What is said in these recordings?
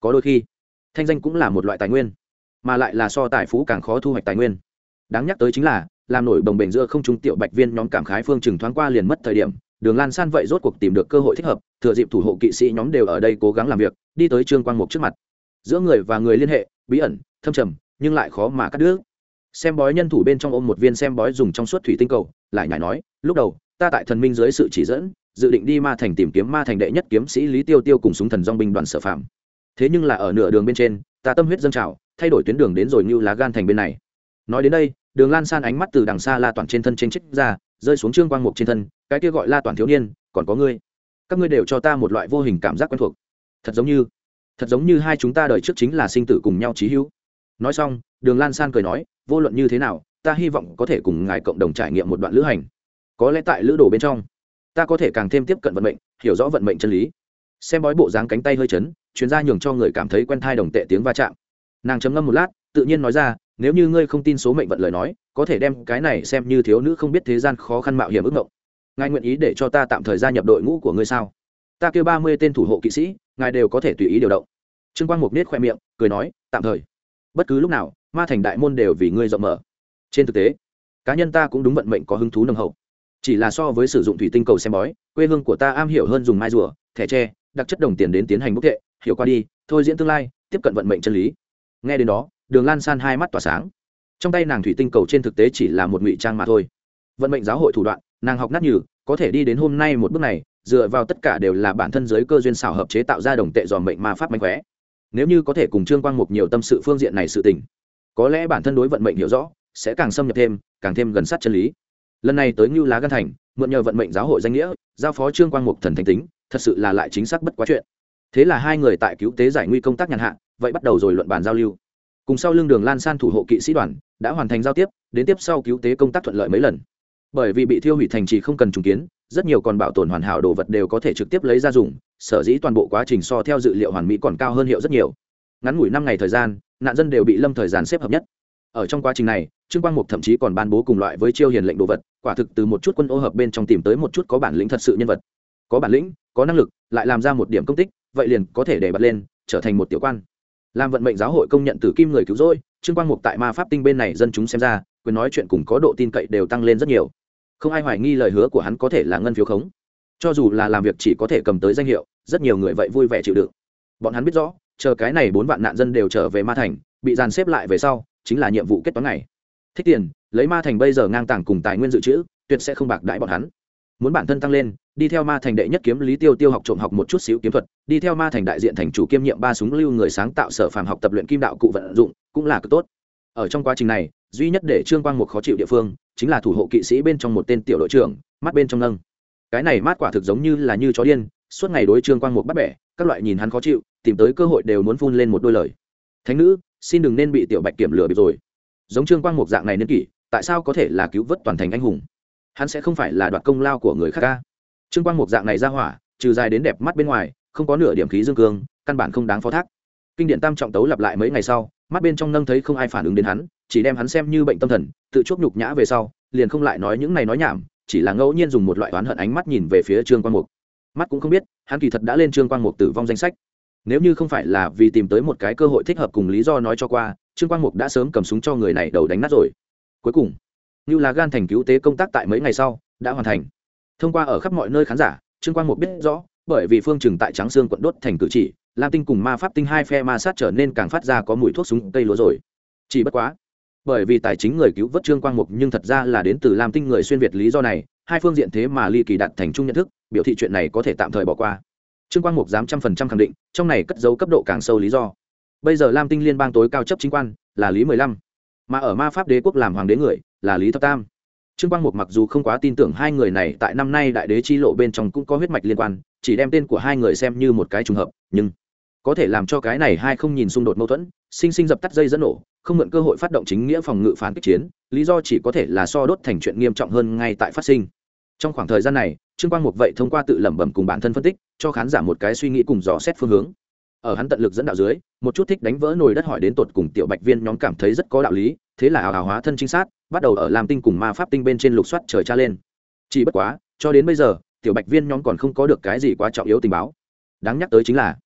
có đôi khi thanh danh cũng là một loại tài nguyên, mà lại là so tài phú càng khó thu hoạch tài nguyên. Đáng nhắc tới chính là làm nổi bồng bềnh giữa không trung tiểu bạch viên nhóm cảm khái phương chừng thoáng qua liền mất thời điểm, Đường Lan San vậy rốt cuộc tìm được cơ hội thích hợp, thừa dịp thủ hộ kỵ sĩ nhóm đều ở đây cố gắng làm việc, đi tới Trương Quang Mục trước mặt. Giữa người và người liên hệ bí ẩn thâm trầm nhưng lại khó mà cắt đứt. Xem bói nhân thủ bên trong ôm một viên xem bói dùng trong suốt thủy tinh cầu, lại nhảy nói, lúc đầu ta tại thần minh dưới sự chỉ dẫn dự định đi ma thành tìm kiếm ma thành đệ nhất kiếm sĩ Lý Tiêu Tiêu cùng súng thần dong binh đoàn Sở Phạm. Thế nhưng là ở nửa đường bên trên, ta tâm huyết dâng trào, thay đổi tuyến đường đến rồi như lá gan thành bên này. Nói đến đây, Đường Lan San ánh mắt từ đằng xa La Toàn trên thân trên trích ra, rơi xuống Trương Quang Mục trên thân, cái kia gọi La Toàn thiếu niên, còn có ngươi. Các ngươi đều cho ta một loại vô hình cảm giác quen thuộc. Thật giống như hai chúng ta đời trước chính là sinh tử cùng nhau chí hữu. Nói xong, Đường Lan San cười nói, vô luận như thế nào, ta hy vọng có thể cùng ngài cộng đồng trải nghiệm một đoạn lữ hành. Có lẽ tại lữ đồ bên trong, ta có thể càng thêm tiếp cận vận mệnh, hiểu rõ vận mệnh chân lý. Xem bói bộ dáng cánh tay hơi chấn, chuyến ra nhường cho người cảm thấy quen thai đồng tệ tiếng va chạm. Nàng trầm ngâm một lát, tự nhiên nói ra, nếu như ngươi không tin số mệnh vận lời nói, có thể đem cái này xem như thiếu nữ không biết thế gian khó khăn mạo hiểm ước mộng. Ngài nguyện ý để cho ta tạm thời gia nhập đội ngũ của ngươi sao? Ta kêu 30 tên thủ hộ kỵ sĩ, ngài đều có thể tùy ý điều động. Trương Quang Mục nết khoe miệng, cười nói, tạm thời. Bất cứ lúc nào, ma thành đại môn đều vì ngươi rộng mở. Trên thực tế, cá nhân ta cũng đúng vận mệnh có hứng thú nồng hậu. Chỉ là so với sử dụng thủy tinh cầu xem bói, quê hương của ta am hiểu hơn dùng mai rùa, thẻ tre, đặc chất đồng tiền đến tiến hành bốc thệ, hiểu qua đi, thôi diễn tương lai, tiếp cận vận mệnh chân lý. Nghe đến đó, Đường Lan San hai mắt tỏa sáng. Trong tay nàng thủy tinh cầu trên thực tế chỉ là một ngụy trang mà thôi. Vận mệnh giáo hội thủ đoạn, nàng học nát nhừ, có thể đi đến hôm nay một bước này, dựa vào tất cả đều là bản thân giới cơ duyên xảo hợp chế tạo ra đồng tệ dòm mệnh ma pháp mánh khóe. Nếu như có thể cùng Trương Quang Mục nhiều tâm sự phương diện này sự tình, có lẽ bản thân đối vận mệnh hiểu rõ sẽ càng xâm nhập thêm, càng thêm gần sát chân lý. Lần này tới Ngưu Lá Gan Thành, mượn nhờ vận mệnh giáo hội danh nghĩa, giao phó Trương Quang Mục thần thánh tính, thật sự là lại chính xác bất quá chuyện. Thế là hai người tại cứu tế giải nguy công tác nhàn hạ, vậy bắt đầu rồi luận bàn giao lưu. Cùng sau lưng Đường Lan San thủ hộ kỵ sĩ đoàn đã hoàn thành giao tiếp, đến tiếp sau cứu tế công tác thuận lợi mấy lần. Bởi vì bị thiêu hủy thành trì không cần trùng kiến, rất nhiều còn bảo tồn hoàn hảo đồ vật đều có thể trực tiếp lấy ra dùng, sở dĩ toàn bộ quá trình so theo dự liệu hoàn mỹ còn cao hơn hiệu rất nhiều. Ngắn ngủi 5 ngày thời gian, nạn dân đều bị lâm thời gian xếp hợp nhất. Ở trong quá trình này, Trương Quang Mục thậm chí còn ban bố cùng loại với chiêu hiền lệnh đồ vật, quả thực từ một chút quân ô hợp bên trong tìm tới một chút có bản lĩnh thật sự nhân vật. Có bản lĩnh, có năng lực, lại làm ra một điểm công tích, vậy liền có thể để bật lên, trở thành một tiểu quan. Làm vận mệnh giáo hội công nhận tử kim người cứu rỗi, Trương Quang Mục tại ma pháp tinh bên này dân chúng xem ra, quyền nói chuyện cùng có độ tin cậy đều tăng lên rất nhiều. Không ai hoài nghi lời hứa của hắn có thể là ngân phiếu khống. Cho dù là làm việc chỉ có thể cầm tới danh hiệu, rất nhiều người vậy vui vẻ chịu đựng. Bọn hắn biết rõ, chờ cái này 4 vạn nạn dân đều trở về ma thành, bị dàn xếp lại về sau, chính là nhiệm vụ kết toán ngày. Thích tiền, lấy ma thành bây giờ ngang tàng cùng tài nguyên dự trữ, tuyệt sẽ không bạc đãi bọn hắn. Muốn bản thân tăng lên, đi theo ma thành đệ nhất kiếm Lý Tiêu Tiêu học trộm học một chút xíu kiếm thuật, đi theo ma thành đại diện thành chủ kiêm nhiệm 3 súng lưu người sáng tạo Sở Phàm học tập luyện kim đạo cụ vận dụng, cũng là cực tốt. Ở trong quá trình này, duy nhất để Trương Quang Mục khó chịu địa phương, chính là thủ hộ kỵ sĩ bên trong một tên tiểu đội trưởng, mắt bên trong nâng. Cái này mát quả thực giống như chó điên, suốt ngày đối Trương Quang Mục bắt bẻ, các loại nhìn hắn khó chịu, tìm tới cơ hội đều muốn phun lên một đôi lời. Thánh nữ, xin đừng nên bị tiểu bạch kiểm lừa bịp rồi. Giống Trương Quang Mục dạng này niên kỷ, tại sao có thể là cứu vớt toàn thành anh hùng? Hắn sẽ không phải là đoạt công lao của người khác ca? Trương Quang Mục dạng này ra hỏa, trừ dài đến đẹp mắt bên ngoài, không có nửa điểm khí dương cương, căn bản không đáng phó thác. Kinh điển tam trọng tấu lặp lại mấy ngày sau, mắt bên trong nâng thấy không ai phản ứng đến hắn, chỉ đem hắn xem như bệnh tâm thần, tự chuốc nhục nhã về sau, liền không lại nói những này nói nhảm, chỉ là ngẫu nhiên dùng một loại oán hận ánh mắt nhìn về phía Trương Quang Mục. Mắt cũng không biết, hắn kỳ thật đã lên Trương Quang Mục tử vong danh sách. Nếu như không phải là vì tìm tới một cái cơ hội thích hợp cùng lý do nói cho qua, Trương Quang Mục đã sớm cầm súng cho người này đầu đánh nát rồi. Cuối cùng, Như Lá Gan thành cứu tế công tác tại mấy ngày sau đã hoàn thành. Thông qua ở khắp mọi nơi khán giả, Trương Quang Mục biết rõ, bởi vì phương Trừng tại Trắng Xương quận đốt thành cử chỉ, Lam Tinh cùng Ma Pháp Tinh hai phe ma sát trở nên càng phát ra có mùi thuốc súng cây lúa rồi. Chỉ bất quá, bởi vì tài chính người cứu vớt Trương Quang Mục nhưng thật ra là đến từ Lam Tinh người xuyên việt lý do này, hai phương diện thế mà ly kỳ đạt thành chung nhận thức, biểu thị chuyện này có thể tạm thời bỏ qua. Trương Quang Mục dám 100% khẳng định, trong này cất giấu cấp độ càng sâu lý do. Bây giờ Lam Tinh liên bang tối cao chấp chính quan là Lý 15, mà ở Ma Pháp Đế quốc làm hoàng đế người là Lý Thập Tam. Trương Quang Mục mặc dù không quá tin tưởng hai người này tại năm nay đại đế chi lộ bên trong cũng có huyết mạch liên quan, chỉ đem tên của hai người xem như một cái trùng hợp, nhưng có thể làm cho cái này hai không nhìn xung đột mâu thuẫn, sinh sinh dập tắt dây dẫn nổ, không mượn cơ hội phát động chính nghĩa phòng ngự phán kích chiến, lý do chỉ có thể là so đốt thành chuyện nghiêm trọng hơn ngay tại phát sinh. Trong khoảng thời gian này, Trương Quang Mục vậy thông qua tự lẩm bẩm cùng bản thân phân tích, cho khán giả một cái suy nghĩ cùng dò xét phương hướng. Ở hắn tận lực dẫn đạo dưới, một chút thích đánh vỡ nồi đất hỏi đến tột cùng tiểu bạch viên nhóm cảm thấy rất có đạo lý, thế là ảo ảo hóa thân chính xác, bắt đầu ở Lam Tinh cùng Ma Pháp Tinh bên trên lục soát trời tra lên. Chỉ bất quá, cho đến bây giờ, tiểu bạch viên nhóm còn không có được cái gì quá trọng yếu tình báo. Đáng nhắc tới chính là,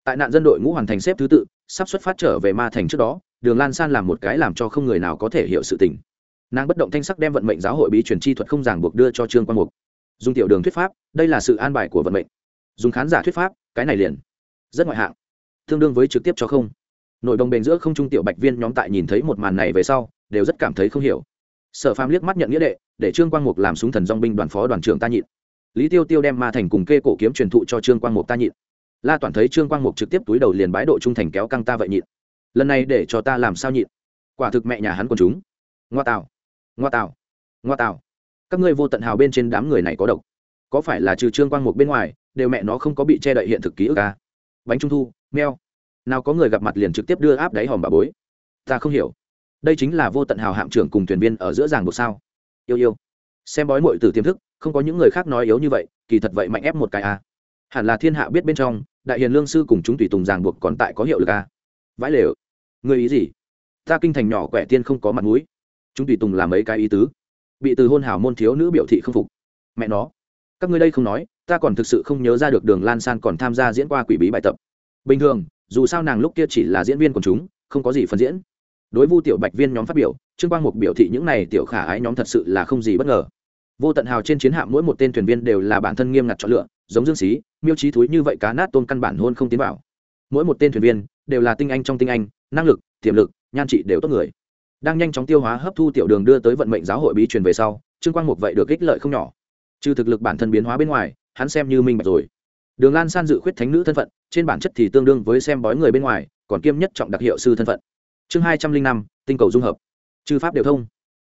tại nạn dân đội ngũ hoàn thành xếp thứ tự sắp xuất phát trở về ma thành trước đó, Đường Lan San làm một cái làm cho không người nào có thể hiểu sự tình. Nàng bất động thanh sắc đem vận mệnh giáo hội bí truyền chi thuật không ràng buộc đưa cho Trương Quang Mục. Dùng tiểu đường thuyết pháp, đây là sự an bài của vận mệnh. Dùng khán giả thuyết pháp, cái này liền rất ngoại hạng, tương đương với trực tiếp cho không. Nội đồng bền giữa không trung tiểu bạch viên nhóm tại nhìn thấy một màn này về sau, đều rất cảm thấy không hiểu. Sở Phàm liếc mắt nhận nghĩa đệ, để Trương Quang Mục làm súng thần dòng binh đoàn phó đoàn trưởng ta nhịn. Lý Tiêu Tiêu đem ma thành cùng kê cổ kiếm truyền thụ cho Trương Quang Mục ta nhịn. La Toàn thấy Trương Quang Mục trực tiếp túi đầu liền bái độ trung thành kéo căng ta vậy nhịn. Lần này để cho ta làm sao nhịn? Quả thực mẹ nhà hắn quần chúng. Ngoa tào, ngoa tào, ngoa tào. Các ngươi vô tận hào bên trên đám người này có độc. Có phải là trừ Trương Quang Mục bên ngoài, đều mẹ nó không có bị che đậy hiện thực ký ức à? Bánh trung thu, meo. Nào có người gặp mặt liền trực tiếp đưa áp đáy hòm bà bối. Ta không hiểu. Đây chính là vô tận hào hạm trưởng cùng thuyền viên ở giữa ràng buộc sao? Yêu yêu. Xem bói muội tử tiềm thức, không có những người khác nói yếu như vậy, kỳ thật vậy mạnh ép một cái à? Hẳn là thiên hạ biết bên trong, đại hiền lương sư cùng chúng tùy tùng ràng buộc còn tại có hiệu lực à? Vãi lều. Ngươi ý gì? Ta kinh thành nhỏ quẻ tiên không có mặt mũi. Chúng tùy tùng làm mấy cái ý tứ, bị từ hôn hảo môn thiếu nữ biểu thị không phục. Mẹ nó, các ngươi đây không nói, ta còn thực sự không nhớ ra được Đường Lan San còn tham gia diễn qua quỷ bí bài tập. Bình thường, dù sao nàng lúc kia chỉ là diễn viên của chúng, không có gì phần diễn. Đối Vu tiểu bạch viên nhóm phát biểu, Trương Quang Mục biểu thị những này tiểu khả ái nhóm thật sự là không gì bất ngờ. Vô tận hào trên chiến hạm mỗi một tên thuyền viên đều là bản thân nghiêm ngặt chọn lựa, giống Dương Xí, Miêu Chí Thúi như vậy cá nát tôm căn bản hôn không tiến vào. Mỗi một tên thuyền viên đều là tinh anh trong tinh anh, năng lực, tiềm lực, nhan trị đều tốt người. Đang nhanh chóng tiêu hóa hấp thu tiểu đường đưa tới vận mệnh giáo hội bí truyền về sau, Trương Quang Mục vậy được ích lợi không nhỏ. Trừ thực lực bản thân biến hóa bên ngoài, hắn xem như minh bạch rồi. Đường Lan San dự khuyết thánh nữ thân phận, trên bản chất thì tương đương với xem bói người bên ngoài, còn kiêm nhất trọng đặc hiệu sư thân phận. Chương 205, tinh cầu dung hợp. Chư pháp đều thông.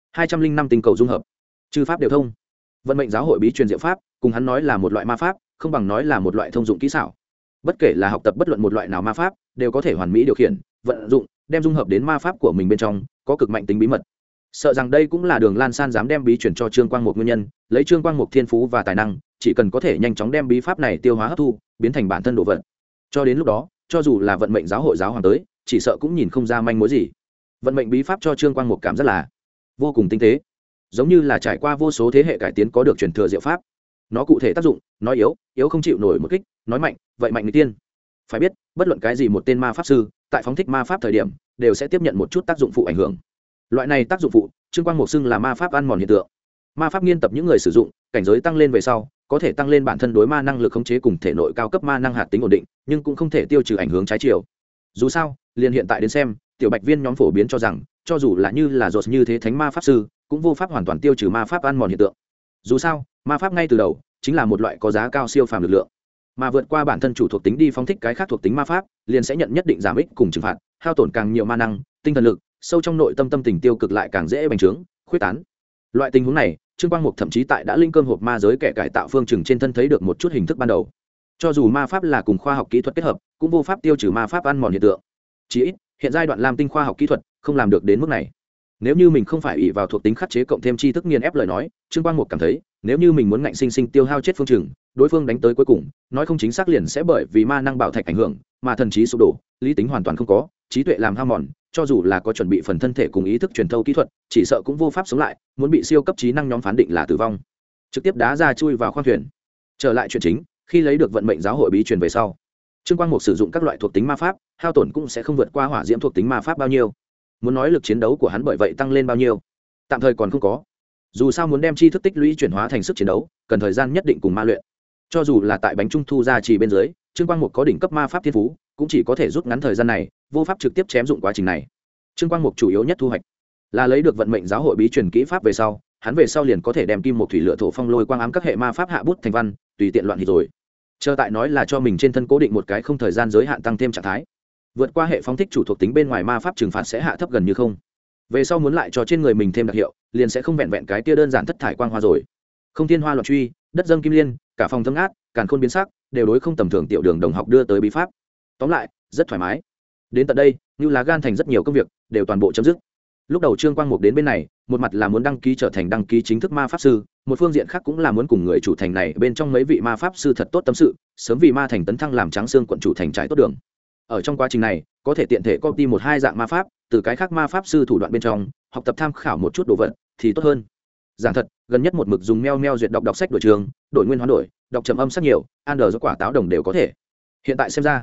205 tinh cầu dung hợp. Chư pháp đều thông. Vận mệnh giáo hội bí truyền diệu pháp, cùng hắn nói là một loại ma pháp, không bằng nói là một loại thông dụng kỹ xảo. Bất kể là học tập bất luận một loại nào ma pháp, đều có thể hoàn mỹ điều khiển, vận dụng, đem dung hợp đến ma pháp của mình bên trong, có cực mạnh tính bí mật. Sợ rằng đây cũng là Đường Lan San dám đem bí truyền cho Trương Quang Mục nguyên nhân, lấy Trương Quang Mục thiên phú và tài năng, chỉ cần có thể nhanh chóng đem bí pháp này tiêu hóa hấp thu, biến thành bản thân đồ vật. Cho đến lúc đó, cho dù là vận mệnh giáo hội giáo hoàng tới, chỉ sợ cũng nhìn không ra manh mối gì. Vận mệnh bí pháp cho Trương Quang Mục cảm rất là vô cùng tinh tế, giống như là trải qua vô số thế hệ cải tiến có được truyền thừa diệu pháp. Nó cụ thể tác dụng, nói yếu, yếu không chịu nổi một kích, nói mạnh, vậy mạnh người tiên. Phải biết, bất luận cái gì một tên ma pháp sư, tại phóng thích ma pháp thời điểm, đều sẽ tiếp nhận một chút tác dụng phụ ảnh hưởng. Loại này tác dụng phụ, Trương Quang Mục xưng là ma pháp ăn mòn hiện tượng. Ma pháp nghiên tập những người sử dụng, cảnh giới tăng lên về sau, có thể tăng lên bản thân đối ma năng lực khống chế cùng thể nội cao cấp ma năng hạt tính ổn định, nhưng cũng không thể tiêu trừ ảnh hưởng trái chiều. Dù sao, liền hiện tại đến xem, tiểu bạch viên nhóm phổ biến cho rằng, cho dù là như là rột như thế thánh ma pháp sư, cũng vô pháp hoàn toàn tiêu trừ ma pháp ăn mòn hiện tượng. Dù sao, ma pháp ngay từ đầu chính là một loại có giá cao siêu phàm lực lượng, mà vượt qua bản thân chủ thuộc tính đi phóng thích cái khác thuộc tính ma pháp, liền sẽ nhận nhất định giảm ích cùng trừng phạt, hao tổn càng nhiều ma năng, tinh thần lực, sâu trong nội tâm tâm tình tiêu cực lại càng dễ bành trướng, khuyết tán. Loại tình huống này, Trương Quang Mục thậm chí tại đã linh cơm hộp ma giới kẻ cải tạo phương trừng trên thân thấy được một chút hình thức ban đầu. Cho dù ma pháp là cùng khoa học kỹ thuật kết hợp, cũng vô pháp tiêu trừ ma pháp ăn mòn hiện tượng. Chỉ ít, hiện giai đoạn lam tinh khoa học kỹ thuật không làm được đến mức này. Nếu như mình không phải ỷ vào thuộc tính khắc chế cộng thêm tri thức nghiền ép lời nói, Trương Quang Mục cảm thấy, nếu như mình muốn ngạnh sinh sinh tiêu hao chết phương trừng, đối phương đánh tới cuối cùng, nói không chính xác liền sẽ bởi vì ma năng bảo thạch ảnh hưởng, mà thần trí sụp đổ, lý tính hoàn toàn không có, trí tuệ làm hao mòn, cho dù là có chuẩn bị phần thân thể cùng ý thức truyền thâu kỹ thuật, chỉ sợ cũng vô pháp sống lại, muốn bị siêu cấp trí năng nhóm phán định là tử vong, trực tiếp đá ra chui vào khoang thuyền. Trở lại chuyện chính, khi lấy được vận mệnh giáo hội bí truyền về sau, Trương Quang Mục sử dụng các loại thuộc tính ma pháp, hao tổn cũng sẽ không vượt qua hỏa diễm thuộc tính ma pháp bao nhiêu. Muốn nói lực chiến đấu của hắn bởi vậy tăng lên bao nhiêu, tạm thời còn không có. Dù sao muốn đem tri thức tích lũy chuyển hóa thành sức chiến đấu, cần thời gian nhất định cùng ma luyện. Cho dù là tại bánh trung thu gia trì bên dưới, Trương Quang Mục có đỉnh cấp ma pháp thiên phú, cũng chỉ có thể rút ngắn thời gian này, vô pháp trực tiếp chém dụng quá trình này. Trương Quang Mục chủ yếu nhất thu hoạch là lấy được vận mệnh giáo hội bí truyền kỹ pháp về sau, hắn về sau liền có thể đem kim một thủy lửa thổ phong lôi quang ám các hệ ma pháp hạ bút thành văn, tùy tiện loạn thì rồi. Chờ tại nói là cho mình trên thân cố định một cái không thời gian giới hạn tăng thêm trạng thái, vượt qua hệ phóng thích chủ thuộc tính bên ngoài ma pháp trừng phạt sẽ hạ thấp gần như không. Về sau muốn lại cho trên người mình thêm đặc hiệu, liền sẽ không vẹn vẹn cái tia đơn giản thất thải quang hoa rồi. Không thiên hoa loạn truy, đất dâng kim liên, cả phòng thâm át, càn khôn biến sắc, đều đối không tầm thường tiểu đường đồng học đưa tới bí pháp. Tóm lại, rất thoải mái. Đến tận đây, như lá gan thành rất nhiều công việc đều toàn bộ chấm dứt. Lúc đầu Trương Quang Mục đến bên này, một mặt là muốn đăng ký trở thành đăng ký chính thức ma pháp sư, một phương diện khác cũng là muốn cùng người chủ thành này bên trong mấy vị ma pháp sư thật tốt tâm sự, sớm vì ma thành tấn thăng làm tráng xương quận chủ thành trải tốt đường. Ở trong quá trình này, có thể tiện thể copy một hai dạng ma pháp, từ cái khác ma pháp sư thủ đoạn bên trong, học tập tham khảo một chút đồ vật thì tốt hơn. Giảng thật, gần nhất một mực dùng meo duyệt đọc sách đổi trường, đổi nguyên hoán đổi, đọc trầm âm sắc nhiều, ăn đờ do quả táo đồng đều có thể. Hiện tại xem ra,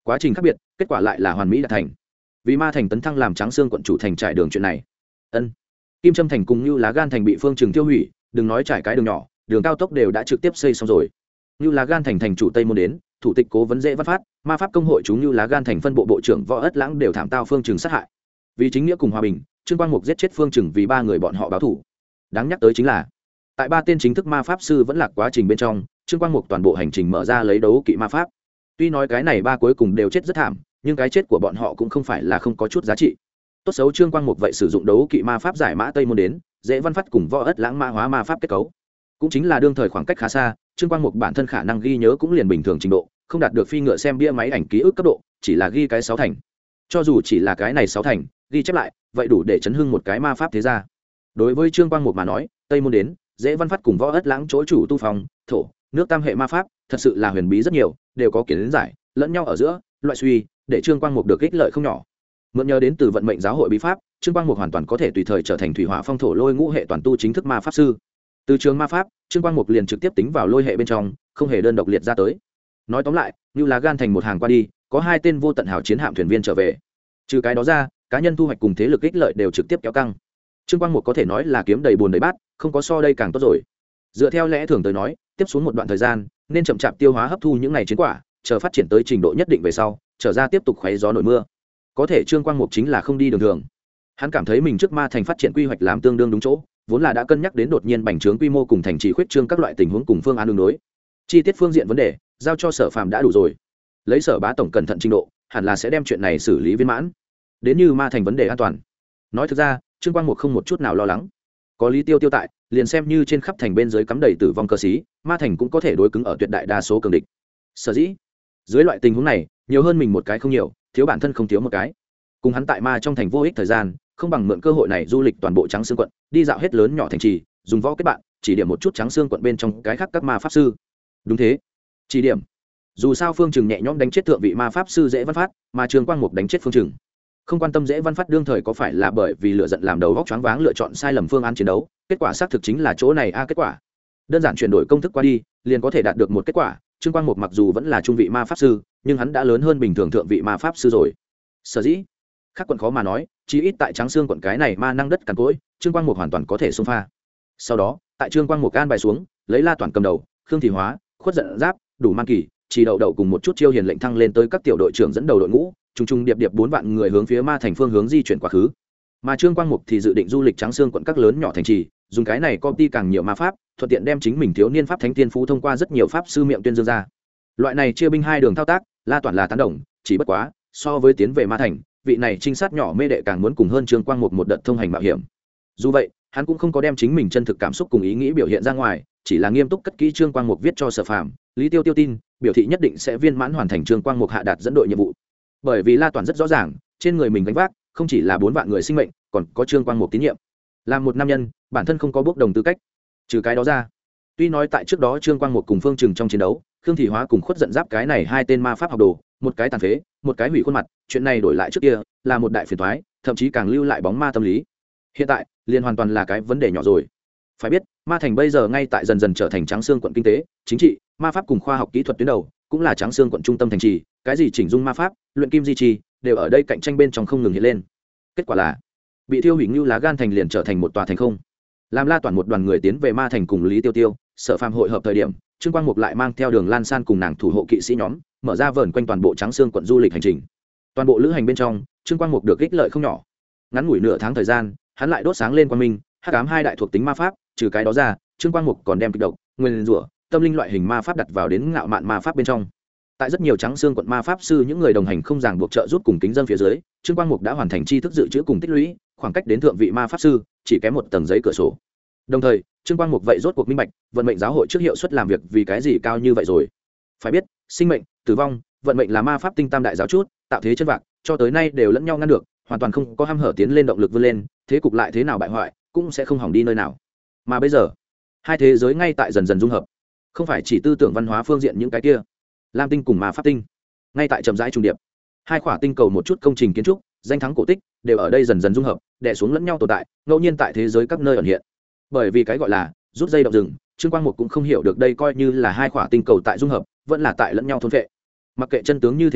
quá trình khác biệt, kết quả lại là hoàn mỹ đạt thành. Vì ma thành tấn thăng làm Trắng Xương quận chủ thành trải đường chuyện này, Kim Trâm thành cùng Như Lá Gan thành bị Phương Trừng tiêu hủy, đừng nói trải cái đường nhỏ, đường cao tốc đều đã trực tiếp xây xong rồi. Như Lá Gan thành thành chủ Tây Môn đến, thủ tịch Cố Vấn Dễ Văn Phát, ma pháp công hội chúng Như Lá Gan thành phân bộ bộ trưởng Võ Ất Lãng đều thảm tao Phương Trừng sát hại. Vì chính nghĩa cùng hòa bình, Trương Quang Mục giết chết Phương Trừng vì ba người bọn họ báo thù. Đáng nhắc tới chính là, tại ba tên chính thức ma pháp sư vẫn lạc quá trình bên trong, Trương Quang Mục toàn bộ hành trình mở ra lấy đấu kỵ ma pháp. Tuy nói cái này ba cuối cùng đều chết rất thảm, nhưng cái chết của bọn họ cũng không phải là không có chút giá trị. Tốt xấu Trương Quang Mục vậy sử dụng đấu kỵ ma pháp giải mã Tây Môn đến, Dễ Văn Phát cùng Võ Ất Lãng mã hóa ma pháp kết cấu. Cũng chính là đương thời khoảng cách khá xa, Trương Quang Mục bản thân khả năng ghi nhớ cũng liền bình thường trình độ, không đạt được phi ngựa xem bia máy ảnh ký ức cấp độ, chỉ là ghi cái 6 thành. Cho dù chỉ là cái này 6 thành, ghi chép lại, vậy đủ để chấn hưng một cái ma pháp thế gia. Đối với Trương Quang Mục mà nói, Tây Môn đến, Dễ Văn Phát cùng Võ Ất Lãng chỗ chủ tu phòng, thổ, nước tam hệ ma pháp, thật sự là huyền bí rất nhiều, đều có kiến giải, lẫn nhau ở giữa, loại suy, để Trương Quang Mục được ích lợi không nhỏ. Mượn nhờ đến từ vận mệnh giáo hội bí pháp, Trương Quang Mục hoàn toàn có thể tùy thời trở thành thủy hỏa phong thổ lôi ngũ hệ toàn tu chính thức ma pháp sư. Từ trường ma pháp, Trương Quang Mục liền trực tiếp tính vào lôi hệ bên trong, không hề đơn độc liệt ra tới. Nói tóm lại, Như Lá Gan thành một hàng qua đi, có 2 tên vô tận hào chiến hạm thuyền viên trở về. Trừ cái đó ra, cá nhân thu hoạch cùng thế lực ích lợi đều trực tiếp kéo căng. Trương Quang Mục có thể nói là kiếm đầy bùn đầy bát, không có so đây càng tốt rồi. Dựa theo lẽ thường tới nói, tiếp xuống một đoạn thời gian, nên chậm chạp tiêu hóa hấp thu những này chiến quả, chờ phát triển tới trình độ nhất định về sau, trở ra tiếp tục khoé gió nổi mưa. Có thể Trương Quang Mục chính là không đi đường thường. Hắn cảm thấy mình trước ma thành phát triển quy hoạch làm tương đương đúng chỗ, vốn là đã cân nhắc đến đột nhiên bành trướng quy mô cùng thành trì khuyết trương các loại tình huống cùng phương án đường đối. Chi tiết phương diện vấn đề, giao cho Sở Phàm đã đủ rồi. Lấy Sở Bá tổng cẩn thận trình độ, hẳn là sẽ đem chuyện này xử lý viên mãn. Đến như ma thành vấn đề an toàn. Nói thực ra, Trương Quang Mục không một chút nào lo lắng. Có Lý Tiêu Tiêu tại, liền xem như trên khắp thành bên dưới cắm đầy tử vong cơ sĩ, ma thành cũng có thể đối cứng ở tuyệt đại đa số cường địch. Sở dĩ, dưới loại tình huống này, nhiều hơn mình một cái không nhiều, thiếu bản thân không thiếu một cái. Cùng hắn tại ma trong thành vô ích thời gian, không bằng mượn cơ hội này du lịch toàn bộ Trắng Xương quận, đi dạo hết lớn nhỏ thành trì, dùng võ kết bạn, chỉ điểm một chút Trắng Xương quận bên trong cái khác các ma pháp sư. Đúng thế, chỉ điểm. Dù sao Phương Trừng nhẹ nhõm đánh chết thượng vị ma pháp sư Dễ Văn Phát, mà Trương Quang Mục đánh chết Phương Trừng. Không quan tâm Dễ Văn Phát đương thời có phải là bởi vì lựa giận làm đầu óc choáng váng lựa chọn sai lầm phương án chiến đấu, kết quả xác thực chính là chỗ này kết quả. Đơn giản chuyển đổi công thức qua đi, liền có thể đạt được một kết quả. Trương Quang Mục mặc dù vẫn là trung vị ma pháp sư, nhưng hắn đã lớn hơn bình thường thượng vị ma pháp sư rồi. Sở dĩ, khác quận khó mà nói, chí ít tại Trắng Xương quận cái này ma năng đất cằn cỗi, Trương Quang Mục hoàn toàn có thể xung pha. Sau đó, tại Trương Quang Mục an bài xuống, lấy La Toàn cầm đầu, Khương Thị Hóa, Khuất Giận Giáp, Đủ Man Kỳ, Chỉ Đậu Đậu cùng một chút chiêu hiền lệnh thăng lên tới các tiểu đội trưởng dẫn đầu đội ngũ, trùng điệp 4 vạn người hướng phía ma thành phương hướng di chuyển quá khứ. Mà Trương Quang Mục thì dự định du lịch Trắng Xương quận các lớn nhỏ thành trì, dùng cái này copy càng nhiều ma pháp, thuận tiện đem chính mình thiếu niên pháp thánh tiên phú thông qua rất nhiều pháp sư miệng tuyên dương ra. Loại này chia binh hai đường thao tác, La Toàn là tán đồng, chỉ bất quá, so với tiến về ma thành, vị này trinh sát nhỏ mê đệ càng muốn cùng hơn Trương Quang Mục một đợt thông hành mạo hiểm. Dù vậy, hắn cũng không có đem chính mình chân thực cảm xúc cùng ý nghĩ biểu hiện ra ngoài, chỉ là nghiêm túc cất kỹ Trương Quang Mục viết cho Sở Phàm, Lý Tiêu Tiêu tin, biểu thị nhất định sẽ viên mãn hoàn thành Trương Quang Mục hạ đạt dẫn đội nhiệm vụ. Bởi vì La Toàn rất rõ ràng, trên người mình gánh vác không chỉ là 4 vạn người sinh mệnh, còn có Trương Quang Mục tín nhiệm. Làm một nam nhân, bản thân không có bước đồng tư cách. Trừ cái đó ra, tuy nói tại trước đó Trương Quang Mục cùng Phương Trừng trong chiến đấu, Khương Thị Hóa cùng Khuất Giận Giáp cái này 2 tên ma pháp học đồ, một cái tàn phế, một cái hủy khuôn mặt, chuyện này đổi lại trước kia là một đại phiền toái, thậm chí càng lưu lại bóng ma tâm lý. Hiện tại, liền hoàn toàn là cái vấn đề nhỏ rồi. Phải biết, ma thành bây giờ ngay tại dần dần trở thành Trắng Xương quận kinh tế, chính trị, ma pháp cùng khoa học kỹ thuật tuyến đầu, cũng là Trắng Xương quận trung tâm thành trì, cái gì chỉnh dung ma pháp, luyện kim di trì, đều ở đây cạnh tranh bên trong không ngừng hiện lên. Kết quả là, bị thiêu hủy Như Lá Gan thành liền trở thành một tòa thành không. Làm La Toàn một đoàn người tiến về ma thành cùng Lý Tiêu Tiêu, Sở Phàm hội hợp thời điểm, Trương Quang Mục lại mang theo Đường Lan San cùng nàng thủ hộ kỵ sĩ nhóm, mở ra vờn quanh toàn bộ Trắng Xương quận du lịch hành trình. Toàn bộ lữ hành bên trong, Trương Quang Mục được ích lợi không nhỏ. Ngắn ngủi nửa tháng thời gian, hắn lại đốt sáng lên quang minh, hắc ám 2 đại thuộc tính ma pháp, trừ cái đó ra, Trương Quang Mục còn đem kịch độc, nguyên rủa, tâm linh loại hình ma pháp đặt vào đến ngạo mạn ma pháp bên trong. Tại rất nhiều Trắng Xương quận ma pháp sư những người đồng hành không ràng buộc trợ giúp cùng kính dân phía dưới, Trương Quang Mục đã hoàn thành tri thức dự trữ cùng tích lũy, khoảng cách đến thượng vị ma pháp sư chỉ kém một tầng giấy cửa sổ. Đồng thời, Trương Quang Mục vậy rốt cuộc minh bạch, vận mệnh giáo hội trước hiệu suất làm việc vì cái gì cao như vậy rồi. Phải biết, sinh mệnh, tử vong, vận mệnh là ma pháp tinh tam đại giáo chút, tạo thế chân vạc, cho tới nay đều lẫn nhau ngăn được, hoàn toàn không có hăm hở tiến lên động lực vươn lên, thế cục lại thế nào bại hoại, cũng sẽ không hỏng đi nơi nào. Mà bây giờ, hai thế giới ngay tại dần dần dung hợp, không phải chỉ tư tưởng văn hóa phương diện những cái kia, lam tinh cùng ma pháp tinh, ngay tại chậm rãi trùng điệp. 2 khỏa tinh cầu một chút công trình kiến trúc, danh thắng cổ tích, đều ở đây dần dần dung hợp, đè xuống lẫn nhau tồn tại, ngẫu nhiên tại thế giới các nơi ẩn hiện. Bởi vì cái gọi là rút dây động rừng, Trương Quang Mục cũng không hiểu được đây coi như là 2 khỏa tinh cầu tại dung hợp, vẫn là tại lẫn nhau thôn phệ. Mặc kệ chân tướng như thế nào,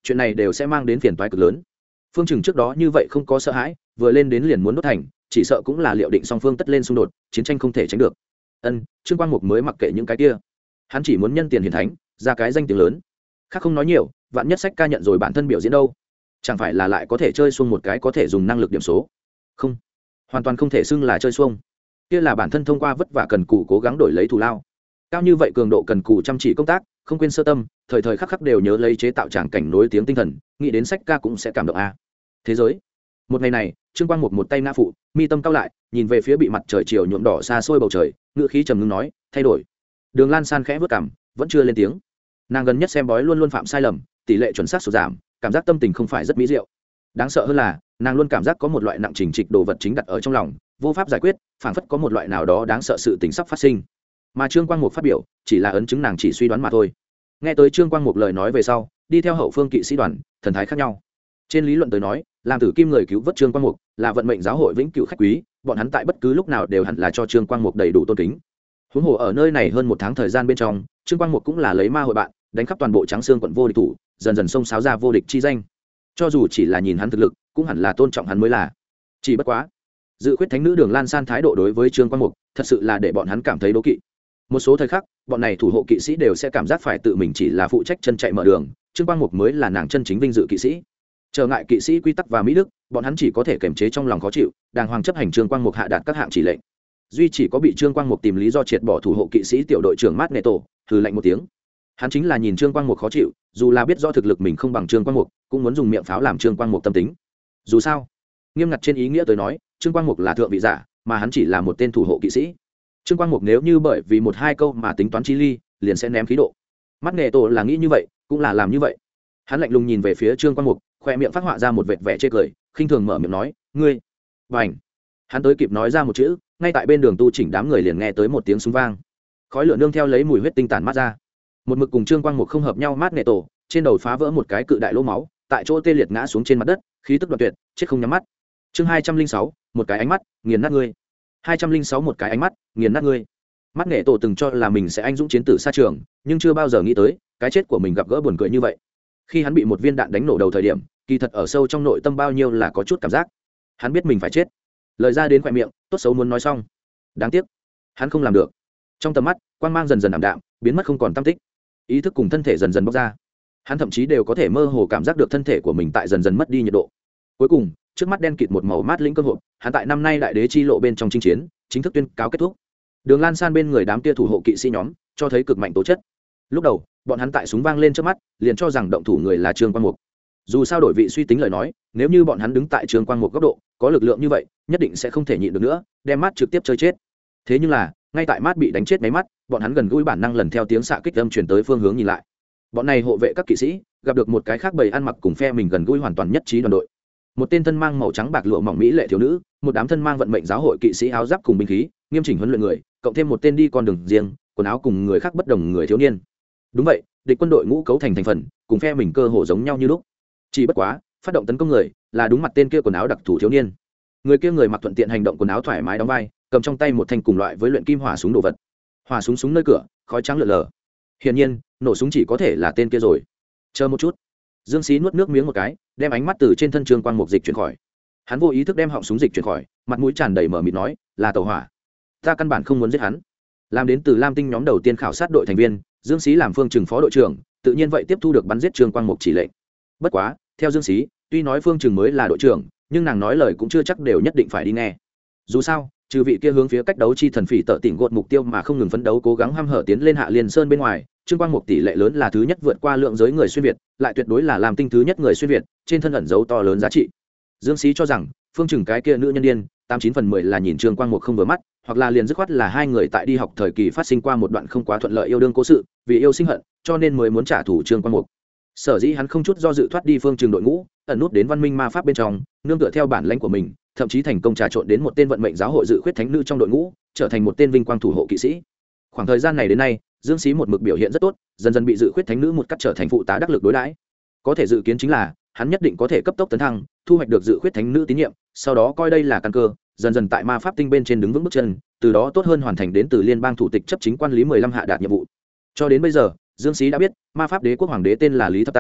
chuyện này đều sẽ mang đến phiền toái cực lớn. Phương Trừng trước đó như vậy không có sợ hãi, vừa lên đến liền muốn đốt thành, chỉ sợ cũng là liệu định song phương tất lên xung đột, chiến tranh không thể tránh được. Trương Quang Mục mới mặc kệ những cái kia, hắn chỉ muốn nhân tiền hiển thánh, ra cái danh tiếng lớn. Khác không nói nhiều, vạn nhất sách ca nhận rồi bản thân biểu diễn đâu, chẳng phải là lại có thể chơi xuông một cái có thể dùng năng lực điểm số. Không, hoàn toàn không thể xưng là chơi xuông, kia là bản thân thông qua vất vả cần cù cố gắng đổi lấy thù lao. Cao như vậy cường độ cần cù chăm chỉ công tác, không quên sơ tâm, thời thời khắc khắc đều nhớ lấy chế tạo tràng cảnh nối tiếng tinh thần, nghĩ đến sách ca cũng sẽ cảm động a. Thế giới. Một ngày này, Trương Quang một tay ngã phụ, mi tâm cao lại, nhìn về phía bị mặt trời chiều nhuộm đỏ xa xôi bầu trời, ngựa khí trầm ngưng nói, thay đổi. Đường Lan San khẽ vớt cằm, vẫn chưa lên tiếng. Nàng gần nhất xem bói luôn luôn phạm sai lầm, tỷ lệ chuẩn xác sụt giảm, cảm giác tâm tình không phải rất mỹ diệu. Đáng sợ hơn là, nàng luôn cảm giác có một loại nặng trình trịch đồ vật chính đặt ở trong lòng, vô pháp giải quyết, phảng phất có một loại nào đó đáng sợ sự tình sắp phát sinh. Mà Trương Quang Mục phát biểu, chỉ là ấn chứng nàng chỉ suy đoán mà thôi. Nghe tới Trương Quang Mục lời nói về sau, đi theo hậu phương kỵ sĩ đoàn, thần thái khác nhau. Trên lý luận tới nói, làm tử kim người cứu vớt Trương Quang Mục là vận mệnh giáo hội vĩnh cửu khách quý, bọn hắn tại bất cứ lúc nào đều hẳn là cho Trương Quang Mục đầy đủ tôn kính. Huống hồ ở nơi này hơn một tháng thời gian bên trong, Trương Quang Mục cũng là lấy ma hội bạn, đánh khắp toàn bộ Trắng Xương quận vô địch thủ, dần dần xông xáo ra vô địch chi danh. Cho dù chỉ là nhìn hắn thực lực, cũng hẳn là tôn trọng hắn mới là. Chỉ bất quá, dự khuyết thánh nữ Đường Lan San thái độ đối với Trương Quang Mục, thật sự là để bọn hắn cảm thấy đố kỵ. Một số thời khắc, bọn này thủ hộ kỵ sĩ đều sẽ cảm giác phải tự mình chỉ là phụ trách chân chạy mở đường, Trương Quang Mục mới là nàng chân chính vinh dự kỵ sĩ. Trở ngại kỵ sĩ quy tắc và mỹ đức, bọn hắn chỉ có thể kiềm chế trong lòng khó chịu, đàng hoàng chấp hành Trương Quang Mục hạ đạt các hạng chỉ lệnh. Duy chỉ có bị Trương Quang Mục tìm lý do triệt bỏ thủ hộ kỵ sĩ tiểu đội trưởng Mát Nệ Tổ, hừ lạnh một tiếng. Hắn chính là nhìn Trương Quang Mục khó chịu, dù là biết rõ thực lực mình không bằng Trương Quang Mục, cũng muốn dùng miệng pháo làm Trương Quang Mục tâm tính. Dù sao, nghiêm ngặt trên ý nghĩa tới nói, Trương Quang Mục là thượng vị giả, mà hắn chỉ là một tên thủ hộ kỵ sĩ. Trương Quang Mục nếu như bởi vì một hai câu mà tính toán chi ly, liền sẽ ném khí độ. Mắt Nệ Tổ là nghĩ như vậy, cũng là làm như vậy. Hắn lạnh lùng nhìn về phía Trương Quang Mục, khoe miệng phát họa ra một vệt vẻ chê cười, khinh thường mở miệng nói, ngươi. Bành. Hắn tới kịp nói ra một chữ, ngay tại bên đường tu chỉnh đám người liền nghe tới một tiếng súng vang, khói lửa nương theo lấy mùi huyết tinh tản mát ra. Một mực cùng Trương Quang Mục không hợp nhau Mát Nệ Tổ, trên đầu phá vỡ một cái cự đại lỗ máu, tại chỗ tê liệt ngã xuống trên mặt đất, khí tức đoạn tuyệt, chết không nhắm mắt. Chương 206, một cái ánh mắt, nghiền nát ngươi. 206 một cái ánh mắt, nghiền nát ngươi. Mát Nệ Tổ từng cho là mình sẽ anh dũng chiến tử xa trường, nhưng chưa bao giờ nghĩ tới, cái chết của mình gặp gỡ buồn cười như vậy. Khi hắn bị một viên đạn đánh nổ đầu thời điểm, kỳ thật ở sâu trong nội tâm bao nhiêu là có chút cảm giác. Hắn biết mình phải chết. Lời ra đến khóe miệng, tốt xấu muốn nói xong. Đáng tiếc, hắn không làm được. Trong tầm mắt, quang mang dần dần ảm đạm, biến mất không còn tăm tích. Ý thức cùng thân thể dần dần bốc ra. Hắn thậm chí đều có thể mơ hồ cảm giác được thân thể của mình tại dần dần mất đi nhiệt độ. Cuối cùng, trước mắt đen kịt một màu mát lĩnh cơ hội, hắn tại năm nay đại đế chi lộ bên trong chinh chiến, chính thức tuyên cáo kết thúc. Đường Lan San bên người đám kia thủ hộ kỵ sĩ nhóm, cho thấy cực mạnh tố chất. Lúc đầu, bọn hắn tại súng vang lên trước mắt, liền cho rằng động thủ người là Trương Quang Mục. Dù sao đổi vị suy tính lời nói, nếu như bọn hắn đứng tại Trương Quang Mục góc độ, có lực lượng như vậy, nhất định sẽ không thể nhịn được nữa, đem Mát trực tiếp chơi chết. Thế nhưng là, ngay tại Mát bị đánh chết mấy mắt, bọn hắn gần gũi bản năng lần theo tiếng xạ kích âm truyền tới phương hướng nhìn lại. Bọn này hộ vệ các kỵ sĩ, gặp được một cái khác bầy ăn mặc cùng phe mình gần gũi hoàn toàn nhất trí đoàn đội. Một tên thân mang màu trắng bạc lụa mỏng mỹ lệ thiếu nữ, một đám thân mang vận mệnh giáo hội kỵ sĩ áo giáp cùng binh khí, nghiêm chỉnh huấn luyện người, cộng thêm một tên đi con đường riêng, quần áo cùng người khác bất đồng người thiếu niên. Đúng vậy, địch quân đội ngũ cấu thành thành phần, cùng phe mình cơ hồ giống nhau như lúc. Chỉ bất quá, phát động tấn công người là đúng mặt tên kia quần áo đặc thù thiếu niên. Người kia người mặc thuận tiện hành động quần áo thoải mái đóng vai, cầm trong tay một thanh cùng loại với luyện kim hỏa súng đồ vật. Hỏa súng súng nơi cửa, khói trắng lượn lờ. Hiển nhiên, nổ súng chỉ có thể là tên kia rồi. Chờ một chút. Dương Xí nuốt nước miếng một cái, đem ánh mắt từ trên thân Trương Quang Mục dịch chuyển khỏi. Hắn vô ý thức đem họng súng dịch chuyển khỏi, mặt mũi tràn đầy mở mịt nói, là tàu hỏa. Ta căn bản không muốn giết hắn. Làm đến từ Lam Tinh nhóm đầu tiên khảo sát đội thành viên, Dương Xí làm Phương Trừng phó đội trưởng, tự nhiên vậy tiếp thu được bắn giết Trương Quang Mục chỉ lệnh. Bất quá, theo Dương Xí, tuy nói Phương Trừng mới là đội trưởng, nhưng nàng nói lời cũng chưa chắc đều nhất định phải đi nghe. Dù sao, trừ vị kia hướng phía cách đấu chi thần phỉ tợ tỉnh gột mục tiêu mà không ngừng phấn đấu cố gắng hăm hở tiến lên Hạ Liên Sơn bên ngoài, Trương Quang Mục tỷ lệ lớn là thứ nhất vượt qua lượng giới người xuyên việt, lại tuyệt đối là Lam Tinh thứ nhất người xuyên việt, trên thân ẩn dấu to lớn giá trị. Dương Xí cho rằng, Phương Trừng cái kia nữ nhân điên, 89/10 là nhìn Trương Quang Mục không vừa mắt, hoặc là liền dứt khoát là hai người tại đi học thời kỳ phát sinh qua một đoạn không quá thuận lợi yêu đương cố sự, vì yêu sinh hận, cho nên mới muốn trả thù Trương Quang Mục. Sở dĩ hắn không chút do dự thoát đi Phương Trừng đội ngũ, ẩn nút đến văn minh ma pháp bên trong, nương tựa theo bản lãnh của mình, thậm chí thành công trà trộn đến một tên vận mệnh giáo hội dự khuyết thánh nữ trong đội ngũ, trở thành một tên vinh quang thủ hộ kỵ sĩ. Khoảng thời gian này đến nay, Dương Xí một mực biểu hiện rất tốt, dần dần bị dự khuyết thánh nữ một cách trở thành phụ tá đắc lực đối đãi. Có thể dự kiến chính là, hắn nhất định có thể cấp tốc tấn thăng, thu hoạch được dự khuyết thánh nữ tín nhiệm, sau đó coi đây là căn cơ, dần dần tại ma pháp tinh bên trên đứng vững bước chân, từ đó tốt hơn hoàn thành đến từ liên bang thủ tịch chấp chính quan lý 15 hạ đạt nhiệm vụ. Cho đến bây giờ, Dương Xí đã biết, ma pháp đế quốc hoàng đế tên là Lý Thập Tam,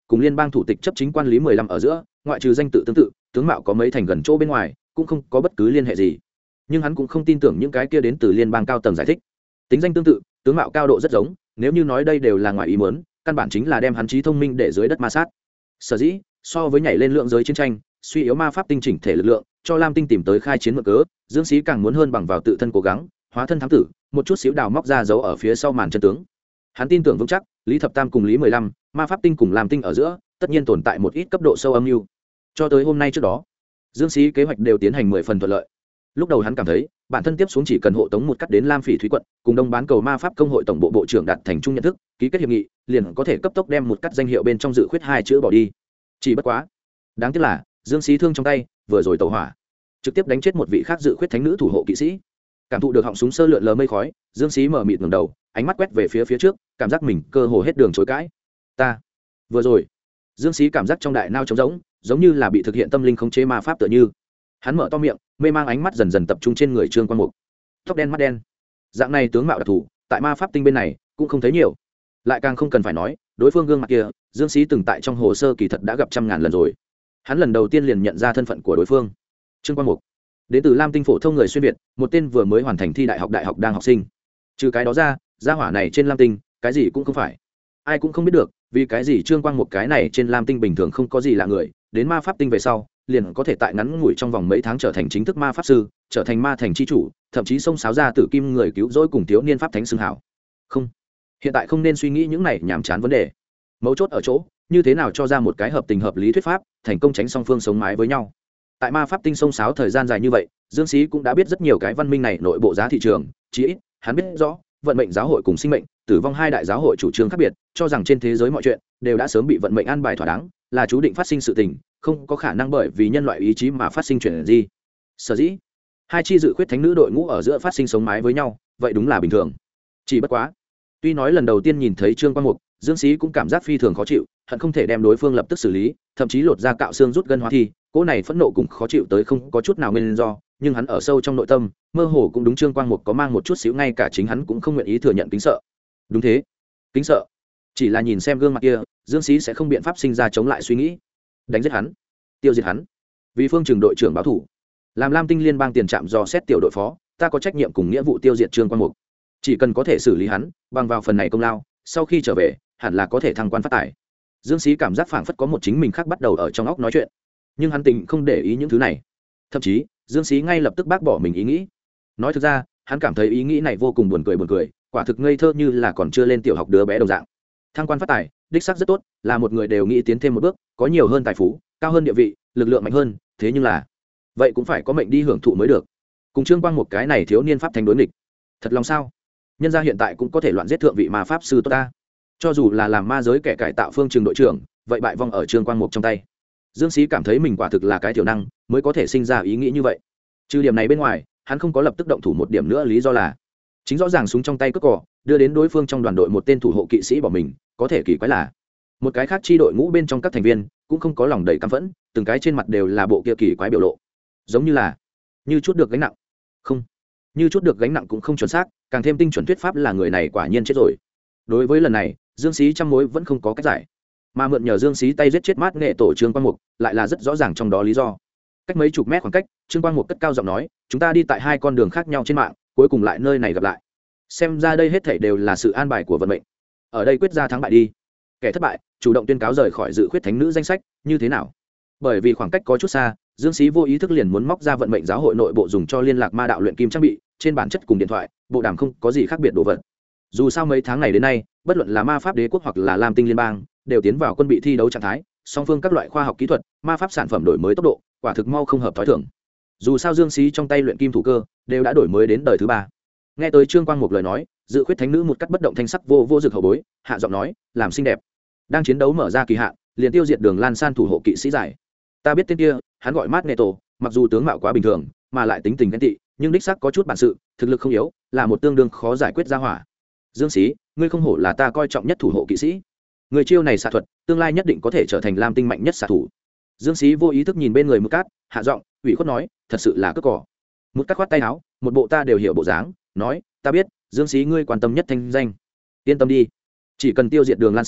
cùng liên bang thủ tịch chấp chính quan lý 15 ở giữa ngoại trừ danh tự tương tự tướng mạo có mấy thành gần chỗ bên ngoài cũng không có bất cứ liên hệ gì. Nhưng hắn cũng không tin tưởng những cái kia đến từ liên bang cao tầng giải thích. Tính danh tương tự, tướng mạo cao độ rất giống, nếu như nói đây đều là ngoài ý muốn, căn bản chính là đem hắn trí thông minh để dưới đất ma sát. Sở dĩ so với nhảy lên lượng giới chiến tranh, suy yếu ma pháp tinh chỉnh thể lực lượng, cho lam tinh tìm tới khai chiến mượn cớ, Dương Sĩ càng muốn hơn bằng vào tự thân cố gắng hóa thân thám tử, một chút xíu đào móc ra dấu ở phía sau màn chân tướng. Hắn tin tưởng vững chắc Lý Thập Tam cùng Lý 15, ma pháp tinh cùng lam tinh ở giữa tất nhiên tồn tại một ít cấp độ sâu âm mưu. Cho tới hôm nay trước đó, Dương Sĩ kế hoạch đều tiến hành 10 phần thuận lợi. Lúc đầu hắn cảm thấy bản thân tiếp xuống chỉ cần hộ tống một cắt đến Lam Phỉ Thúy quận, cùng Đông bán cầu ma pháp công hội tổng bộ bộ trưởng đạt thành chung nhận thức, ký kết hiệp nghị, liền có thể cấp tốc đem một cắt danh hiệu bên trong dự khuyết hai chữ bỏ đi. Chỉ bất quá, đáng tiếc là Dương Sĩ thương trong tay vừa rồi tẩu hỏa, trực tiếp đánh chết một vị khác dự khuyết thánh nữ thủ hộ kỵ sĩ. Cảm thụ được họng súng sơ lượn lờ mây khói, Dương Sĩ mở mịt ngẩng đầu, ánh mắt quét về phía trước, cảm giác mình cơ hồ hết đường chối cãi. Ta, vừa rồi, Dương Sĩ cảm giác trong đại não trống rỗng, giống như là bị thực hiện tâm linh khống chế ma pháp tựa như. Hắn mở to miệng, mê mang ánh mắt dần dần tập trung trên người Trương Quang Mục. Tóc đen mắt đen, dạng này tướng mạo đặc thù, tại ma pháp tinh bên này cũng không thấy nhiều. Lại càng không cần phải nói, đối phương gương mặt kia, Dương Sĩ từng tại trong hồ sơ kỳ thật đã gặp trăm ngàn lần rồi. Hắn lần đầu tiên liền nhận ra thân phận của đối phương. Trương Quang Mục, đến từ Lam Tinh phổ thông người xuyên việt, một tên vừa mới hoàn thành thi đại học đang học sinh. Trừ cái đó ra, gia hỏa này trên Lam Tinh, cái gì cũng không phải. Ai cũng không biết được, vì cái gì Trương Quang Mục cái này trên Lam Tinh bình thường không có gì lạ người, đến ma pháp tinh về sau, liền có thể tại ngắn ngủi trong vòng mấy tháng trở thành chính thức ma pháp sư, trở thành ma thành chi chủ, thậm chí xông xáo ra tử kim người cứu rỗi cùng thiếu niên pháp thánh xưng hảo. Không, hiện tại không nên suy nghĩ những này nhàm chán vấn đề. Mấu chốt ở chỗ, như thế nào cho ra một cái hợp tình hợp lý thuyết pháp, thành công tránh song phương sống mái với nhau. Tại ma pháp tinh xông xáo thời gian dài như vậy, Dương Sĩ cũng đã biết rất nhiều cái văn minh này nội bộ giá thị trường, chí ít, hắn biết rõ, vận mệnh giáo hội cùng sinh mệnh, tử vong hai đại giáo hội chủ trương khác biệt, cho rằng trên thế giới mọi chuyện đều đã sớm bị vận mệnh an bài thỏa đáng, là chú định phát sinh sự tình, không có khả năng bởi vì nhân loại ý chí mà phát sinh chuyện gì. Sở dĩ, hai chi dự khuyết thánh nữ đội ngũ ở giữa phát sinh sống mái với nhau, vậy đúng là bình thường. Chỉ bất quá, tuy nói lần đầu tiên nhìn thấy Trương Quang Mục, Dương Sĩ cũng cảm giác phi thường khó chịu, hận không thể đem đối phương lập tức xử lý, thậm chí lột ra cạo xương rút gân hóa thi, cỗ này phẫn nộ cùng khó chịu tới không có chút nào nguyên do, nhưng hắn ở sâu trong nội tâm, mơ hồ cũng đúng Trương Quang Mục có mang một chút xíu, ngay cả chính hắn cũng không nguyện ý thừa nhận kính sợ. Đúng thế, kính sợ. Chỉ là nhìn xem gương mặt kia, Dương Sĩ sẽ không biện pháp sinh ra chống lại suy nghĩ. Đánh giết hắn, tiêu diệt hắn, vì phương trường đội trưởng báo thủ, làm Lam Tinh liên bang tiền trạm do xét tiểu đội phó, ta có trách nhiệm cùng nghĩa vụ tiêu diệt Trương Quang Mục. Chỉ cần có thể xử lý hắn, bằng vào phần này công lao, sau khi trở về, hẳn là có thể thăng quan phát tài. Dương Sĩ cảm giác phảng phất có một chính mình khác bắt đầu ở trong óc nói chuyện, nhưng hắn tình không để ý những thứ này. Thậm chí, Dương Sĩ ngay lập tức bác bỏ mình ý nghĩ. Nói thực ra, hắn cảm thấy ý nghĩ này vô cùng buồn cười, quả thực ngây thơ như là còn chưa lên tiểu học đứa bé đồng dạng. Thăng quan phát tài, đích xác rất tốt, là một người đều nghĩ tiến thêm một bước, có nhiều hơn tài phú, cao hơn địa vị, lực lượng mạnh hơn, thế nhưng là, vậy cũng phải có mệnh đi hưởng thụ mới được. Cùng Trương Quang một cái này thiếu niên pháp thành đối nghịch, thật lòng sao? Nhân gia hiện tại cũng có thể loạn giết thượng vị ma pháp sư tốt ta. Cho dù là làm ma giới kẻ cải tạo phương trường đội trưởng, vậy bại vong ở Trương Quang Mục trong tay. Dương Sĩ cảm thấy mình quả thực là cái thiểu năng, mới có thể sinh ra ý nghĩ như vậy. Trừ điểm này bên ngoài, hắn không có lập tức động thủ một điểm nữa, lý do là chính rõ ràng súng trong tay cướp cỏ, đưa đến đối phương trong đoàn đội một tên thủ hộ kỵ sĩ bỏ mình, có thể kỳ quái là một cái khác chi đội ngũ bên trong các thành viên cũng không có lòng đầy căm phẫn, từng cái trên mặt đều là bộ kia kỳ quái biểu lộ, giống như là như chút được gánh nặng. Không, như chút được gánh nặng cũng không chuẩn xác, càng thêm tinh chuẩn thuyết pháp là người này quả nhiên chết rồi. Đối với lần này, Dương Sĩ trăm mối vẫn không có cách giải, mà mượn nhờ Dương Sĩ tay giết chết mát nghệ tổ Trương Quang Mục, lại là rất rõ ràng trong đó lý do. Cách mấy chục mét khoảng cách, Trương Quang Mục cất cao giọng nói, chúng ta đi tại hai con đường khác nhau trên mạng, cuối cùng lại nơi này gặp lại. Xem ra đây hết thảy đều là sự an bài của vận mệnh. Ở đây quyết ra thắng bại đi. Kẻ thất bại, chủ động tuyên cáo rời khỏi dự khuyết thánh nữ danh sách, như thế nào? Bởi vì khoảng cách có chút xa, Dương Sĩ vô ý thức liền muốn móc ra vận mệnh giáo hội nội bộ dùng cho liên lạc ma đạo luyện kim trang bị, trên bản chất cùng điện thoại, bộ đàm không có gì khác biệt đồ vật. Dù sao mấy tháng này đến nay, bất luận là ma pháp đế quốc hoặc là Lam Tinh liên bang, đều tiến vào quân bị thi đấu trạng thái, song phương các loại khoa học kỹ thuật, ma pháp sản phẩm đổi mới tốc độ, quả thực mau không hợp thói thường. Dù sao Dương Sĩ trong tay luyện kim thủ cơ đều đã đổi mới đến đời thứ 3. Nghe tới Trương Quang một lời nói, dự khuyết thánh nữ một cắt bất động thanh sắc vô dược hậu bối, hạ giọng nói, làm xinh đẹp. Đang chiến đấu mở ra kỳ hạn, liền tiêu diệt Đường Lan San thủ hộ kỵ sĩ giải. Ta biết tên kia, hắn gọi Mát Neto, mặc dù tướng mạo quá bình thường, mà lại tính tình ghen tị, nhưng đích xác có chút bản sự, thực lực không yếu, là một tương đương khó giải quyết gia hỏa. Dương Sĩ, ngươi không hổ là ta coi trọng nhất thủ hộ kỵ sĩ. Người chiêu này xạ thuật, tương lai nhất định có thể trở thành Lam Tinh mạnh nhất xạ thủ. Dương Sĩ vô ý thức nhìn bên người Mục Cát, hạ giọng, ủy khuất nói, thật sự là cướp cỏ. Mục Cát khoát tay áo, một bộ ta đều hiểu bộ dáng, nói, ta biết, Dương Sĩ ngươi quan tâm nhất thanh danh. Yên tâm đi, chỉ cần tiêu diệt Đường Lan San,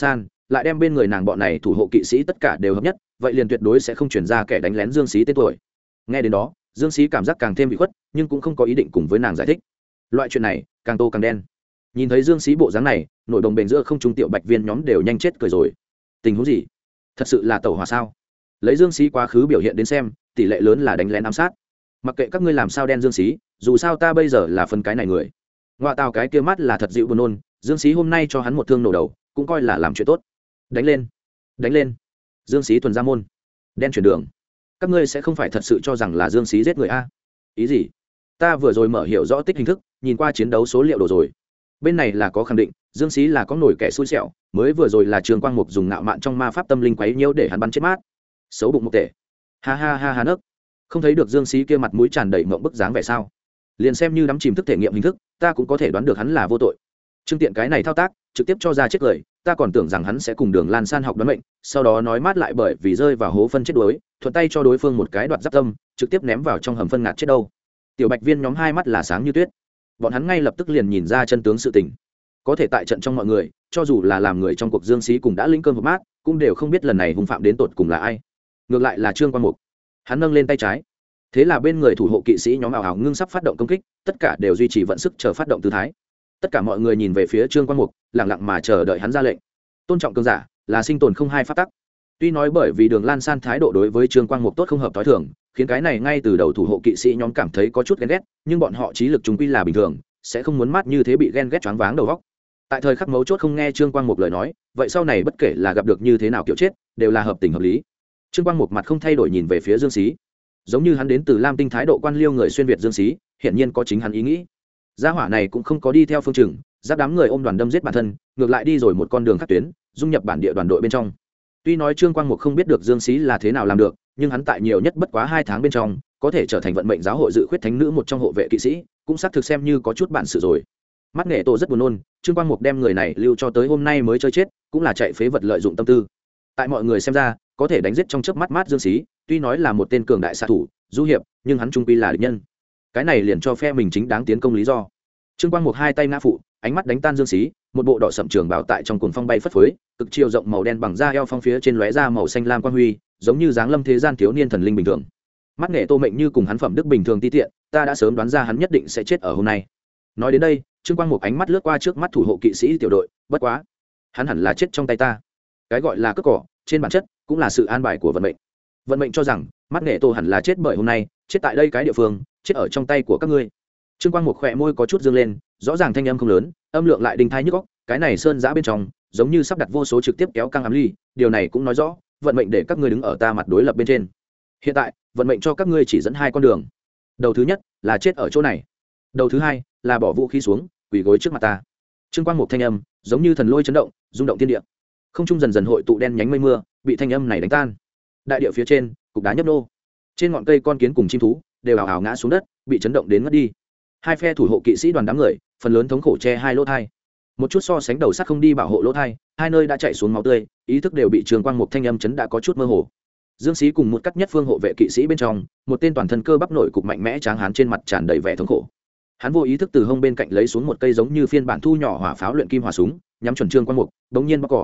lại đem bên người nàng bọn này thủ hộ kỵ sĩ tất cả đều hợp nhất, vậy liền tuyệt đối sẽ không chuyển ra kẻ đánh lén Dương Xí tên tuổi. Nghe đến đó, Dương Xí cảm giác càng thêm bị khuất, nhưng cũng không có ý định cùng với nàng giải thích. Loại chuyện này càng tô càng đen. Nhìn thấy Dương Xí bộ dáng này, nổi đồng bền giữa không trung tiểu bạch viên nhóm đều nhanh chết cười rồi. Tình huống gì? Thật sự là tẩu hỏa sao? Lấy Dương Xí quá khứ biểu hiện đến xem, tỷ lệ lớn là đánh lén ám sát. Mặc kệ các ngươi làm sao đen Dương Xí, dù sao ta bây giờ là phần cái này người. Ngoại tào cái kia mắt là thật dịu buồn nôn, Dương Xí hôm nay cho hắn một thương nổ đầu, cũng coi là làm chuyện tốt. Đánh lên, đánh lên. Dương Xí tuần ra môn, đen chuyển đường. Các ngươi sẽ không phải thật sự cho rằng là Dương Xí giết người a? Ý gì? Ta vừa rồi mở hiểu rõ tích hình thức, nhìn qua chiến đấu số liệu đồ rồi. Bên này là có khẳng định, Dương Xí là có nổi kẻ xui xẻo, mới vừa rồi là Trường Quang Mục dùng ngạo mạn trong ma pháp tâm linh quấy nhiễu để hắn bắn chết mát. Xấu bụng một tệ. Ha ha ha ha nấc. Không thấy được Dương Xí kia mặt mũi tràn đầy mộng bức dáng vẻ sao? Liền xem như đắm chìm thức thể nghiệm hình thức, ta cũng có thể đoán được hắn là vô tội. Trương Tiện cái này thao tác, trực tiếp cho ra chết cười, ta còn tưởng rằng hắn sẽ cùng Đường Lan San học đoán mệnh, sau đó nói mát lại bởi vì rơi vào hố phân chết đuối, thuận tay cho đối phương một cái đoạt giáp tâm, trực tiếp ném vào trong hầm phân ngạt chết đâu. Tiểu Bạch Viên nhóm hai mắt là sáng như tuyết. Bọn hắn ngay lập tức liền nhìn ra chân tướng sự tình. Có thể tại trận trong mọi người, cho dù là làm người trong cuộc Dương Xí cùng đã lĩnh cơm hộp mát, cũng đều không biết lần này hung phạm đến tột cùng là ai. Ngược lại là Trương Quang Mục. Hắn nâng lên tay trái. Thế là bên người thủ hộ kỵ sĩ nhóm ảo ảo ngưng sắp phát động công kích, tất cả đều duy trì vận sức chờ phát động tư thái. Tất cả mọi người nhìn về phía Trương Quang Mục, lặng lặng mà chờ đợi hắn ra lệnh. Tôn trọng cường giả là sinh tồn không hai pháp tắc. Tuy nói bởi vì Đường Lan San thái độ đối với Trương Quang Mục tốt không hợp tối thường, khiến cái này ngay từ đầu thủ hộ kỵ sĩ nhóm cảm thấy có chút ghen ghét, nhưng bọn họ trí lực chúng quy là bình thường, sẽ không muốn mát như thế bị ghen ghét choáng váng đầu óc. Tại thời khắc mấu chốt không nghe Trương Quang Mục lời nói, vậy sau này bất kể là gặp được như thế nào kiểu chết, đều là hợp tình hợp lý. Trương Quang Mục mặt không thay đổi nhìn về phía Dương Xí, giống như hắn đến từ Lam Tinh thái độ quan liêu người xuyên việt Dương Xí, hiển nhiên có chính hắn ý nghĩ. Gia hỏa này cũng không có đi theo phương chừng, giáp đám người ôm đoàn đâm giết bản thân, ngược lại đi rồi một con đường khác tuyến, dung nhập bản địa đoàn đội bên trong. Tuy nói Trương Quang Mục không biết được Dương Xí là thế nào làm được, nhưng hắn tại nhiều nhất bất quá 2 tháng bên trong, có thể trở thành vận mệnh giáo hội dự khuyết thánh nữ một trong hộ vệ kỵ sĩ, cũng xác thực xem như có chút bản sự rồi. Mắt nghệ tổ rất buồn nôn, Trương Quang Mục đem người này lưu cho tới hôm nay mới chơi chết, cũng là chạy phế vật lợi dụng tâm tư. Tại mọi người xem ra, có thể đánh giết trong chớp mắt Dương Xí, tuy nói là một tên cường đại xạ thủ, du hiệp, nhưng hắn trung quy là địch nhân. Cái này liền cho phe mình chính đáng tiến công lý do. Trương Quang Mục hai tay ngã phụ, ánh mắt đánh tan Dương Xí, một bộ đỏ sậm trường bào tại trong cuồng phong bay phất phới, cực chiều rộng màu đen bằng da eo phong phía trên lóe ra màu xanh lam quang huy, giống như dáng lâm thế gian thiếu niên thần linh bình thường. Mắt nghệ Tô mệnh như cùng hắn phẩm đức bình thường ti tiện, ta đã sớm đoán ra hắn nhất định sẽ chết ở hôm nay. Nói đến đây, Trương Quang Mục ánh mắt lướt qua trước mắt thủ hộ kỵ sĩ tiểu đội, bất quá, hắn hẳn là chết trong tay ta. Cái gọi là cướp cỏ, trên bản chất cũng là sự an bài của vận mệnh. Vận mệnh cho rằng, mắt nghệ Tô hẳn là chết bởi hôm nay, chết tại đây cái địa phương, chết ở trong tay của các ngươi. Trương Quang Mục khỏe môi có chút dương lên, rõ ràng thanh âm không lớn, âm lượng lại đinh thai nhức óc, cái này sơn giã bên trong, giống như sắp đặt vô số trực tiếp kéo căng ám ly, điều này cũng nói rõ, vận mệnh để các ngươi đứng ở ta mặt đối lập bên trên. Hiện tại, vận mệnh cho các ngươi chỉ dẫn 2 con đường. Đầu thứ nhất là chết ở chỗ này. Đầu thứ hai là bỏ vũ khí xuống, quỳ gối trước mặt ta. Trương Quang Mục thanh âm, giống như thần lôi chấn động, rung động thiên địa. Không trung dần dần hội tụ đen nhánh mây mưa, bị thanh âm này đánh tan. Đại địa phía trên, cục đá nhấp nô. Trên ngọn cây con kiến cùng chim thú đều ào ào ngã xuống đất, bị chấn động đến ngất đi. Hai phe thủ hộ kỵ sĩ đoàn đám người, phần lớn thống khổ che 2 lỗ thai. Một chút so sánh đầu sắt không đi bảo hộ lỗ thai, 2 nơi đã chạy xuống máu tươi, ý thức đều bị Trương Quang Mục thanh âm chấn đã có chút mơ hồ. Dương Xí cùng một cắt nhất phương hộ vệ kỵ sĩ bên trong, một tên toàn thân cơ bắp nổi cục mạnh mẽ tráng hán trên mặt tràn đầy vẻ thống khổ. Hắn vô ý thức từ hông bên cạnh lấy xuống một cây giống như phiên bản thu nhỏ hỏa pháo luyện kim hỏa súng, nhắm chuẩn Trương Quang Mục, bỗng nhiên bóc cỏ.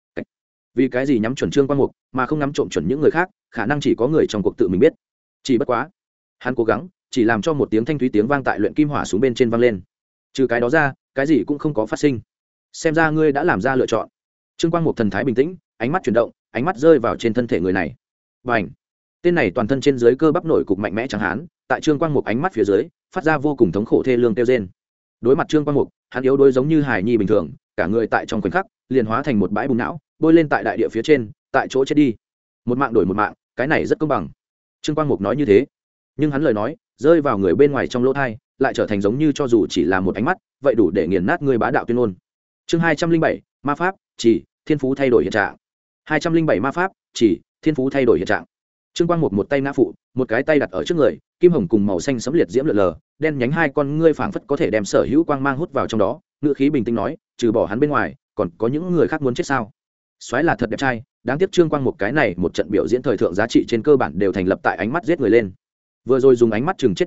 Vì cái gì nhắm chuẩn Trương Quang Mục mà không nhắm trộm chuẩn những người khác, khả năng chỉ có người trong cuộc tự mình biết. Chỉ bất quá, hắn cố gắng, chỉ làm cho một tiếng thanh thúy tiếng vang tại luyện kim hỏa súng bên trên vang lên. Trừ cái đó ra, cái gì cũng không có phát sinh. Xem ra ngươi đã làm ra lựa chọn. Trương Quang Mục thần thái bình tĩnh, ánh mắt chuyển động, ánh mắt rơi vào trên thân thể người này. Bành! Tên này toàn thân trên dưới cơ bắp nổi cục mạnh mẽ chẳng hán, tại Trương Quang Mục ánh mắt phía dưới, phát ra vô cùng thống khổ thê lương kêu rên. Đối mặt Trương Quang Mục, hắn yếu đuối giống như hài nhi bình thường, cả người tại trong khoảnh khắc liền hóa thành một bãi bùn não, bôi lên tại đại địa phía trên, tại chỗ chết đi. Một mạng đổi một mạng, cái này rất công bằng. Trương Quang Mục nói như thế, nhưng hắn lời nói rơi vào người bên ngoài trong lỗ tai, lại trở thành giống như cho dù chỉ là một ánh mắt, vậy đủ để nghiền nát người bá đạo tuyên ngôn. Chương 207, ma pháp, chỉ, thiên phú thay đổi hiện trạng. 207 ma pháp, chỉ, thiên phú thay đổi hiện trạng. Trương Quang một tay ngã phụ, một cái tay đặt ở trước người, kim hồng cùng màu xanh sẫm liệt diễm lượn lờ, đen nhánh 2 con ngươi phảng phất có thể đem sở hữu quang mang hút vào trong đó, ngữ khí bình tĩnh nói, trừ bỏ hắn bên ngoài, còn có những người khác muốn chết sao? Soái là thật đẹp trai, đáng tiếc Trương Quang một cái này một trận biểu diễn thời thượng giá trị trên cơ bản đều thành lập tại ánh mắt giết người lên. Vừa rồi dùng ánh mắt chừng chết địch nhân,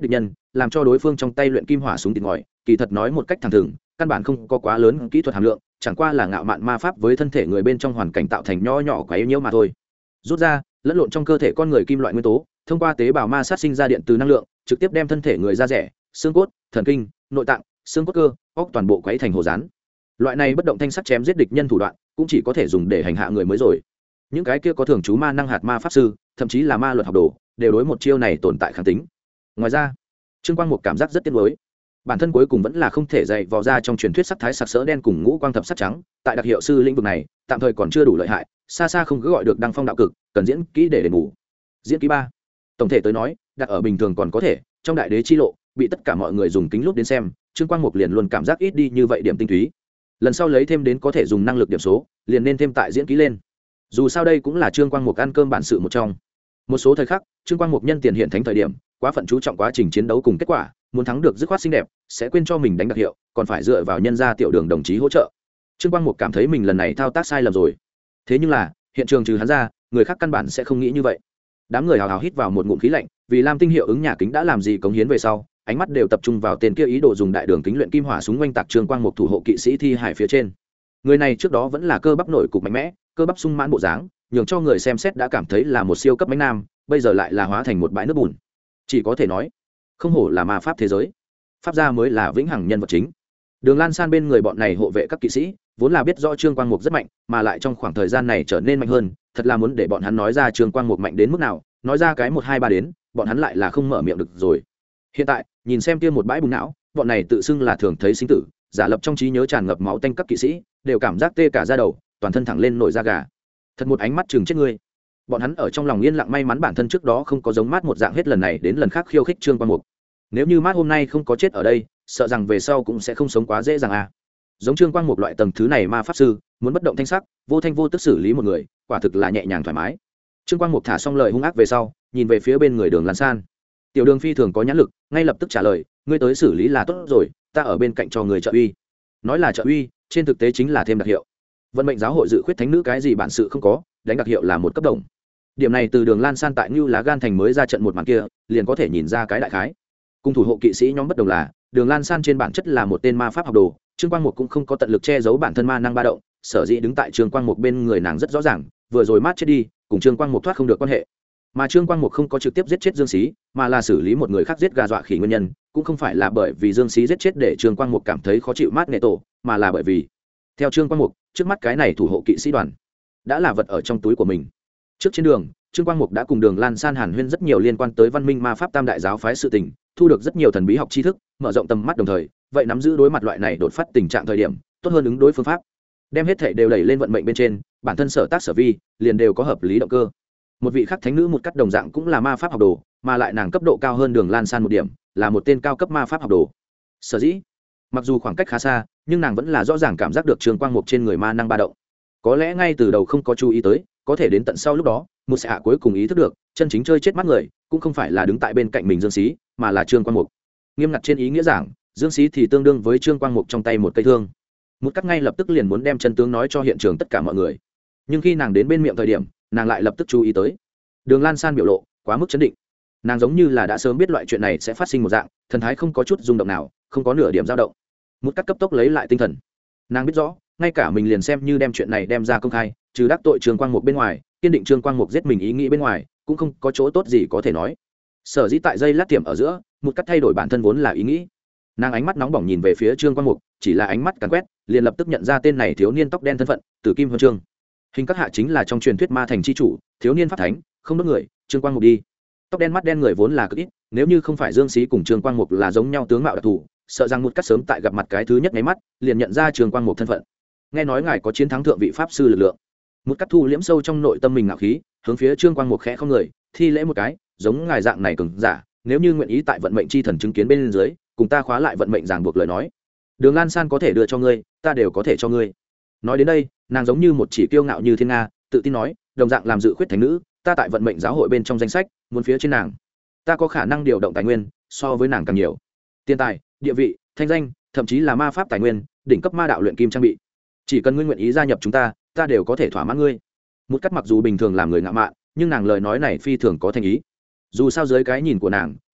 làm cho đối phương trong tay luyện kim hỏa súng tìm ngòi, kỳ thật nói một cách thẳng thừng, căn bản không có quá lớn kỹ thuật hàm lượng, chẳng qua là ngạo mạn ma pháp với thân thể người bên trong hoàn cảnh tạo thành nho nhỏ quá yếu nhiễu mà thôi. Rút ra, lẫn lộn trong cơ thể con người kim loại nguyên tố, thông qua tế bào ma sát sinh ra điện từ năng lượng, trực tiếp đem thân thể người da rẻ, xương cốt, thần kinh, nội tạng, xương cốt cơ, óc toàn bộ quấy thành hồ rán. Loại này bất động thanh sắc chém giết địch nhân thủ đoạn, cũng chỉ có thể dùng để hành hạ người mới rồi. Những cái kia có thường trú ma năng hạt ma pháp sư, thậm chí là ma luật học đồ, đều đối một chiêu này tồn tại kháng tính. Ngoài ra, Trương Quang một cảm giác rất tiếc nuối. Bản thân cuối cùng vẫn là không thể dạy vò ra trong truyền thuyết sắc thái sặc sỡ đen cùng ngũ quang thập sắc trắng, tại đặc hiệu sư lĩnh vực này, tạm thời còn chưa đủ lợi hại, xa xa không cứ gọi được đăng phong đạo cực, cần diễn kỹ để đền bù. Diễn kỹ 3. Tổng thể tới nói, đặt ở bình thường còn có thể, trong đại đế chi lộ, bị tất cả mọi người dùng kính lúp đến xem, Trương Quang Mục liền luôn cảm giác ít đi như vậy điểm tinh túy. Lần sau lấy thêm đến có thể dùng năng lực điểm số, liền nên thêm tại diễn kỹ lên. Dù sao đây cũng là Trương Quang Mục ăn cơm bản sự một trong. Một số thời khắc, Trương Quang Mục nhân tiền hiện thánh thời điểm, quá phận chú trọng quá trình chiến đấu cùng kết quả, muốn thắng được dứt khoát xinh đẹp, sẽ quên cho mình đánh đặc hiệu, còn phải dựa vào nhân gia tiểu đường đồng chí hỗ trợ. Trương Quang Mục cảm thấy mình lần này thao tác sai lầm rồi. Thế nhưng là, hiện trường trừ hắn ra, người khác căn bản sẽ không nghĩ như vậy. Đám người hào hào hít vào một ngụm khí lạnh, vì Lam Tinh hiệu ứng nhà kính đã làm gì cống hiến về sau, ánh mắt đều tập trung vào tên kia ý đồ dùng đại đường kính luyện kim hỏa súng oanh tạc Trương Quang Mục thủ hộ kỵ sĩ thi hải phía trên. Người này trước đó vẫn là cơ bắp nổi cục mạnh mẽ, cơ bắp sung mãn bộ dáng, nhường cho người xem xét đã cảm thấy là một siêu cấp mãnh nam, bây giờ lại là hóa thành một bãi nước bùn. Chỉ có thể nói, không hổ là ma pháp thế giới, pháp gia mới là vĩnh hằng nhân vật chính. Đường Lan San bên người bọn này hộ vệ các kỵ sĩ, vốn là biết rõ Trương Quang Mục rất mạnh, mà lại trong khoảng thời gian này trở nên mạnh hơn, thật là muốn để bọn hắn nói ra Trương Quang Mục mạnh đến mức nào, nói ra cái 1 2 3 đến, bọn hắn lại là không mở miệng được rồi. Hiện tại, nhìn xem kia một bãi bùn não, bọn này tự xưng là thường thấy sinh tử, giả lập trong trí nhớ tràn ngập máu tanh các kỵ sĩ, đều cảm giác tê cả da đầu, toàn thân thẳng lên nổi da gà. Thật một ánh mắt chừng chết ngươi. Bọn hắn ở trong lòng yên lặng may mắn bản thân trước đó không có giống Mát một dạng hết lần này đến lần khác khiêu khích Trương Quang Mục. Nếu như Mát hôm nay không có chết ở đây, sợ rằng về sau cũng sẽ không sống quá dễ dàng à. Giống Trương Quang Mục loại tầng thứ này ma pháp sư, muốn bất động thanh sắc, vô thanh vô tức xử lý một người, quả thực là nhẹ nhàng thoải mái. Trương Quang Mục thả xong lời hung ác về sau, nhìn về phía bên người Đường Lan San. Tiểu Đường phi thường có nhãn lực, ngay lập tức trả lời, ngươi tới xử lý là tốt rồi, ta ở bên cạnh cho người trợ uy. Nói là trợ uy, trên thực tế chính là thêm đặc hiệu. Vận mệnh giáo hội dự khuyết thánh nữ cái gì bản sự không có, đánh đặc hiệu là một cấp đồng. Điểm này từ Đường Lan San tại Như Lá Gan thành mới ra trận một màn kia, liền có thể nhìn ra cái đại khái. Cùng thủ hộ kỵ sĩ nhóm bất đồng là, Đường Lan San trên bản chất là một tên ma pháp học đồ, Trương Quang Mục cũng không có tận lực che giấu bản thân ma năng ba động, sở dĩ đứng tại Trương Quang Mục bên người nàng rất rõ ràng, vừa rồi Mát chết đi, cùng Trương Quang Mục thoát không được quan hệ. Mà Trương Quang Mục không có trực tiếp giết chết Dương Xí, mà là xử lý một người khác giết gà dọa khỉ nguyên nhân, cũng không phải là bởi vì Dương Xí giết chết để Trương Quang Mục cảm thấy khó chịu Mát nệ tổ, mà là bởi vì theo Trương Quang Mục, trước mắt cái này thủ hộ kỵ sĩ đoàn đã là vật ở trong túi của mình. Trước trên đường, Trương Quang Mục đã cùng Đường Lan San hàn huyên rất nhiều liên quan tới văn minh ma pháp tam đại giáo phái sự tình, thu được rất nhiều thần bí học tri thức, mở rộng tầm mắt đồng thời, vậy nắm giữ đối mặt loại này đột phát tình trạng thời điểm, tốt hơn ứng đối phương pháp. Đem hết thể đều đẩy lên vận mệnh bên trên, bản thân sở tác sở vi, liền đều có hợp lý động cơ. Một vị khác thánh nữ một cách đồng dạng cũng là ma pháp học đồ, mà lại nàng cấp độ cao hơn Đường Lan San một điểm, là một tên cao cấp ma pháp học đồ. Sở dĩ, mặc dù khoảng cách khá xa, nhưng nàng vẫn là rõ ràng cảm giác được Trương Quang Mục trên người ma năng ba động. Có lẽ ngay từ đầu không có chú ý tới, có thể đến tận sau lúc đó, một sẽ hạ cuối cùng ý thức được, chân chính chơi chết mắt người, cũng không phải là đứng tại bên cạnh mình Dương Xí, mà là Trương Quang Mục. Nghiêm ngặt trên ý nghĩa giảng, Dương Xí thì tương đương với Trương Quang Mục trong tay một cây thương. Một cắt ngay lập tức liền muốn đem chân tướng nói cho hiện trường tất cả mọi người. Nhưng khi nàng đến bên miệng thời điểm, nàng lại lập tức chú ý tới. Đường Lan San biểu lộ quá mức chấn định. Nàng giống như là đã sớm biết loại chuyện này sẽ phát sinh một dạng, thần thái không có chút rung động nào, không có nửa điểm dao động. Một cắt cấp tốc lấy lại tinh thần. Nàng biết rõ, ngay cả mình liền xem như đem chuyện này đem ra công khai, trừ đắc tội Trương Quang Mục bên ngoài, kiên định Trương Quang Mục giết mình ý nghĩ bên ngoài, cũng không có chỗ tốt gì có thể nói. Sở dĩ tại dây lát tiệm ở giữa, một cắt thay đổi bản thân vốn là ý nghĩ. Nàng ánh mắt nóng bỏng nhìn về phía Trương Quang Mục, chỉ là ánh mắt càn quét, liền lập tức nhận ra tên này thiếu niên tóc đen thân phận, Tử Kim Huân Trương. Hình các hạ chính là trong truyền thuyết ma thành chi chủ, thiếu niên pháp thánh, không đốt người, Trương Quang Mục đi. Tóc đen mắt đen người vốn là cực ít, nếu như không phải Dương Xí cùng Trương Quang Mục là giống nhau tướng mạo đặc thù, sợ rằng một cắt sớm tại gặp mặt cái thứ nhất nháy mắt, liền nhận ra Trương Quang Mục thân phận. Nghe nói ngài có chiến thắng thượng vị pháp sư lực lượng. Một cắt thu liễm sâu trong nội tâm mình ngạo khí, hướng phía Trương Quang Mục khẽ không người, thi lễ một cái, giống ngài dạng này cường giả, nếu như nguyện ý tại vận mệnh chi thần chứng kiến bên dưới, cùng ta khóa lại vận mệnh ràng buộc lời nói, Đường Lan San có thể đưa cho ngươi, ta đều có thể cho ngươi. Nói đến đây, nàng giống như một chỉ kiêu ngạo như thiên nga, tự tin nói, đồng dạng làm dự khuyết thánh nữ, ta tại vận mệnh giáo hội bên trong danh sách, muốn phía trên nàng, ta có khả năng điều động tài nguyên, so với nàng càng nhiều. Tiền tài, địa vị, thanh danh, thậm chí là ma pháp tài nguyên, đỉnh cấp ma đạo luyện kim trang bị. Chỉ cần ngươi nguyện ý gia nhập chúng ta, ta đều có thể thỏa mãn ngươi. Một cách mặc dù bình thường làm người ngạo mạn, nhưng nàng lời nói này phi thường có thành ý. Dù sao dưới cái nhìn của nàng,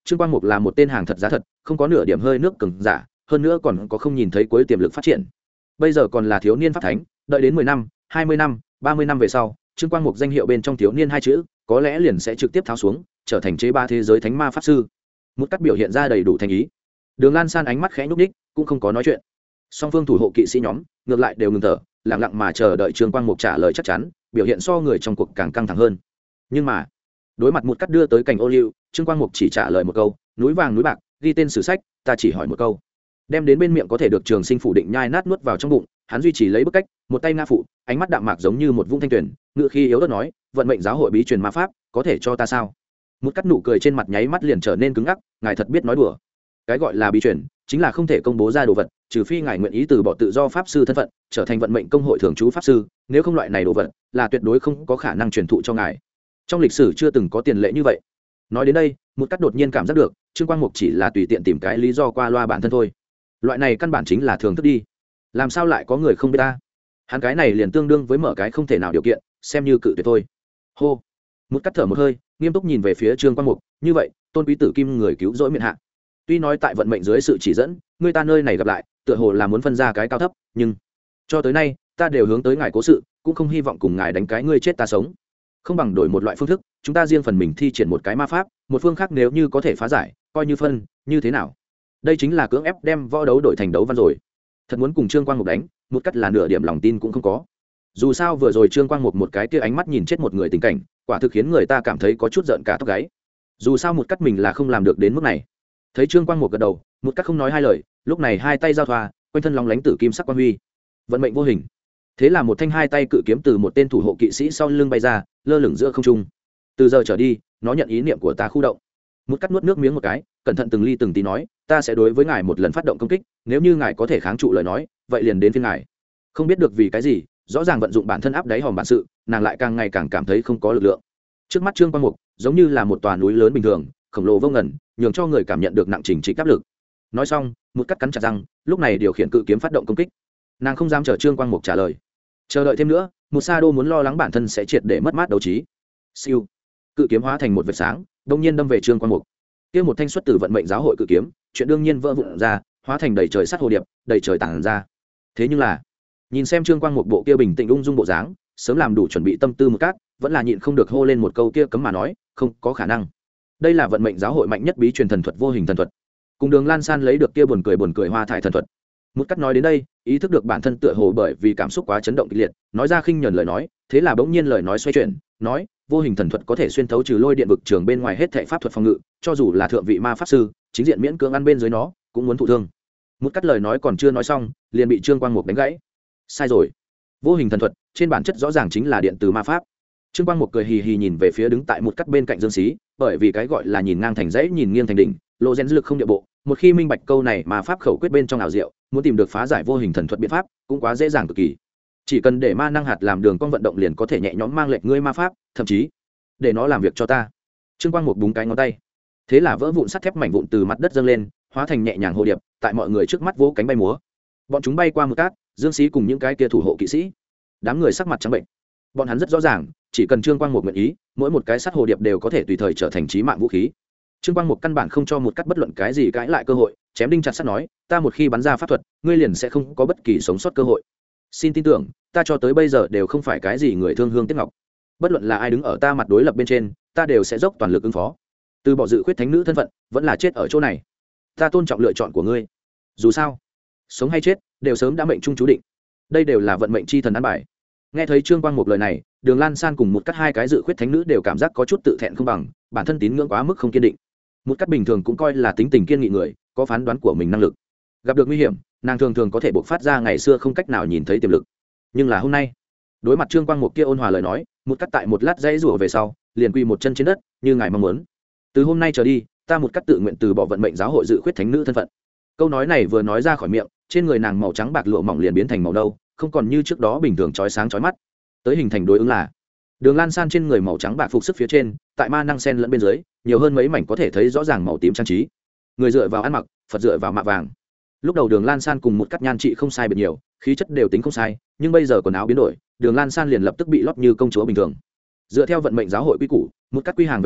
Trương Quang Mục là một tên hàng thật giá thật, không có nửa điểm hơi nước cứng giả, hơn nữa còn có không nhìn thấy cuối tiềm lực phát triển. Bây giờ còn là thiếu niên pháp thánh, đợi đến 10 năm, 20 năm, 30 năm về sau, Trương Quang Mục danh hiệu bên trong thiếu niên hai chữ, có lẽ liền sẽ trực tiếp tháo xuống, trở thành chế ba thế giới thánh ma pháp sư. Một cách biểu hiện ra đầy đủ thành ý. Đường Lan San ánh mắt khẽ nhúc nhích, cũng không có nói chuyện. Song phương thủ hộ kỵ sĩ nhóm, ngược lại đều ngừng thở, lặng lặng mà chờ đợi Trương Quang Mục trả lời chắc chắn, biểu hiện so người trong cuộc càng căng thẳng hơn. Nhưng mà, đối mặt một cách đưa tới cảnh ô liu, Trương Quang Mục chỉ trả lời một câu, núi vàng núi bạc, ghi tên sử sách, ta chỉ hỏi một câu. Đem đến bên miệng có thể được Trường Sinh phủ định nhai nát nuốt vào trong bụng, hắn duy trì lấy bức cách, một tay ngã phụ, ánh mắt đạm mạc giống như một vũng thanh tuyển, ngựa khi yếu ớt nói, vận mệnh giáo hội bí truyền ma pháp, có thể cho ta sao? Một cắt nụ cười trên mặt nháy mắt liền trở nên cứng ngắc, ngài thật biết nói đùa. Cái gọi là bí truyền, chính là không thể công bố ra đồ vật, trừ phi ngài nguyện ý từ bỏ tự do pháp sư thân phận, trở thành vận mệnh công hội thường trú pháp sư, nếu không loại này đồ vật là tuyệt đối không có khả năng truyền thụ cho ngài. Trong lịch sử chưa từng có tiền lệ như vậy. Nói đến đây, một cắt đột nhiên cảm giác được, Trương Quang Mục chỉ là tùy tiện tìm cái lý do qua loa bản thân thôi. Loại này căn bản chính là thường thức đi. Làm sao lại có người không biết ta? Hắn cái này liền tương đương với mở cái không thể nào điều kiện, xem như cự tuyệt thôi. Hô. Một cắt thở một hơi, nghiêm túc nhìn về phía Trương Quang Mục, như vậy, tôn quý tử kim người cứu rỗi miện hạ. Tuy nói tại vận mệnh dưới sự chỉ dẫn, người ta nơi này gặp lại, tựa hồ là muốn phân ra cái cao thấp, nhưng cho tới nay, ta đều hướng tới ngài cố sự, cũng không hy vọng cùng ngài đánh cái ngươi chết ta sống. Không bằng đổi một loại phương thức, chúng ta riêng phần mình thi triển một cái ma pháp, một phương khác nếu như có thể phá giải, coi như phân, như thế nào? Đây chính là cưỡng ép đem võ đấu đổi thành đấu văn rồi. Thật muốn cùng Trương Quang Mục đánh, một cách là nửa điểm lòng tin cũng không có. Dù sao vừa rồi Trương Quang Mục một cái kia ánh mắt nhìn chết một người tình cảnh, quả thực khiến người ta cảm thấy có chút giận cả tóc gáy. Dù sao một cách mình là không làm được đến mức này. Thấy Trương Quang Mục gật đầu, một cách không nói hai lời, lúc này hai tay giao thoa, quanh thân lóng lánh tử kim sắc quang huy. Vận mệnh vô hình. Thế là một thanh hai tay cự kiếm từ một tên thủ hộ kỵ sĩ sau lưng bay ra, lơ lửng giữa không trung. Từ giờ trở đi, nó nhận ý niệm của ta khu động. Một cắt nuốt nước miếng một cái, cẩn thận từng ly từng tí nói, ta sẽ đối với ngài một lần phát động công kích, nếu như ngài có thể kháng trụ lời nói, vậy liền đến phiên ngài. Không biết được vì cái gì, rõ ràng vận dụng bản thân áp đáy hòm bản sự, nàng lại càng ngày càng cảm thấy không có lực lượng. Trước mắt Trương Quang Mục, giống như là một tòa núi lớn bình thường, khổng lồ vô ngần, nhường cho người cảm nhận được nặng trình trịch áp lực. Nói xong, một cắt cắn chặt răng, lúc này điều khiển cự kiếm phát động công kích. Nàng không dám chờ Trương Quang Mục trả lời. Chờ đợi thêm nữa, một sa đô muốn lo lắng bản thân sẽ triệt để mất mát đấu trí. Siêu, cự kiếm hóa thành một vệt sáng, đông nhiên đâm về Trương Quang Mục. Kia một thanh xuất từ vận mệnh giáo hội cự kiếm, chuyện đương nhiên vỡ vụn ra, hóa thành đầy trời sắt hồ điệp, đầy trời tản ra. Thế nhưng là, nhìn xem Trương Quang Mục bộ kia bình tĩnh ung dung bộ dáng, sớm làm đủ chuẩn bị tâm tư một cát, vẫn là nhịn không được hô lên một câu kia cấm mà nói, không có khả năng. Đây là vận mệnh giáo hội mạnh nhất bí truyền thần thuật vô hình thần thuật. Cùng Đường Lan San lấy được kia buồn cười hoa thải thần thuật. Một cách nói đến đây, ý thức được bản thân tựa hồ bởi vì cảm xúc quá chấn động kịch liệt, nói ra khinh nhẫn lời nói, thế là bỗng nhiên lời nói xoay chuyển, nói, vô hình thần thuật có thể xuyên thấu trừ lôi điện vực trường bên ngoài hết thảy pháp thuật phòng ngự, cho dù là thượng vị ma pháp sư, chính diện miễn cưỡng ăn bên dưới nó, cũng muốn thụ thương. Một cách lời nói còn chưa nói xong, liền bị Trương Quang Mục đánh gãy. Sai rồi. Vô hình thần thuật, trên bản chất rõ ràng chính là điện từ ma pháp. Trương Quang Mục cười hì hì nhìn về phía đứng tại một cắt bên cạnh Dương Xí, bởi vì cái gọi là nhìn ngang thành dãy, nhìn nghiêng thành đỉnh, lộ rèn lực không địa bộ, một khi minh bạch câu này mà pháp khẩu quyết bên trong ảo diệu, muốn tìm được phá giải vô hình thần thuật biện pháp, cũng quá dễ dàng cực kỳ. Chỉ cần để ma năng hạt làm đường cong vận động liền có thể nhẹ nhõm mang lệch ngươi ma pháp, thậm chí để nó làm việc cho ta. Trương Quang Mục búng cái ngón tay, thế là vỡ vụn sắt thép mảnh vụn từ mặt đất dâng lên, hóa thành nhẹ nhàng hồ điệp, tại mọi người trước mắt vỗ cánh bay múa. Bọn chúng bay qua một cát, Dương Xí cùng những cái kia thủ hộ kỵ sĩ, đám người sắc mặt trắng bệnh. Bọn hắn rất rõ ràng, chỉ cần Trương Quang Mục nguyện ý, mỗi một cái sắt hồ điệp đều có thể tùy thời trở thành chí mạng vũ khí. Trương Quang Mục căn bản không cho một cắt bất luận cái gì cãi lại cơ hội, chém đinh chặt sắt nói, ta một khi bắn ra pháp thuật, ngươi liền sẽ không có bất kỳ sống sót cơ hội. Xin tin tưởng, ta cho tới bây giờ đều không phải cái gì người thương hương tiếc ngọc. Bất luận là ai đứng ở ta mặt đối lập bên trên, ta đều sẽ dốc toàn lực ứng phó. Từ bỏ dự khuyết thánh nữ thân phận, vẫn là chết ở chỗ này. Ta tôn trọng lựa chọn của ngươi. Dù sao, sống hay chết, đều sớm đã mệnh trung chú định. Đây đều là vận mệnh chi thần an bài. Nghe thấy Trương Quang Mục lời này, Đường Lan San cùng một cắt hai cái dự khuyết thánh nữ đều cảm giác có chút tự thẹn không bằng, bản thân tín ngưỡng quá mức không kiên định. Một cắt bình thường cũng coi là tính tình kiên nghị người, có phán đoán của mình năng lực. Gặp được nguy hiểm, nàng thường thường có thể bộc phát ra ngày xưa không cách nào nhìn thấy tiềm lực. Nhưng là hôm nay, đối mặt Trương Quang Mục kia ôn hòa lời nói, một cắt tại một lát dãy rủa về sau, liền quỳ một chân trên đất, như ngài mong muốn. Từ hôm nay trở đi, ta một cắt tự nguyện từ bỏ vận mệnh giáo hội dự khuyết thánh nữ thân phận. Câu nói này vừa nói ra khỏi miệng, trên người nàng màu trắng bạc lụa mỏng liền biến thành màu nâu, không còn như trước đó bình thường chói sáng chói mắt. Tới hình thành đối ứng là Đường Lan San trên người màu trắng bạc phục sức phía trên, tại ma năng sen lẫn bên dưới, nhiều hơn mấy mảnh có thể thấy rõ ràng màu tím trang trí. Người dựa vào ăn mặc, Phật dựa vào mạ vàng. Lúc đầu Đường Lan San cùng một cắt nhan trị không sai biệt nhiều, khí chất đều tính không sai, nhưng bây giờ quần áo biến đổi, Đường Lan San liền lập tức bị lót như công chúa bình thường. Dựa theo vận mệnh giáo hội quy củ, một cắt quy hàng về sau,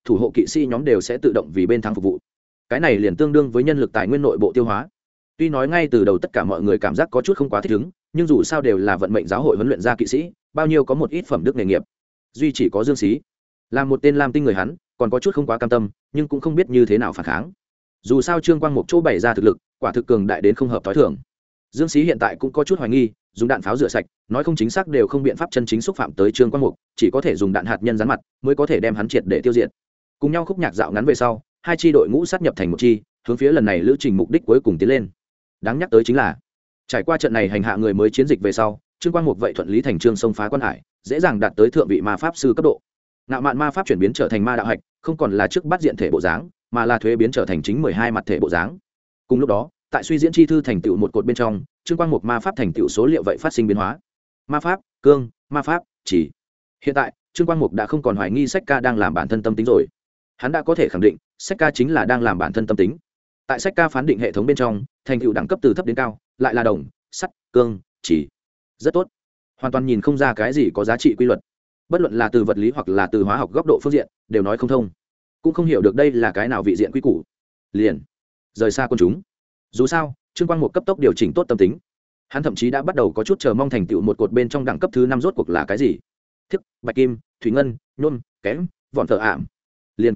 thủ hộ kỵ sĩ nhóm đều sẽ tự động vì bên thắng phục vụ. Cái này liền tương đương với nhân lực tài nguyên nội bộ tiêu hóa. Tuy nói ngay từ đầu tất cả mọi người cảm giác có chút không quá thích ứng, nhưng dù sao đều là vận mệnh giáo hội huấn luyện ra kỵ sĩ, bao nhiêu có một ít phẩm đức nghề nghiệp. Duy chỉ có Dương Xí, là một tên lam tinh người, hắn còn có chút không quá cam tâm, nhưng cũng không biết như thế nào phản kháng. Dù sao Trương Quang Mục chỗ bày ra thực lực, quả thực cường đại đến không hợp tối thường. Dương Xí hiện tại cũng có chút hoài nghi, dùng đạn pháo rửa sạch, nói không chính xác đều không biện pháp chân chính xúc phạm tới Trương Quang Mục, chỉ có thể dùng đạn hạt nhân rắn mặt, mới có thể đem hắn triệt để tiêu diệt. Cùng nhau khúc nhạc dạo ngắn về sau, hai chi đội ngũ sát nhập thành một chi, hướng phía lần này lữ trình mục đích cuối cùng tiến lên. Đáng nhắc tới chính là, trải qua trận này hành hạ người mới chiến dịch về sau, Trương Quang Mục vậy thuận lý thành trương xông phá quan hải, dễ dàng đạt tới thượng vị ma pháp sư cấp độ. Ngạo mạn ma pháp chuyển biến trở thành ma đạo hạch, không còn là trước bắt diện thể bộ dáng, mà là thuế biến trở thành chính 12 mặt thể bộ dáng. Cùng lúc đó, tại suy diễn chi thư thành tựu một cột bên trong, Trương Quang Mục ma pháp thành tựu số liệu vậy phát sinh biến hóa. Ma pháp, cương, ma pháp, chỉ. Hiện tại, Trương Quang Mục đã không còn hoài nghi Sách Ca đang làm bản thân tâm tính rồi. Hắn đã có thể khẳng định, Sách Ca chính là đang làm bản thân tâm tính. Tại Sách Ca phán định hệ thống bên trong, thành tựu đẳng cấp từ thấp đến cao, lại là đồng, sắt, cương, chỉ. Rất tốt. Hoàn toàn nhìn không ra cái gì có giá trị quy luật. Bất luận là từ vật lý hoặc là từ hóa học góc độ phương diện, đều nói không thông. Cũng không hiểu được đây là cái nào vị diện quy củ. Liền rời xa quân chúng. Dù sao, Trương Quang Mục cấp tốc điều chỉnh tốt tâm tính. Hắn thậm chí đã bắt đầu có chút chờ mong thành tựu một cột bên trong đẳng cấp thứ 5 rốt cuộc là cái gì. Thức, bạch kim, thủy ngân, nhôm, kém, vọn thợ ảm. Liền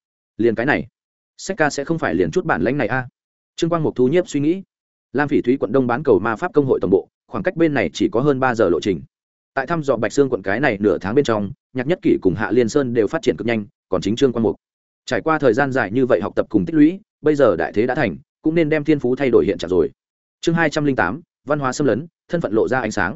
cái này. Sách Ca sẽ không phải liền chút bản lãnh này a? Trương Quang Mục thu nhiếp suy nghĩ. Lam Phỉ Thúy quận Đông bán cầu ma pháp công hội tổng bộ, khoảng cách bên này chỉ có hơn 3 giờ lộ trình. Tại thăm dò Bạch Xương quận cái này nửa tháng bên trong, Nhạc Nhất Kỷ cùng Hạ Liên Sơn đều phát triển cực nhanh, còn chính Trương Quang Mục trải qua thời gian dài như vậy học tập cùng tích lũy, bây giờ đại thế đã thành, cũng nên đem thiên phú thay đổi hiện trạng rồi. Chương 208, văn hóa xâm lấn, thân phận lộ ra ánh sáng.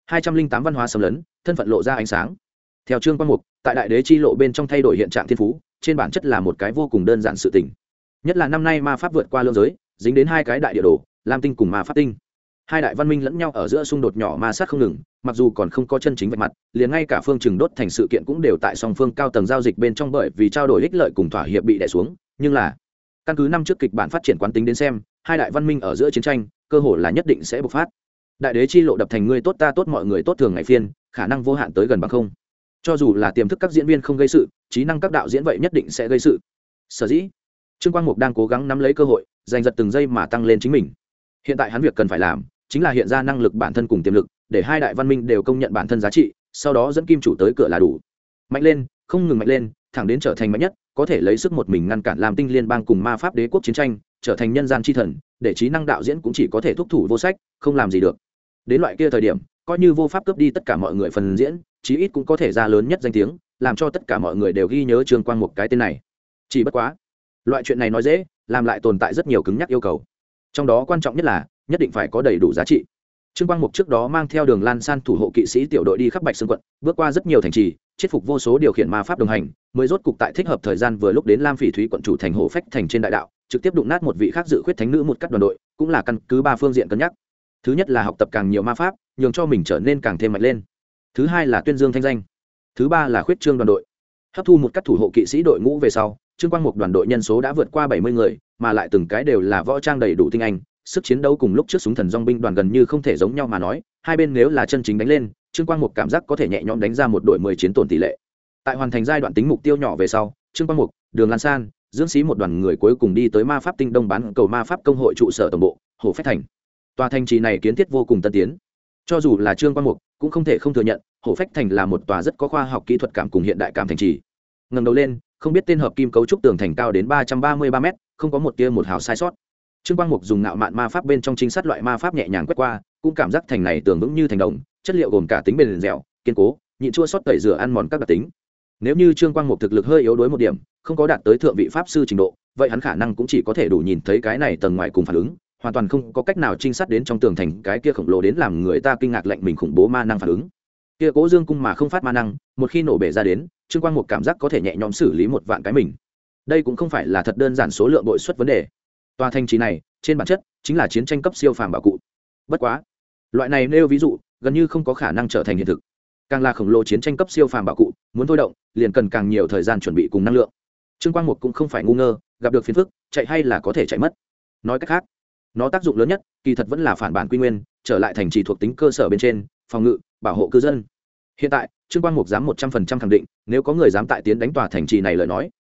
208 văn hóa xâm lấn, thân phận lộ ra ánh sáng. Theo Trương Quang Mục, tại đại đế chi lộ bên trong thay đổi hiện trạng thiên phú, trên bản chất là một cái vô cùng đơn giản sự tình. Nhất là năm nay ma pháp vượt qua lương giới, dính đến hai cái đại địa đồ, Lam tinh cùng ma pháp tinh. Hai đại văn minh lẫn nhau ở giữa xung đột nhỏ ma sát không ngừng, mặc dù còn không có chân chính vạch mặt, liền ngay cả phương Trừng đốt thành sự kiện cũng đều tại song phương cao tầng giao dịch bên trong, bởi vì trao đổi ích lợi cùng thỏa hiệp bị đè xuống. Nhưng là căn cứ năm trước kịch bản phát triển quán tính đến xem, hai đại văn minh ở giữa chiến tranh cơ hội là nhất định sẽ bộc phát. Đại đế chi lộ đập thành ngươi tốt ta tốt mọi người tốt thường ngày phiên, khả năng vô hạn tới gần bằng không. Cho dù là tiềm thức các diễn viên không gây sự, trí năng các đạo diễn vậy nhất định sẽ gây sự. Sở dĩ Trương Quang Mục đang cố gắng nắm lấy cơ hội, giành giật từng giây mà tăng lên chính mình. Hiện tại hắn việc cần phải làm chính là hiện ra năng lực bản thân cùng tiềm lực, để hai đại văn minh đều công nhận bản thân giá trị, sau đó dẫn kim chủ tới cửa là đủ. Mạnh lên, không ngừng mạnh lên, thẳng đến trở thành mạnh nhất, có thể lấy sức một mình ngăn cản Lam Tinh liên bang cùng ma pháp đế quốc chiến tranh, trở thành nhân gian chi thần, để trí năng đạo diễn cũng chỉ có thể thúc thủ vô sách, không làm gì được. Đến loại kia thời điểm, coi như vô pháp cướp đi tất cả mọi người phần diễn, chí ít cũng có thể ra lớn nhất danh tiếng, làm cho tất cả mọi người đều ghi nhớ Trương Quang Mục cái tên này. Chỉ bất quá, loại chuyện này nói dễ, làm lại tồn tại rất nhiều cứng nhắc yêu cầu. Trong đó quan trọng nhất là nhất định phải có đầy đủ giá trị. Trương Quang Mục trước đó mang theo Đường Lan San thủ hộ kỵ sĩ tiểu đội đi khắp Bạch Xương quận, bước qua rất nhiều thành trì, chết phục vô số điều khiển ma pháp đồng hành, mới rốt cục tại thích hợp thời gian vừa lúc đến Lam Phỉ Thúy quận chủ thành Hồ Phách thành trên đại đạo, trực tiếp đụng nát một vị khác dự khuyết thánh nữ một cắt đoàn đội, cũng là căn cứ ba phương diện cân nhắc. Thứ nhất là học tập càng nhiều ma pháp, nhường cho mình trở nên càng thêm mạnh lên. Thứ hai là tuyên dương thanh danh. Thứ ba là khuyết trương đoàn đội. Hấp thu một cắt thủ hộ kỵ sĩ đội ngũ về sau, Trương Quang Mục đoàn đội nhân số đã vượt qua 70 người, mà lại từng cái đều là võ trang đầy đủ tinh anh, sức chiến đấu cùng lúc trước súng thần dòng binh đoàn gần như không thể giống nhau mà nói, hai bên nếu là chân chính đánh lên, Trương Quang Mục cảm giác có thể nhẹ nhõm đánh ra một đội 10 chiến tổn tỷ lệ. Tại hoàn thành giai đoạn tính mục tiêu nhỏ về sau, Trương Quang Mục, Đường Lan San, Dương Xí một đoàn người cuối cùng đi tới ma pháp tinh đông bán cầu ma pháp công hội trụ sở tổng bộ, Hồ Phách thành. Tòa thành trì này kiến thiết vô cùng tân tiến. Cho dù là Trương Quang Mục, cũng không thể không thừa nhận, Hồ Phách thành là một tòa rất có khoa học kỹ thuật cảm cùng hiện đại cảm thành trì. Ngẩng đầu lên, không biết tên hợp kim cấu trúc tường thành cao đến 333 m, không có một tia một hào sai sót. Trương Quang Mục dùng ngạo mạn ma pháp bên trong chính sát loại ma pháp nhẹ nhàng quét qua, cũng cảm giác thành này tường vững như thành đồng, chất liệu gồm cả tính bền dẻo, kiên cố, nhịn chua sót tẩy rửa ăn mòn các đặc tính. Nếu như Trương Quang Mục thực lực hơi yếu đuối một điểm, không có đạt tới thượng vị pháp sư trình độ, vậy hắn khả năng cũng chỉ có thể đủ nhìn thấy cái này tầng ngoài cùng phản ứng, hoàn toàn không có cách nào trinh sát đến trong tường thành cái kia khổng lồ đến làm người ta kinh ngạc lạnh mình khủng bố ma năng phản ứng. Kia cố dương cung mà không phát ma năng, một khi nổ bể ra đến, Trương Quang Mục cảm giác có thể nhẹ nhõm xử lý một vạn cái mình. Đây cũng không phải là thật đơn giản số lượng bội suất vấn đề. Tòa thành trì này, trên bản chất chính là chiến tranh cấp siêu phàm bảo cụ. Bất quá, loại này nêu ví dụ, gần như không có khả năng trở thành hiện thực. Càng là khổng lồ chiến tranh cấp siêu phàm bảo cụ, muốn thôi động, liền cần càng nhiều thời gian chuẩn bị cùng năng lượng. Trương Quang Mục cũng không phải ngu ngơ, gặp được phiền phức, chạy hay là có thể chạy mất. Nói cách khác, nó tác dụng lớn nhất, kỳ thật vẫn là phản bản quy nguyên, trở lại thành trì thuộc tính cơ sở bên trên, phòng ngự, bảo hộ cư dân. Hiện tại, Trương Quang Mục dám 100% khẳng định, nếu có người dám tại tiến đánh tòa thành trì này lời nói,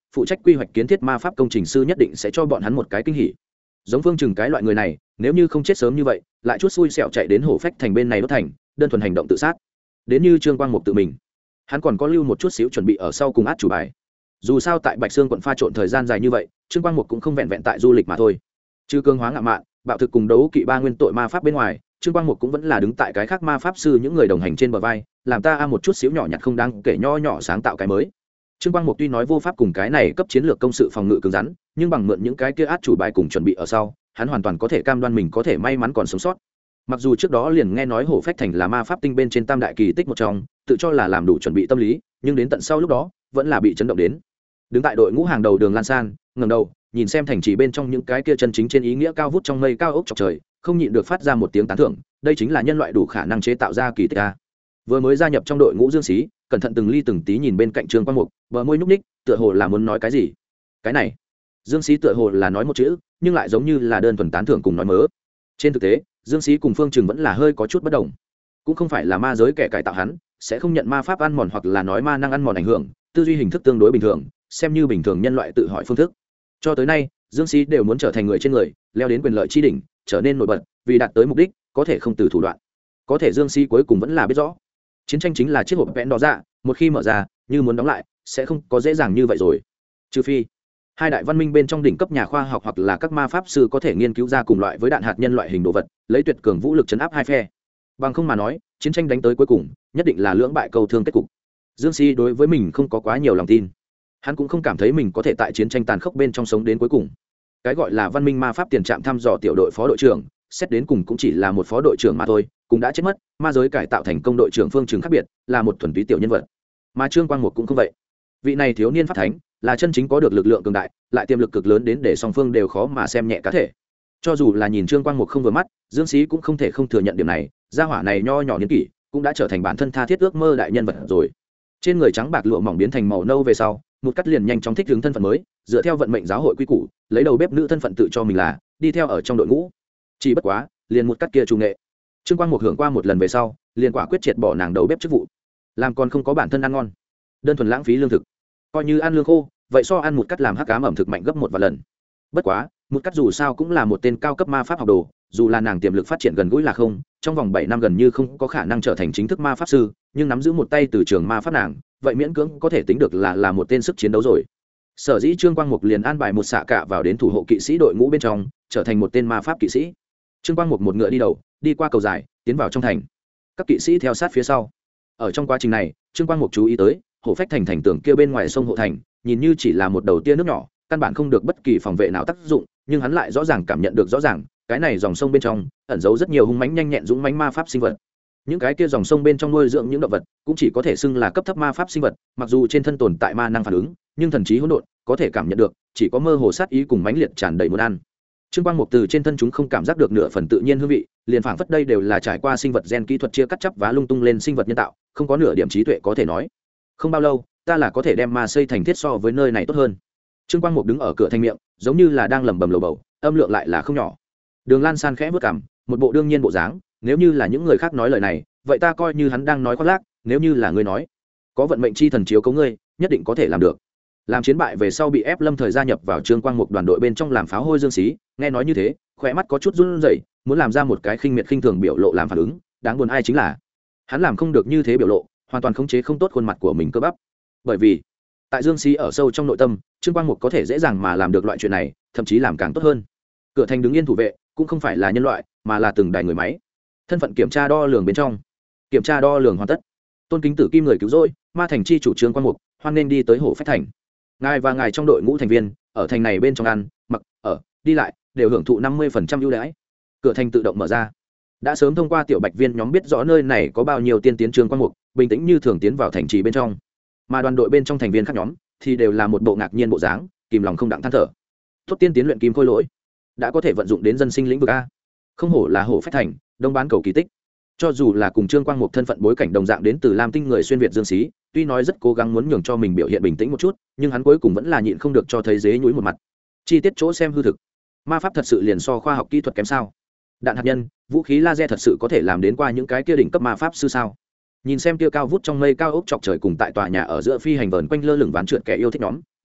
phụ trách quy hoạch kiến thiết ma pháp công trình sư nhất định sẽ cho bọn hắn một cái kinh hỉ. Giống Phương Trừng cái loại người này, nếu như không chết sớm như vậy, lại chút xui xẻo chạy đến Hổ Phách thành bên này đốt thành, đơn thuần hành động tự sát. Đến như Trương Quang Mục tự mình, hắn còn có lưu một chút xíu chuẩn bị ở sau cùng át chủ bài. Dù sao tại Bạch Xương quận pha trộn thời gian dài như vậy, Trương Quang Mục cũng không vẹn vẹn tại du lịch mà thôi. Trừ cương hóa ngạo mạn, bạo thực cùng đấu kỵ ba nguyên tội ma pháp bên ngoài, Trương Quang Mục cũng vẫn là đứng tại cái khác ma pháp sư những người đồng hành trên bờ vai, làm ta một chút xíu nhỏ nhặt không đáng kể nho nhỏ sáng tạo cái mới. Trương Quang Mục tuy nói vô pháp cùng cái này cấp chiến lược công sự phòng ngự cứng rắn, nhưng bằng mượn những cái kia át chủ bài cùng chuẩn bị ở sau, hắn hoàn toàn có thể cam đoan mình có thể may mắn còn sống sót. Mặc dù trước đó liền nghe nói Hổ Phách thành là ma pháp tinh bên trên tam đại kỳ tích một trong, tự cho là làm đủ chuẩn bị tâm lý, nhưng đến tận sau lúc đó, vẫn là bị chấn động đến. Đứng tại đội ngũ hàng đầu Đường Lan San, ngẩng đầu, nhìn xem thành trì bên trong những cái kia chân chính trên ý nghĩa cao vút trong mây cao ốc chọc trời, không nhịn được phát ra một tiếng tán thưởng, đây chính là nhân loại đủ khả năng chế tạo ra kỳ tích a. Vừa mới gia nhập trong đội ngũ Dương Xí, cẩn thận từng ly từng tí nhìn bên cạnh Trương Quang Mục, bờ môi nhúc nhích, tựa hồ là muốn nói cái gì. Cái này, Dương Xí tựa hồ là nói một chữ, nhưng lại giống như là đơn thuần tán thưởng cùng nói mớ. Trên thực tế, Dương Xí cùng Phương Trừng vẫn là hơi có chút bất đồng. Cũng không phải là ma giới kẻ cải tạo hắn, sẽ không nhận ma pháp ăn mòn hoặc là nói ma năng ăn mòn ảnh hưởng, tư duy hình thức tương đối bình thường, xem như bình thường nhân loại tự hỏi phương thức. Cho tới nay, Dương Xí đều muốn trở thành người trên người, leo đến quyền lợi chi đỉnh, trở nên nổi bật, vì đạt tới mục đích, có thể không từ thủ đoạn. Có thể Dương Xí cuối cùng vẫn là biết rõ, chiến tranh chính là chiếc hộp vẽn đó ra, một khi mở ra, như muốn đóng lại, sẽ không có dễ dàng như vậy rồi. Trừ phi hai đại văn minh bên trong đỉnh cấp nhà khoa học hoặc là các ma pháp sư có thể nghiên cứu ra cùng loại với đạn hạt nhân loại hình đồ vật, lấy tuyệt cường vũ lực chấn áp hai phe. Bằng không mà nói, chiến tranh đánh tới cuối cùng, nhất định là lưỡng bại cầu thương kết cục. Dương Xí đối với mình không có quá nhiều lòng tin, hắn cũng không cảm thấy mình có thể tại chiến tranh tàn khốc bên trong sống đến cuối cùng. Cái gọi là văn minh ma pháp tiền trạm thăm dò tiểu đội phó đội trưởng, xét đến cùng cũng chỉ là một phó đội trưởng mà thôi, cũng đã chết mất. Ma giới cải tạo thành công đội trưởng Phương Trừng khác biệt, là một thuần túy tiểu nhân vật. Mà Trương Quang Mục cũng không vậy. Vị này thiếu niên pháp thánh là chân chính có được lực lượng cường đại, lại tiềm lực cực lớn đến để song phương đều khó mà xem nhẹ cá thể. Cho dù là nhìn Trương Quang Mục không vừa mắt, Dương Xí cũng không thể không thừa nhận điểm này. Gia hỏa này nho nhỏ niên kỷ, cũng đã trở thành bản thân tha thiết ước mơ đại nhân vật rồi. Trên người trắng bạc lụa mỏng biến thành màu nâu về sau, một cắt liền nhanh chóng thích ứng thân phận mới, dựa theo vận mệnh giáo hội quy củ, lấy đầu bếp nữ thân phận tự cho mình là đi theo ở trong đội ngũ. Chỉ bất quá, liền một cắt kia trung nghệ, Trương Quang Mục hưởng qua một lần về sau, liền quả quyết triệt bỏ nàng đầu bếp chức vụ, làm còn không có bản thân ăn ngon, đơn thuần lãng phí lương thực. Coi như ăn lương khô, vậy so ăn một cắt làm hắc ám ẩm thực mạnh gấp một vài lần. Bất quá, một cắt dù sao cũng là một tên cao cấp ma pháp học đồ, dù là nàng tiềm lực phát triển gần gũi là không, trong vòng 7 năm gần như không có khả năng trở thành chính thức ma pháp sư, nhưng nắm giữ một tay từ trường ma pháp nàng, vậy miễn cưỡng có thể tính được là một tên sức chiến đấu rồi. Sở dĩ Trương Quang Mục liền an bài một xạ cạ vào đến thủ hộ kỵ sĩ đội ngũ bên trong, trở thành một tên ma pháp kỵ sĩ. Trương Quang Mục một ngựa đi đầu, đi qua cầu dài, tiến vào trong thành. Các kỵ sĩ theo sát phía sau. Ở trong quá trình này, Trương Quang Mục chú ý tới, Hổ Phách thành thành tường kia bên ngoài sông hộ thành, nhìn như chỉ là một đầu tia nước nhỏ, căn bản không được bất kỳ phòng vệ nào tác dụng, nhưng hắn lại rõ ràng cảm nhận được rõ ràng, cái này dòng sông bên trong ẩn giấu rất nhiều hung mãnh nhanh nhẹn dũng mãnh ma pháp sinh vật. Những cái kia dòng sông bên trong nuôi dưỡng những động vật, cũng chỉ có thể xưng là cấp thấp ma pháp sinh vật, mặc dù trên thân tồn tại ma năng phản ứng, nhưng thần trí hỗn độn, có thể cảm nhận được, chỉ có mơ hồ sát ý cùng mãnh liệt tràn đầy muốn ăn. Trương Quang Mục từ trên thân chúng không cảm giác được nửa phần tự nhiên hương vị, liền phảng phất đây đều là trải qua sinh vật gen kỹ thuật chia cắt chắp vá lung tung lên sinh vật nhân tạo, không có nửa điểm trí tuệ có thể nói. Không bao lâu, ta là có thể đem ma xây thành thiết so với nơi này tốt hơn. Trương Quang Mục đứng ở cửa thanh miệng, giống như là đang lẩm bẩm lầu bầu, âm lượng lại là không nhỏ. Đường Lan San khẽ vút cằm, một bộ đương nhiên bộ dáng, nếu như là những người khác nói lời này, vậy ta coi như hắn đang nói khoác lác, nếu như là ngươi nói, có vận mệnh chi thần chiếu cố ngươi, nhất định có thể làm được. Làm chiến bại về sau bị ép lâm thời gia nhập vào Trương Quang Mục đoàn đội bên trong làm pháo hôi Dương Xí, nghe nói như thế, khỏe mắt có chút run rẩy, muốn làm ra một cái khinh miệt khinh thường biểu lộ làm phản ứng, đáng buồn ai chính là hắn làm không được như thế biểu lộ, hoàn toàn khống chế không tốt khuôn mặt của mình cơ bắp. Bởi vì tại Dương Xí ở sâu trong nội tâm, Trương Quang Mục có thể dễ dàng mà làm được loại chuyện này, thậm chí làm càng tốt hơn. Cửa thành đứng yên thủ vệ cũng không phải là nhân loại, mà là từng đài người máy. Thân phận kiểm tra đo lường bên trong, kiểm tra đo lường hoàn tất. Tôn kính tử kim người cứu rỗi, ma thành chi chủ Trương Quang Mục, hoan nên đi tới Hổ Phách thành. Ngài và ngài trong đội ngũ thành viên ở thành này bên trong ăn, mặc, ở, đi lại đều hưởng thụ 50% ưu đãi. Cửa thành tự động mở ra. Đã sớm thông qua tiểu bạch viên nhóm biết rõ nơi này có bao nhiêu tiên tiến Trương Quang Mục, bình tĩnh như thường tiến vào thành trì bên trong. Mà đoàn đội bên trong thành viên khác nhóm thì đều là một bộ ngạc nhiên bộ dáng, kìm lòng không đặng than thở. Tốt tiên tiến luyện kim khôi lỗi, đã có thể vận dụng đến dân sinh lĩnh vực a. Không hổ là Hổ Phách thành, đông bán cầu kỳ tích. Cho dù là cùng Trương Quang Mục thân phận bối cảnh đồng dạng đến từ Lam Tinh người xuyên việt Dương Xí, tuy nói rất cố gắng muốn nhường cho mình biểu hiện bình tĩnh một chút, nhưng hắn cuối cùng vẫn là nhịn không được cho thấy dế nhúi một mặt. Chi tiết chỗ xem hư thực. Ma pháp thật sự liền so khoa học kỹ thuật kém sao? Đạn hạt nhân, vũ khí laser thật sự có thể làm đến qua những cái kia đỉnh cấp ma pháp sư sao? Nhìn xem kia cao vút trong mây cao ốc chọc trời cùng tại tòa nhà ở giữa phi hành vờn quanh lơ lửng ván trượt kẻ yêu thích nhóm,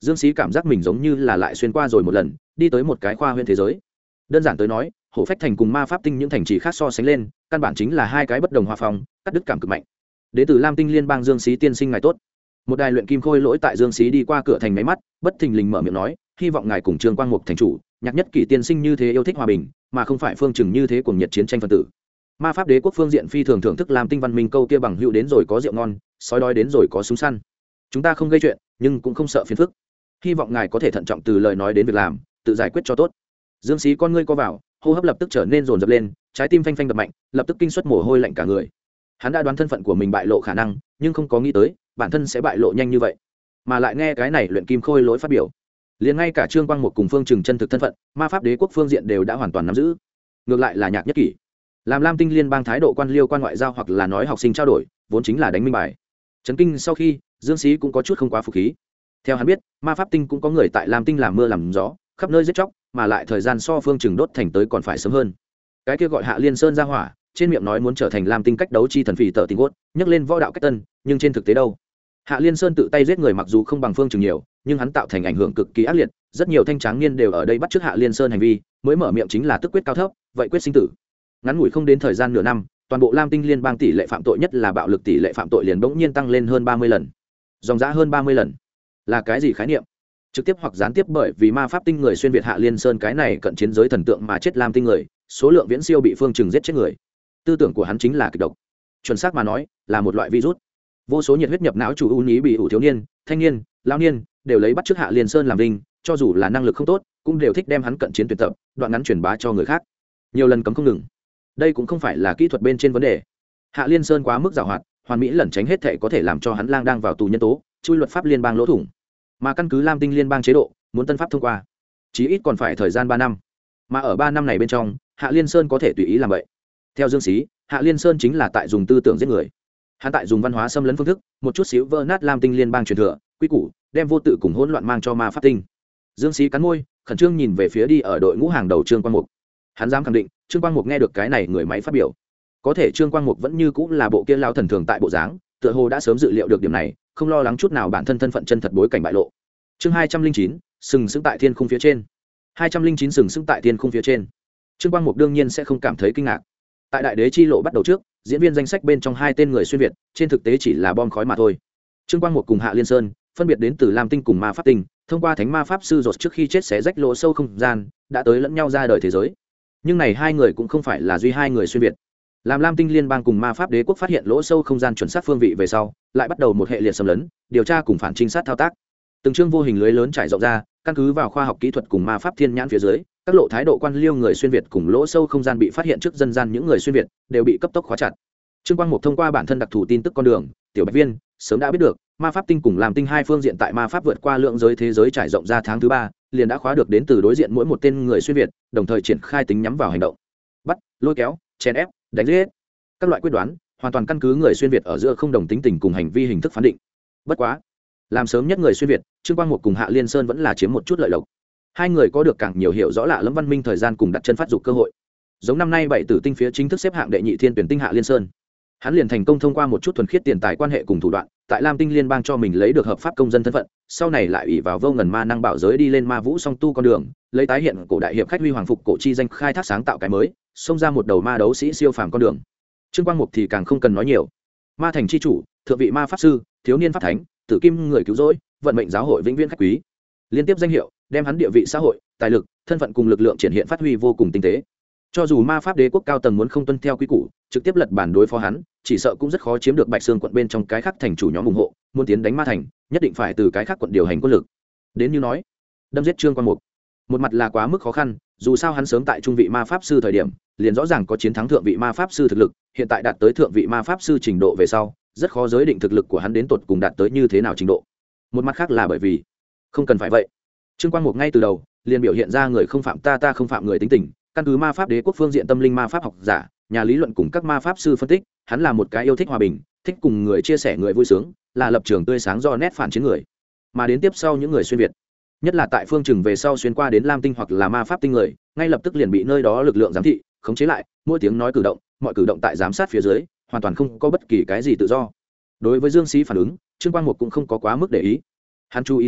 Dương Sĩ cảm giác mình giống như là lại xuyên qua rồi một lần, đi tới một cái khoa huyễn thế giới. Đơn giản tới nói, Hổ Phách Thành cùng Ma Pháp Tinh những thành trì khác so sánh lên, căn bản chính là hai cái bất đồng hòa phong, cắt đứt cảm cực mạnh. Đến từ Lam Tinh Liên bang Dương Sĩ tiên sinh ngài tốt. Một đài luyện kim khôi lỗi tại Dương Sĩ đi qua cửa thành máy mắt, bất thình lình mở miệng nói, hy vọng ngài cùng Trương Quang Mục thành chủ, Nhạc Nhất Kỷ tiên sinh như thế yêu thích hòa bình, mà không phải Phương Trừng như thế cuồng nhiệt chiến tranh phân tử. Ma Pháp Đế quốc phương diện phi thường thưởng thức Lam Tinh văn minh câu kia bằng hữu đến rồi có rượu ngon, sói đói đến rồi có súng săn. Chúng ta không gây chuyện, nhưng cũng không sợ phiền phức. Hy vọng ngài có thể thận trọng từ lời nói đến việc làm, tự giải quyết cho tốt. Dương Sĩ con ngươi co vào, hô hấp lập tức trở nên dồn dập lên, trái tim phanh phanh đập mạnh, lập tức kinh suất mồ hôi lạnh cả người. Hắn đã đoán thân phận của mình bại lộ khả năng, nhưng không có nghĩ tới bản thân sẽ bại lộ nhanh như vậy, mà lại nghe cái này luyện kim khôi lỗi phát biểu, liền ngay cả Trương Quang Mục cùng Phương Trừng chân thực thân phận, Ma Pháp Đế quốc phương diện đều đã hoàn toàn nắm giữ. Ngược lại là Nhạc Nhất Kỷ, làm Lam Tinh liên bang thái độ quan liêu quan ngoại giao hoặc là nói học sinh trao đổi, vốn chính là đánh minh bài. Chấn kinh sau khi, Dương Sĩ cũng có chút không quá phục khí. Theo hắn biết, Ma Pháp Tinh cũng có người tại Lam Tinh làm mưa làm gió, khắp nơi giết chóc, mà lại thời gian so Phương Trừng đốt thành tới còn phải sớm hơn. Cái kia gọi Hạ Liên Sơn ra hỏa, trên miệng nói muốn trở thành Lam Tinh cách đấu chi thần phì tở tình cốt, nhắc lên võ đạo cách tân, nhưng trên thực tế đâu? Hạ Liên Sơn tự tay giết người mặc dù không bằng Phương Trừng nhiều, nhưng hắn tạo thành ảnh hưởng cực kỳ ác liệt, rất nhiều thanh tráng niên đều ở đây bắt chước Hạ Liên Sơn hành vi, mới mở miệng chính là tức quyết cao thấp, vậy quyết sinh tử. Ngắn ngủi không đến thời gian nửa năm, toàn bộ Lam Tinh liên bang tỷ lệ phạm tội nhất là bạo lực tỷ lệ phạm tội liền bỗng nhiên tăng lên hơn 30 lần. Dòng giá hơn 30 lần. Là cái gì khái niệm? Trực tiếp hoặc gián tiếp bởi vì Ma Pháp Tinh người xuyên việt Hạ Liên Sơn cái này cận chiến giới thần tượng mà chết Lam Tinh người, số lượng viễn siêu bị Phương Trừng giết chết người. Tư tưởng của hắn chính là kịch độc. Chuẩn xác mà nói, là một loại virus. Vô số nhiệt huyết nhập não chủ ưu ý bị ủ thiếu niên, thanh niên, lão niên đều lấy bắt chước Hạ Liên Sơn làm vinh, cho dù là năng lực không tốt, cũng đều thích đem hắn cận chiến tuyển tập, đoạn ngắn truyền bá cho người khác. Nhiều lần cấm không ngừng. Đây cũng không phải là kỹ thuật bên trên vấn đề. Hạ Liên Sơn quá mức giàu hoạt, hoàn mỹ lẩn tránh hết thể có thể làm cho hắn lang đang vào tù nhân tố, chui luật pháp liên bang lỗ thủng. Mà căn cứ Lam Tinh liên bang chế độ, muốn tân pháp thông qua, chí ít còn phải thời gian 3 năm. Mà ở 3 năm này bên trong, Hạ Liên Sơn có thể tùy ý làm vậy. Theo Dương Sĩ, Hạ Liên Sơn chính là tại dùng tư tưởng giết người. Hắn tại dùng văn hóa xâm lấn phương thức, một chút xíu vỡ nát Lam Tinh liên bang truyền thừa, quy củ, đem vô tự cùng hỗn loạn mang cho Ma Pháp Tinh. Dương Sĩ cắn môi, khẩn trương nhìn về phía đi ở đội ngũ hàng đầu Trương Quang Mục. Hắn dám khẳng định, Trương Quang Mục nghe được cái này người máy phát biểu. Có thể Trương Quang Mục vẫn như cũng là bộ kia lao thần thường tại bộ dáng, tựa hồ đã sớm dự liệu được điểm này, không lo lắng chút nào bản thân thân phận chân thật bối cảnh bại lộ. Chương 209, sừng sững tại thiên khung phía trên. 209 sừng sững tại thiên khung phía trên. Trương Quang Mục đương nhiên sẽ không cảm thấy kinh ngạc. Tại Đại Đế chi lộ bắt đầu trước, diễn viên danh sách bên trong 2 tên người xuyên việt, trên thực tế chỉ là bom khói mà thôi. Trương Quang Mục cùng Hạ Liên Sơn, phân biệt đến từ Lam Tinh cùng Ma Pháp Tinh, thông qua Thánh Ma Pháp sư Rốt trước khi chết xé rách lỗ sâu không gian, đã tới lẫn nhau ra đời thế giới. Nhưng này 2 người cũng không phải là duy 2 người xuyên việt. Làm Lam Tinh liên bang cùng Ma Pháp Đế quốc phát hiện lỗ sâu không gian chuẩn xác phương vị về sau, lại bắt đầu một hệ liệt xâm lấn, điều tra cùng phản trinh sát thao tác. Từng chương vô hình lưới lớn trải rộng ra, căn cứ vào khoa học kỹ thuật cùng Ma Pháp thiên nhãn phía dưới, các lộ thái độ quan liêu người xuyên việt cùng lỗ sâu không gian bị phát hiện trước dân gian những người xuyên việt đều bị cấp tốc khóa chặt. Trương Quang Mục thông qua bản thân đặc thù tin tức con đường, tiểu Bạch Viên sớm đã biết được, Ma Pháp Tinh cùng Lam Tinh 2 phương diện tại Ma Pháp vượt qua lượng giới thế giới trải rộng ra tháng thứ 3, liền đã khóa được đến từ đối diện mỗi một tên người xuyên việt, đồng thời triển khai tính nhắm vào hành động. Bắt, lôi kéo, chèn ép, đánh giết. Các loại quyết đoán, hoàn toàn căn cứ người xuyên việt ở giữa không đồng tính tình cùng hành vi hình thức phán định. Bất quá, làm sớm nhất người xuyên việt, Trương Quang Mục cùng Hạ Liên Sơn vẫn là chiếm một chút lợi lộc. 2 người có được càng nhiều hiểu rõ lạ lẫm văn minh thời gian cùng đặt chân phát dục cơ hội. Giống năm nay 7 tử tinh phía chính thức xếp hạng đệ nhị thiên tuyển tinh Hạ Liên Sơn, hắn liền thành công thông qua một chút thuần khiết tiền tài quan hệ cùng thủ đoạn, tại Lam Tinh liên bang cho mình lấy được hợp pháp công dân thân phận, sau này lại ủy vào vô ngần ma năng bảo giới đi lên ma vũ song tu con đường, lấy tái hiện cổ đại hiệp khách huy hoàng phục cổ chi danh khai thác sáng tạo cái mới, xông ra một đầu ma đấu sĩ siêu phàm con đường. Trương Quang Mục thì càng không cần nói nhiều. Ma thành chi chủ, thượng vị ma pháp sư, thiếu niên pháp thánh, tử kim người cứu rỗi, vận mệnh giáo hội vĩnh viễn khách quý. Liên tiếp danh hiệu, đem hắn địa vị xã hội, tài lực, thân phận cùng lực lượng triển hiện phát huy vô cùng tinh tế. Cho dù Ma Pháp Đế quốc cao tầng muốn không tuân theo quy củ, trực tiếp lật bản đối phó hắn, chỉ sợ cũng rất khó chiếm được Bạch Xương quận bên trong cái khác thành chủ nhóm ủng hộ, muốn tiến đánh Ma thành, nhất định phải từ cái khác quận điều hành quân lực. Đến như nói, đâm giết Trương Quang Mục, một mặt là quá mức khó khăn, dù sao hắn sớm tại trung vị ma pháp sư thời điểm, liền rõ ràng có chiến thắng thượng vị ma pháp sư thực lực, hiện tại đạt tới thượng vị ma pháp sư trình độ về sau, rất khó giới định thực lực của hắn đến tột cùng đạt tới như thế nào trình độ. Một mặt khác là bởi vì, không cần phải vậy. Trương Quang Mục ngay từ đầu liền biểu hiện ra người không phạm ta, ta không phạm người tính tình, căn cứ Ma Pháp Đế quốc phương diện tâm linh ma pháp học giả, nhà lý luận cùng các ma pháp sư phân tích, hắn là một cái yêu thích hòa bình, thích cùng người chia sẻ người vui sướng, là lập trường tươi sáng do nét phản chiến người. Mà đến tiếp sau những người xuyên việt, nhất là tại phương Trừng về sau xuyên qua đến Lam Tinh hoặc là ma pháp tinh người, ngay lập tức liền bị nơi đó lực lượng giám thị, khống chế lại, mỗi tiếng nói cử động, mọi cử động tại giám sát phía dưới, hoàn toàn không có bất kỳ cái gì tự do. Đối với Dương Sĩ phản ứng, Trương Quang Mục cũng không có quá mức để ý. Hắn chú ý tới,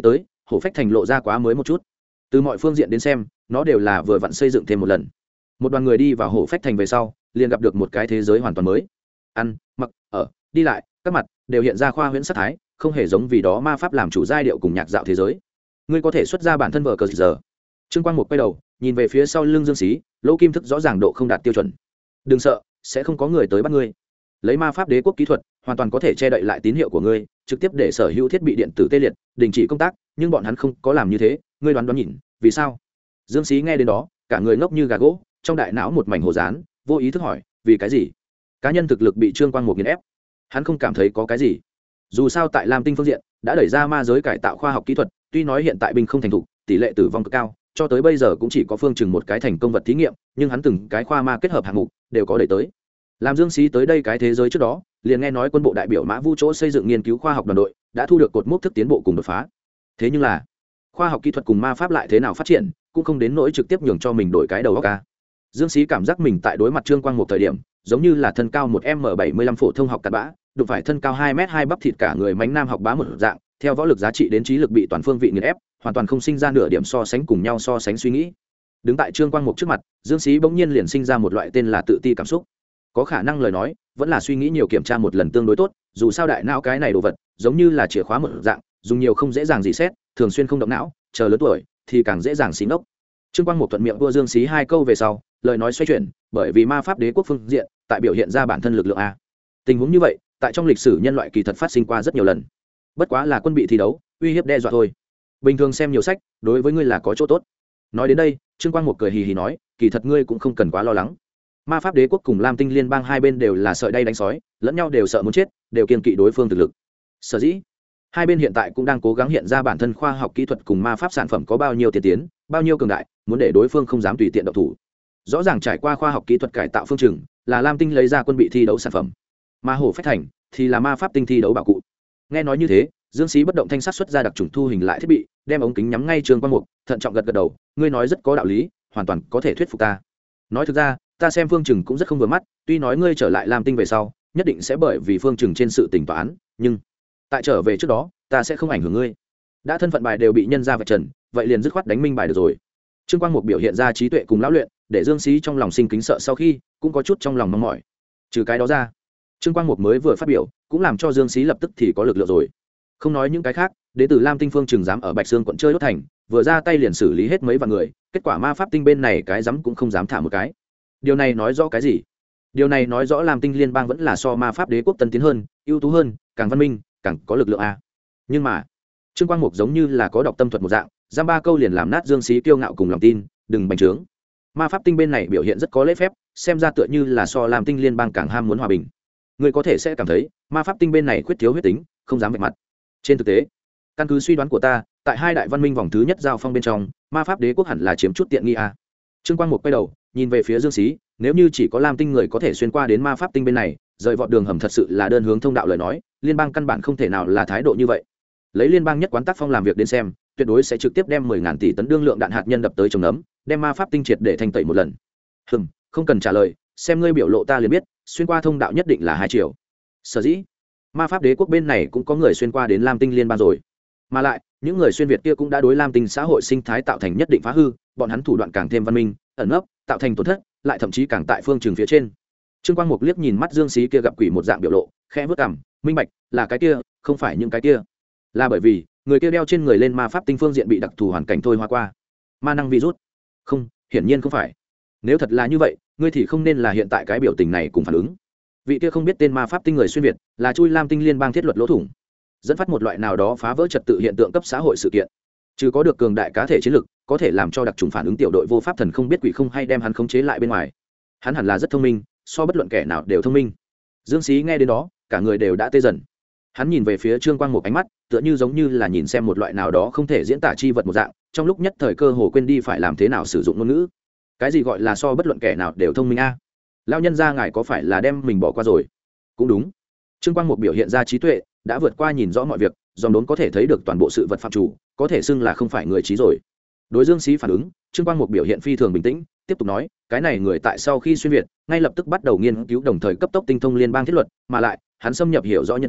hổ phách thành lộ ra quá mới một chút. Từ mọi phương diện đến xem, nó đều là vừa vặn xây dựng thêm một lần. Một đoàn người đi vào hổ phách thành về sau, liền gặp được một cái thế giới hoàn toàn mới. Ăn, mặc, ở, đi lại, các mặt đều hiện ra khoa huyễn sắc thái, không hề giống vì đó ma pháp làm chủ giai điệu cùng nhạc dạo thế giới. Ngươi có thể xuất ra bản thân vở cờ giờ. Trương Quang Mục quay đầu, nhìn về phía sau lưng Dương Xí, Lỗ Kim Thức rõ ràng độ không đạt tiêu chuẩn. Đừng sợ, sẽ không có người tới bắt ngươi. Lấy ma pháp đế quốc kỹ thuật, hoàn toàn có thể che đậy lại tín hiệu của ngươi, trực tiếp để sở hữu thiết bị điện tử tê liệt, đình chỉ công tác, nhưng bọn hắn không có làm như thế, ngươi đoán đoán nhìn, vì sao? Dương Xí nghe đến đó, cả người ngốc như gà gỗ, trong đại não một mảnh hồ dán, vô ý thức hỏi, vì cái gì? Cá nhân thực lực bị Trương Quang Mục nghiền ép, hắn không cảm thấy có cái gì. Dù sao tại Lam Tinh phương diện, đã đẩy ra ma giới cải tạo khoa học kỹ thuật, tuy nói hiện tại binh không thành thục, tỷ lệ tử vong cực cao, cho tới bây giờ cũng chỉ có Phương Chừng một cái thành công vật thí nghiệm, nhưng hắn từng cái khoa ma kết hợp hạng mục đều có đẩy tới. Làm Dương Xí tới đây cái thế giới trước đó, liền nghe nói quân bộ đại biểu Mã Vũ chỗ xây dựng nghiên cứu khoa học đoàn đội đã thu được cột mốc thức tiến bộ cùng đột phá. Thế nhưng là, khoa học kỹ thuật cùng ma pháp lại thế nào phát triển, cũng không đến nỗi trực tiếp nhường cho mình đổi cái đầu óc ca. Dương Xí cảm giác mình tại đối mặt Trương Quang một thời điểm, giống như là thân cao 1m75 phổ thông học cặn bã, đụng phải thân cao 2m2 bắp thịt cả người mánh nam học bá một dạng, theo võ lực giá trị đến trí lực bị toàn phương vị nghiền ép, hoàn toàn không sinh ra nửa điểm so sánh cùng nhau so sánh suy nghĩ. Đứng tại Trương Quang Mục trước mặt, Dương Xí bỗng nhiên liền sinh ra một loại tên là tự ti cảm xúc. Có khả năng lời nói, vẫn là suy nghĩ nhiều kiểm tra một lần tương đối tốt, dù sao đại não cái này đồ vật, giống như là chìa khóa một dạng, dùng nhiều không dễ dàng gì xét, thường xuyên không động não, chờ lớn tuổi thì càng dễ dàng xí ngốc. Trương Quang Mục thuận miệng vua Dương Xí hai câu về sau, lời nói xoay chuyển, bởi vì ma pháp đế quốc phương diện, tại biểu hiện ra bản thân lực lượng a. Tình huống như vậy, tại trong lịch sử nhân loại kỳ thật phát sinh qua rất nhiều lần. Bất quá là quân bị thi đấu, uy hiếp đe dọa thôi. Bình thường xem nhiều sách, đối với ngươi là có chỗ tốt. Nói đến đây, Trương Quang Mục cười hì hì nói, kỳ thật ngươi cũng không cần quá lo lắng. Ma pháp đế quốc cùng Lam Tinh liên bang hai bên đều là sợi đay đánh sói, lẫn nhau đều sợ muốn chết, đều kiêng kỵ đối phương thực lực. Sở dĩ, hai bên hiện tại cũng đang cố gắng hiện ra bản thân khoa học kỹ thuật cùng ma pháp sản phẩm có bao nhiêu tiên tiến, bao nhiêu cường đại, muốn để đối phương không dám tùy tiện động thủ. Rõ ràng trải qua khoa học kỹ thuật cải tạo Phương Chừng, là Lam Tinh lấy ra quân bị thi đấu sản phẩm, mà Hổ Phách Thành thì là ma pháp tinh thi đấu bảo cụ. Nghe nói như thế, Dương Xí bất động thanh sát xuất ra đặc trùng thu hình lại thiết bị, đem ống kính nhắm ngay Trương Quang Mục, thận trọng gật gật đầu, ngươi nói rất có đạo lý, hoàn toàn có thể thuyết phục ta. Nói thực ra, ta xem Phương Chừng cũng rất không vừa mắt, tuy nói ngươi trở lại Lam Tinh về sau, nhất định sẽ bởi vì Phương Chừng trên sự tình toán, nhưng tại trở về trước đó, ta sẽ không ảnh hưởng ngươi. Đã thân phận bài đều bị nhân ra vạch trần, vậy liền dứt khoát đánh minh bài được rồi. Trương Quang Mục biểu hiện ra trí tuệ cùng lão luyện, để Dương Xí trong lòng sinh kính sợ, sau khi cũng có chút trong lòng mong mỏi. Trừ cái đó ra, Trương Quang Mục mới vừa phát biểu, cũng làm cho Dương Xí lập tức thì có lực lượng rồi. Không nói những cái khác, đến từ Lam Tinh Phương Chừng dám ở Bạch Sương quận chơi đốt thành, vừa ra tay liền xử lý hết mấy vạn người, kết quả ma pháp tinh bên này cái dám cũng không dám thả một cái. Điều này nói rõ cái gì? Điều này nói rõ Lam Tinh liên bang vẫn là so ma pháp đế quốc tân tiến hơn, ưu tú hơn, càng văn minh, càng có lực lượng a. Nhưng mà, Trương Quang Mục giống như là có đọc tâm thuật một dạng, giam ba câu liền làm nát Dương Xí kiêu ngạo cùng lòng tin, đừng bành trướng. Ma pháp tinh bên này biểu hiện rất có lễ phép, xem ra tựa như là so Lam Tinh liên bang càng ham muốn hòa bình. Người có thể sẽ cảm thấy, ma pháp tinh bên này khuyết thiếu huyết tính, không dám vạch mặt. Trên thực tế, căn cứ suy đoán của ta, tại hai đại văn minh vòng thứ nhất giao phong bên trong, ma pháp đế quốc hẳn là chiếm chút tiện nghi a. Trương Quang Mục quay đầu, nhìn về phía Dương Xí, nếu như chỉ có Lam Tinh người có thể xuyên qua đến ma pháp tinh bên này, rời vọt đường hầm thật sự là đơn hướng thông đạo lời nói, liên bang căn bản không thể nào là thái độ như vậy. Lấy liên bang nhất quán tác phong làm việc đến xem, tuyệt đối sẽ trực tiếp đem 10.000 tỷ tấn đương lượng đạn hạt nhân đập tới trồng nấm, đem ma pháp tinh triệt để thanh tẩy một lần. Không cần trả lời, xem ngươi biểu lộ ta liền biết, xuyên qua thông đạo nhất định là hai chiều. Sở dĩ, ma pháp đế quốc bên này cũng có người xuyên qua đến Lam Tinh liên bang rồi, mà lại những người xuyên việt kia cũng đã đối Lam Tinh xã hội sinh thái tạo thành nhất định phá hư, bọn hắn thủ đoạn càng thêm văn minh, ẩn nấp, tạo thành tổn thất, lại thậm chí càng tại phương trường phía trên. Trương Quang Mục liếc nhìn mắt Dương Xí kia gặp quỷ một dạng biểu lộ, khẽ vớt cằm, minh bạch, là cái kia, không phải những cái kia, là bởi vì người kia đeo trên người lên ma pháp tinh phương diện bị đặc thù hoàn cảnh thôi hóa qua, ma năng virus. Không, hiển nhiên không phải. Nếu thật là như vậy, ngươi thì không nên là hiện tại cái biểu tình này cùng phản ứng. Vị kia không biết tên ma pháp tinh người xuyên việt, là chui Lam Tinh liên bang thiết luật lỗ thủng, dẫn phát một loại nào đó phá vỡ trật tự hiện tượng cấp xã hội sự kiện. Trừ có được cường đại cá thể chiến lực, có thể làm cho đặc trùng phản ứng tiểu đội vô pháp thần không biết quỷ không hay đem hắn khống chế lại bên ngoài. Hắn hẳn là rất thông minh, so bất luận kẻ nào đều thông minh. Dương Xí nghe đến đó, cả người đều đã tê dần. Hắn nhìn về phía Trương Quang Mục ánh mắt, tựa như giống như là nhìn xem một loại nào đó không thể diễn tả chi vật một dạng, trong lúc nhất thời cơ hồ quên đi phải làm thế nào sử dụng ngôn ngữ. Cái gì gọi là so bất luận kẻ nào đều thông minh a? Lão nhân gia ngài có phải là đem mình bỏ qua rồi? Cũng đúng. Trương Quang Mục biểu hiện ra trí tuệ, đã vượt qua nhìn rõ mọi việc, dòm đốn có thể thấy được toàn bộ sự vật phạm chủ, có thể xưng là không phải người trí rồi. Đối Dương Xí phản ứng, Trương Quang Mục biểu hiện phi thường bình tĩnh, tiếp tục nói, cái này người tại sau khi xuyên việt, ngay lập tức bắt đầu nghiên cứu đồng thời cấp tốc tinh thông liên bang thiết luật, mà lại, hắn xâm nhập hiểu rõ nhân tính,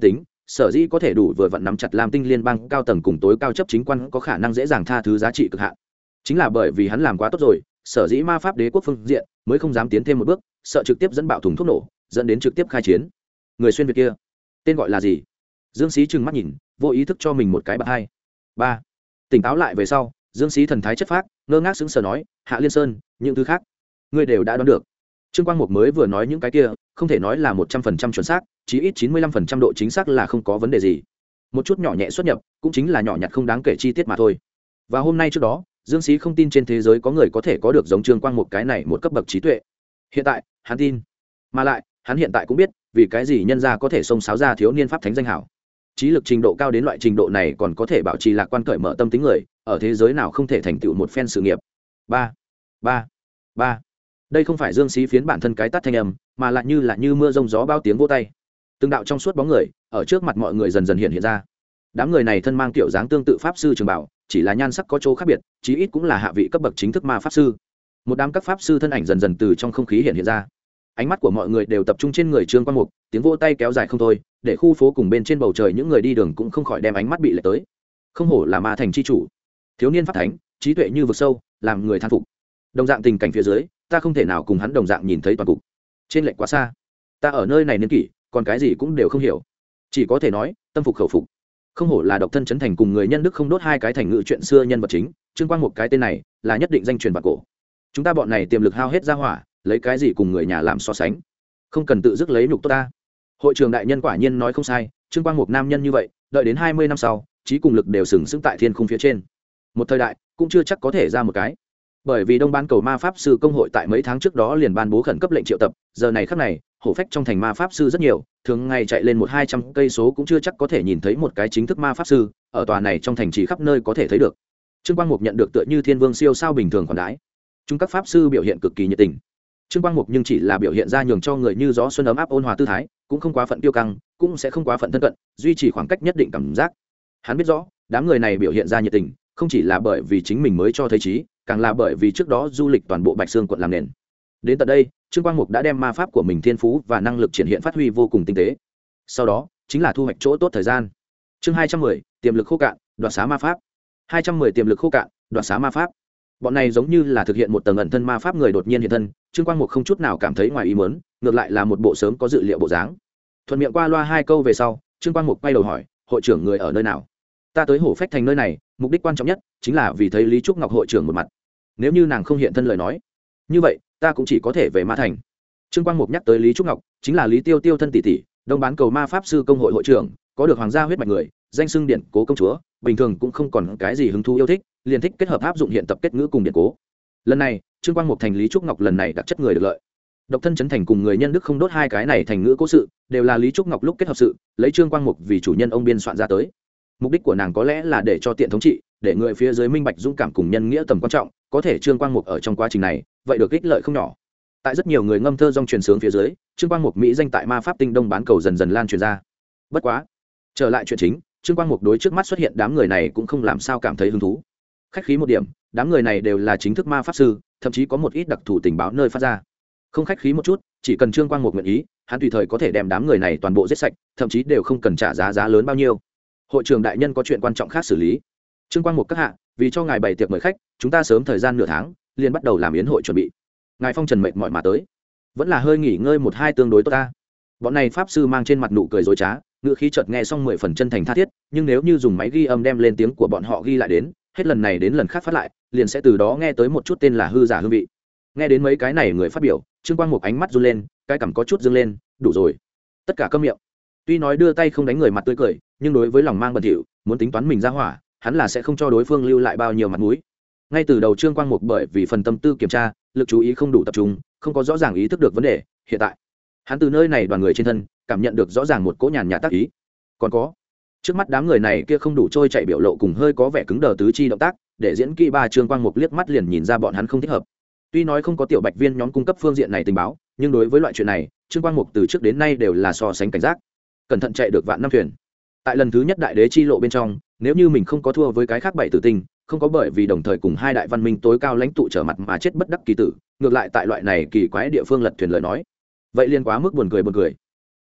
sở dĩ có thể đủ vừa vặn nắm chặt lam tinh liên bang cao tầng cùng tối cao chấp chính quan có khả năng dễ dàng tha thứ giá trị cực hạn, chính là bởi vì hắn làm quá tốt rồi, sở dĩ ma pháp đế quốc phương diện mới không dám tiến thêm một bước, sợ trực tiếp dẫn bạo thùng thuốc nổ, dẫn đến trực tiếp khai chiến. Người xuyên việt kia tên gọi là gì? Dương Sĩ trừng mắt nhìn, vô ý thức cho mình một cái bạt hai. Ba. Tỉnh táo lại về sau, Dương Sĩ thần thái chất phác, ngơ ngác sững sờ nói, Hạ Liên Sơn, những thứ khác ngươi đều đã đoán được. Trương Quang Mục mới vừa nói những cái kia không thể nói là 100% chuẩn xác, chí ít 95% độ chính xác là không có vấn đề gì. Một chút nhỏ nhẹ xuất nhập cũng chính là nhỏ nhặt không đáng kể chi tiết mà thôi. Và hôm nay trước đó, Dương Sĩ không tin trên thế giới có người có thể có được giống Trương Quang Mục cái này một cấp bậc trí tuệ. Hiện tại hắn tin, mà lại hắn hiện tại cũng biết vì cái gì nhân gia có thể xông xáo ra thiếu niên pháp thánh danh hảo. Trí lực trình độ cao đến loại trình độ này còn có thể bảo trì lạc quan cởi mở tâm tính người, ở thế giới nào không thể thành tựu một phen sự nghiệp. Ba, ba, ba. Đây không phải Dương Sĩ phiến bản thân cái tát thanh âm, mà lại như là như mưa rông gió bao tiếng vỗ tay. Từng đạo trong suốt bóng người ở trước mặt mọi người dần dần hiện ra. Đám người này thân mang kiểu dáng tương tự pháp sư trường bảo, chỉ là nhan sắc có chỗ khác biệt, chí ít cũng là hạ vị cấp bậc chính thức ma pháp sư. Một đám các pháp sư thân ảnh dần dần từ trong không khí hiện ra. Ánh mắt của mọi người đều tập trung trên người Trương Quang Mục, tiếng vỗ tay kéo dài không thôi, để khu phố cùng bên trên bầu trời những người đi đường cũng không khỏi đem ánh mắt bị lệch tới. Không hổ là ma thành chi chủ, thiếu niên pháp thánh, trí tuệ như vực sâu, làm người thán phục. Đồng dạng tình cảnh phía dưới, ta không thể nào cùng hắn đồng dạng nhìn thấy toàn cục. Trên lệch quá xa. Ta ở nơi này niên kỷ, còn cái gì cũng đều không hiểu, chỉ có thể nói tâm phục khẩu phục. Không hổ là độc thân chấn thành cùng người nhân đức không đốt hai cái thành ngữ chuyện xưa nhân vật chính, Trương Quang Mục cái tên này là nhất định danh truyền vạn cổ. Chúng ta bọn này tiềm lực hao hết ra hỏa, lấy cái gì cùng người nhà làm so sánh? Không cần tự dứt lấy nhục tốt ta. Hội trưởng đại nhân quả nhiên nói không sai, Trương Quang Mục nam nhân như vậy, đợi đến 20 năm sau, trí cùng lực đều sừng sững tại thiên khung phía trên. Một thời đại cũng chưa chắc có thể ra một cái. Bởi vì Đông Ban cầu ma pháp sư công hội tại mấy tháng trước đó liền ban bố khẩn cấp lệnh triệu tập, giờ này khắc này, hổ phách trong thành ma pháp sư rất nhiều, thường ngày chạy lên 100-200 cây số cũng chưa chắc có thể nhìn thấy một cái chính thức ma pháp sư, ở tòa này trong thành chỉ khắp nơi có thể thấy được. Trương Quang Mục nhận được tựa như thiên vương siêu sao bình thường khoản đãi. Chúng các pháp sư biểu hiện cực kỳ nhiệt tình. Trương Quang Mục nhưng chỉ là biểu hiện ra nhường cho người như gió xuân ấm áp ôn hòa tư thái, cũng không quá phận tiêu căng, cũng sẽ không quá phận thân cận, duy trì khoảng cách nhất định cảm giác. Hắn biết rõ, đám người này biểu hiện ra nhiệt tình, không chỉ là bởi vì chính mình mới cho thấy trí, càng là bởi vì trước đó du lịch toàn bộ Bạch Xương quận làm nền. Đến tận đây, Trương Quang Mục đã đem ma pháp của mình thiên phú và năng lực triển hiện phát huy vô cùng tinh tế. Sau đó, chính là thu hoạch chỗ tốt thời gian. Chương 210, tiềm lực khô cạn, đoạt xá ma pháp. 210 tiềm lực khô cạn, đoạt xá ma pháp. Bọn này giống như là thực hiện một tầng ẩn thân ma pháp người đột nhiên hiện thân, Trương Quang Mục không chút nào cảm thấy ngoài ý muốn, ngược lại là một bộ sớm có dự liệu bộ dáng. Thuận miệng qua loa hai câu về sau, Trương Quang Mục quay đầu hỏi, hội trưởng người ở nơi nào? Ta tới Hổ Phách thành nơi này, mục đích quan trọng nhất chính là vì thấy Lý Trúc Ngọc hội trưởng một mặt. Nếu như nàng không hiện thân lời nói, như vậy ta cũng chỉ có thể về Ma thành. Trương Quang Mục nhắc tới Lý Trúc Ngọc, chính là Lý Tiêu Tiêu thân tỷ tỷ, Đông Bán cầu ma pháp sư công hội hội trưởng, có được hoàng gia huyết mạch người, danh xưng điện cố công chúa, bình thường cũng không còn cái gì hứng thú yêu thích, liền thích kết hợp áp dụng hiện tập kết ngữ cùng điện cố. Lần này, Trương Quang Mục thành Lý Trúc Ngọc lần này đặc chất người được lợi. Độc thân chấn thành cùng người nhân đức không đốt hai cái này thành ngữ cố sự, đều là Lý Trúc Ngọc lúc kết hợp sự, lấy Trương Quang Mục vì chủ nhân ông biên soạn ra tới. Mục đích của nàng có lẽ là để cho tiện thống trị, để người phía dưới minh bạch dũng cảm cùng nhân nghĩa tầm quan trọng, có thể Trương Quang Mục ở trong quá trình này, vậy được ích lợi không nhỏ. Tại rất nhiều người ngâm thơ dòng truyền sướng phía dưới, Trương Quang Mục mỹ danh tại ma pháp tinh Đông Bán cầu dần dần lan truyền ra. Bất quá, trở lại chuyện chính, Trương Quang Mục đối trước mắt xuất hiện đám người này cũng không làm sao cảm thấy hứng thú. Khách khí một điểm, đám người này đều là chính thức ma pháp sư, thậm chí có một ít đặc thù tình báo nơi phát ra. Không khách khí một chút, chỉ cần Trương Quang Mục nguyện ý, hắn tùy thời có thể đem đám người này toàn bộ giết sạch, thậm chí đều không cần trả giá lớn bao nhiêu. Hội trưởng đại nhân có chuyện quan trọng khác xử lý. Trương Quang Mục các hạ, vì cho ngài bày tiệc mời khách, chúng ta sớm thời gian nửa tháng liền bắt đầu làm yến hội chuẩn bị. Ngài phong trần mệt mỏi mà tới, vẫn là hơi nghỉ ngơi một hai tương đối tốt ta. Bọn này pháp sư mang trên mặt nụ cười dối trá, ngữ khí chợt nghe xong 10 phần chân thành tha thiết, nhưng nếu như dùng máy ghi âm đem lên tiếng của bọn họ ghi lại đến, hết lần này đến lần khác phát lại, liền sẽ từ đó nghe tới một chút tên là hư giả hương vị. Nghe đến mấy cái này người phát biểu, Trương Quang Mục ánh mắt run lên, cái cằm có chút dương lên, đủ rồi, tất cả câm miệng. Tuy nói đưa tay không đánh người mặt tươi cười, nhưng đối với lòng mang bẩn thỉu, muốn tính toán mình ra hỏa, hắn là sẽ không cho đối phương lưu lại bao nhiêu mặt mũi. Ngay từ đầu Trương Quang Mục bởi vì phần tâm tư kiểm tra, lực chú ý không đủ tập trung, không có rõ ràng ý thức được vấn đề. Hiện tại, hắn từ nơi này đoàn người trên thân cảm nhận được rõ ràng một cỗ nhàn nhạt tác ý. Còn có, trước mắt đám người này kia không đủ trôi chạy biểu lộ cùng hơi có vẻ cứng đờ tứ chi động tác, để diễn kỹ ba Trương Quang Mục liếc mắt liền nhìn ra bọn hắn không thích hợp. Tuy nói không có tiểu bạch viên nhóm cung cấp phương diện này tình báo, nhưng đối với loại chuyện này, Trương Quang Mục từ trước đến nay đều là so sánh cảnh giác, cẩn thận chạy được vạn năm thuyền. Tại lần thứ nhất đại đế chi lộ bên trong, nếu như mình không có thua với cái khác bảy tử tinh, không có bởi vì đồng thời cùng hai đại văn minh tối cao lãnh tụ trở mặt mà chết bất đắc kỳ tử, ngược lại tại loại này kỳ quái địa phương lật thuyền lời nói, vậy liên quá mức buồn cười.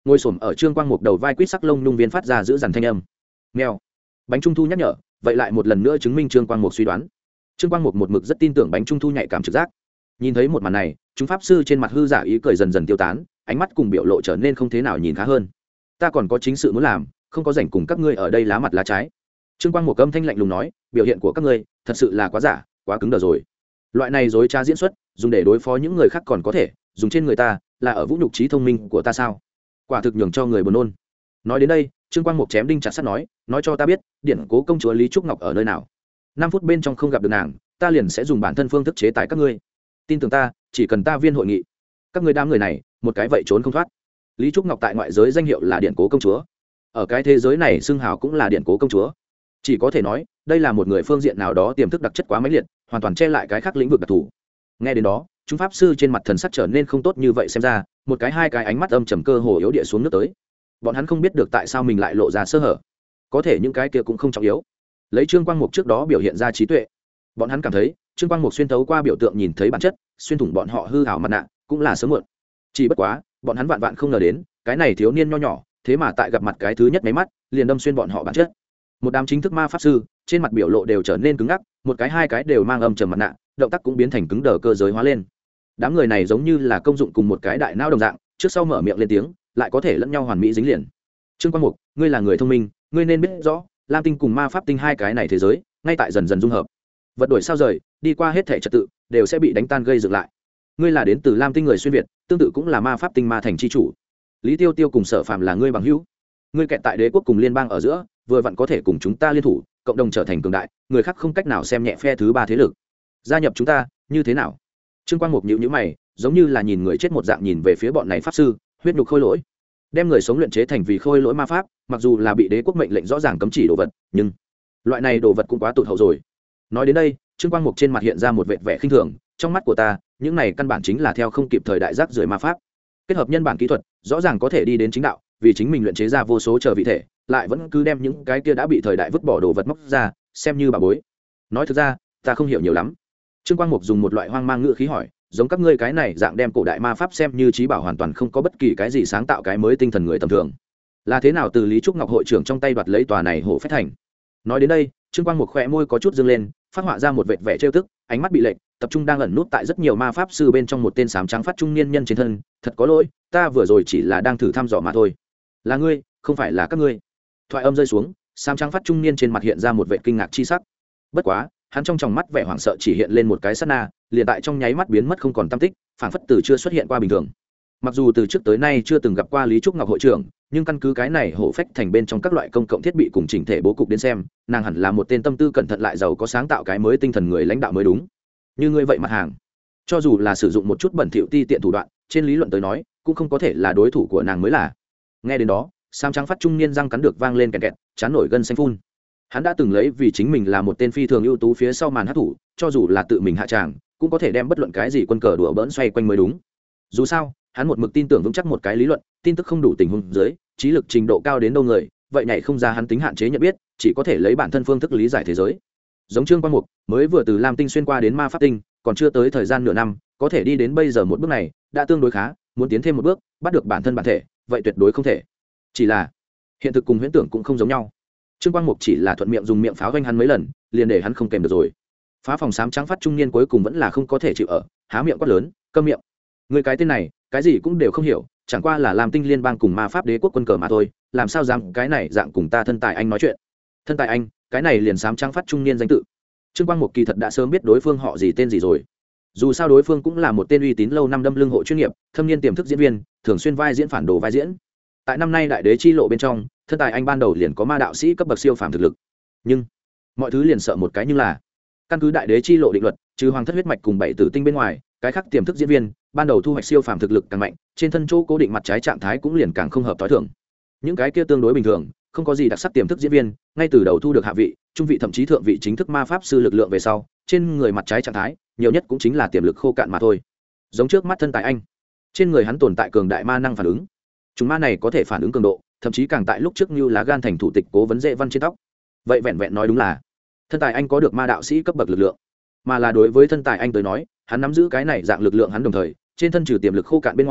ngồi xổm ở Trương Quang Mục đầu vai quýt sắc lông nhung viên phát ra giữ dằn thanh âm. Mèo. Bánh trung thu nhắc nhở, vậy lại một lần nữa chứng minh Trương Quang Mục suy đoán. Trương Quang Mục một mực rất tin tưởng bánh trung thu nhạy cảm trực giác. Nhìn thấy một màn này, chúng pháp sư trên mặt hư giả ý cười dần dần tiêu tán, ánh mắt cùng biểu lộ trở nên không thế nào nhìn khá hơn. Ta còn có chính sự muốn làm, không có rảnh cùng các ngươi ở đây lá mặt lá trái. Trương Quang Mục âm thanh lạnh lùng nói, biểu hiện của các ngươi thật sự là quá giả, quá cứng đờ rồi. Loại này dối trá diễn xuất, dùng để đối phó những người khác còn có thể, dùng trên người ta, là ở vũ nhục trí thông minh của ta sao? Quả thực nhường cho người buồn nôn. Nói đến đây, Trương Quang Mục chém đinh chặt sắt nói cho ta biết, điển cố công chúa Lý Trúc Ngọc ở nơi nào. 5 phút bên trong không gặp được nàng, ta liền sẽ dùng bản thân phương thức chế tài các ngươi. Tin tưởng ta, chỉ cần ta viên hội nghị, các ngươi đám người này, một cái vậy trốn không thoát. Lý Trúc Ngọc tại ngoại giới danh hiệu là điển cố công chúa, ở cái thế giới này xưng hào cũng là điển cố công chúa. Chỉ có thể nói, đây là một người phương diện nào đó tiềm thức đặc chất quá mãnh liệt, hoàn toàn che lại cái khác lĩnh vực đặc thù. Nghe đến đó, chúng pháp sư trên mặt thần sắc trở nên không tốt như vậy, xem ra một cái hai cái ánh mắt âm trầm cơ hồ yếu địa xuống nước tới. Bọn hắn không biết được tại sao mình lại lộ ra sơ hở, có thể những cái kia cũng không trọng yếu. Lấy Trương Quang Mục trước đó biểu hiện ra trí tuệ, bọn hắn cảm thấy Trương Quang Mục xuyên thấu qua biểu tượng nhìn thấy bản chất, xuyên thủng bọn họ hư ảo mặt nạ cũng là sớm muộn. Chỉ bất quá bọn hắn vạn vạn không ngờ đến, cái này thiếu niên nho nhỏ thế mà tại gặp mặt cái thứ nhất mấy mắt liền đâm xuyên bọn họ bản chất. Một đám chính thức ma pháp sư trên mặt biểu lộ đều trở nên cứng ngắc, một cái hai cái đều mang âm trầm mặt nạ, động tác cũng biến thành cứng đờ cơ giới hóa lên. Đám người này giống như là công dụng cùng một cái đại não đồng dạng, trước sau mở miệng lên tiếng lại có thể lẫn nhau hoàn mỹ dính liền. Trương Quang Mục, ngươi là người thông minh, ngươi nên biết rõ lam tinh cùng ma pháp tinh hai cái này thế giới ngay tại dần dần dung hợp, vật đổi sao rời đi qua hết thể trật tự đều sẽ bị đánh tan gây dựng lại. Ngươi là đến từ lam tinh người xuyên việt, tương tự cũng là ma pháp tinh ma thành chi chủ. Lý Tiêu Tiêu cùng Sở Phàm là ngươi bằng hữu, ngươi kẹt tại đế quốc cùng liên bang ở giữa, vừa vặn có thể cùng chúng ta liên thủ, cộng đồng trở thành cường đại, người khác không cách nào xem nhẹ phe thứ ba thế lực. Gia nhập chúng ta như thế nào? Trương Quang Mục nhíu nhíu mày, giống như là nhìn người chết một dạng nhìn về phía bọn này pháp sư. Huyết nhục khôi lỗi, đem người sống luyện chế thành vì khôi lỗi ma pháp, mặc dù là bị đế quốc mệnh lệnh rõ ràng cấm chỉ đồ vật, nhưng loại này đồ vật cũng quá tụt hậu rồi. Nói đến đây, Trương Quang Mục trên mặt hiện ra một vệt vẻ khinh thường, trong mắt của ta, những này căn bản chính là theo không kịp thời đại rác rưởi ma pháp. Kết hợp nhân bản kỹ thuật, rõ ràng có thể đi đến chính đạo, vì chính mình luyện chế ra vô số trở vị thể, lại vẫn cứ đem những cái kia đã bị thời đại vứt bỏ đồ vật móc ra, xem như bà bối. Nói thực ra, ta không hiểu nhiều lắm. Trương Quang Mục dùng một loại hoang mang ngữ khí hỏi, giống các ngươi cái này dạng đem cổ đại ma pháp xem như trí bảo, hoàn toàn không có bất kỳ cái gì sáng tạo cái mới tinh thần người tầm thường, là thế nào từ Lý Trúc Ngọc hội trưởng trong tay đoạt lấy tòa này hổ phách thành? Nói đến đây, Trương Quang Mục khẽ môi có chút dương lên, phát họa ra một vệt vẻ trêu tức, ánh mắt bị lệch, tập trung đang ẩn nút tại rất nhiều ma pháp sư bên trong một tên sám trắng phát trung niên nhân trên thân. Thật có lỗi, ta vừa rồi chỉ là đang thử thăm dò mà thôi. Là ngươi, không phải là các ngươi. Thoại âm rơi xuống, sám trắng phát trung niên trên mặt hiện ra một vệt kinh ngạc chi sắc. Bất quá, hắn trong tròng mắt vẻ hoảng sợ chỉ hiện lên một cái sát na, liền tại trong nháy mắt biến mất không còn tăm tích, phảng phất từ chưa xuất hiện qua bình thường. Mặc dù từ trước tới nay chưa từng gặp qua Lý Trúc Ngọc hội trưởng, nhưng căn cứ cái này hổ phách thành bên trong các loại công cộng thiết bị cùng chỉnh thể bố cục đến xem, nàng hẳn là một tên tâm tư cẩn thận lại giàu có sáng tạo cái mới tinh thần người lãnh đạo mới đúng. Như ngươi vậy mặt hàng, cho dù là sử dụng một chút bẩn thỉu ti tiện thủ đoạn, trên lý luận tới nói, cũng không có thể là đối thủ của nàng mới là. Nghe đến đó, Sam trắng phát trung niên răng cắn được vang lên kẹt kẹt, chán nổi gân xanh phun. Hắn đã từng lấy vì chính mình là một tên phi thường ưu tú phía sau màn hát thủ, cho dù là tự mình hạ tràng, cũng có thể đem bất luận cái gì quân cờ đùa bỡn xoay quanh mới đúng. Dù sao, hắn một mực tin tưởng vững chắc một cái lý luận, tin tức không đủ tình huống dưới, trí lực trình độ cao đến đâu người, vậy nhảy không ra hắn tính hạn chế nhận biết, chỉ có thể lấy bản thân phương thức lý giải thế giới. Giống Trương Quang Mục, mới vừa từ Lam Tinh xuyên qua đến Ma Pháp Tinh, còn chưa tới thời gian nửa năm, có thể đi đến bây giờ một bước này, đã tương đối khá, muốn tiến thêm một bước, bắt được bản thân bản thể, vậy tuyệt đối không thể. Chỉ là, hiện thực cùng huyễn tưởng cũng không giống nhau. Trương Quang Mục chỉ là thuận miệng dùng miệng pháo doanh hắn mấy lần, liền để hắn không kèm được rồi. Phá phòng xám trắng phát trung niên cuối cùng vẫn là không có thể chịu ở, há miệng quát lớn, câm miệng. Người cái tên này, cái gì cũng đều không hiểu, chẳng qua là Lam Tinh liên bang cùng Ma Pháp đế quốc quân cờ mà thôi, làm sao dám cái này dạng cùng ta thân tài anh nói chuyện. Thân tài anh, cái này liền xám trắng phát trung niên danh tự. Trương Quang Mục kỳ thật đã sớm biết đối phương họ gì tên gì rồi. Dù sao đối phương cũng là một tên uy tín lâu năm đâm lưng hộ chuyên nghiệp, thâm niên tiềm thức diễn viên, thường xuyên vai diễn phản đồ vai diễn. Tại năm nay đại đế chi lộ bên trong, thân tài anh ban đầu liền có ma đạo sĩ cấp bậc siêu phàm thực lực. Nhưng mọi thứ liền sợ một cái, như là căn cứ đại đế chi lộ định luật, trừ hoàng thất huyết mạch cùng bảy tử tinh bên ngoài, cái khác tiềm thức diễn viên ban đầu thu hoạch siêu phàm thực lực càng mạnh, trên thân chỗ cố định mặt trái trạng thái cũng liền càng không hợp tối thường. Những cái kia tương đối bình thường, không có gì đặc sắc tiềm thức diễn viên, ngay từ đầu thu được hạ vị, trung vị thậm chí thượng vị chính thức ma pháp sư lực lượng về sau, trên người mặt trái trạng thái, nhiều nhất cũng chính là tiềm lực khô cạn mà thôi. Giống trước mắt thân tài anh, trên người hắn tồn tại cường đại ma năng phản ứng. Chúng ma này có thể phản ứng cường độ, thậm chí càng tại lúc trước như lá gan thành thủ tịch cố vấn dễ văn trên tóc. Vậy vẹn vẹn nói đúng là thân tài anh có được ma đạo sĩ cấp bậc lực lượng, mà là đối với thân tài anh tới nói, hắn nắm giữ cái này dạng lực lượng, hắn đồng thời trên thân trừ tiềm lực khô cạn bên ngoài,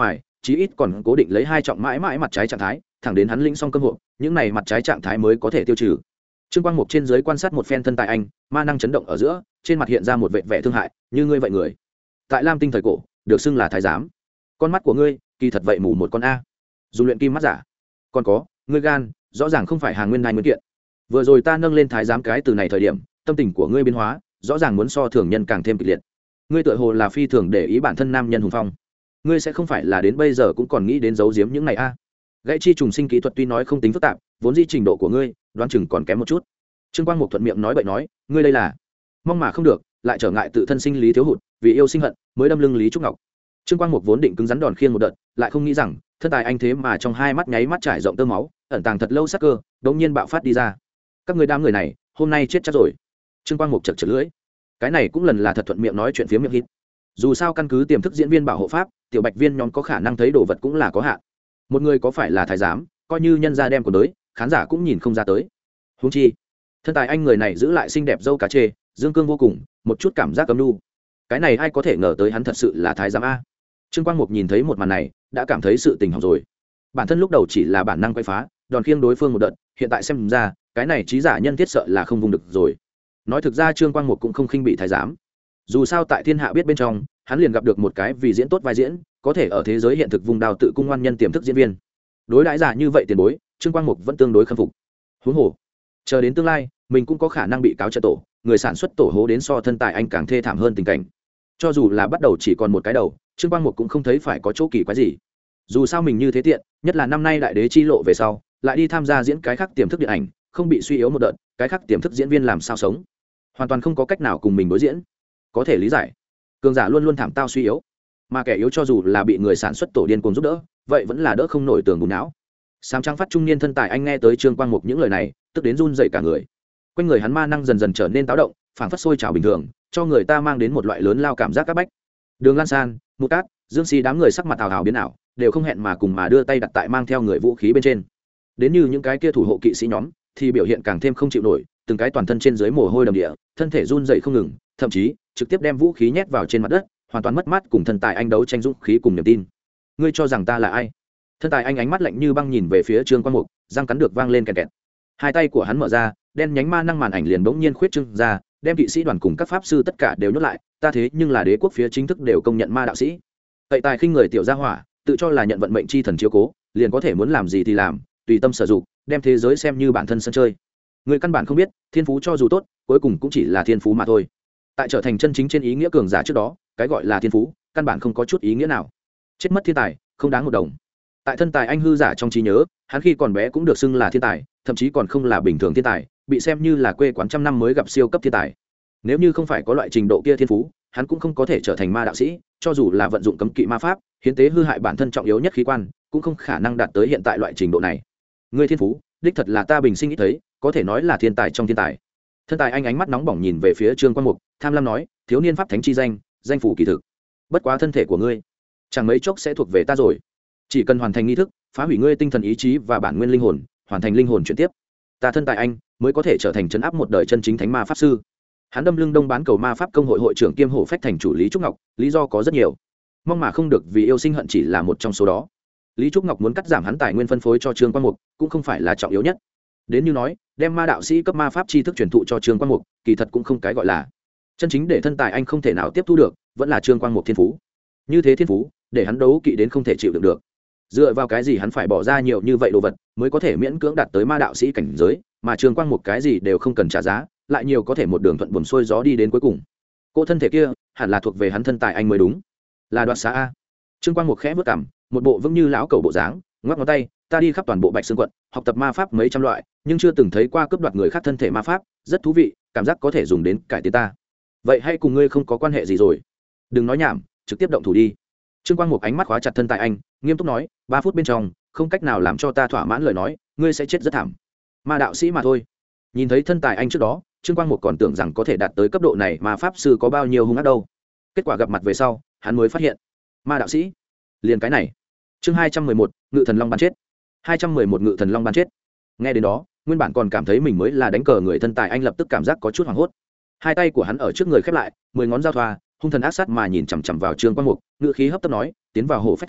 chí ít còn cố định lấy hai trọng mãi mãi mặt trái trạng thái, thẳng đến hắn lĩnh xong cơm hộp, những này mặt trái trạng thái mới có thể tiêu trừ. Trương Quang Mục trên dưới quan sát một phen thân tài anh, ma năng chấn động ở giữa, trên mặt hiện ra một vẻ vẻ thương hại, như ngươi vậy người, tại Lam Tinh thời cổ, được xưng là thái giám. Con mắt của ngươi, kỳ thật vậy mù một con a. Dùng luyện kim mắt giả. Còn có, ngươi gan, rõ ràng không phải hàng nguyên đai nguyên kiện. Vừa rồi ta nâng lên thái giám cái từ này thời điểm, tâm tình của ngươi biến hóa, rõ ràng muốn so thường nhân càng thêm kịch liệt. Ngươi tựa hồ là phi thường để ý bản thân nam nhân hùng phong. Ngươi sẽ không phải là đến bây giờ cũng còn nghĩ đến giấu giếm những này a? Gãy chi trùng sinh kỹ thuật tuy nói không tính phức tạp, vốn di trình độ của ngươi, đoán chừng còn kém một chút. Trương Quang Mục thuận miệng nói bậy nói, ngươi đây là mong mà không được, lại trở ngại tự thân sinh lý thiếu hụt, vì yêu sinh hận, mới đâm lưng Lý Trúc Ngọc. Trương Quang Mục vốn định cứng rắn đòn khiêng một đợt, lại không nghĩ rằng, thân tài anh thế mà trong hai mắt nháy mắt trải rộng tơ máu, ẩn tàng thật lâu sắc cơ, đống nhiên bạo phát đi ra. Các ngươi đám người này, hôm nay chết chắc rồi. Trương Quang Mục chật chật lưỡi. Cái này cũng lần là thật thuận miệng nói chuyện phía miệng hít. Dù sao căn cứ tiềm thức diễn viên bảo hộ pháp, tiểu bạch viên nhóm có khả năng thấy đồ vật cũng là có hạn. Một người có phải là thái giám, coi như nhân gia đem của tới, khán giả cũng nhìn không ra tới. Huống chi, thân tài anh người này giữ lại xinh đẹp dâu cá chê, dương cương vô cùng, một chút cảm giác cấm nu. Cái này ai có thể ngờ tới hắn thật sự là thái giám a? Trương Quang Mục nhìn thấy một màn này, đã cảm thấy sự tình hỏng rồi. Bản thân lúc đầu chỉ là bản năng quay phá, đòn khiêng đối phương một đợt, hiện tại xem ra, cái này trí giả nhân thiết sợ là không vùng được rồi. Nói thực ra Trương Quang Mục cũng không khinh bị thái giám. Dù sao tại thiên hạ biết bên trong, hắn liền gặp được một cái vì diễn tốt vai diễn, có thể ở thế giới hiện thực vùng đào tự cung ngoan nhân tiềm thức diễn viên. Đối đãi giả như vậy tiền bối, Trương Quang Mục vẫn tương đối khâm phục. Huống hồ, chờ đến tương lai, mình cũng có khả năng bị cáo trợ tổ, người sản xuất tổ hố đến so thân tài anh càng thê thảm hơn tình cảnh. Cho dù là bắt đầu chỉ còn một cái đầu, Trương Quang Mục cũng không thấy phải có chỗ kỳ quái gì. Dù sao mình như thế tiện, nhất là năm nay đại đế chi lộ về sau, lại đi tham gia diễn cái khác tiềm thức điện ảnh, không bị suy yếu một đợt, cái khác tiềm thức diễn viên làm sao sống, hoàn toàn không có cách nào cùng mình đối diễn, có thể lý giải. Cường giả luôn luôn thảm tao suy yếu, mà kẻ yếu cho dù là bị người sản xuất tổ điên cuồng giúp đỡ, vậy vẫn là đỡ không nổi tường bùn não. Sám trắng phát trung niên thân tài anh nghe tới Trương Quang Mục những lời này, tức đến run rẩy cả người. Quanh người hắn ma năng dần dần trở nên táo động, phảng phất sôi trào bình thường, cho người ta mang đến một loại lớn lao cảm giác áp bách. Đường Lan San, Mục Cát, Dương Sĩ đám người sắc mặt ảo ảo biến ảo, đều không hẹn mà cùng mà đưa tay đặt tại mang theo người vũ khí bên trên. Đến như những cái kia thủ hộ kỵ sĩ nhóm, thì biểu hiện càng thêm không chịu nổi, từng cái toàn thân trên dưới mồ hôi đầm địa, thân thể run rẩy không ngừng, thậm chí trực tiếp đem vũ khí nhét vào trên mặt đất, hoàn toàn mất mát cùng thân tài anh đấu tranh dũng khí cùng niềm tin. Ngươi cho rằng ta là ai? Thân tài anh ánh mắt lạnh như băng nhìn về phía Trương Quang Mục, răng cắn được vang lên kẹt kẹt. Hai tay của hắn mở ra, đen nhánh ma năng màn ảnh liền bỗng nhiên khuyết trương ra, đem kỵ sĩ đoàn cùng các pháp sư tất cả đều nhốt lại. Ta thế nhưng là đế quốc phía chính thức đều công nhận ma đạo sĩ. Tẩy tài khinh người tiểu gia hỏa, tự cho là nhận vận mệnh chi thần chiếu cố, liền có thể muốn làm gì thì làm, tùy tâm sử dụng, đem thế giới xem như bản thân sân chơi. Người căn bản không biết, thiên phú cho dù tốt, cuối cùng cũng chỉ là thiên phú mà thôi. Tại trở thành chân chính trên ý nghĩa cường giả trước đó, cái gọi là thiên phú, căn bản không có chút ý nghĩa nào. Chết mất thiên tài, không đáng một đồng. Tại thân tài anh hư giả trong trí nhớ, hắn khi còn bé cũng được xưng là thiên tài, thậm chí còn không là bình thường thiên tài, bị xem như là quê quán trăm năm mới gặp siêu cấp thiên tài. Nếu như không phải có loại trình độ kia thiên phú, hắn cũng không có thể trở thành ma đạo sĩ, cho dù là vận dụng cấm kỵ ma pháp, hiến tế hư hại bản thân trọng yếu nhất khí quan, cũng không khả năng đạt tới hiện tại loại trình độ này. Ngươi thiên phú, đích thật là ta bình sinh ít thấy, có thể nói là thiên tài trong thiên tài. Thân tài anh ánh mắt nóng bỏng nhìn về phía Trương Quang Mục, tham lam nói, thiếu niên pháp thánh chi danh, danh phủ kỳ thực. Bất quá thân thể của ngươi, chẳng mấy chốc sẽ thuộc về ta rồi. Chỉ cần hoàn thành nghi thức, phá hủy ngươi tinh thần ý chí và bản nguyên linh hồn, hoàn thành linh hồn chuyển tiếp, ta thân tài anh mới có thể trở thành trấn áp một đời chân chính thánh ma pháp sư. Hắn đâm lưng đông bán cầu ma pháp công hội hội trưởng kiêm hổ phách thành chủ Lý Trúc Ngọc, lý do có rất nhiều, mong mà không được vì yêu sinh hận chỉ là một trong số đó. Lý Trúc Ngọc muốn cắt giảm hắn tài nguyên phân phối cho Trương Quang Mục, cũng không phải là trọng yếu nhất. Đến như nói, đem ma đạo sĩ cấp ma pháp tri thức truyền thụ cho Trương Quang Mục, kỳ thật cũng không cái gọi là chân chính để thân tài anh không thể nào tiếp thu được, vẫn là Trương Quang Mục thiên phú. Như thế thiên phú, để hắn đấu kỵ đến không thể chịu đựng được. Dựa vào cái gì hắn phải bỏ ra nhiều như vậy đồ vật, mới có thể miễn cưỡng đạt tới ma đạo sĩ cảnh giới, mà Trương Quang Mục cái gì đều không cần trả giá, lại nhiều có thể một đường thuận buồm xuôi gió đi đến cuối cùng. Cô thân thể kia, hẳn là thuộc về hắn thân tài anh mới đúng. Là đoạt xá a. Trương Quang Mục khẽ bước cằm, một bộ vững như lão cẩu bộ dáng, ngoắc ngón tay, ta đi khắp toàn bộ Bạch Xương quận, học tập ma pháp mấy trăm loại, nhưng chưa từng thấy qua cướp đoạt người khác thân thể ma pháp, rất thú vị, cảm giác có thể dùng đến cải tiến ta. Vậy hay cùng ngươi không có quan hệ gì rồi? Đừng nói nhảm, trực tiếp động thủ đi. Trương Quang Mục ánh mắt khóa chặt thân tài anh, nghiêm túc nói, 3 phút bên trong, không cách nào làm cho ta thỏa mãn lời nói, ngươi sẽ chết rất thảm. Ma đạo sĩ mà thôi. Nhìn thấy thân tài anh trước đó, Trương Quang Mục còn tưởng rằng có thể đạt tới cấp độ này mà pháp sư có bao nhiêu hung ác đâu. Kết quả gặp mặt về sau, hắn mới phát hiện, ma đạo sĩ, liền cái này. Chương 211, Ngự Thần Long ban chết. 211 Ngự Thần Long ban chết. Nghe đến đó, nguyên bản còn cảm thấy mình mới là đánh cờ người thân tài anh lập tức cảm giác có chút hoảng hốt. Hai tay của hắn ở trước người khép lại, 10 ngón giao thoa, hung thần ác sát mà nhìn chằm chằm vào Trương Quang Mục, ngữ khí hấp tấp nói, tiến vào hồ phách thành,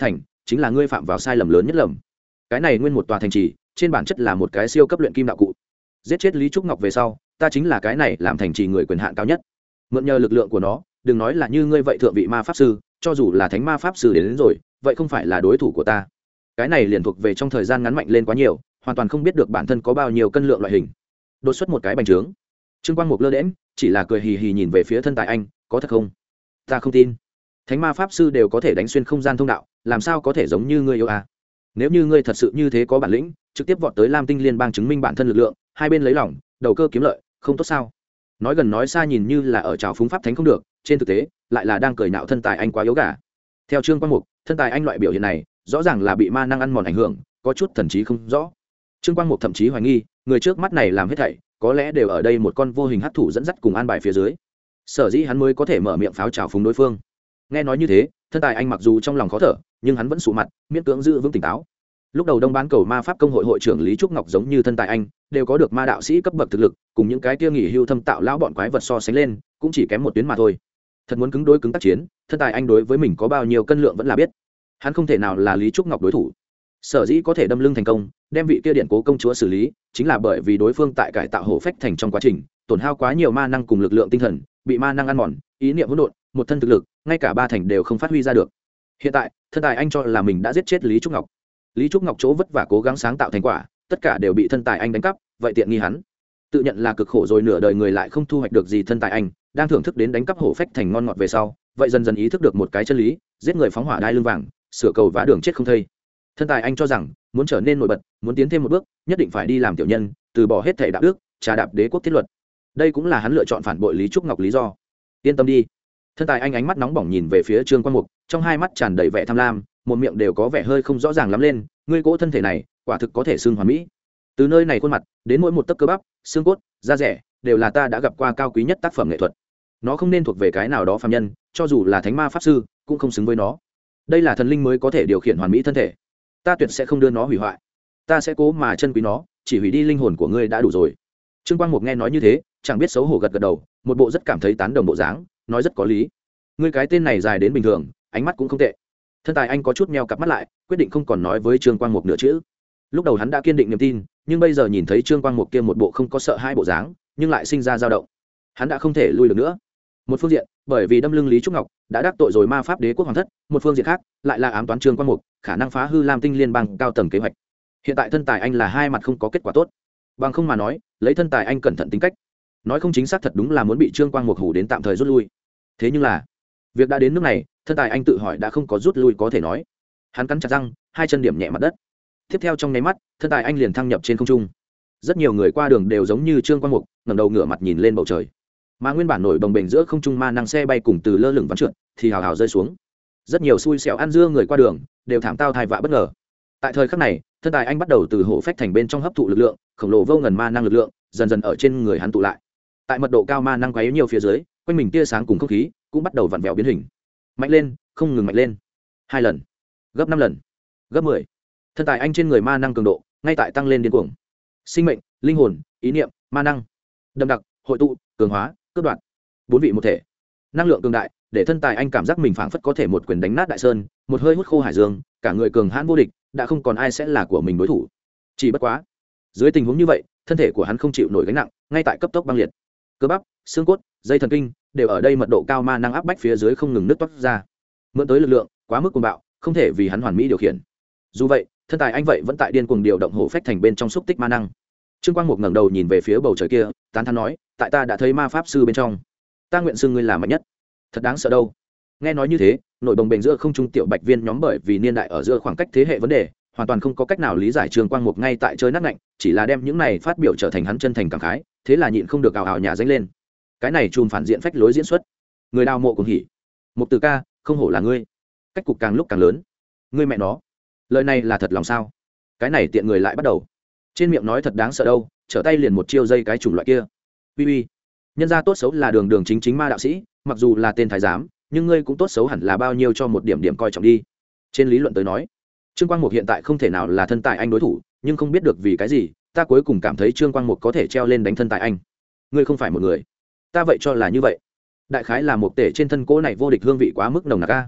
chính là ngươi phạm vào sai lầm lớn nhất lầm. Cái này nguyên một tòa thành trì trên bản chất là một cái siêu cấp luyện kim đạo cụ. Giết chết Lý Trúc Ngọc về sau, ta chính là cái này làm thành trì người quyền hạn cao nhất. Mượn nhờ lực lượng của nó, đừng nói là như ngươi vậy thượng vị ma pháp sư, cho dù là thánh ma pháp sư đến rồi, vậy không phải là đối thủ của ta. Cái này liền thuộc về trong thời gian ngắn mạnh lên quá nhiều, hoàn toàn không biết được bản thân có bao nhiêu cân lượng loại hình. Đột xuất một cái bành trướng. Trương Quang Mục lơ đễnh, chỉ là cười hì hì nhìn về phía thân tài anh, có thật không? Ta không tin. Thánh ma pháp sư đều có thể đánh xuyên không gian thông đạo, làm sao có thể giống như ngươi yêu à? Nếu như ngươi thật sự như thế có bản lĩnh, trực tiếp vọt tới Lam Tinh Liên bang chứng minh bản thân lực lượng, hai bên lấy lòng, đầu cơ kiếm lợi, không tốt sao? Nói gần nói xa nhìn như là ở trào phúng pháp thánh không được, trên thực tế lại là đang cười nhạo thân tài anh quá yếu gà. Theo Trương Quang Mục, thân tài anh loại biểu hiện này rõ ràng là bị ma năng ăn mòn ảnh hưởng, có chút thần trí không rõ. Trương Quang Mục thậm chí hoài nghi, người trước mắt này làm hết thảy có lẽ đều ở đây một con vô hình hắc thủ dẫn dắt cùng an bài phía dưới, sở dĩ hắn mới có thể mở miệng pháo trào phúng đối phương. Nghe nói như thế, thân tài anh mặc dù trong lòng khó thở, nhưng hắn vẫn sụ mặt, miễn cưỡng giữ vững tỉnh táo. Lúc đầu đông bán cầu ma pháp công hội hội trưởng Lý Trúc Ngọc giống như thân tài anh đều có được ma đạo sĩ cấp bậc thực lực, cùng những cái kia nghỉ hưu thâm tạo lão bọn quái vật so sánh lên cũng chỉ kém một tuyến mà thôi. Thật muốn cứng đối cứng tác chiến, thân tài anh đối với mình có bao nhiêu cân lượng vẫn là biết. Hắn không thể nào là Lý Trúc Ngọc đối thủ. Sở dĩ có thể đâm lưng thành công, đem vị kia điện cố công chúa xử lý, chính là bởi vì đối phương tại cải tạo hổ phách thành trong quá trình tổn hao quá nhiều ma năng cùng lực lượng tinh thần, bị ma năng ăn mòn, ý niệm hỗn độn, một thân thực lực ngay cả ba thành đều không phát huy ra được. Hiện tại thân tài anh cho là mình đã giết chết Lý Trúc Ngọc. Lý Trúc Ngọc chỗ vất vả cố gắng sáng tạo thành quả, tất cả đều bị thân tài anh đánh cắp, vậy tiện nghi hắn. Tự nhận là cực khổ rồi nửa đời người lại không thu hoạch được gì, thân tài anh đang thưởng thức đến đánh cắp hổ phách thành ngon ngọt về sau, vậy dần dần ý thức được một cái chân lý, giết người phóng hỏa đai lưng vàng, sửa cầu vá đường chết không thây. Thân tài anh cho rằng muốn trở nên nổi bật, muốn tiến thêm một bước, nhất định phải đi làm tiểu nhân, từ bỏ hết thể đạo đức, trà đạp đế quốc thiết luật. Đây cũng là hắn lựa chọn phản bội Lý Trúc Ngọc lý do. Yên tâm đi. Thân tài anh ánh mắt nóng bỏng nhìn về phía Trương Quang Mục, trong hai mắt tràn đầy vẻ tham lam, một miệng đều có vẻ hơi không rõ ràng lắm lên. Ngươi cỗ thân thể này quả thực có thể xưng hoàn mỹ, từ nơi này khuôn mặt đến mỗi một tấc cơ bắp, xương cốt, da rẻ đều là ta đã gặp qua cao quý nhất tác phẩm nghệ thuật. Nó không nên thuộc về cái nào đó phàm nhân, cho dù là thánh ma pháp sư cũng không xứng với nó. Đây là thần linh mới có thể điều khiển hoàn mỹ thân thể, ta tuyệt sẽ không đưa nó hủy hoại, ta sẽ cố mà chân quý nó, chỉ hủy đi linh hồn của ngươi đã đủ rồi. Trương Quang Mục nghe nói như thế, chẳng biết xấu hổ gật gật đầu, một bộ rất cảm thấy tán đồng bộ dáng, nói rất có lý. Ngươi cái tên này dài đến bình thường, ánh mắt cũng không tệ. Thân tài anh có chút meo cặp mắt lại, quyết định không còn nói với Trương Quang Mục nửa chữ. Lúc đầu hắn đã kiên định niềm tin, nhưng bây giờ nhìn thấy Trương Quang Mục kia một bộ không có sợ hai bộ dáng, nhưng lại sinh ra dao động. Hắn đã không thể lui được nữa. Một phương diện, bởi vì đâm lưng Lý Trúc Ngọc đã đắc tội rồi ma pháp đế quốc hoàng thất, một phương diện khác lại là ám toán Trương Quang Mục, khả năng phá hư Lam Tinh Liên bang cao tầng kế hoạch. Hiện tại thân tài anh là hai mặt không có kết quả tốt. Bằng không mà nói, lấy thân tài anh cẩn thận tính cách, nói không chính xác thật đúng là muốn bị Trương Quang Mục hủ đến tạm thời rút lui. Thế nhưng là, việc đã đến nước này, thân tài anh tự hỏi đã không có rút lui có thể nói. Hắn cắn chặt răng, hai chân điểm nhẹ mặt đất. Tiếp theo trong nháy mắt, thân tài anh liền thăng nhập trên không trung. Rất nhiều người qua đường đều giống như Trương Quang Mục, ngẩng đầu ngửa mặt nhìn lên bầu trời. Mà nguyên bản nổi bồng bềnh giữa không trung ma năng xe bay cùng từ lơ lửng vắn trượt thì hào hào rơi xuống. Rất nhiều xui xẻo ăn dưa người qua đường đều thảm tao thai vạ bất ngờ. Tại thời khắc này, thân tài anh bắt đầu từ hổ phách thành bên trong hấp thụ lực lượng khổng lồ vô ngần ma năng lực lượng, dần dần ở trên người hắn tụ lại. Tại mật độ cao ma năng quá yếu nhiều phía dưới, quanh mình tia sáng cùng không khí cũng bắt đầu vặn vẹo biến hình, mạnh lên, không ngừng mạnh lên. 2 lần, gấp 5 lần, gấp 10. Thân tài anh trên người ma năng cường độ ngay tại tăng lên điên cuồng. Sinh mệnh, linh hồn, ý niệm, ma năng đậm đặc, hội tụ, cường hóa, cướp đoạt, 4 vị một thể. Năng lượng cường đại để thân tài anh cảm giác mình phảng phất có thể một quyền đánh nát đại sơn, một hơi hút khô hải dương, cả người cường hãn vô địch, đã không còn ai sẽ là của mình đối thủ. Chỉ bất quá, dưới tình huống như vậy, thân thể của hắn không chịu nổi gánh nặng, ngay tại cấp tốc băng liệt. Cơ bắp, xương cốt, dây thần kinh đều ở đây mật độ cao ma năng áp bách phía dưới không ngừng nứt toát ra. Mượn tới lực lượng quá mức cuồng bạo, không thể vì hắn hoàn mỹ điều khiển. Dù vậy, thân tài anh vậy vẫn tại điên cuồng điều động hổ phách thành bên trong xúc tích ma năng. Trương Quang Mục ngẩng đầu nhìn về phía bầu trời kia, tán thán nói, tại ta đã thấy ma pháp sư bên trong, ta nguyện xưng ngươi là mạnh nhất. Thật đáng sợ đâu. Nghe nói như thế, nội bồng bềnh giữa không trung tiểu bạch viên nhóm bởi vì niên đại ở giữa khoảng cách thế hệ vấn đề, hoàn toàn không có cách nào lý giải Trương Quang Mục ngay tại chơi nát ngạnh, chỉ là đem những này phát biểu trở thành hắn chân thành cảm khái, thế là nhịn không được ào ào nhà danh lên. Cái này chùm phản diện phách lối diễn xuất, người đào mộ cùng hỉ. Mục Tử ca, không hổ là ngươi, cách cục càng lúc càng lớn. Ngươi mẹ nó, lời này là thật lòng sao? Cái này tiện người lại bắt đầu trên miệng nói thật đáng sợ đâu, trở tay liền một chiêu dây cái chủng loại kia. Uy uy, nhân gia tốt xấu là đường đường chính chính ma đạo sĩ, mặc dù là tên thái giám, nhưng ngươi cũng tốt xấu hẳn là bao nhiêu cho một điểm điểm coi trọng đi. Trên lý luận tới nói, Trương Quang Mục hiện tại không thể nào là thân tài anh đối thủ, nhưng không biết được vì cái gì, ta cuối cùng cảm thấy Trương Quang Mục có thể treo lên đánh thân tài anh. Ngươi không phải một người, ta vậy cho là như vậy. Đại khái là một tể trên thân cỗ này vô địch hương vị quá mức nồng nặc a.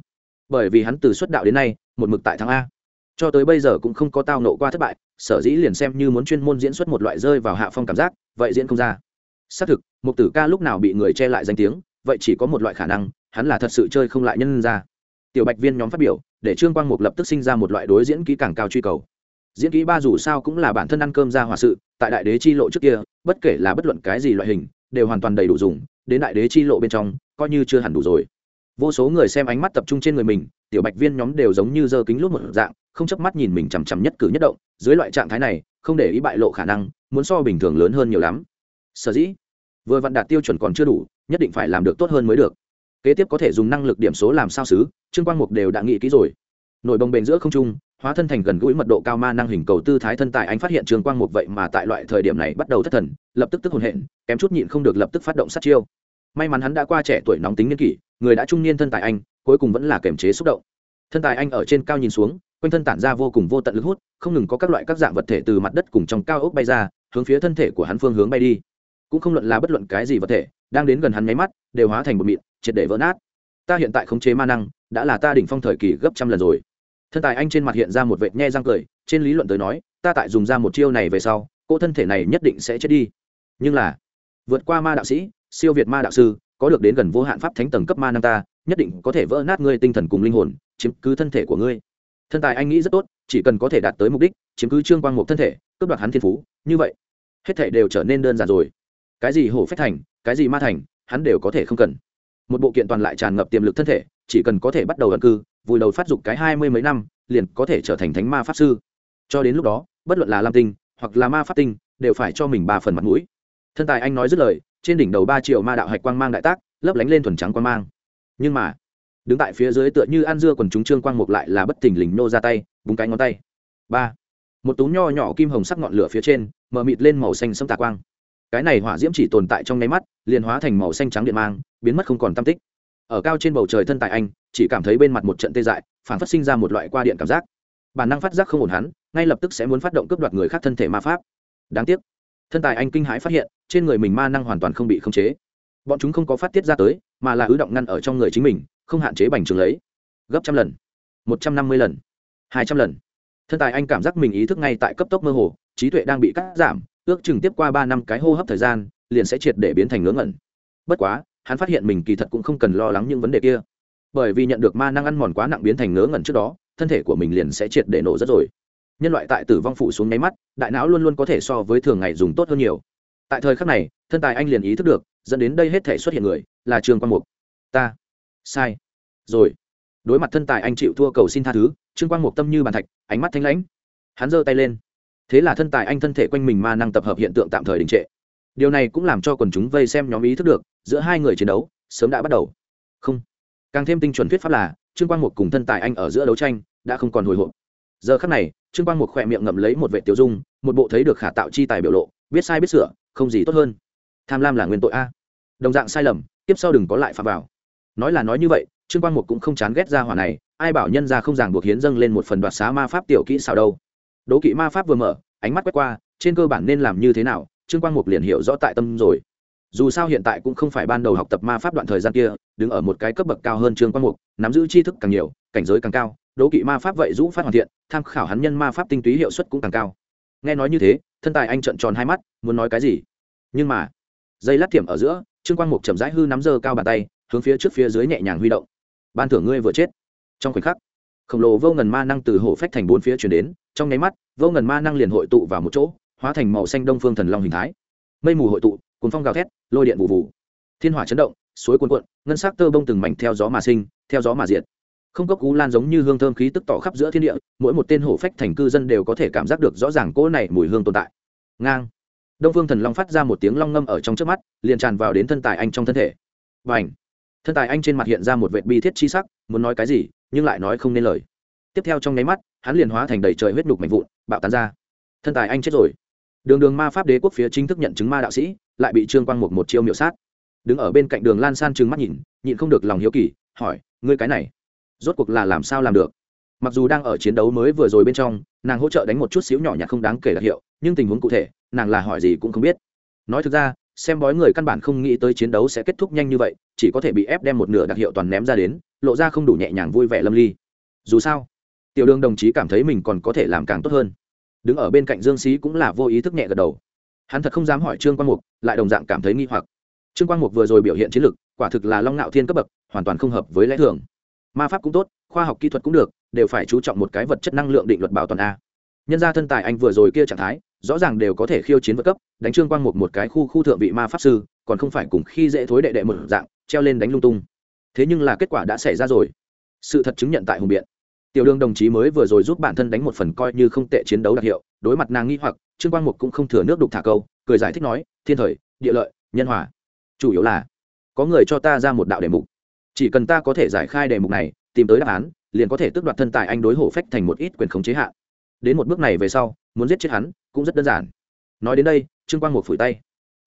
bởi vì hắn từ xuất đạo đến nay một mực tại thắng A, cho tới bây giờ cũng không có tao nộ qua thất bại, sở dĩ liền xem như muốn chuyên môn diễn xuất một loại rơi vào hạ phong cảm giác, vậy diễn không ra. Xác thực, Mục Tử ca lúc nào bị người che lại danh tiếng, vậy chỉ có một loại khả năng, hắn là thật sự chơi không lại nhân ra. Tiểu Bạch Viên nhóm phát biểu, để Trương Quang Mục lập tức sinh ra một loại đối diễn kỹ càng cao truy cầu. Diễn kỹ ba dù sao cũng là bản thân ăn cơm ra hòa sự, tại Đại Đế chi lộ trước kia, bất kể là bất luận cái gì loại hình, đều hoàn toàn đầy đủ dùng, đến Đại Đế chi lộ bên trong, coi như chưa hẳn đủ rồi. Vô số người xem ánh mắt tập trung trên người mình, Tiểu Bạch Viên nhóm đều giống như giơ kính lúp một dạng, không chớp mắt nhìn mình chằm chằm nhất cử nhất động, dưới loại trạng thái này, không để ý bại lộ khả năng, muốn so bình thường lớn hơn nhiều lắm. Sở dĩ, vừa vặn đạt tiêu chuẩn còn chưa đủ, nhất định phải làm được tốt hơn mới được. Kế tiếp có thể dùng năng lực điểm số làm sao xứ, Trương Quang Mục đều đã nghĩ kỹ rồi. Nổi bồng bềnh giữa không trung, hóa thân thành gần gũi mật độ cao ma năng hình cầu tư thái thân tài anh phát hiện Trương Quang Mục vậy mà tại loại thời điểm này bắt đầu thất thần, lập tức tức hồn hện, kém chút nhịn không được lập tức phát động sát chiêu. May mắn hắn đã qua trẻ tuổi nóng tính niên kỷ, người đã trung niên thân tài anh, cuối cùng vẫn là kiềm chế xúc động. Thân tài anh ở trên cao nhìn xuống, quanh thân tản ra vô cùng vô tận lực hút, không ngừng có các loại các dạng vật thể từ mặt đất cùng trong cao ốc bay ra, hướng phía thân thể của hắn phương hướng bay đi. Cũng không luận là bất luận cái gì vật thể, đang đến gần hắn nháy mắt, đều hóa thành một mịn, triệt để vỡ nát. Ta hiện tại khống chế ma năng, đã là ta đỉnh phong thời kỳ gấp trăm lần rồi. Thân tài anh trên mặt hiện ra một vệt nhe răng cười, trên lý luận tới nói, ta tại dùng ra một chiêu này về sau, cô thân thể này nhất định sẽ chết đi. Nhưng là, vượt qua ma đạo sĩ, siêu việt ma đạo sư, có được đến gần vô hạn pháp thánh tầng cấp ma năng ta, nhất định có thể vỡ nát ngươi tinh thần cùng linh hồn, chiếm cứ thân thể của ngươi. Thân tài anh nghĩ rất tốt, chỉ cần có thể đạt tới mục đích, chiếm cứ Trương Quang Mục thân thể, cướp đoạt hắn thiên phú, như vậy, hết thảy đều trở nên đơn giản rồi. Cái gì hổ phách thành, cái gì ma thành, hắn đều có thể không cần. Một bộ kiện toàn lại tràn ngập tiềm lực thân thể, chỉ cần có thể bắt đầu ẩn cư, vùi đầu phát dục cái 20 mấy năm, liền có thể trở thành thánh ma pháp sư. Cho đến lúc đó, bất luận là Lam Tinh hoặc là Ma Pháp Tinh, đều phải cho mình 3 phần mặt mũi. Thân tài anh nói dứt lời, trên đỉnh đầu 3 triệu ma đạo hạch quang mang đại tác, lấp lánh lên thuần trắng quang mang. Nhưng mà, đứng tại phía dưới tựa như ăn dưa quần chúng Trương Quang Mục lại là bất thình lình nô ra tay, búng cái ngón tay. Ba, một túm nho nhỏ kim hồng sắc ngọn lửa phía trên, mờ mịt lên màu xanh sẫm tà quang. Cái này hỏa diễm chỉ tồn tại trong nháy mắt, liền hóa thành màu xanh trắng điện mang, biến mất không còn tăm tích. Ở cao trên bầu trời thân tài anh, chỉ cảm thấy bên mặt một trận tê dại, phản phát sinh ra một loại qua điện cảm giác. Bản năng phát giác không ổn hắn, ngay lập tức sẽ muốn phát động cướp đoạt người khác thân thể ma pháp. Đáng tiếc, thân tài anh kinh hãi phát hiện, trên người mình ma năng hoàn toàn không bị khống chế. Bọn chúng không có phát tiết ra tới, mà là ứ động ngăn ở trong người chính mình, không hạn chế bành trướng lấy. Gấp trăm lần, 150 lần, 200 lần. Thân tài anh cảm giác mình ý thức ngay tại cấp tốc mơ hồ, trí tuệ đang bị cắt giảm, ước chừng tiếp qua 3 năm cái hô hấp thời gian, liền sẽ triệt để biến thành ngớ ngẩn. Bất quá, hắn phát hiện mình kỳ thật cũng không cần lo lắng những vấn đề kia, bởi vì nhận được ma năng ăn mòn quá nặng biến thành ngớ ngẩn trước đó, thân thể của mình liền sẽ triệt để nổ rất rồi. Nhân loại tại tử vong phủ xuống nháy mắt, đại não luôn luôn có thể so với thường ngày dùng tốt hơn nhiều. Tại thời khắc này, thân tài anh liền ý thức được, dẫn đến đây hết thể xuất hiện người là Trương Quang Mục. Ta sai rồi. Đối mặt thân tài anh chịu thua cầu xin tha thứ, Trương Quang Mục tâm như bàn thạch, ánh mắt thanh lãnh. Hắn giơ tay lên, thế là thân tài anh thân thể quanh mình ma năng tập hợp hiện tượng tạm thời đình trệ. Điều này cũng làm cho quần chúng vây xem nhóm ý thức được, giữa hai người chiến đấu sớm đã bắt đầu. Không, càng thêm tinh chuẩn thuyết pháp là Trương Quang Mục cùng thân tài anh ở giữa đấu tranh đã không còn hồi hộp. Giờ khắc này, Trương Quang Mục khỏe miệng ngậm lấy một vệt tiêu dung, một bộ thấy được khả tạo chi tài biểu lộ, biết sai biết sửa, không gì tốt hơn. Tham lam là nguyên tội a, đồng dạng sai lầm, tiếp sau đừng có lại phạm vào. Nói là nói như vậy, Trương Quang Mục cũng không chán ghét ra hỏa này, ai bảo nhân ra không ràng buộc hiến dâng lên một phần đoạt xá ma pháp tiểu kỹ xảo đâu. Đố kỵ ma pháp vừa mở, ánh mắt quét qua, trên cơ bản nên làm như thế nào, Trương Quang Mục liền hiểu rõ tại tâm rồi. Dù sao hiện tại cũng không phải ban đầu học tập ma pháp đoạn thời gian kia, đứng ở một cái cấp bậc cao hơn Trương Quang Mục, nắm giữ tri thức càng nhiều, cảnh giới càng cao, đố kỵ ma pháp vậy rũ phát hoàn thiện, tham khảo hắn nhân ma pháp tinh túy hiệu suất cũng càng cao. Nghe nói như thế, thân tài anh trợn tròn hai mắt, muốn nói cái gì, nhưng mà dây lát thiểm ở giữa, Trương Quang Mục chậm rãi hư nắm giơ cao bàn tay, hướng phía trước phía dưới nhẹ nhàng huy động. Ban thưởng ngươi vừa chết. Trong khoảnh khắc, khổng lồ vô ngần ma năng từ hổ phách thành bốn phía truyền đến, trong nháy mắt, vô ngần ma năng liền hội tụ vào một chỗ, hóa thành màu xanh đông phương thần long hình thái. Mây mù hội tụ, cuốn phong gào thét, lôi điện vụ vụ, thiên hỏa chấn động, suối cuồn cuộn, ngân sắc tơ bông từng mảnh theo gió mà sinh, theo gió mà diệt. Không cốc cú lan giống như hương thơm khí tức tỏ khắp giữa thiên địa, mỗi một tên hổ phách thành cư dân đều có thể cảm giác được rõ ràng cỗ này mùi hương tồn tại. Ngang, đông phương thần long phát ra một tiếng long ngâm ở trong trước mắt, liền tràn vào đến thân tài anh trong thân thể. Bành, thân tài anh trên mặt hiện ra một vệt bi thiết chi sắc, muốn nói cái gì nhưng lại nói không nên lời. Tiếp theo trong nháy mắt, hắn liền hóa thành đầy trời huyết nhục mảnh vụn, bạo tán ra. Thân tài anh chết rồi. Đường Đường ma pháp đế quốc phía chính thức nhận chứng ma đạo sĩ, lại bị Trương Quang Mục một chiêu miểu sát. Đứng ở bên cạnh Đường Lan San trừng mắt nhịn không được lòng hiếu kỳ, hỏi: ngươi cái này rốt cuộc là làm sao làm được? Mặc dù đang ở chiến đấu mới vừa rồi bên trong, nàng hỗ trợ đánh một chút xíu nhỏ nhặt không đáng kể đặc hiệu, nhưng tình huống cụ thể, nàng là hỏi gì cũng không biết. Nói thực ra, xem bói người căn bản không nghĩ tới chiến đấu sẽ kết thúc nhanh như vậy, chỉ có thể bị ép đem một nửa đặc hiệu toàn ném ra đến, lộ ra không đủ nhẹ nhàng vui vẻ lâm ly. Dù sao, Tiểu Đường đồng chí cảm thấy mình còn có thể làm càng tốt hơn. Đứng ở bên cạnh Dương Sĩ cũng là vô ý thức nhẹ gật đầu. Hắn thật không dám hỏi Trương Quang Mục, lại đồng dạng cảm thấy nghi hoặc. Trương Quang Mục vừa rồi biểu hiện chiến lực, quả thực là long nạo thiên cấp bậc, hoàn toàn không hợp với lẽ thường. Ma pháp cũng tốt, khoa học kỹ thuật cũng được, đều phải chú trọng một cái vật chất năng lượng định luật bảo toàn a. Nhân ra thân tài anh vừa rồi kia trạng thái, rõ ràng đều có thể khiêu chiến vượt cấp, đánh Trương Quang Mục một cái khu thượng vị ma pháp sư, còn không phải cùng khi dễ thối đệ đệ một dạng, treo lên đánh lung tung. Thế nhưng là kết quả đã xảy ra rồi. Sự thật chứng nhận tại hùng biện. Tiểu Đường đồng chí mới vừa rồi giúp bản thân đánh một phần coi như không tệ chiến đấu đặc hiệu, đối mặt nàng nghi hoặc, Trương Quang Mục cũng không thừa nước đục thả câu, cười giải thích nói, thiên thời, địa lợi, nhân hòa. Chủ yếu là có người cho ta ra một đạo đề mục, chỉ cần ta có thể giải khai đề mục này, tìm tới đáp án, liền có thể tước đoạt thân tài anh đối hổ phách thành một ít quyền khống chế hạn. Đến một bước này về sau, muốn giết chết hắn cũng rất đơn giản. Nói đến đây, Trương Quang Mục phủi tay.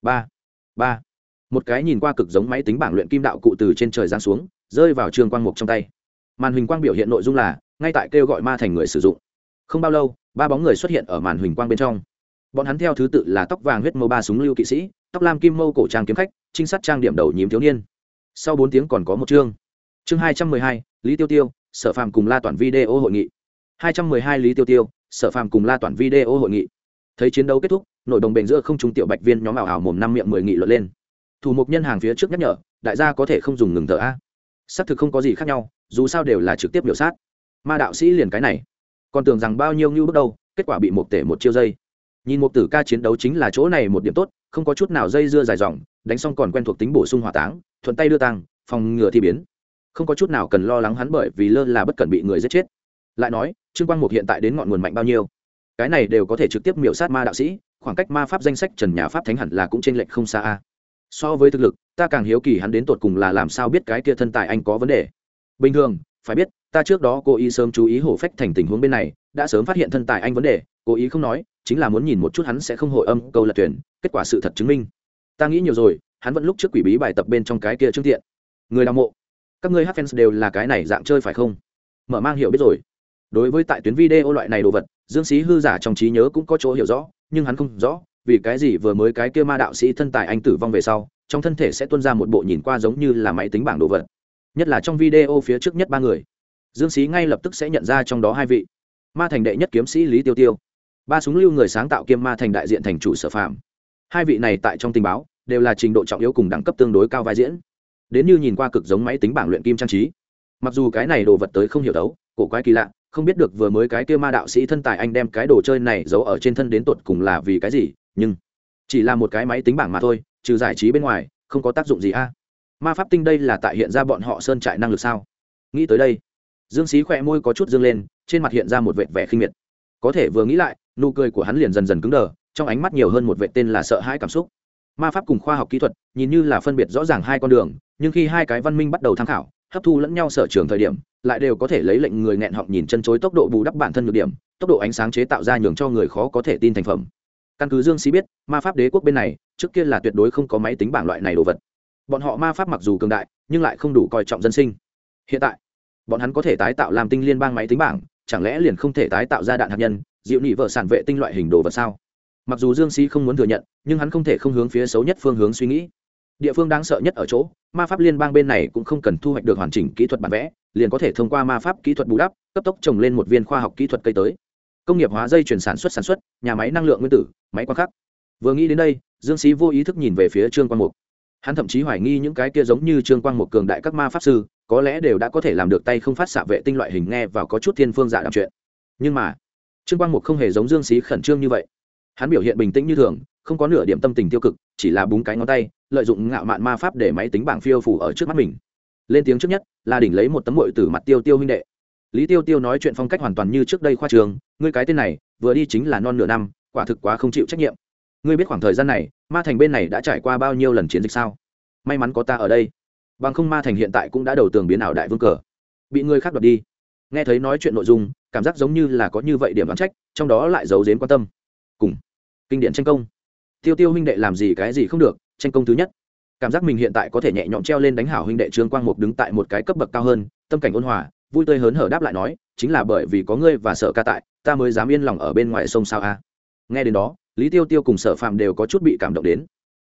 Ba. Một cái nhìn qua cực giống máy tính bảng luyện kim đạo cụ từ trên trời giáng xuống, rơi vào Trương Quang Mục trong tay. Màn hình quang biểu hiện nội dung là ngay tại kêu gọi ma thành người sử dụng. Không bao lâu, ba bóng người xuất hiện ở màn hình quang bên trong. Bọn hắn theo thứ tự là tóc vàng huyết mâu ba súng lưu kỵ sĩ, tóc lam kim mâu cổ trang kiếm khách, trinh sát trang điểm đầu nhím thiếu niên. Sau 4 tiếng còn có một chương. Chương 212, Lý Tiêu Tiêu, Sở Phàm cùng La Toản video hội nghị. 212 Lý Tiêu Tiêu, Sở Phàm cùng La Toản video hội nghị. Thấy chiến đấu kết thúc, nội đồng bền giữa không trung tiểu bạch viên nhóm ảo ảo mồm năm miệng 10 nghị luận lên. Thủ mục nhân hàng phía trước nhắc nhở, đại gia có thể không dùng ngừng thở a. Xác thực không có gì khác nhau, dù sao đều là trực tiếp biểu sát. Ma đạo sĩ liền cái này, còn tưởng rằng bao nhiêu như bước đầu, kết quả bị một tể một chiêu dây. Nhìn một tử ca chiến đấu chính là chỗ này một điểm tốt, không có chút nào dây dưa dài dòng, đánh xong còn quen thuộc tính bổ sung hỏa táng, thuận tay đưa tăng, phòng ngừa thi biến, không có chút nào cần lo lắng hắn bởi vì lơ là bất cẩn bị người giết chết. Lại nói Trương Quang Mục hiện tại đến ngọn nguồn mạnh bao nhiêu, cái này đều có thể trực tiếp miểu sát ma đạo sĩ, khoảng cách ma pháp danh sách trần nhà pháp thánh hẳn là cũng chênh lệch không xa a. So với thực lực, ta càng hiếu kỳ hắn đến tột cùng là làm sao biết cái kia thân tài anh có vấn đề. Bình thường phải biết, ta trước đó cố ý sớm chú ý hổ phách thành tình huống bên này, đã sớm phát hiện thân tài anh vấn đề, cố ý không nói chính là muốn nhìn một chút hắn sẽ không hội âm câu lật tuyển, kết quả sự thật chứng minh ta nghĩ nhiều rồi, hắn vẫn lúc trước quỷ bí bài tập bên trong cái kia trương tiện người đào mộ. Các ngươi hát fans đều là cái này dạng chơi phải không? Mở mang hiểu biết rồi. Đối với tại tuyến video loại này đồ vật, Dương Sĩ hư giả trong trí nhớ cũng có chỗ hiểu rõ, nhưng hắn không rõ vì cái gì vừa mới cái kia ma đạo sĩ thân tài anh tử vong về sau, trong thân thể sẽ tuôn ra một bộ nhìn qua giống như là máy tính bảng đồ vật, nhất là trong video phía trước nhất 3 người. Dương Sĩ ngay lập tức sẽ nhận ra trong đó 2 vị. Ma thành đệ nhất kiếm sĩ Lý Tiêu Tiêu, ba súng lưu người sáng tạo kiêm ma thành đại diện thành chủ Sở Phàm. 2 vị này tại trong tình báo đều là trình độ trọng yếu cùng đẳng cấp tương đối cao vai diễn, đến như nhìn qua cực giống máy tính bảng luyện kim trang trí. Mặc dù cái này đồ vật tới không hiểu đấu, cổ quái kỳ lạ, không biết được vừa mới cái kia ma đạo sĩ thân tài anh đem cái đồ chơi này giấu ở trên thân đến tột cùng là vì cái gì, nhưng chỉ là một cái máy tính bảng mà thôi, trừ giải trí bên ngoài không có tác dụng gì a. Ma pháp tinh đây là tại hiện ra bọn họ sơn trại năng lực sao? Nghĩ tới đây, Dương Sĩ khỏe môi có chút dương lên, trên mặt hiện ra một vệt vẻ khinh miệt. Có thể vừa nghĩ lại, nụ cười của hắn liền dần dần cứng đờ, trong ánh mắt nhiều hơn một vệt tên là sợ hãi cảm xúc. Ma pháp cùng khoa học kỹ thuật nhìn như là phân biệt rõ ràng 2 con đường, nhưng khi 2 cái văn minh bắt đầu tham khảo, hấp thu lẫn nhau sở trường thời điểm, lại đều có thể lấy lệnh người nghẹn họng nhìn chân chối tốc độ bù đắp bản thân nhược điểm, tốc độ ánh sáng chế tạo ra nhường cho người khó có thể tin thành phẩm. Căn cứ Dương Sĩ biết, ma pháp đế quốc bên này trước kia là tuyệt đối không có máy tính bảng loại này đồ vật. Bọn họ ma pháp mặc dù cường đại, nhưng lại không đủ coi trọng dân sinh. Hiện tại, bọn hắn có thể tái tạo làm tinh liên bang máy tính bảng, chẳng lẽ liền không thể tái tạo ra đạn hạt nhân, dịu nị vợ sản vệ tinh loại hình đồ vật sao? Mặc dù Dương Sĩ không muốn thừa nhận, nhưng hắn không thể không hướng phía xấu nhất phương hướng suy nghĩ. Địa phương đáng sợ nhất ở chỗ, ma pháp liên bang bên này cũng không cần thu hoạch được hoàn chỉnh kỹ thuật bản vẽ, liền có thể thông qua ma pháp kỹ thuật bù đắp, cấp tốc trồng lên một viên khoa học kỹ thuật cây tới. Công nghiệp hóa dây chuyển sản xuất, nhà máy năng lượng nguyên tử, máy quang khắc. Vừa nghĩ đến đây, Dương Sĩ vô ý thức nhìn về phía Trương Quang Mục. Hắn thậm chí hoài nghi những cái kia giống như Trương Quang Mục cường đại các ma pháp sư, có lẽ đều đã có thể làm được tay không phát xạ vệ tinh loại hình, nghe vào có chút thiên phương dạ đàm chuyện. Nhưng mà, Trương Quang Mục không hề giống Dương Sĩ khẩn trương như vậy. Hắn biểu hiện bình tĩnh như thường, không có nửa điểm tâm tình tiêu cực, chỉ là búng cái ngón tay, lợi dụng ngạo mạn ma pháp để máy tính bảng phiêu phủ ở trước mắt mình. Lên tiếng trước nhất là đỉnh lấy một tấm muội tử mặt Tiêu Tiêu huynh đệ. Lý Tiêu Tiêu nói chuyện phong cách hoàn toàn như trước đây khoa trường, ngươi cái tên này vừa đi chính là non nửa năm, quả thực quá không chịu trách nhiệm. Ngươi biết khoảng thời gian này ma thành bên này đã trải qua bao nhiêu lần chiến dịch sao? May mắn có ta ở đây, bằng không ma thành hiện tại cũng đã đầu tường biến ảo đại vương cờ, bị người khác đoạt đi. Nghe thấy nói chuyện nội dung, cảm giác giống như là có như vậy điểm đoán trách, trong đó lại giấu giếm quan tâm. Cùng kinh điển tranh công, Tiêu Tiêu huynh đệ làm gì cái gì không được, tranh công thứ nhất. Cảm giác mình hiện tại có thể nhẹ nhõm treo lên đánh hảo huynh đệ Trương Quang Mục đứng tại một cái cấp bậc cao hơn, tâm cảnh ôn hòa, vui tươi hớn hở đáp lại nói, chính là bởi vì có ngươi và Sở ca tại, ta mới dám yên lòng ở bên ngoài sông sao a. Nghe đến đó, Lý Tiêu Tiêu cùng Sở Phàm đều có chút bị cảm động đến.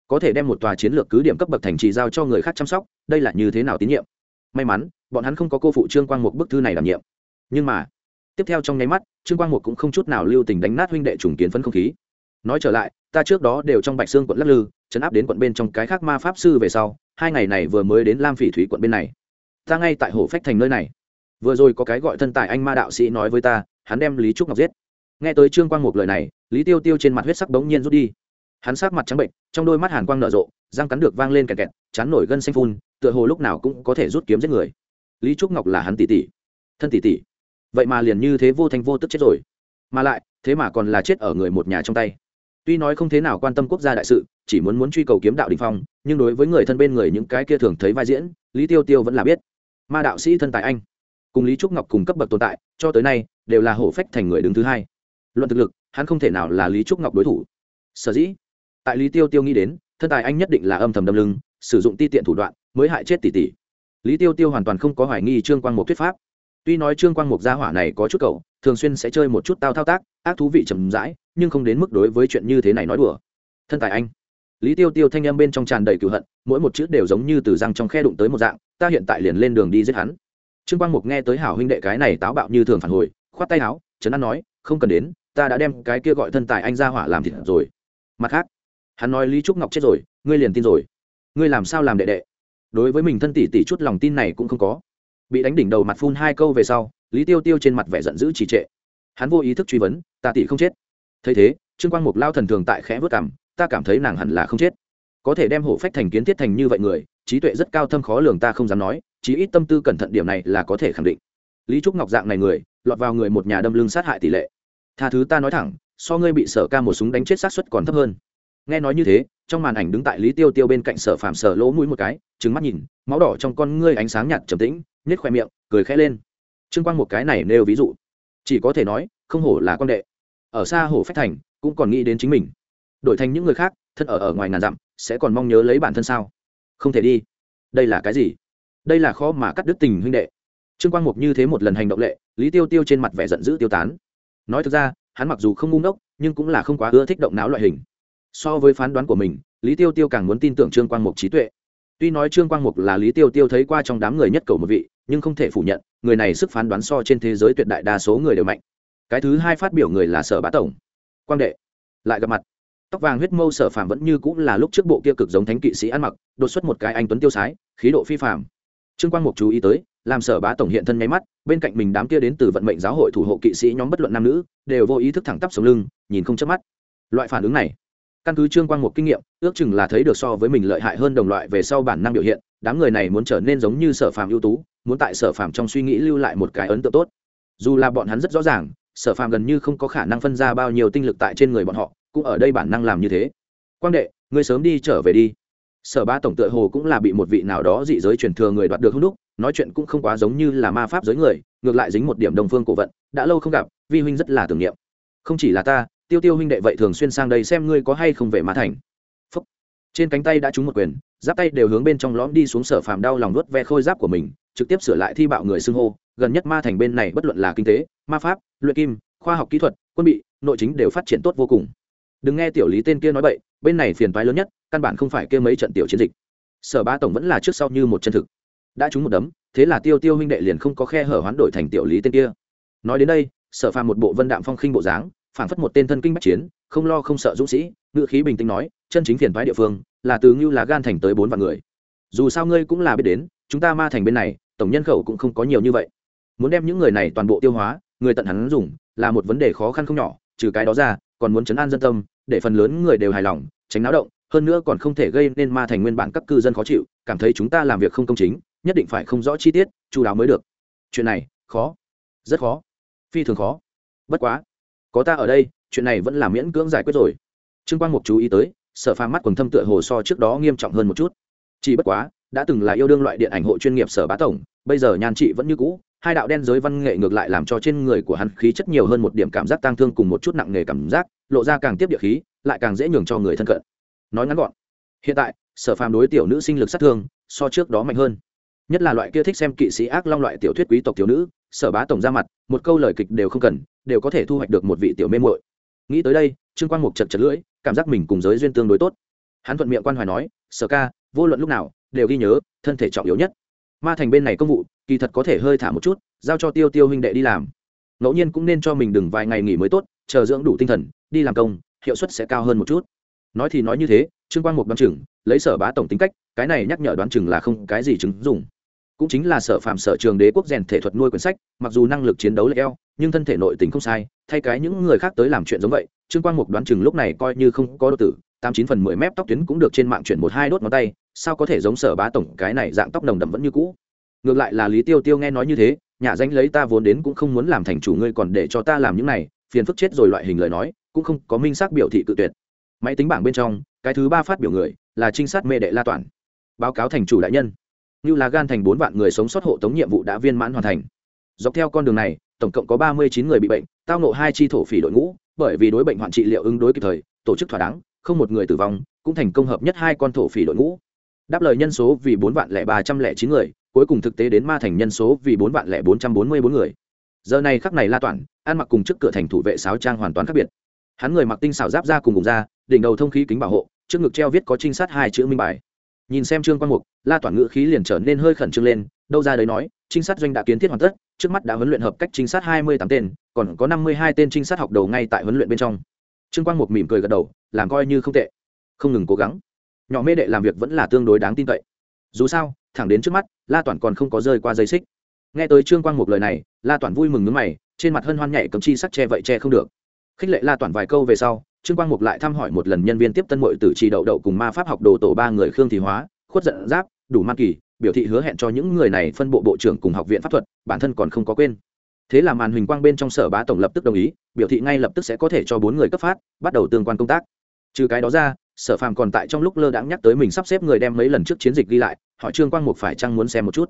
có thể đem một tòa chiến lược cứ điểm cấp bậc thành trì giao cho người khác chăm sóc, đây là như thế nào tín nhiệm. May mắn bọn hắn không có cô phụ Trương Quang Mục bức thư này đảm nhiệm. Nhưng mà tiếp theo trong nháy mắt, Trương Quang Mục cũng không chút nào lưu tình đánh nát huynh đệ trùng kiến phấn không khí. Nói trở lại, ta trước đó đều trong Bạch Xương quận lắc lư, trấn áp đến quận bên trong cái khác ma pháp sư về sau, 2 ngày này vừa mới đến Lam Phỉ Thúy quận bên này. Ta ngay tại Hổ Phách thành nơi này. Vừa rồi có cái gọi thân tài anh ma đạo sĩ nói với ta, hắn đem Lý Trúc Ngọc giết. Nghe tới Trương Quang Mục lời này, Lý Tiêu Tiêu trên mặt huyết sắc bỗng nhiên rút đi. Hắn sắc mặt trắng bệnh, trong đôi mắt hàn quang nở rộ, răng cắn được vang lên kẹt kẹt, chán nổi gân xanh phun, tựa hồ lúc nào cũng có thể rút kiếm giết người. Lý Trúc Ngọc là hắn tỷ tỷ, thân tỷ tỷ, vậy mà liền như thế vô thanh vô tức chết rồi, mà lại thế mà còn là chết ở người một nhà trong tay. Tuy nói không thế nào quan tâm quốc gia đại sự, chỉ muốn truy cầu kiếm đạo đỉnh phong, nhưng đối với người thân bên người những cái kia thường thấy vai diễn, Lý Tiêu Tiêu vẫn là biết. Ma đạo sĩ thân tài anh, cùng Lý Trúc Ngọc cùng cấp bậc tồn tại, cho tới nay đều là Hổ Phách thành người đứng thứ hai. Luận thực lực, hắn không thể nào là Lý Trúc Ngọc đối thủ. Sở dĩ, tại Lý Tiêu Tiêu nghĩ đến, thân tài anh nhất định là âm thầm đâm lưng, sử dụng ti tiện thủ đoạn, mới hại chết tỷ tỷ. Lý Tiêu Tiêu hoàn toàn không có hoài nghi Trương Quang Mục thuyết pháp. Tuy nói Trương Quang Mục gia hỏa này có chút cậu, thường xuyên sẽ chơi một chút tao thao tác, ác thú vị chậm rãi, nhưng không đến mức đối với chuyện như thế này nói đùa. Thân tài anh, Lý Tiêu Tiêu thanh âm bên trong tràn đầy cừu hận, mỗi một chữ đều giống như từ răng trong khe đụng tới một dạng, ta hiện tại liền lên đường đi giết hắn. Trương Quang Mục nghe tới hảo huynh đệ cái này táo bạo như thường phản hồi, khoát tay áo, trấn an nói, không cần đến, ta đã đem cái kia gọi thân tài anh ra hỏa làm thịt rồi. Mặt khác, hắn nói Lý Trúc Ngọc chết rồi, ngươi liền tin rồi? Ngươi làm sao làm đệ đệ? Đối với mình thân tỷ tỷ chút lòng tin này cũng không có. Bị đánh đỉnh đầu mặt phun 2 câu về sau, Lý Tiêu Tiêu trên mặt vẻ giận dữ trì trệ. Hắn vô ý thức truy vấn, ta tỷ không chết? Thấy thế, Trương Quang Mục lao thần thường tại khẽ vớt cằm, ta cảm thấy nàng hẳn là không chết. Có thể đem Hổ Phách thành kiến thiết thành như vậy người, trí tuệ rất cao thâm khó lường, ta không dám nói, chí ít tâm tư cẩn thận điểm này là có thể khẳng định. Lý Trúc Ngọc dạng này người, lọt vào người một nhà đâm lưng sát hại tỷ lệ, tha thứ ta nói thẳng, so ngươi bị Sở Ca một súng đánh chết xác suất còn thấp hơn. Nghe nói như thế, trong màn ảnh đứng tại Lý Tiêu Tiêu bên cạnh Sở Phàm sờ lỗ mũi một cái, trừng mắt nhìn, máu đỏ trong con ngươi ánh sáng nhạt trầm tĩnh, nhếch khoe miệng, cười khẽ lên. Trương Quang một cái này nêu ví dụ, chỉ có thể nói, không hổ là quan đệ, ở xa Hổ Phách thành cũng còn nghĩ đến chính mình. Đổi thành những người khác, thân ở ngoài ngàn dặm, sẽ còn mong nhớ lấy bản thân sao? Không thể đi. Đây là cái gì? Đây là khó mà cắt đứt tình huynh đệ. Trương Quang Mục như thế một lần hành động lệ, Lý Tiêu Tiêu trên mặt vẻ giận dữ tiêu tán. Nói thực ra, hắn mặc dù không ngu ngốc, nhưng cũng là không quá ưa thích động não loại hình. So với phán đoán của mình, Lý Tiêu Tiêu càng muốn tin tưởng Trương Quang Mục trí tuệ. Tuy nói Trương Quang Mục là Lý Tiêu Tiêu thấy qua trong đám người nhất cầu một vị, nhưng không thể phủ nhận, người này sức phán đoán so trên thế giới tuyệt đại đa số người đều mạnh. Cái thứ hai phát biểu người là Sở Bá tổng. Quang đệ, lại gặp mặt. Tóc vàng huyết mâu Sở Phàm vẫn như cũng là lúc trước bộ kia cực giống thánh kỵ sĩ ăn mặc, đột xuất một cái anh tuấn tiêu sái, khí độ phi phàm. Trương Quang Mục chú ý tới, làm Sở Bá tổng hiện thân nháy mắt, bên cạnh mình đám kia đến từ vận mệnh giáo hội thủ hộ kỵ sĩ nhóm bất luận nam nữ, đều vô ý thức thẳng tắp sống lưng, nhìn không chớp mắt. Loại phản ứng này, căn cứ Trương Quang Mục kinh nghiệm, ước chừng là thấy được so với mình lợi hại hơn đồng loại về sau bản năng biểu hiện, đám người này muốn trở nên giống như Sở Phàm ưu tú, muốn tại Sở Phàm trong suy nghĩ lưu lại một cái ấn tượng tốt. Dù là bọn hắn rất rõ ràng, Sở Phàm gần như không có khả năng phân ra bao nhiêu tinh lực tại trên người bọn họ, cũng ở đây bản năng làm như thế. Quang đệ, ngươi sớm đi trở về đi. Sở Bá tổng tựa hồ cũng là bị một vị nào đó dị giới truyền thừa người đoạt được hung đúc, nói chuyện cũng không quá giống như là ma pháp giới người, ngược lại dính một điểm đồng phương cổ vận, đã lâu không gặp, vi huynh rất là tưởng niệm. Không chỉ là ta, Tiêu Tiêu huynh đệ vậy thường xuyên sang đây xem ngươi có hay không về Ma thành. Phúc. Trên cánh tay đã trúng một quyền, giáp tay đều hướng bên trong lõm đi xuống. Sở Phàm đau lòng nuốt ve khôi giáp của mình, trực tiếp sửa lại thi bạo người xưng hô, gần nhất Ma thành bên này bất luận là kinh tế, ma pháp, luyện kim, khoa học kỹ thuật, quân bị, nội chính đều phát triển tốt vô cùng. Đừng nghe tiểu Lý tên kia nói bậy, bên này phiền toái lớn nhất, căn bản không phải kia mấy trận tiểu chiến dịch. Sở Bá tổng vẫn là trước sau như một chân thực. Đã trúng một đấm, thế là Tiêu Tiêu huynh đệ liền không có khe hở hoán đổi thành tiểu Lý tên kia. Nói đến đây, Sở Phàm một bộ vân đạm phong khinh bộ dáng, phảng phất một tên thân kinh bách chiến, không lo không sợ dũng sĩ, ngữ khí bình tĩnh nói, chân chính phiền toái địa phương là từ Ngưu Lá Gan thành tới 4 vạn người. Dù sao ngươi cũng là biết đến, chúng ta Ma thành bên này, tổng nhân khẩu cũng không có nhiều như vậy. Muốn đem những người này toàn bộ tiêu hóa, người tận hắn dùng, là một vấn đề khó khăn không nhỏ, trừ cái đó ra, còn muốn trấn an dân tâm, để phần lớn người đều hài lòng, tránh náo động, hơn nữa còn không thể gây nên Ma thành nguyên bản các cư dân khó chịu, cảm thấy chúng ta làm việc không công chính, nhất định phải không rõ chi tiết, chu đáo mới được. Chuyện này, khó, rất khó, phi thường khó. Bất quá, có ta ở đây, chuyện này vẫn là miễn cưỡng giải quyết rồi. Trương Quang Mục chú ý tới, Sở Phàm mắt quầng thâm tựa hồ so trước đó nghiêm trọng hơn một chút. Chỉ bất quá, đã từng là yêu đương loại điện ảnh hộ chuyên nghiệp Sở Bá tổng, bây giờ nhan trị vẫn như cũ, hai đạo đen giới văn nghệ ngược lại làm cho trên người của hắn khí chất nhiều hơn một điểm cảm giác tang thương cùng một chút nặng nề cảm giác, lộ ra càng tiếp địa khí, lại càng dễ nhường cho người thân cận. Nói ngắn gọn, hiện tại, Sở Phàm đối tiểu nữ sinh lực sát thương, so trước đó mạnh hơn. Nhất là loại kia thích xem kỵ sĩ ác long loại tiểu thuyết quý tộc thiếu nữ, Sở Bá tổng ra mặt, một câu lời kịch đều không cần, đều có thể thu hoạch được một vị tiểu mê muội. Nghĩ tới đây, Trương Quang Mục chật chật lưỡi, cảm giác mình cùng giới duyên tương đối tốt. Hắn thuận miệng quan hoài nói, Sở ca, vô luận lúc nào đều ghi nhớ thân thể trọng yếu nhất. Ma thành bên này công vụ kỳ thật có thể hơi thả một chút, giao cho Tiêu Tiêu huynh đệ đi làm. Ngẫu nhiên cũng nên cho mình đừng vài ngày nghỉ mới tốt, chờ dưỡng đủ tinh thần đi làm công, hiệu suất sẽ cao hơn một chút. Nói thì nói như thế, Trương Quang Mục đoán chừng lấy Sở Bá tổng tính cách, cái này nhắc nhở đoán chừng là không cái gì chứng dụng. Cũng chính là Sở Phạm Sở Trường Đế quốc rèn thể thuật nuôi quyển sách, mặc dù năng lực chiến đấu lệch eo, nhưng thân thể nội tình không sai, thay cái những người khác tới làm chuyện giống vậy. Trương Quang Mục đoán chừng lúc này coi như không có độ tử, 89/10 mép tóc tuyến cũng được trên mạng chuyển 1-2 đốt ngón tay, sao có thể giống Sở Bá tổng cái này dạng tóc nồng đậm vẫn như cũ. Ngược lại là Lý Tiêu Tiêu nghe nói như thế, nhà danh lấy ta vốn đến cũng không muốn làm thành chủ ngươi còn để cho ta làm những này, phiền phức chết rồi loại hình lời nói, cũng không có minh xác biểu thị cự tuyệt. Máy tính bảng bên trong, cái thứ 3 phát biểu người là trinh sát Mê Đệ La Toản. Báo cáo thành chủ đại nhân, như là gan thành 4 vạn người sống sót hộ tống nhiệm vụ đã viên mãn hoàn thành. Dọc theo con đường này, tổng cộng có 39 người bị bệnh, tao ngộ 2 chi thổ phỉ đội ngũ, bởi vì đối bệnh hoạn trị liệu ứng đối kịp thời, tổ chức thỏa đáng, không một người tử vong, cũng thành công hợp nhất 2 con thổ phỉ đội ngũ. Đáp lời nhân số vì 4.309 người, cuối cùng thực tế đến Ma thành nhân số vì 4.444 người. Giờ này khắc này La Toản, ăn mặc cùng trước cửa thành thủ vệ sáo trang hoàn toàn khác biệt. Hắn người mặc tinh xảo giáp da cùng vùng da, đỉnh đầu thông khí kính bảo hộ, trước ngực treo viết có trinh sát 2 chữ minh bài. Nhìn xem Trương Quang Mục, La Toản ngữ khí liền trở nên hơi khẩn trương lên, đâu ra đấy nói, trinh sát doanh đã kiến thiết hoàn tất, trước mắt đã huấn luyện hợp cách trinh sát 28 tên, còn có 52 tên trinh sát học đầu ngay tại huấn luyện bên trong. Trương Quang Mục mỉm cười gật đầu, làm coi như không tệ, không ngừng cố gắng. Nhỏ Mê Đệ làm việc vẫn là tương đối đáng tin cậy. Dù sao, thẳng đến trước mắt, La Toản còn không có rơi qua dây xích. Nghe tới Trương Quang Mục lời này, La Toản vui mừng nhướng mày, trên mặt hân hoan nhảy cấm chi sắc che vậy che không được. Khích lệ La Toản vài câu về sau, Trương Quang Mục lại thăm hỏi một lần nhân viên tiếp tân muội tử Trì Đậu Đậu cùng ma pháp học đồ tổ 3 người Khương Thị Hóa, Khuất Giận Giáp, Đủ Man Kỳ, biểu thị hứa hẹn cho những người này phân bộ bộ trưởng cùng học viện pháp thuật, bản thân còn không có quên. Thế là màn huỳnh quang bên trong Sở Bá tổng lập tức đồng ý, biểu thị ngay lập tức sẽ có thể cho 4 người cấp phát, bắt đầu tương quan công tác. Trừ cái đó ra, Sở Phàm còn tại trong lúc lơ đãng nhắc tới mình sắp xếp người đem mấy lần trước chiến dịch ghi lại, hỏi Trương Quang Mục phải chăng muốn xem một chút.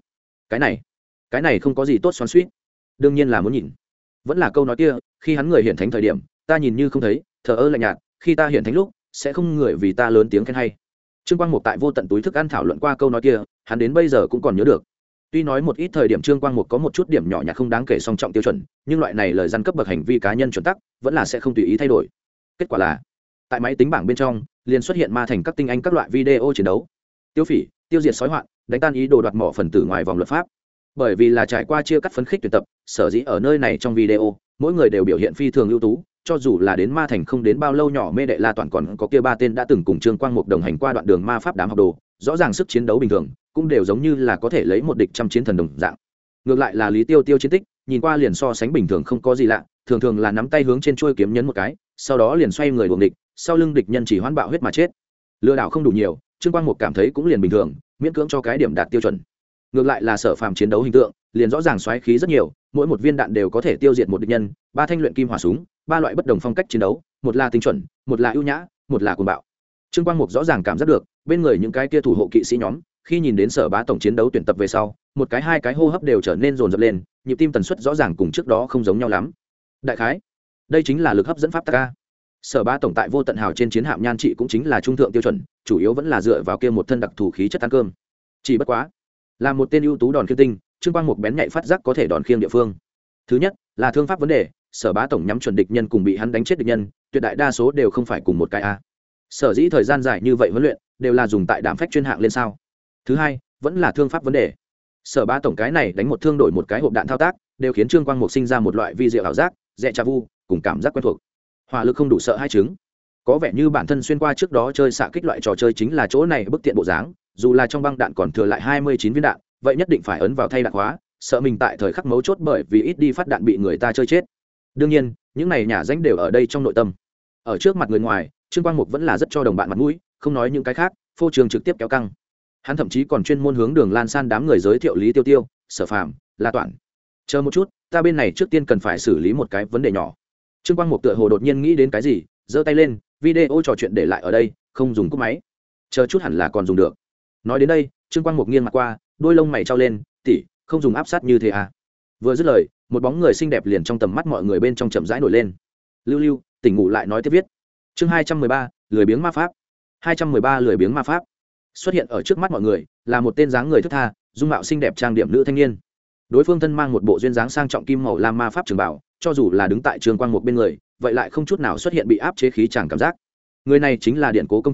Cái này không có gì tốt xoắn xuýt, đương nhiên là muốn nhìn. Vẫn là câu nói kia, khi hắn người hiển thánh thời điểm, ta nhìn như không thấy, thờ ơ lạnh nhạt, khi ta hiển thánh lúc, sẽ không người vì ta lớn tiếng khen hay. Trương Quang Mục tại vô tận túi thức ăn thảo luận qua câu nói kia, hắn đến bây giờ cũng còn nhớ được. Tuy nói một ít thời điểm Trương Quang Mục có một chút điểm nhỏ nhặt không đáng kể song trọng tiêu chuẩn, nhưng loại này lời răn cấp bậc hành vi cá nhân chuẩn tắc, vẫn là sẽ không tùy ý thay đổi. Kết quả là, tại máy tính bảng bên trong, liền xuất hiện Ma thành các tinh anh các loại video chiến đấu. Tiêu phỉ, tiêu diệt sói hoạn, đánh tan ý đồ đoạt mỏ phần tử ngoài vòng luật pháp. Bởi vì là trải qua chia cắt phấn khích tuyển tập, sở dĩ ở nơi này trong video, mỗi người đều biểu hiện phi thường ưu tú, cho dù là đến Ma thành không đến bao lâu nhỏ Mê Đệ La Toản còn có kia 3 tên đã từng cùng Trương Quang Mục đồng hành qua đoạn đường ma pháp đám học đồ, rõ ràng sức chiến đấu bình thường, cũng đều giống như là có thể lấy một địch trăm chiến thần đồng dạng. Ngược lại là Lý Tiêu Tiêu chiến tích, nhìn qua liền so sánh bình thường không có gì lạ, thường thường là nắm tay hướng trên chuôi kiếm nhấn một cái, sau đó liền xoay người đuổi địch, sau lưng địch nhân chỉ hoán bạo huyết mà chết. Lừa đảo không đủ nhiều, Trương Quang Mục cảm thấy cũng liền bình thường, miễn cưỡng cho cái điểm đạt tiêu chuẩn. Ngược lại là Sở Phàm chiến đấu hình tượng, liền rõ ràng xoáy khí rất nhiều, mỗi một viên đạn đều có thể tiêu diệt một địch nhân, 3 thanh luyện kim hỏa súng, 3 loại bất đồng phong cách chiến đấu, một là tinh chuẩn, một là ưu nhã, một là cuồng bạo. Trương Quang Mục rõ ràng cảm giác được, bên người những cái kia thủ hộ kỵ sĩ nhóm, khi nhìn đến Sở Bá tổng chiến đấu tuyển tập về sau, một cái hai cái hô hấp đều trở nên dồn dập lên, nhịp tim tần suất rõ ràng cùng trước đó không giống nhau lắm. Đại khái, đây chính là lực hấp dẫn pháp tắc a. Sở Bá tổng tại Vô Tận Hào trên chiến hạm nhan trị cũng chính là trung thượng tiêu chuẩn, chủ yếu vẫn là dựa vào kia một thân đặc thù khí chất ăn cơm. Chỉ bất quá, là một tên ưu tú đòn khiêng tinh, Trương Quang Mục bén nhạy phát giác có thể đòn khiêng địa phương. Thứ nhất, là thương pháp vấn đề, Sở Bá tổng nhắm chuẩn địch nhân cùng bị hắn đánh chết địch nhân, tuyệt đại đa số đều không phải cùng một cái a. Sở dĩ thời gian dài như vậy huấn luyện, đều là dùng tại đạm phách chuyên hạng lên sao. Thứ hai, vẫn là thương pháp vấn đề. Sở Bá tổng cái này đánh một thương đổi một cái hộp đạn thao tác, đều khiến Trương Quang Mục sinh ra một loại vi diệu ảo giác, dè trà vu, cùng cảm giác quen thuộc. Hỏa lực không đủ sợ hai chứng. Có vẻ như bản thân xuyên qua trước đó chơi xạ kích loại trò chơi chính là chỗ này bức tiện bộ dáng, dù là trong băng đạn còn thừa lại 29 viên đạn, vậy nhất định phải ấn vào thay đạn hóa, sợ mình tại thời khắc mấu chốt bởi vì ít đi phát đạn bị người ta chơi chết. Đương nhiên, những này nhà danh đều ở đây trong nội tâm. Ở trước mặt người ngoài, Trương Quang Mục vẫn là rất cho đồng bạn mặt mũi, không nói những cái khác, phô trường trực tiếp kéo căng. Hắn thậm chí còn chuyên môn hướng Đường Lan San đám người giới thiệu Lý Tiêu Tiêu, Sở Phàm, La Toản. Chờ một chút, ta bên này trước tiên cần phải xử lý một cái vấn đề nhỏ. Trương Quang Mục tựa hồ đột nhiên nghĩ đến cái gì, giơ tay lên, video trò chuyện để lại ở đây, không dùng cúp máy. Chờ chút hẳn là còn dùng được. Nói đến đây, Trương Quang Mục nghiêng mặt qua, đôi lông mày trao lên, tỷ, không dùng áp sát như thế à? Vừa dứt lời, một bóng người xinh đẹp liền trong tầm mắt mọi người bên trong chậm rãi nổi lên. Lưu Lưu, tỉnh ngủ lại nói tiếp viết. Chương 213, lười biếng ma pháp. 213 lười biếng ma pháp. Xuất hiện ở trước mắt mọi người, là một tên dáng người thướt tha, dung mạo xinh đẹp trang điểm nữ thanh niên. Đối phương thân mang một bộ duyên dáng sang trọng kim màu lam ma pháp trường bảo, cho dù là đứng tại Trương Quang Mục bên người, vậy lại không chút nào xuất hiện bị áp chế khí chàng cảm giác. Người này chính là Điện Cố công chúa,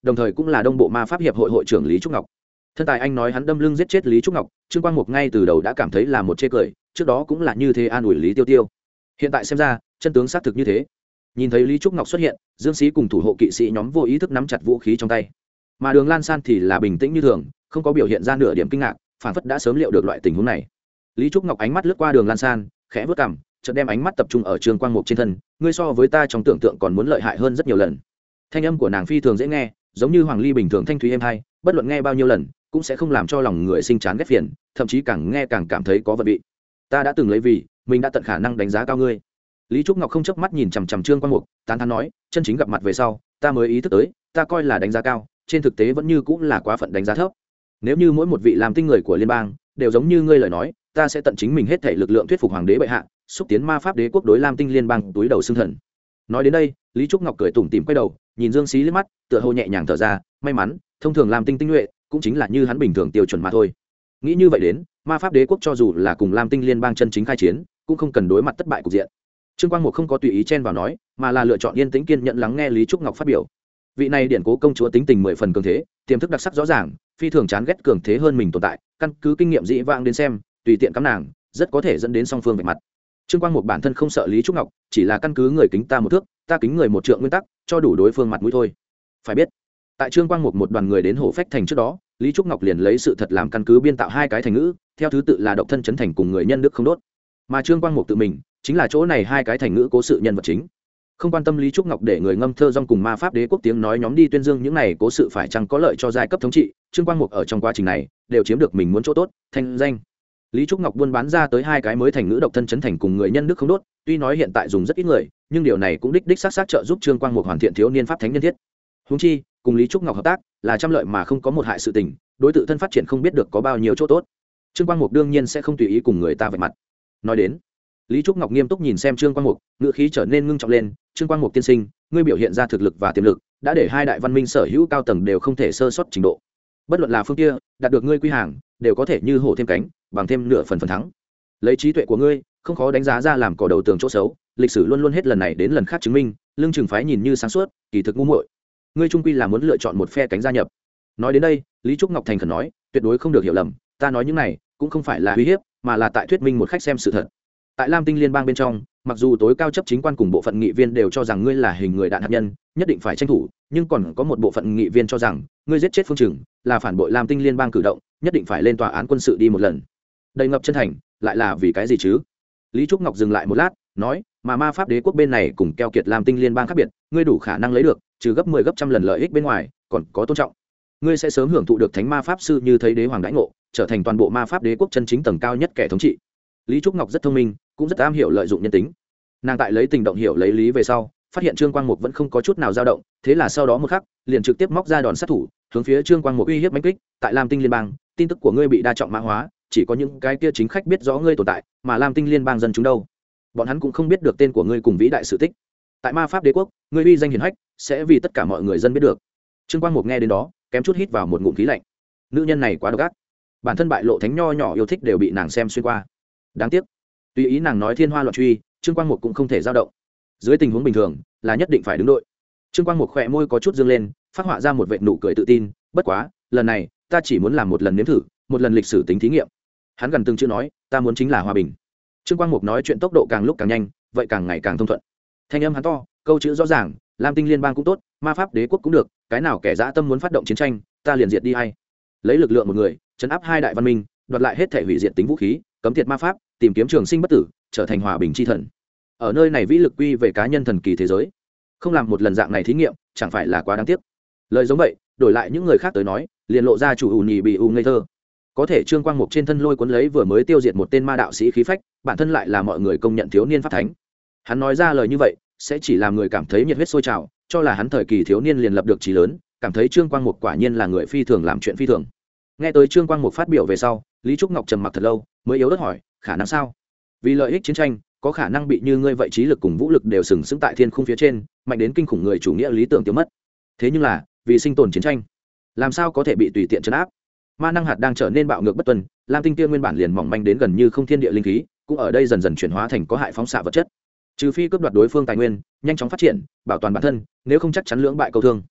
đồng thời cũng là đông bộ ma pháp hiệp hội hội trưởng lý trúc ngọc. Thân tài anh nói hắn đâm lưng giết chết lý trúc ngọc, Trương Quang Mục ngay từ đầu đã cảm thấy là một chê cười, trước đó cũng là như thế an ủi Lý Tiêu Tiêu. Hiện tại xem ra chân tướng xác thực như thế. Nhìn thấy Lý Trúc Ngọc xuất hiện, Dương Sĩ cùng thủ hộ kỵ sĩ nhóm vô ý thức nắm chặt vũ khí trong tay, mà Đường Lan San thì là bình tĩnh như thường, không có biểu hiện ra nửa điểm kinh ngạc, phản phất đã sớm liệu được loại tình huống này. Lý Trúc Ngọc ánh mắt lướt qua Đường Lan San, khẽ vớt cằm, chợt đem ánh mắt tập trung ở Trương Quang Mục trên thân. Ngươi so với ta trong tưởng tượng còn muốn lợi hại hơn rất nhiều lần. Thanh âm của nàng phi thường dễ nghe, giống như hoàng ly bình thường thanh thúy êm hay, bất luận nghe bao nhiêu lần cũng sẽ không làm cho lòng người sinh chán ghét phiền, thậm chí càng nghe càng cảm thấy có vật vị. Ta đã từng lấy vì mình đã tận khả năng đánh giá cao ngươi. Lý Trúc Ngọc không chớp mắt nhìn chằm chằm Trương Quang Mục, tán thán nói, chân chính gặp mặt về sau, ta mới ý thức tới, ta coi là đánh giá cao, trên thực tế vẫn như cũng là quá phận đánh giá thấp. Nếu như mỗi một vị làm tinh người của liên bang đều giống như ngươi lời nói, ta sẽ tận chính mình hết thể lực lượng thuyết phục hoàng đế bệ hạ, xúc tiến ma pháp đế quốc đối lam tinh liên bang túi đầu xương thần. Nói đến đây, Lý Trúc Ngọc cười tủm tỉm quay đầu, nhìn Dương Xí liếc mắt, tựa hồ nhẹ nhàng thở ra, may mắn, thông thường lam tinh tinh nhuệ, cũng chính là như hắn bình thường tiêu chuẩn mà thôi. Nghĩ như vậy đến, ma pháp đế quốc cho dù là cùng lam tinh liên bang chân chính khai chiến, cũng không cần đối mặt thất bại cục diện. Trương Quang Mục không có tùy ý chen vào nói, mà là lựa chọn yên tĩnh kiên nhẫn lắng nghe Lý Trúc Ngọc phát biểu. Vị này điển cố công chúa tính tình 10 phần cường thế, tiềm thức đặc sắc rõ ràng, phi thường chán ghét cường thế hơn mình tồn tại, căn cứ kinh nghiệm dĩ vãng đến xem, tùy tiện cắm nàng, rất có thể dẫn đến song phương vạch mặt. Trương Quang Mục bản thân không sợ Lý Trúc Ngọc, chỉ là căn cứ người kính ta một thước, ta kính người một trượng nguyên tắc, cho đủ đối phương mặt mũi thôi. Phải biết, tại Trương Quang Mục một đoàn người đến Hổ Phách thành trước đó, Lý Trúc Ngọc liền lấy sự thật làm căn cứ biên tạo hai cái thành ngữ, theo thứ tự là độc thân chấn thành cùng người nhân đức không đốt. Mà Trương Quang Mục tự mình chính là chỗ này hai cái thành ngữ cố sự nhân vật chính. Không quan tâm Lý Trúc Ngọc để người ngâm thơ rong cùng ma pháp đế quốc tiếng nói nhóm đi tuyên dương những này cố sự phải chăng có lợi cho giai cấp thống trị, Trương Quang Mục ở trong quá trình này đều chiếm được mình muốn chỗ tốt, thanh danh. Lý Trúc Ngọc buôn bán ra tới hai cái mới thành ngữ độc thân chấn thành cùng người nhân đức không đốt, tuy nói hiện tại dùng rất ít người, nhưng điều này cũng đích xác trợ giúp Trương Quang Mục hoàn thiện thiếu niên pháp thánh nhân thiết. Huống chi, cùng Lý Trúc Ngọc hợp tác là trăm lợi mà không có một hại sự tình, đối tự thân phát triển không biết được có bao nhiêu chỗ tốt. Trương Quang Mục đương nhiên sẽ không tùy ý cùng người ta vạch mặt. Nói đến, Lý Trúc Ngọc nghiêm túc nhìn xem Trương Quang Mục, ngữ khí trở nên ngưng trọng lên, "Trương Quang Mục tiên sinh, ngươi biểu hiện ra thực lực và tiềm lực, đã để hai đại văn minh sở hữu cao tầng đều không thể sơ sót trình độ. Bất luận là phương kia, đạt được ngươi quy hàng, đều có thể như hổ thêm cánh, bằng thêm nửa phần thắng. Lấy trí tuệ của ngươi, không khó đánh giá ra làm cỏ đầu tường chỗ xấu, lịch sử luôn luôn hết lần này đến lần khác chứng minh, lương trường phái nhìn như sáng suốt, kỳ thực ngu muội. Ngươi trung quy là muốn lựa chọn một phe cánh gia nhập." Nói đến đây, Lý Trúc Ngọc thành khẩn nói, "Tuyệt đối không được hiểu lầm, ta nói những này cũng không phải là uy hiếp, mà là tại thuyết minh một khách xem sự thật. Tại Lam Tinh liên bang bên trong, mặc dù tối cao chấp chính quan cùng bộ phận nghị viên đều cho rằng ngươi là hình người đạn hạt nhân, nhất định phải tranh thủ, nhưng còn có một bộ phận nghị viên cho rằng ngươi giết chết Phương Trừng là phản bội Lam Tinh liên bang cử động, nhất định phải lên tòa án quân sự đi một lần." Đầy ngập chân thành, lại là vì cái gì chứ? Lý Trúc Ngọc dừng lại một lát, nói, "Mà ma pháp đế quốc bên này cùng keo kiệt Lam Tinh liên bang khác biệt, ngươi đủ khả năng lấy được, trừ gấp 10 gấp trăm lần lợi ích bên ngoài, còn có tôn trọng. Ngươi sẽ sớm hưởng thụ được thánh ma pháp sư như thấy đế hoàng đãi ngộ, trở thành toàn bộ ma pháp đế quốc chân chính tầng cao nhất kẻ thống trị." Lý Trúc Ngọc rất thông minh, cũng rất am hiểu lợi dụng nhân tính. Nàng tại lấy tình động hiểu lấy lý về sau, phát hiện Trương Quang Mục vẫn không có chút nào dao động, thế là sau đó một khắc, liền trực tiếp móc ra đòn sát thủ, hướng phía Trương Quang Mục uy hiếp mãnh kích. "Tại Lam Tinh liên bang, tin tức của ngươi bị đa trọng mã hóa, chỉ có những cái kia chính khách biết rõ ngươi tồn tại, mà Lam Tinh liên bang dân chúng đâu? Bọn hắn cũng không biết được tên của ngươi cùng vĩ đại sự tích. Tại ma pháp đế quốc, ngươi uy danh hiển hách, sẽ vì tất cả mọi người dân biết được." Trương Quang Mục nghe đến đó, kém chút hít vào một ngụm khí lạnh. Nữ nhân này quá độc ác, bản thân bại lộ thánh nho nhỏ yêu thích đều bị nàng xem xuyên qua. Đáng tiếc, tùy ý nàng nói thiên hoa loạn truy, Trương Quang Mục cũng không thể dao động. Dưới tình huống bình thường, là nhất định phải đứng đội. Trương Quang Mục khỏe môi có chút dương lên, phát họa ra một vệt nụ cười tự tin, "Bất quá, lần này, ta chỉ muốn làm một lần nếm thử, một lần lịch sử tính thí nghiệm." Hắn gần từng chữ nói, "Ta muốn chính là hòa bình." Trương Quang Mục nói chuyện tốc độ càng lúc càng nhanh, vậy càng ngày càng thông thuận. Thanh âm hắn to, câu chữ rõ ràng, "Lam Tinh liên bang cũng tốt, ma pháp đế quốc cũng được, cái nào kẻ dã tâm muốn phát động chiến tranh, ta liền diệt đi hay. Lấy lực lượng một người, trấn áp hai đại văn minh, đoạt lại hết thể hủy diệt tính vũ khí, cấm tiệt ma pháp, tìm kiếm trường sinh bất tử, trở thành hòa bình chi thần. Ở nơi này vĩ lực quy về cá nhân thần kỳ thế giới. Không làm một lần dạng này thí nghiệm, chẳng phải là quá đáng tiếc." Lời giống vậy, đổi lại những người khác tới nói, liền lộ ra chủ ủ nhì bị ngây thơ. Có thể Trương Quang Mục trên thân lôi cuốn lấy vừa mới tiêu diệt một tên ma đạo sĩ khí phách, bản thân lại là mọi người công nhận thiếu niên pháp thánh. Hắn nói ra lời như vậy, sẽ chỉ làm người cảm thấy nhiệt huyết sôi trào, cho là hắn thời kỳ thiếu niên liền lập được chí lớn, cảm thấy Trương Quang Mục quả nhiên là người phi thường làm chuyện phi thường. Nghe tới Trương Quang Mục phát biểu về sau, Lý Trúc Ngọc trầm mặc thật lâu, mới yếu ớt hỏi, "Khả năng sao? Vì lợi ích chiến tranh, có khả năng bị như ngươi vậy trí lực cùng vũ lực đều sừng sững tại thiên khung phía trên, mạnh đến kinh khủng người chủ nghĩa lý tưởng tiêu mất. Thế nhưng là, vì sinh tồn chiến tranh, làm sao có thể bị tùy tiện trấn áp? Ma năng hạt đang trở nên bạo ngược bất tuân, Lam Tinh kia nguyên bản liền mỏng manh đến gần như không thiên địa linh khí, cũng ở đây dần dần chuyển hóa thành có hại phóng xạ vật chất. Trừ phi cướp đoạt đối phương tài nguyên, nhanh chóng phát triển, bảo toàn bản thân, nếu không chắc chắn lưỡng bại câu thương.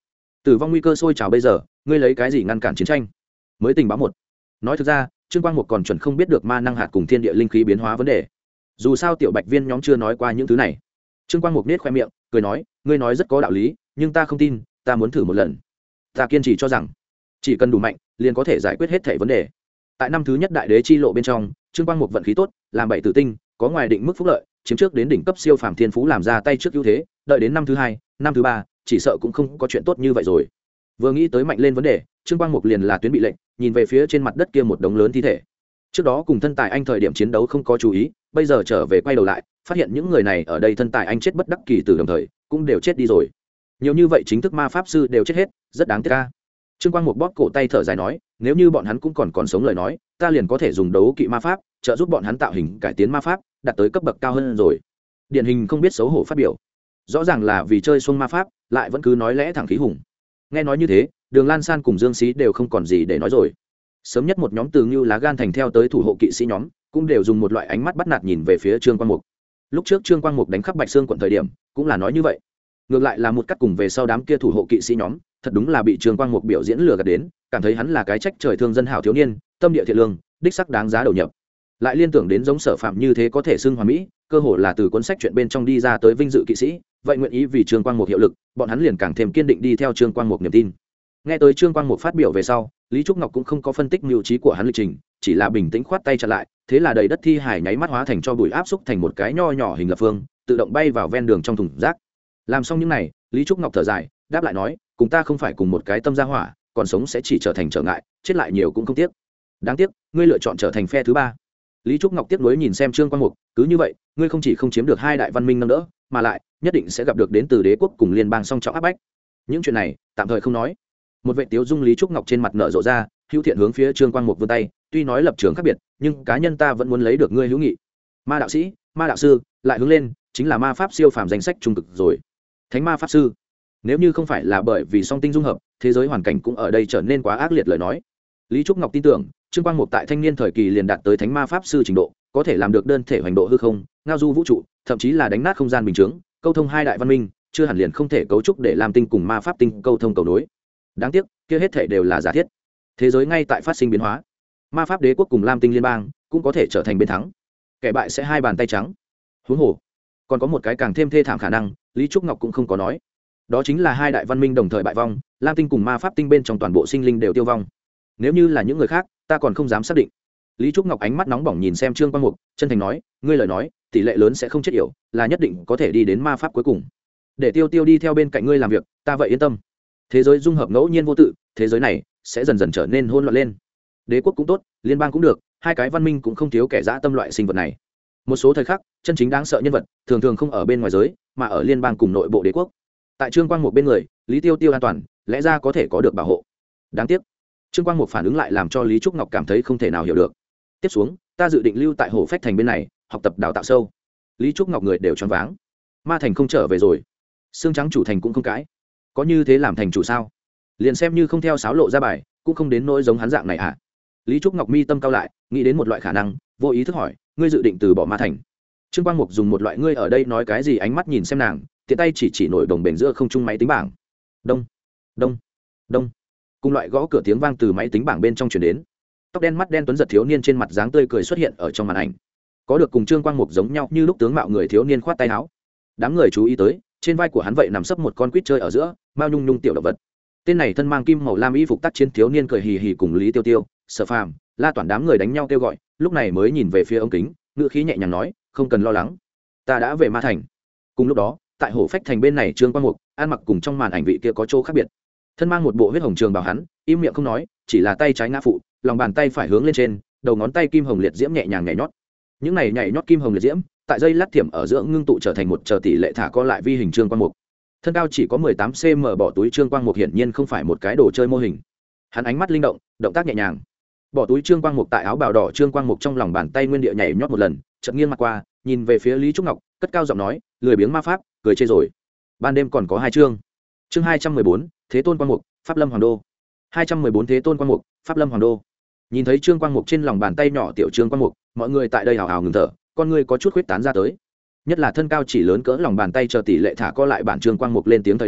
tử vong nguy cơ sôi trào bây giờ, ngươi lấy cái gì ngăn cản chiến tranh? Mới tình báo một. Nói thực ra, Trương Quang Mục còn chuẩn không biết được ma năng hạt cùng thiên địa linh khí biến hóa vấn đề. Dù sao tiểu Bạch Viên nhóm chưa nói qua những thứ này. Trương Quang Mục nết khoe miệng, cười nói, ngươi nói rất có đạo lý, nhưng ta không tin, ta muốn thử một lần. Ta kiên trì cho rằng, chỉ cần đủ mạnh, liền có thể giải quyết hết thảy vấn đề. Tại năm thứ nhất đại đế chi lộ bên trong, Trương Quang Mục vận khí tốt, làm bảy tử tinh, có ngoài định mức phúc lợi, chiếm trước đến đỉnh cấp siêu phàm thiên phú làm ra tay trước ưu thế, đợi đến năm thứ hai, năm thứ ba, chỉ sợ cũng không có chuyện tốt như vậy rồi. Vừa nghĩ tới mạnh lên vấn đề, Trương Quang Mục liền là tuyến bị lệnh, nhìn về phía trên mặt đất kia một đống lớn thi thể. Trước đó cùng thân tài anh thời điểm chiến đấu không có chú ý, bây giờ trở về quay đầu lại, phát hiện những người này ở đây thân tài anh chết bất đắc kỳ từ đồng thời, cũng đều chết đi rồi. Nhiều như vậy chính thức ma pháp sư đều chết hết, rất đáng tiếc a. Trương Quang Mục bóp cổ tay thở dài nói, nếu như bọn hắn cũng còn sống lời nói, ta liền có thể dùng đấu kỵ ma pháp, trợ giúp bọn hắn tạo hình cải tiến ma pháp, đạt tới cấp bậc cao hơn rồi. Điển hình không biết xấu hổ phát biểu. Rõ ràng là vì chơi xuông ma pháp, lại vẫn cứ nói lẽ thẳng khí hùng. Nghe nói như thế, Đường Lan San cùng Dương Xí đều không còn gì để nói rồi. Sớm nhất một nhóm từ Ngưu Lá Gan thành theo tới thủ hộ kỵ sĩ nhóm, cũng đều dùng một loại ánh mắt bắt nạt nhìn về phía Trương Quang Mục. Lúc trước Trương Quang Mục đánh khắp Bạch Xương quận thời điểm, cũng là nói như vậy. Ngược lại là một cắt cùng về sau đám kia thủ hộ kỵ sĩ nhóm, thật đúng là bị Trương Quang Mục biểu diễn lừa gạt đến, cảm thấy hắn là cái trách trời thương dân hảo thiếu niên, tâm địa thiện lương, đích sắc đáng giá đầu nhập. Lại liên tưởng đến giống Sở Phạm như thế có thể xưng hoàn mỹ, cơ hồ là từ cuốn sách truyện bên trong đi ra tới vinh dự kỵ sĩ, vậy nguyện ý vì Trương Quang Mục hiệu lực, bọn hắn liền càng thêm kiên định đi theo Trương Quang Mục niềm tin. Nghe tới Trương Quang Mục phát biểu về sau, Lý Trúc Ngọc cũng không có phân tích mưu trí của hắn lịch trình, chỉ là bình tĩnh khoát tay chặn lại, thế là đầy đất thi hải nháy mắt hóa thành cho bụi áp xúc thành một cái nho nhỏ hình lập phương, tự động bay vào ven đường trong thùng rác. Làm xong những này, Lý Trúc Ngọc thở dài, đáp lại nói, cùng ta không phải cùng một cái tâm gia hỏa, còn sống sẽ chỉ trở thành trở ngại, chết lại nhiều cũng không tiếc. Đáng tiếc, ngươi lựa chọn trở thành phe thứ ba. Lý Trúc Ngọc tiếc nuối nhìn xem Trương Quang Mục, cứ như vậy, ngươi không chỉ không chiếm được hai đại văn minh nâng đỡ, mà lại nhất định sẽ gặp được đến từ đế quốc cùng liên bang song trọng áp bách. Những chuyện này, tạm thời không nói. Một vệ tiếu dung Lý Trúc Ngọc trên mặt nở rộ ra, hữu thiện hướng phía Trương Quang Mục vươn tay, tuy nói lập trường khác biệt, nhưng cá nhân ta vẫn muốn lấy được ngươi hữu nghị. Ma đạo sĩ, ma đạo sư, lại hướng lên, chính là ma pháp siêu phàm danh sách trung cực rồi. Thánh ma pháp sư. Nếu như không phải là bởi vì song tinh dung hợp, thế giới hoàn cảnh cũng ở đây trở nên quá ác liệt lời nói. Lý Trúc Ngọc tin tưởng, Trương Quang Mục tại thanh niên thời kỳ liền đạt tới thánh ma pháp sư trình độ, có thể làm được đơn thể hoành độ hư không, ngao du vũ trụ, thậm chí là đánh nát không gian bình chứng, câu thông hai đại văn minh, chưa hẳn liền không thể cấu trúc để làm tinh cùng ma pháp tinh câu thông cầu nối. Đáng tiếc, kia hết thể đều là giả thiết. Thế giới ngay tại phát sinh biến hóa. Ma pháp đế quốc cùng Lam Tinh liên bang cũng có thể trở thành bên thắng. Kẻ bại sẽ hai bàn tay trắng. Huống hồ, còn có một cái càng thêm thê thảm khả năng, Lý Trúc Ngọc cũng không có nói. Đó chính là hai đại văn minh đồng thời bại vong, Lam Tinh cùng ma pháp tinh bên trong toàn bộ sinh linh đều tiêu vong. Nếu như là những người khác, ta còn không dám xác định. Lý Trúc Ngọc ánh mắt nóng bỏng nhìn xem Trương Quang Mục, chân thành nói, ngươi lời nói, tỷ lệ lớn sẽ không chết yểu, là nhất định có thể đi đến ma pháp cuối cùng. Để Tiêu Tiêu đi theo bên cạnh ngươi làm việc, ta vậy yên tâm. Thế giới dung hợp ngẫu nhiên vô tự, thế giới này sẽ dần dần trở nên hỗn loạn lên. Đế quốc cũng tốt, liên bang cũng được, hai cái văn minh cũng không thiếu kẻ dã tâm loại sinh vật này. Một số thời khắc, chân chính đáng sợ nhân vật, thường thường không ở bên ngoài giới, mà ở liên bang cùng nội bộ đế quốc. Tại Trương Quang Mục bên người, Lý Tiêu Tiêu an toàn, lẽ ra có thể có được bảo hộ. Đáng tiếc, Trương Quang Mục phản ứng lại làm cho Lý Trúc Ngọc cảm thấy không thể nào hiểu được. Tiếp xuống, ta dự định lưu tại Hổ Phách thành bên này, học tập đào tạo sâu. Lý Trúc Ngọc người đều choáng váng. Ma thành không trở về rồi, xương trắng chủ thành cũng không cãi, có như thế làm thành chủ sao? Liền xem như không theo sáo lộ ra bài, cũng không đến nỗi giống hắn dạng này à? Lý Trúc Ngọc mi tâm cao lại, nghĩ đến một loại khả năng, vô ý thức hỏi, ngươi dự định từ bỏ Ma thành? Trương Quang Mục dùng một loại ngươi ở đây nói cái gì ánh mắt nhìn xem nàng, tiện tay chỉ nổi đồng bền giữa không trung máy tính bảng. Đông, đông, đông. Cùng loại gõ cửa tiếng vang từ máy tính bảng bên trong truyền đến. Tóc đen mắt đen tuấn giật thiếu niên trên mặt dáng tươi cười xuất hiện ở trong màn ảnh. Có được cùng Trương Quang Mục giống nhau như lúc tướng mạo người thiếu niên khoát tay áo. Đám người chú ý tới, trên vai của hắn vậy nằm sấp một con quýt chơi ở giữa, mao nhung nhung tiểu động vật. Tên này thân mang kim màu lam y phục tác chiến thiếu niên cười hì hì cùng Lý Tiêu Tiêu, Sở Phàm, La Toản đám người đánh nhau kêu gọi, lúc này mới nhìn về phía ống kính, ngữ khí nhẹ nhàng nói, không cần lo lắng, ta đã về Ma thành. Cùng lúc đó, tại Hổ Phách thành bên này Trương Quang Mục, ăn mặc cùng trong màn ảnh vị kia có chỗ khác biệt. Thân mang một bộ huyết hồng trường bào hắn, im miệng không nói, chỉ là tay trái ngã phụ, lòng bàn tay phải hướng lên trên, đầu ngón tay kim hồng liệt diễm nhẹ nhàng nhảy nhót. Những này nhảy nhót kim hồng liệt diễm, tại dây lát thiểm ở giữa ngưng tụ trở thành một chờ tỷ lệ thả co lại vi hình Trương Quang Mục. Thân cao chỉ có 18 cm bỏ túi Trương Quang Mục hiển nhiên không phải một cái đồ chơi mô hình. Hắn ánh mắt linh động, động tác nhẹ nhàng. Bỏ túi Trương Quang Mục tại áo bào đỏ Trương Quang Mục trong lòng bàn tay nguyên địa nhảy nhót một lần, chợt nghiêng mặt qua, nhìn về phía Lý Trúc Ngọc, cất cao giọng nói, lười biếng ma pháp, cười chê rồi. Ban đêm còn có hai chương. Chương 214, Thế Tôn Quang Mục, Pháp Lâm Hoàng Đô. 214 Thế Tôn Quang Mục, Pháp Lâm Hoàng Đô. Nhìn thấy Trương Quang Mục trên lòng bàn tay nhỏ tiểu Trương Quang Mục, mọi người tại đây hào hào ngừng thở, con người có chút khuyết tán ra tới. Nhất là thân cao chỉ lớn cỡ lòng bàn tay chờ tỷ lệ thả co lại bản Trương Quang Mục lên tiếng thời điểm,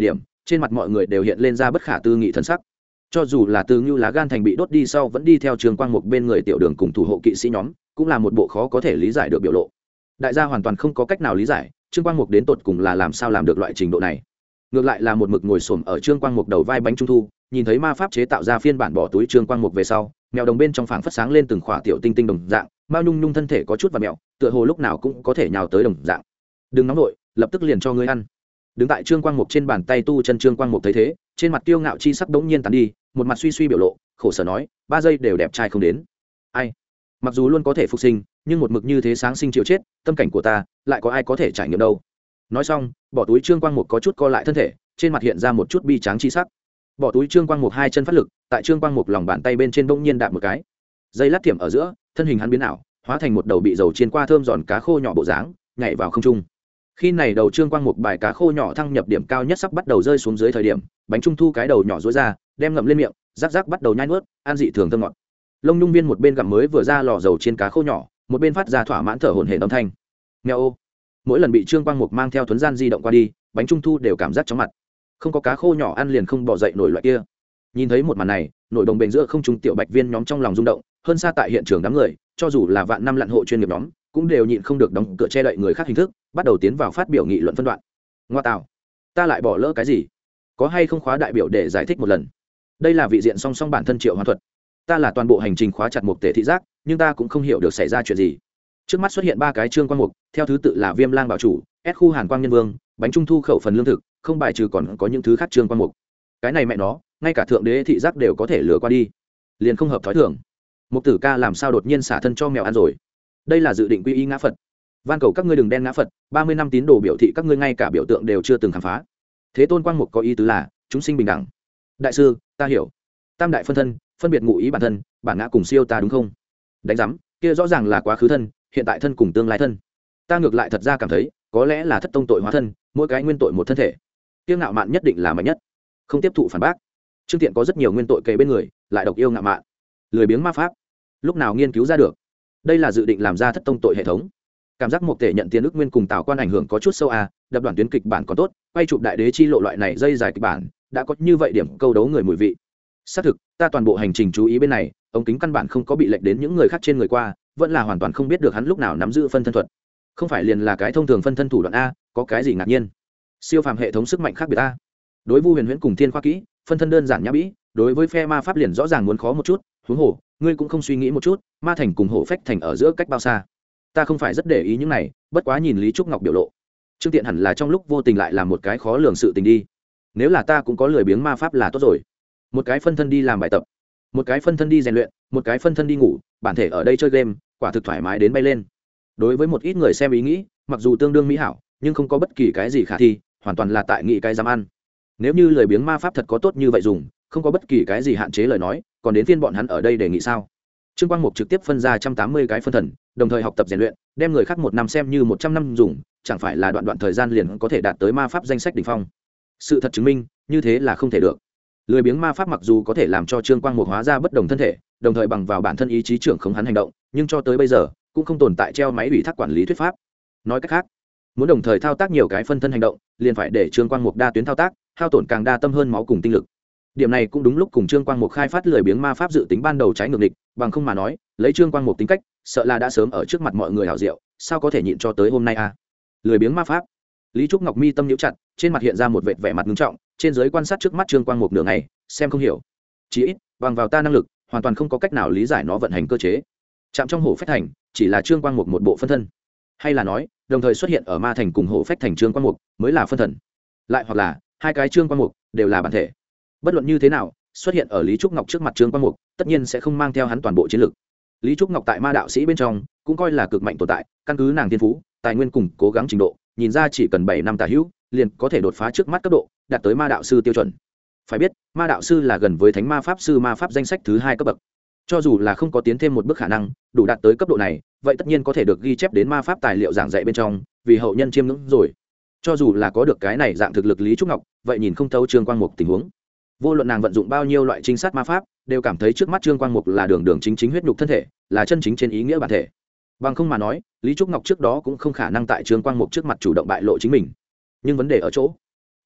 trên mặt mọi người đều hiện lên ra bất khả tư nghị thần sắc. Cho dù là Từ Ngưu Lá Gan thành bị đốt đi sau vẫn đi theo Trương Quang Mục bên người tiểu đường cùng thủ hộ kỵ sĩ nhóm, cũng là một bộ khó có thể lý giải được biểu lộ. Đại gia hoàn toàn không có cách nào lý giải Trương Quang Mục đến tột cùng là làm sao làm được loại trình độ này. Ngược lại là một mực ngồi xổm ở Trương Quang Mục đầu vai bánh trung thu, nhìn thấy ma pháp chế tạo ra phiên bản bỏ túi Trương Quang Mục về sau, mèo đồng bên trong phảng phất sáng lên từng khỏa tiểu tinh tinh đồng dạng, Mao Nhung Nhung thân thể có chút và mèo, tựa hồ lúc nào cũng có thể nhào tới đồng dạng. Đừng nóng nổi, lập tức liền cho ngươi ăn. Đứng tại Trương Quang Mục trên bàn tay tu chân Trương Quang Mục thấy thế, trên mặt kiêu ngạo chi sắc đống nhiên tàn đi, một mặt suy suy biểu lộ, khổ sở nói, 3 giây đều đẹp trai không đến. Ai? Mặc dù luôn có thể phục sinh, nhưng một mực như thế sáng sinh chịu chết, tâm cảnh của ta, lại có ai có thể trải nghiệm đâu. Nói xong, bỏ túi Trương Quang Mục có chút co lại thân thể, trên mặt hiện ra một chút bi tráng chi sắc. Bỏ túi Trương Quang Mục hai chân phát lực, tại Trương Quang Mục lòng bàn tay bên trên bỗng nhiên đạp một cái. Dây lát tiệm ở giữa, thân hình hắn biến ảo, hóa thành một đầu bị dầu chiên qua thơm giòn cá khô nhỏ bộ dáng, nhảy vào không trung. Khi này đầu Trương Quang Mục bài cá khô nhỏ thăng nhập điểm cao nhất sắp bắt đầu rơi xuống dưới thời điểm, bánh trung thu cái đầu nhỏ rũa ra, đem ngậm lên miệng, rắc rắc bắt đầu nhai nuốt, ăn dị thường thơm ngọt. Lông Nhung Viên một bên gặm mới vừa ra lò dầu chiên cá khô nhỏ, một bên phát ra thỏa mãn thở hổn hển âm thanh. Mèo ô. Mỗi lần bị Trương Quang Mục mang theo thuấn gian di động qua đi, bánh trung thu đều cảm giác chóng mặt. Không có cá khô nhỏ ăn liền không bỏ dậy nổi loại kia. Nhìn thấy một màn này, nổi đồng bền giữa không trung tiểu bạch viên nhóm trong lòng rung động, hơn xa tại hiện trường đám người, cho dù là vạn năm lặn hộ chuyên nghiệp nhóm, cũng đều nhịn không được đóng cửa che đậy người khác hình thức, bắt đầu tiến vào phát biểu nghị luận phân đoạn. Ngoa tạo, ta lại bỏ lỡ cái gì? Có hay không khóa đại biểu để giải thích một lần? Đây là vị diện song song bản thân triệu hoán thuật. Ta là toàn bộ hành trình khóa chặt một tể thị giác, nhưng ta cũng không hiểu được xảy ra chuyện gì. Trước mắt xuất hiện 3 cái Trương Quang Mục, theo thứ tự là Viêm Lang bảo chủ, S khu Hàn Quang nhân vương, bánh trung thu khẩu phần lương thực, không bài trừ còn có những thứ khác Trương Quang Mục. Cái này mẹ nó, ngay cả thượng đế thị giác đều có thể lừa qua đi, liền không hợp thói thường. Mục tử ca làm sao đột nhiên xả thân cho mèo ăn rồi? Đây là dự định quy y ngã Phật. Van cầu các ngươi đừng đen ngã Phật, 30 năm tín đồ biểu thị các ngươi ngay cả biểu tượng đều chưa từng khám phá. Thế Tôn Quang Mục có ý tứ là chúng sinh bình đẳng. Đại sư, ta hiểu. Tam đại phân thân, phân biệt ngụ ý bản thân, bản ngã cùng siêu ta đúng không? Đánh giám, kia rõ ràng là quá khứ thân, hiện tại thân cùng tương lai thân. Ta ngược lại thật ra cảm thấy, có lẽ là thất tông tội hóa thân, mỗi cái nguyên tội một thân thể. Kiêu ngạo mạn nhất định là mạnh nhất. Không tiếp thụ phản bác. Trương Tiện có rất nhiều nguyên tội kề bên người, lại độc yêu ngạo mạn. Lười biếng ma pháp, lúc nào nghiên cứu ra được? Đây là dự định làm ra thất tông tội hệ thống. Cảm giác một tể nhận tiền ước nguyên cùng Tào Quan ảnh hưởng có chút sâu à, đập đoạn tuyến kịch bản còn tốt, quay chụp đại đế chi lộ loại này dây dài kịch bản, đã có như vậy điểm câu đấu người mùi vị. Xác thực, ta toàn bộ hành trình chú ý bên này, ống kính căn bản không có bị lệch đến những người khác trên người qua, vẫn là hoàn toàn không biết được hắn lúc nào nắm giữ phân thân thuật. Không phải liền là cái thông thường phân thân thủ đoạn a, có cái gì ngạc nhiên? Siêu phàm hệ thống sức mạnh khác biệt a. Đối Vu Huyền Huyễn cùng Thiên Khoa Kỹ, phân thân đơn giản nhã bĩ, đối với phe ma pháp liền rõ ràng muốn khó một chút, huống hồ, ngươi cũng không suy nghĩ một chút, ma thành cùng hổ phách thành ở giữa cách bao xa? Ta không phải rất để ý những này, bất quá nhìn Lý Trúc Ngọc biểu lộ, Trương Tiện hẳn là trong lúc vô tình lại làm một cái khó lường sự tình đi. Nếu là ta cũng có lười biếng ma pháp là tốt rồi. Một cái phân thân đi làm bài tập, một cái phân thân đi rèn luyện, một cái phân thân đi ngủ, bản thể ở đây chơi game, quả thực thoải mái đến bay lên. Đối với một ít người xem ý nghĩ, mặc dù tương đương mỹ hảo, nhưng không có bất kỳ cái gì khả thi, hoàn toàn là tại nghị cái dám ăn. Nếu như lười biếng ma pháp thật có tốt như vậy dùng, không có bất kỳ cái gì hạn chế lời nói, còn đến phiên bọn hắn ở đây đề nghị sao? Trương Quang Mục trực tiếp phân ra 180 cái phân thần, đồng thời học tập rèn luyện, đem người khác 1 năm xem như 100 năm dùng, chẳng phải là đoạn thời gian liền có thể đạt tới ma pháp danh sách đỉnh phong. Sự thật chứng minh, như thế là không thể được. Lười biếng ma pháp mặc dù có thể làm cho Trương Quang Mục hóa ra bất đồng thân thể, đồng thời bằng vào bản thân ý chí trưởng khống hắn hành động, nhưng cho tới bây giờ cũng không tồn tại treo máy ủy thác quản lý thuyết pháp. Nói cách khác, muốn đồng thời thao tác nhiều cái phân thân hành động, liền phải để Trương Quang Mục đa tuyến thao tác, hao tổn càng đa tâm hơn máu cùng tinh lực. Điểm này cũng đúng lúc cùng Trương Quang Mục khai phát lười biếng ma pháp dự tính ban đầu trái ngược nghịch, bằng không mà nói, lấy Trương Quang Mục tính cách, sợ là đã sớm ở trước mặt mọi người hảo diệu, sao có thể nhịn cho tới hôm nay a? Lười biếng ma pháp. Lý Trúc Ngọc mi tâm nhíu chặt, trên mặt hiện ra một vệt vẻ mặt nghiêm trọng, trên dưới quan sát trước mắt Trương Quang Mục nửa ngày, xem không hiểu. Chỉ ít, bằng vào ta năng lực, hoàn toàn không có cách nào lý giải nó vận hành cơ chế. Chạm trong hổ phách thành, chỉ là Trương Quang Mục một bộ phân thân, hay là nói, đồng thời xuất hiện ở ma thành cùng hổ phách thành Trương Quang Mục mới là phân thần, lại hoặc là hai cái Trương Quang Mục đều là bản thể. Bất luận như thế nào, xuất hiện ở Lý Trúc Ngọc trước mặt Trương Quang Mục, tất nhiên sẽ không mang theo hắn toàn bộ chiến lực. Lý Trúc Ngọc tại ma đạo sĩ bên trong, cũng coi là cực mạnh tồn tại, căn cứ nàng thiên phú, tài nguyên cùng cố gắng trình độ, nhìn ra chỉ cần 7 năm tà hữu, liền có thể đột phá trước mắt cấp độ, đạt tới ma đạo sư tiêu chuẩn. Phải biết, ma đạo sư là gần với thánh ma pháp sư ma pháp danh sách thứ 2 cấp bậc. Cho dù là không có tiến thêm một bước khả năng, đủ đạt tới cấp độ này, vậy tất nhiên có thể được ghi chép đến ma pháp tài liệu giảng dạy bên trong, vì hậu nhân chiêm ngưỡng rồi. Cho dù là có được cái này dạng thực lực Lý Trúc Ngọc, vậy nhìn không thấu Trương Quang Mục tình huống. Vô luận nàng vận dụng bao nhiêu loại trinh sát ma pháp, đều cảm thấy trước mắt Trương Quang Mục là đường đường chính chính huyết nhục thân thể, là chân chính trên ý nghĩa bản thể. Bằng không mà nói, Lý Trúc Ngọc trước đó cũng không khả năng tại Trương Quang Mục trước mặt chủ động bại lộ chính mình. Nhưng vấn đề ở chỗ,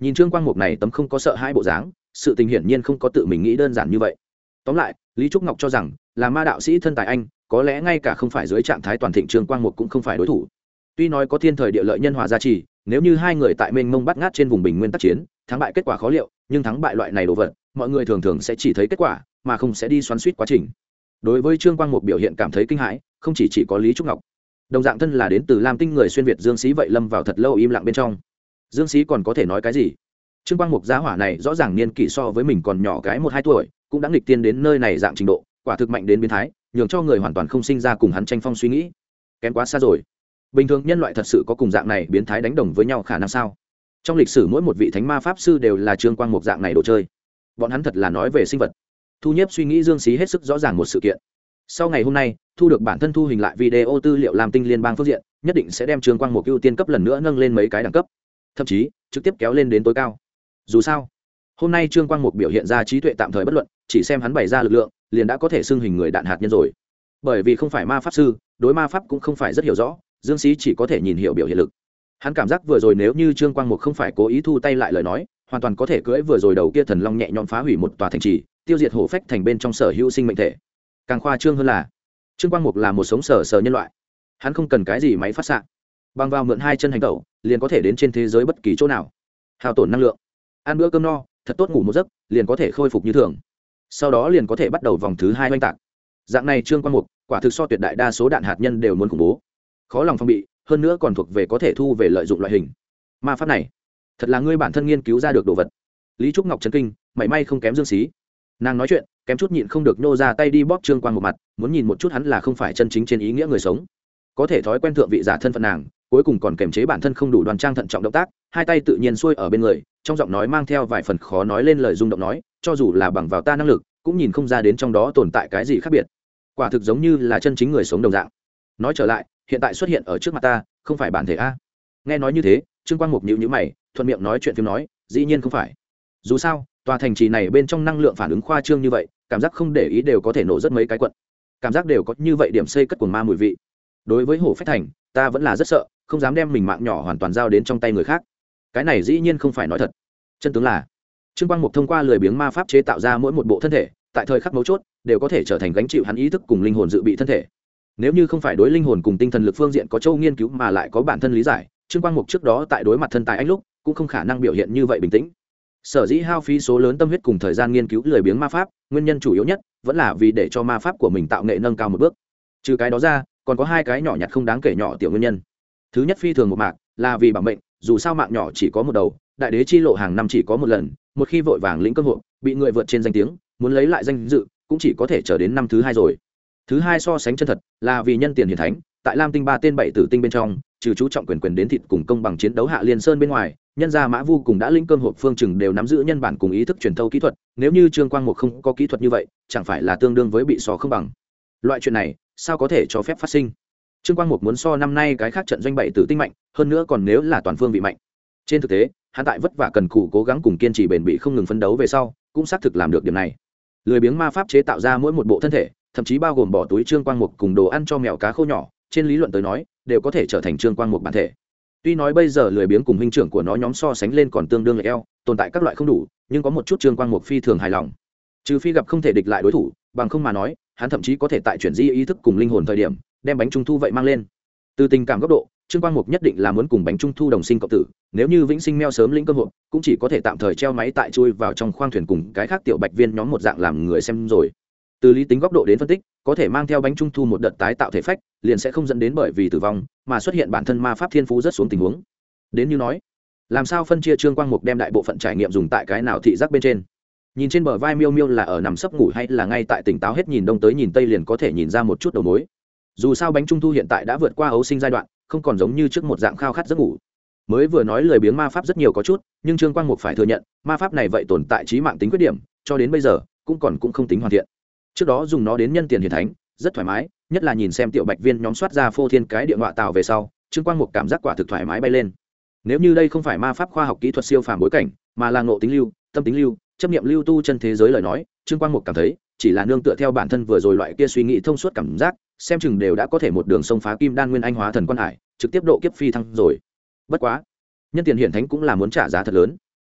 nhìn trương quang mục này tấm không có sợ hãi bộ dáng, sự tình hiển nhiên không có tự mình nghĩ đơn giản như vậy. Tóm lại, Lý Trúc Ngọc cho rằng là ma đạo sĩ thân tài anh, có lẽ ngay cả không phải dưới trạng thái toàn thịnh trương quang mục cũng không phải đối thủ. Tuy nói có thiên thời địa lợi nhân hòa gia trì, nếu như hai người tại mênh mông bắt ngát trên vùng bình nguyên tác chiến, thắng bại kết quả khó liệu, nhưng thắng bại loại này đồ vật, mọi người thường thường sẽ chỉ thấy kết quả, mà không sẽ đi xoắn xuýt quá trình. Đối với trương quang mục biểu hiện cảm thấy kinh hãi, không chỉ có Lý Trúc Ngọc. Đồng dạng thân là đến từ Lam Tinh người xuyên việt Dương Sĩ vậy lâm vào thật lâu im lặng bên trong. Dương Sĩ còn có thể nói cái gì? Trương Quang Mục gia hỏa này rõ ràng niên kỷ so với mình còn nhỏ cái 1-2 tuổi, cũng đã nghịch tiên đến nơi này dạng trình độ, quả thực mạnh đến biến thái, nhường cho người hoàn toàn không sinh ra cùng hắn tranh phong suy nghĩ. Kém quá xa rồi. Bình thường nhân loại thật sự có cùng dạng này biến thái đánh đồng với nhau khả năng sao? Trong lịch sử mỗi một vị thánh ma pháp sư đều là Trương Quang Mục dạng này đồ chơi. Bọn hắn thật là nói về sinh vật. Thu Nhiếp suy nghĩ Dương Sĩ hết sức rõ ràng một sự kiện. Sau ngày hôm nay, thu được bản thân thu hình lại video tư liệu làm Tinh liên bang phương diện, nhất định sẽ đem Trương Quang Mục ưu tiên cấp lần nữa nâng lên mấy cái đẳng cấp, thậm chí trực tiếp kéo lên đến tối cao. Dù sao, hôm nay Trương Quang Mục biểu hiện ra trí tuệ tạm thời bất luận, chỉ xem hắn bày ra lực lượng, liền đã có thể xưng hình người đạn hạt nhân rồi. Bởi vì không phải ma pháp sư, đối ma pháp cũng không phải rất hiểu rõ, Dương Sĩ chỉ có thể nhìn hiểu biểu hiện lực. Hắn cảm giác vừa rồi nếu như Trương Quang Mục không phải cố ý thu tay lại lời nói, hoàn toàn có thể cưỡi vừa rồi đầu kia thần long nhẹ nhõm phá hủy một tòa thành trì, tiêu diệt hổ phách thành bên trong sở hữu sinh mệnh thể. Càng khoa trương hơn là, Trương Quang Mục là một sống sờ nhân loại, hắn không cần cái gì máy phát xạ, bằng vào mượn hai chân hành tẩu, liền có thể đến trên thế giới bất kỳ chỗ nào. Hao tổn năng lượng, ăn bữa cơm no, thật tốt ngủ một giấc, liền có thể khôi phục như thường. Sau đó liền có thể bắt đầu vòng thứ 2 oanh tạc. Dạng này Trương Quang Mục, quả thực so tuyệt đại đa số đạn hạt nhân đều muốn khủng bố, khó lòng phòng bị, hơn nữa còn thuộc về có thể thu về lợi dụng loại hình. Ma pháp này, thật là ngươi bản thân nghiên cứu ra được đồ vật. Lý Trúc Ngọc chấn kinh, mảy may không kém Dương Sĩ. Nàng nói chuyện, kém chút nhịn không được nhô ra tay đi bóp Trương Quang một mặt, muốn nhìn một chút hắn là không phải chân chính trên ý nghĩa người sống. Có thể thói quen thượng vị giả thân phận nàng, cuối cùng còn kềm chế bản thân không đủ đoan trang thận trọng động tác, hai tay tự nhiên xuôi ở bên người, trong giọng nói mang theo vài phần khó nói lên lời rung động nói, cho dù là bằng vào ta năng lực, cũng nhìn không ra đến trong đó tồn tại cái gì khác biệt. Quả thực giống như là chân chính người sống đồng dạng. Nói trở lại, hiện tại xuất hiện ở trước mặt ta, không phải bản thể a. Nghe nói như thế, Trương Quang Mục nhíu mày, thuận miệng nói chuyện phim nói, dĩ nhiên không phải. Dù sao, tòa thành trì này bên trong năng lượng phản ứng khoa trương như vậy, cảm giác không để ý đều có thể nổ rất mấy cái quận, cảm giác đều có như vậy điểm xây cất cuồng ma mùi vị. Đối với hổ phách thành, ta vẫn là rất sợ, không dám đem mình mạng nhỏ hoàn toàn giao đến trong tay người khác. Cái này dĩ nhiên không phải nói thật. Chân tướng là, Trương Quang Mục thông qua lười biếng ma pháp chế tạo ra mỗi một bộ thân thể, tại thời khắc mấu chốt đều có thể trở thành gánh chịu hắn ý thức cùng linh hồn dự bị thân thể. Nếu như không phải đối linh hồn cùng tinh thần lực phương diện có châu nghiên cứu mà lại có bản thân lý giải, Trương Quang Mục trước đó tại đối mặt thân tài anh lúc cũng không khả năng biểu hiện như vậy bình tĩnh. Sở dĩ hao phí số lớn tâm huyết cùng thời gian nghiên cứu lười biếng ma pháp, nguyên nhân chủ yếu nhất vẫn là vì để cho ma pháp của mình tạo nghệ nâng cao một bước. Trừ cái đó ra, còn có hai cái nhỏ nhặt không đáng kể nhỏ tiểu nguyên nhân. Thứ nhất phi thường một mạc, là vì bảo mệnh, dù sao mạng nhỏ chỉ có một đầu, đại đế chi lộ hàng năm chỉ có một lần, một khi vội vàng lĩnh cơ hội, bị người vượt trên danh tiếng, muốn lấy lại danh dự, cũng chỉ có thể chờ đến năm thứ 2 rồi. Thứ hai so sánh chân thật, là vì nhân tiền hiển thánh, tại Lam Tinh 3 tên 7 tử tinh bên trong, trừ chú trọng quyền đến thịt cùng công bằng chiến đấu hạ liên sơn bên ngoài, nhân gia Mã Vu cùng đã lĩnh cơm hộp phương chừng đều nắm giữ nhân bản cùng ý thức truyền thâu kỹ thuật, nếu như Trương Quang Mục không có kỹ thuật như vậy, chẳng phải là tương đương với bị so không bằng. Loại chuyện này, sao có thể cho phép phát sinh? Trương Quang Mục muốn so năm nay cái khác trận doanh 7 tử tinh mạnh, hơn nữa còn nếu là toàn phương vị mạnh. Trên thực tế, hắn tại vất vả cần cù cố gắng cùng kiên trì bền bỉ không ngừng phấn đấu về sau, cũng xác thực làm được điểm này. Lười biếng ma pháp chế tạo ra mỗi một bộ thân thể, thậm chí bao gồm bỏ túi Trương Quang Mục cùng đồ ăn cho mèo cá khô nhỏ, trên lý luận tới nói, đều có thể trở thành Trương Quang Mục bản thể. Tuy nói bây giờ lười biếng cùng huynh trưởng của nó nhóm so sánh lên còn tương đương lệch eo, tồn tại các loại không đủ, nhưng có một chút Trương Quang Mục phi thường hài lòng. Trừ phi gặp không thể địch lại đối thủ, bằng không mà nói, hắn thậm chí có thể tại chuyển di ý thức cùng linh hồn thời điểm, đem bánh trung thu vậy mang lên. Từ tình cảm góc độ, Trương Quang Mục nhất định là muốn cùng bánh trung thu đồng sinh cộng tử, nếu như vĩnh sinh meo sớm lĩnh cơ hội, cũng chỉ có thể tạm thời treo máy tại chui vào trong khoang thuyền cùng cái khác tiểu bạch viên nhóm một dạng làm người xem rồi. Từ lý tính góc độ đến phân tích, có thể mang theo bánh trung thu một đợt tái tạo thể phách, liền sẽ không dẫn đến bởi vì tử vong mà xuất hiện bản thân ma pháp thiên phú rất xuống tình huống. Đến như nói, làm sao phân chia Trương Quang Mục đem đại bộ phận trải nghiệm dùng tại cái nào thị giác bên trên? Nhìn trên bờ vai Miêu Miêu là ở nằm sấp ngủ hay là ngay tại tỉnh táo hết nhìn đông tới nhìn tây liền có thể nhìn ra một chút đầu mối. Dù sao bánh trung thu hiện tại đã vượt qua ấu sinh giai đoạn, không còn giống như trước một dạng khao khát giấc ngủ. Mới vừa nói lười biếng ma pháp rất nhiều có chút, nhưng Trương Quang Mục phải thừa nhận, ma pháp này vậy tồn tại chí mạng tính khuyết điểm, cho đến bây giờ cũng không tính hoàn thiện. Trước đó dùng nó đến nhân tiền hiển thánh, rất thoải mái, nhất là nhìn xem tiểu bạch viên nhóm soát ra phô thiên cái địa ngọa tào về sau, Trương Quang Mục cảm giác quả thực thoải mái bay lên. Nếu như đây không phải ma pháp khoa học kỹ thuật siêu phàm bối cảnh, mà là ngộ tính lưu, tâm tính lưu, chấp niệm lưu tu chân thế giới lời nói, Trương Quang Mục cảm thấy, chỉ là nương tựa theo bản thân vừa rồi loại kia suy nghĩ thông suốt cảm giác, xem chừng đều đã có thể một đường sông phá kim đan nguyên anh hóa thần quan hải, trực tiếp độ kiếp phi thăng rồi. Bất quá, nhân tiền hiển thánh cũng là muốn trả giá thật lớn.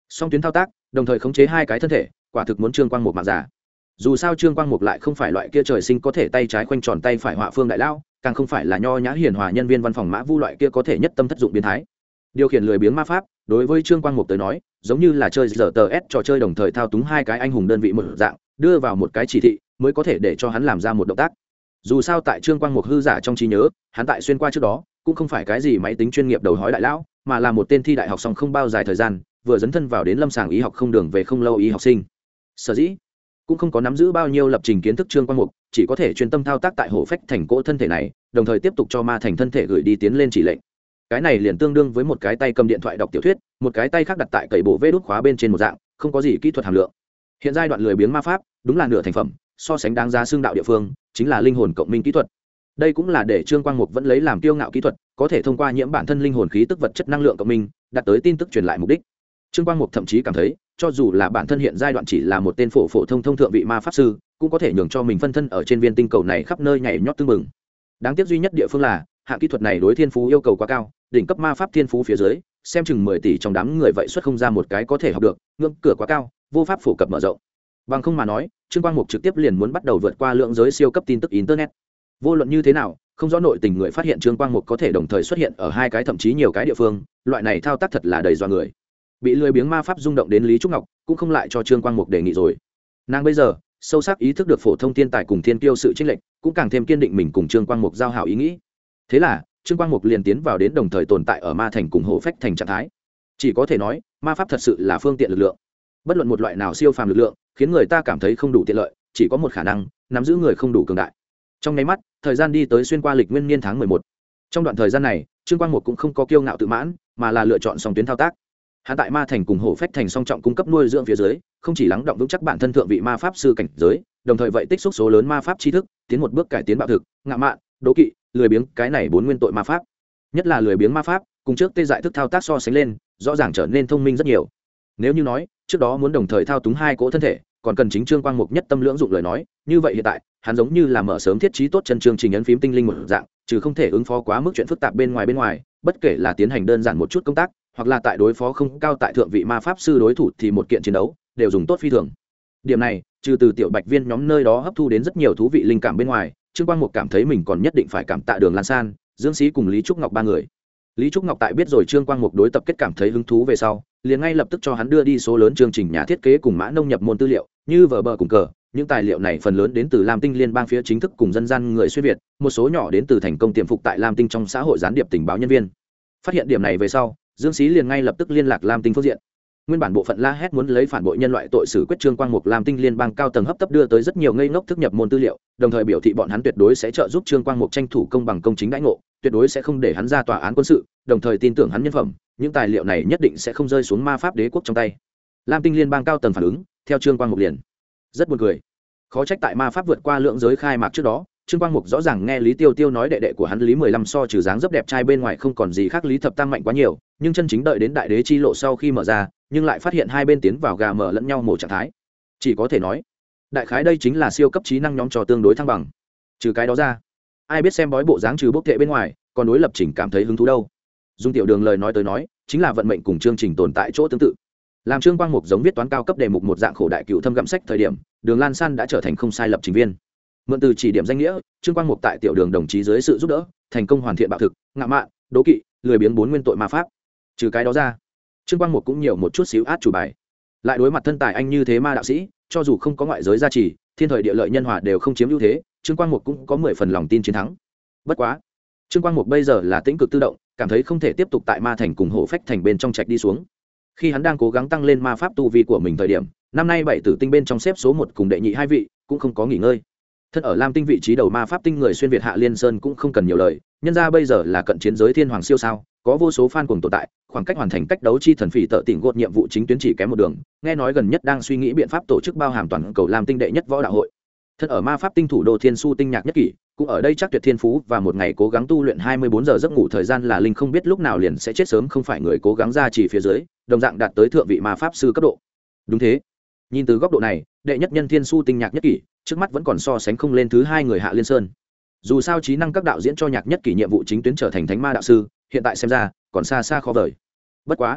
song tuyến thao tác đồng thời khống chế hai cái thân thể, quả thực muốn Trương Quang Mục mạng giả. Dù sao Trương Quang Mục lại không phải loại kia trời sinh có thể tay trái khoanh tròn tay phải họa phương đại lao, càng không phải là nho nhã hiền hòa nhân viên văn phòng Mã Vu loại kia có thể nhất tâm thất dụng biến thái. Điều khiển lười biếng ma pháp đối với Trương Quang Mục tới nói giống như là chơi giờ tờ s trò chơi đồng thời thao túng hai cái anh hùng đơn vị một dạng, đưa vào một cái chỉ thị mới có thể để cho hắn làm ra một động tác. Dù sao tại Trương Quang Mục hư giả trong trí nhớ, hắn tại xuyên qua trước đó cũng không phải cái gì máy tính chuyên nghiệp đầu hói đại lão, mà là một tên thi đại học xong không bao dài thời gian, vừa dấn thân vào đến lâm sàng y học không đường về không lâu y học sinh. Sở dĩ cũng không có nắm giữ bao nhiêu lập trình kiến thức Trương Quang Mục, chỉ có thể chuyên tâm thao tác tại hổ phách thành cỗ thân thể này, đồng thời tiếp tục cho ma thành thân thể gửi đi tiến lên chỉ lệnh. Cái này liền tương đương với một cái tay cầm điện thoại đọc tiểu thuyết, một cái tay khác đặt tại cậy bộ vê đốt khóa bên trên một dạng, không có gì kỹ thuật hàm lượng. Hiện giai đoạn lười biếng ma pháp đúng là nửa thành phẩm, so sánh đáng giá xương đạo địa phương chính là linh hồn cộng minh kỹ thuật. Đây cũng là để Trương Quang Mục vẫn lấy làm kiêu ngạo kỹ thuật, có thể thông qua nhiễm bản thân linh hồn khí tức vật chất năng lượng cộng minh, đạt tới tin tức truyền lại mục đích. Trương Quang Mục thậm chí cảm thấy, cho dù là bản thân hiện giai đoạn chỉ là một tên phổ thông thượng vị ma pháp sư, cũng có thể nhường cho mình phân thân ở trên viên tinh cầu này khắp nơi nhảy nhót tưng bừng. Đáng tiếc duy nhất địa phương là, hạng kỹ thuật này đối thiên phú yêu cầu quá cao, đỉnh cấp ma pháp thiên phú phía dưới, xem chừng 10 tỷ trong đám người vậy xuất không ra một cái có thể học được, ngưỡng cửa quá cao, vô pháp phổ cập mở rộng. Bằng không mà nói, Trương Quang Mục trực tiếp liền muốn bắt đầu vượt qua lượng giới siêu cấp tin tức internet. Vô luận như thế nào, không rõ nội tình người phát hiện Trương Quang Mục có thể đồng thời xuất hiện ở hai cái thậm chí nhiều cái địa phương, loại này thao tác thật là đầy dọa người. Bị lười biếng ma pháp rung động đến Lý Trúc Ngọc, cũng không lại cho Trương Quang Mục đề nghị rồi. Nàng bây giờ sâu sắc ý thức được phổ thông thiên tài cùng thiên kiêu sự chênh lệch, cũng càng thêm kiên định mình cùng Trương Quang Mục giao hảo ý nghĩ. Thế là Trương Quang Mục liền tiến vào đến đồng thời tồn tại ở ma thành cùng hổ phách thành trạng thái. Chỉ có thể nói, ma pháp thật sự là phương tiện lực lượng. Bất luận một loại nào siêu phàm lực lượng, khiến người ta cảm thấy không đủ tiện lợi, chỉ có một khả năng, nắm giữ người không đủ cường đại. Trong nháy mắt, thời gian đi tới xuyên qua lịch nguyên niên tháng 11. Trong đoạn thời gian này, Trương Quang Mục cũng không có kiêu ngạo tự mãn, mà là lựa chọn song tuyến thao tác. Hắn tại ma thành cùng hổ phách thành song trọng cung cấp nuôi dưỡng phía dưới, không chỉ lắng động vững chắc bản thân thượng vị ma pháp sư cảnh giới, đồng thời vậy tích xúc số lớn ma pháp tri thức, tiến một bước cải tiến bạo thực, ngạo mạn, đố kỵ, lười biếng, cái này bốn nguyên tội ma pháp. Nhất là lười biếng ma pháp, cùng trước tê dại thức thao tác so sánh lên, rõ ràng trở nên thông minh rất nhiều. Nếu như nói, trước đó muốn đồng thời thao túng hai cỗ thân thể, còn cần chính Trương Quang Mục nhất tâm lưỡng dụng lời nói, như vậy hiện tại, hắn giống như là mở sớm thiết trí tốt chân chương trình ấn phím tinh linh một dạng, trừ không thể ứng phó quá mức chuyện phức tạp bên ngoài, bất kể là tiến hành đơn giản một chút công tác, hoặc là tại đối phó không cao tại thượng vị ma pháp sư đối thủ thì một kiện chiến đấu, đều dùng tốt phi thường. Điểm này, trừ từ tiểu bạch viên nhóm nơi đó hấp thu đến rất nhiều thú vị linh cảm bên ngoài, Trương Quang Mục cảm thấy mình còn nhất định phải cảm tạ Đường Lan San, Dương Sĩ cùng Lý Trúc Ngọc ba người. Lý Trúc Ngọc tại biết rồi Trương Quang Mục đối tập kết cảm thấy hứng thú về sau, liền ngay lập tức cho hắn đưa đi số lớn chương trình nhà thiết kế cùng mã nông nhập môn tư liệu, như vở bờ cùng cờ. Những tài liệu này phần lớn đến từ Lam Tinh liên bang phía chính thức cùng dân gian người xuyên Việt, một số nhỏ đến từ thành công tiềm phục tại Lam Tinh trong xã hội gián điệp tình báo nhân viên. Phát hiện điểm này về sau, Dương Sĩ liền ngay lập tức liên lạc Lam Tinh phương diện. Nguyên bản bộ phận la hét muốn lấy phản bội nhân loại tội xử quyết Trương Quang Mục Lam Tinh liên bang cao tầng hấp tấp đưa tới rất nhiều ngây ngốc thức nhập môn tư liệu, đồng thời biểu thị bọn hắn tuyệt đối sẽ trợ giúp Trương Quang Mục tranh thủ công bằng công chính đãi ngộ, tuyệt đối sẽ không để hắn ra tòa án quân sự, đồng thời tin tưởng hắn nhân phẩm, những tài liệu này nhất định sẽ không rơi xuống ma pháp đế quốc trong tay. Lam Tinh liên bang cao tầng phản ứng, theo Trương Quang Mục liền rất buồn cười. Khó trách tại ma pháp vượt qua lượng giới khai mạc trước đó, Trương Quang Mục rõ ràng nghe Lý Tiêu Tiêu nói đệ đệ của hắn Lý 15 so trừ dáng dấp đẹp trai bên ngoài không còn gì khác Lý Thập Tam mạnh quá nhiều, nhưng chân chính đợi đến đại đế chi lộ sau khi mở ra, nhưng lại phát hiện hai bên tiến vào gà mở lẫn nhau một trạng thái. Chỉ có thể nói, đại khái đây chính là siêu cấp trí năng nhóm trò tương đối thăng bằng. Trừ cái đó ra, ai biết xem bói bộ dáng trừ bốc thệ bên ngoài, còn đối lập trình cảm thấy hứng thú đâu. Dung Tiểu Đường lời nói tới nói, chính là vận mệnh cùng chương trình tồn tại chỗ tương tự. Làm Trương Quang Mục giống viết toán cao cấp đề mục một dạng khổ đại cựu thâm gặm sách thời điểm, Đường Lan San đã trở thành không sai lập trình viên. Mượn từ chỉ điểm danh nghĩa, Trương Quang Mục tại Tiểu Đường đồng chí dưới sự giúp đỡ, thành công hoàn thiện bạo thực, ngạo mạn, đố kỵ, lười biếng bốn nguyên tội ma pháp. Trừ cái đó ra, Trương Quang Mục cũng nhiều một chút xíu át chủ bài. Lại đối mặt thân tài anh như thế ma đạo sĩ, cho dù không có ngoại giới gia trì, thiên thời địa lợi nhân hòa đều không chiếm ưu thế, Trương Quang Mục cũng có 10 phần lòng tin chiến thắng. Bất quá, Trương Quang Mục bây giờ là tĩnh cực tự động, cảm thấy không thể tiếp tục tại ma thành cùng hổ phách thành bên trong trạch đi xuống. Khi hắn đang cố gắng tăng lên ma pháp tu vi của mình thời điểm, năm nay 7 tử tinh bên trong xếp số 1 cùng đệ nhị hai vị cũng không có nghỉ ngơi. Thân ở Lam Tinh vị trí đầu ma pháp tinh người xuyên Việt Hạ Liên Sơn cũng không cần nhiều lời, nhân ra bây giờ là cận chiến giới thiên hoàng siêu sao, có vô số fan cuồng tồn tại, khoảng cách hoàn thành cách đấu chi thần phỉ tợ tỉnh gột nhiệm vụ chính tuyến chỉ kém một đường, nghe nói gần nhất đang suy nghĩ biện pháp tổ chức bao hàm toàn cầu Lam Tinh đệ nhất võ đạo hội. Thân ở ma pháp tinh thủ đô Thiên Su tinh nhạc nhất kỷ, cũng ở đây chắc tuyệt thiên phú và một ngày cố gắng tu luyện 24 giờ giấc ngủ thời gian là linh không biết lúc nào liền sẽ chết sớm không phải người cố gắng ra chỉ phía dưới, đồng dạng đạt tới thượng vị ma pháp sư cấp độ. Đúng thế. Nhìn từ góc độ này, đệ nhất nhân Thiên Su tinh nhạc nhất kỷ, trước mắt vẫn còn so sánh không lên thứ hai người Hạ Liên Sơn. Dù sao trí năng các đạo diễn cho nhạc nhất kỷ nhiệm vụ chính tuyến trở thành thánh ma đạo sư, hiện tại xem ra còn xa xa khó vời. Bất quá,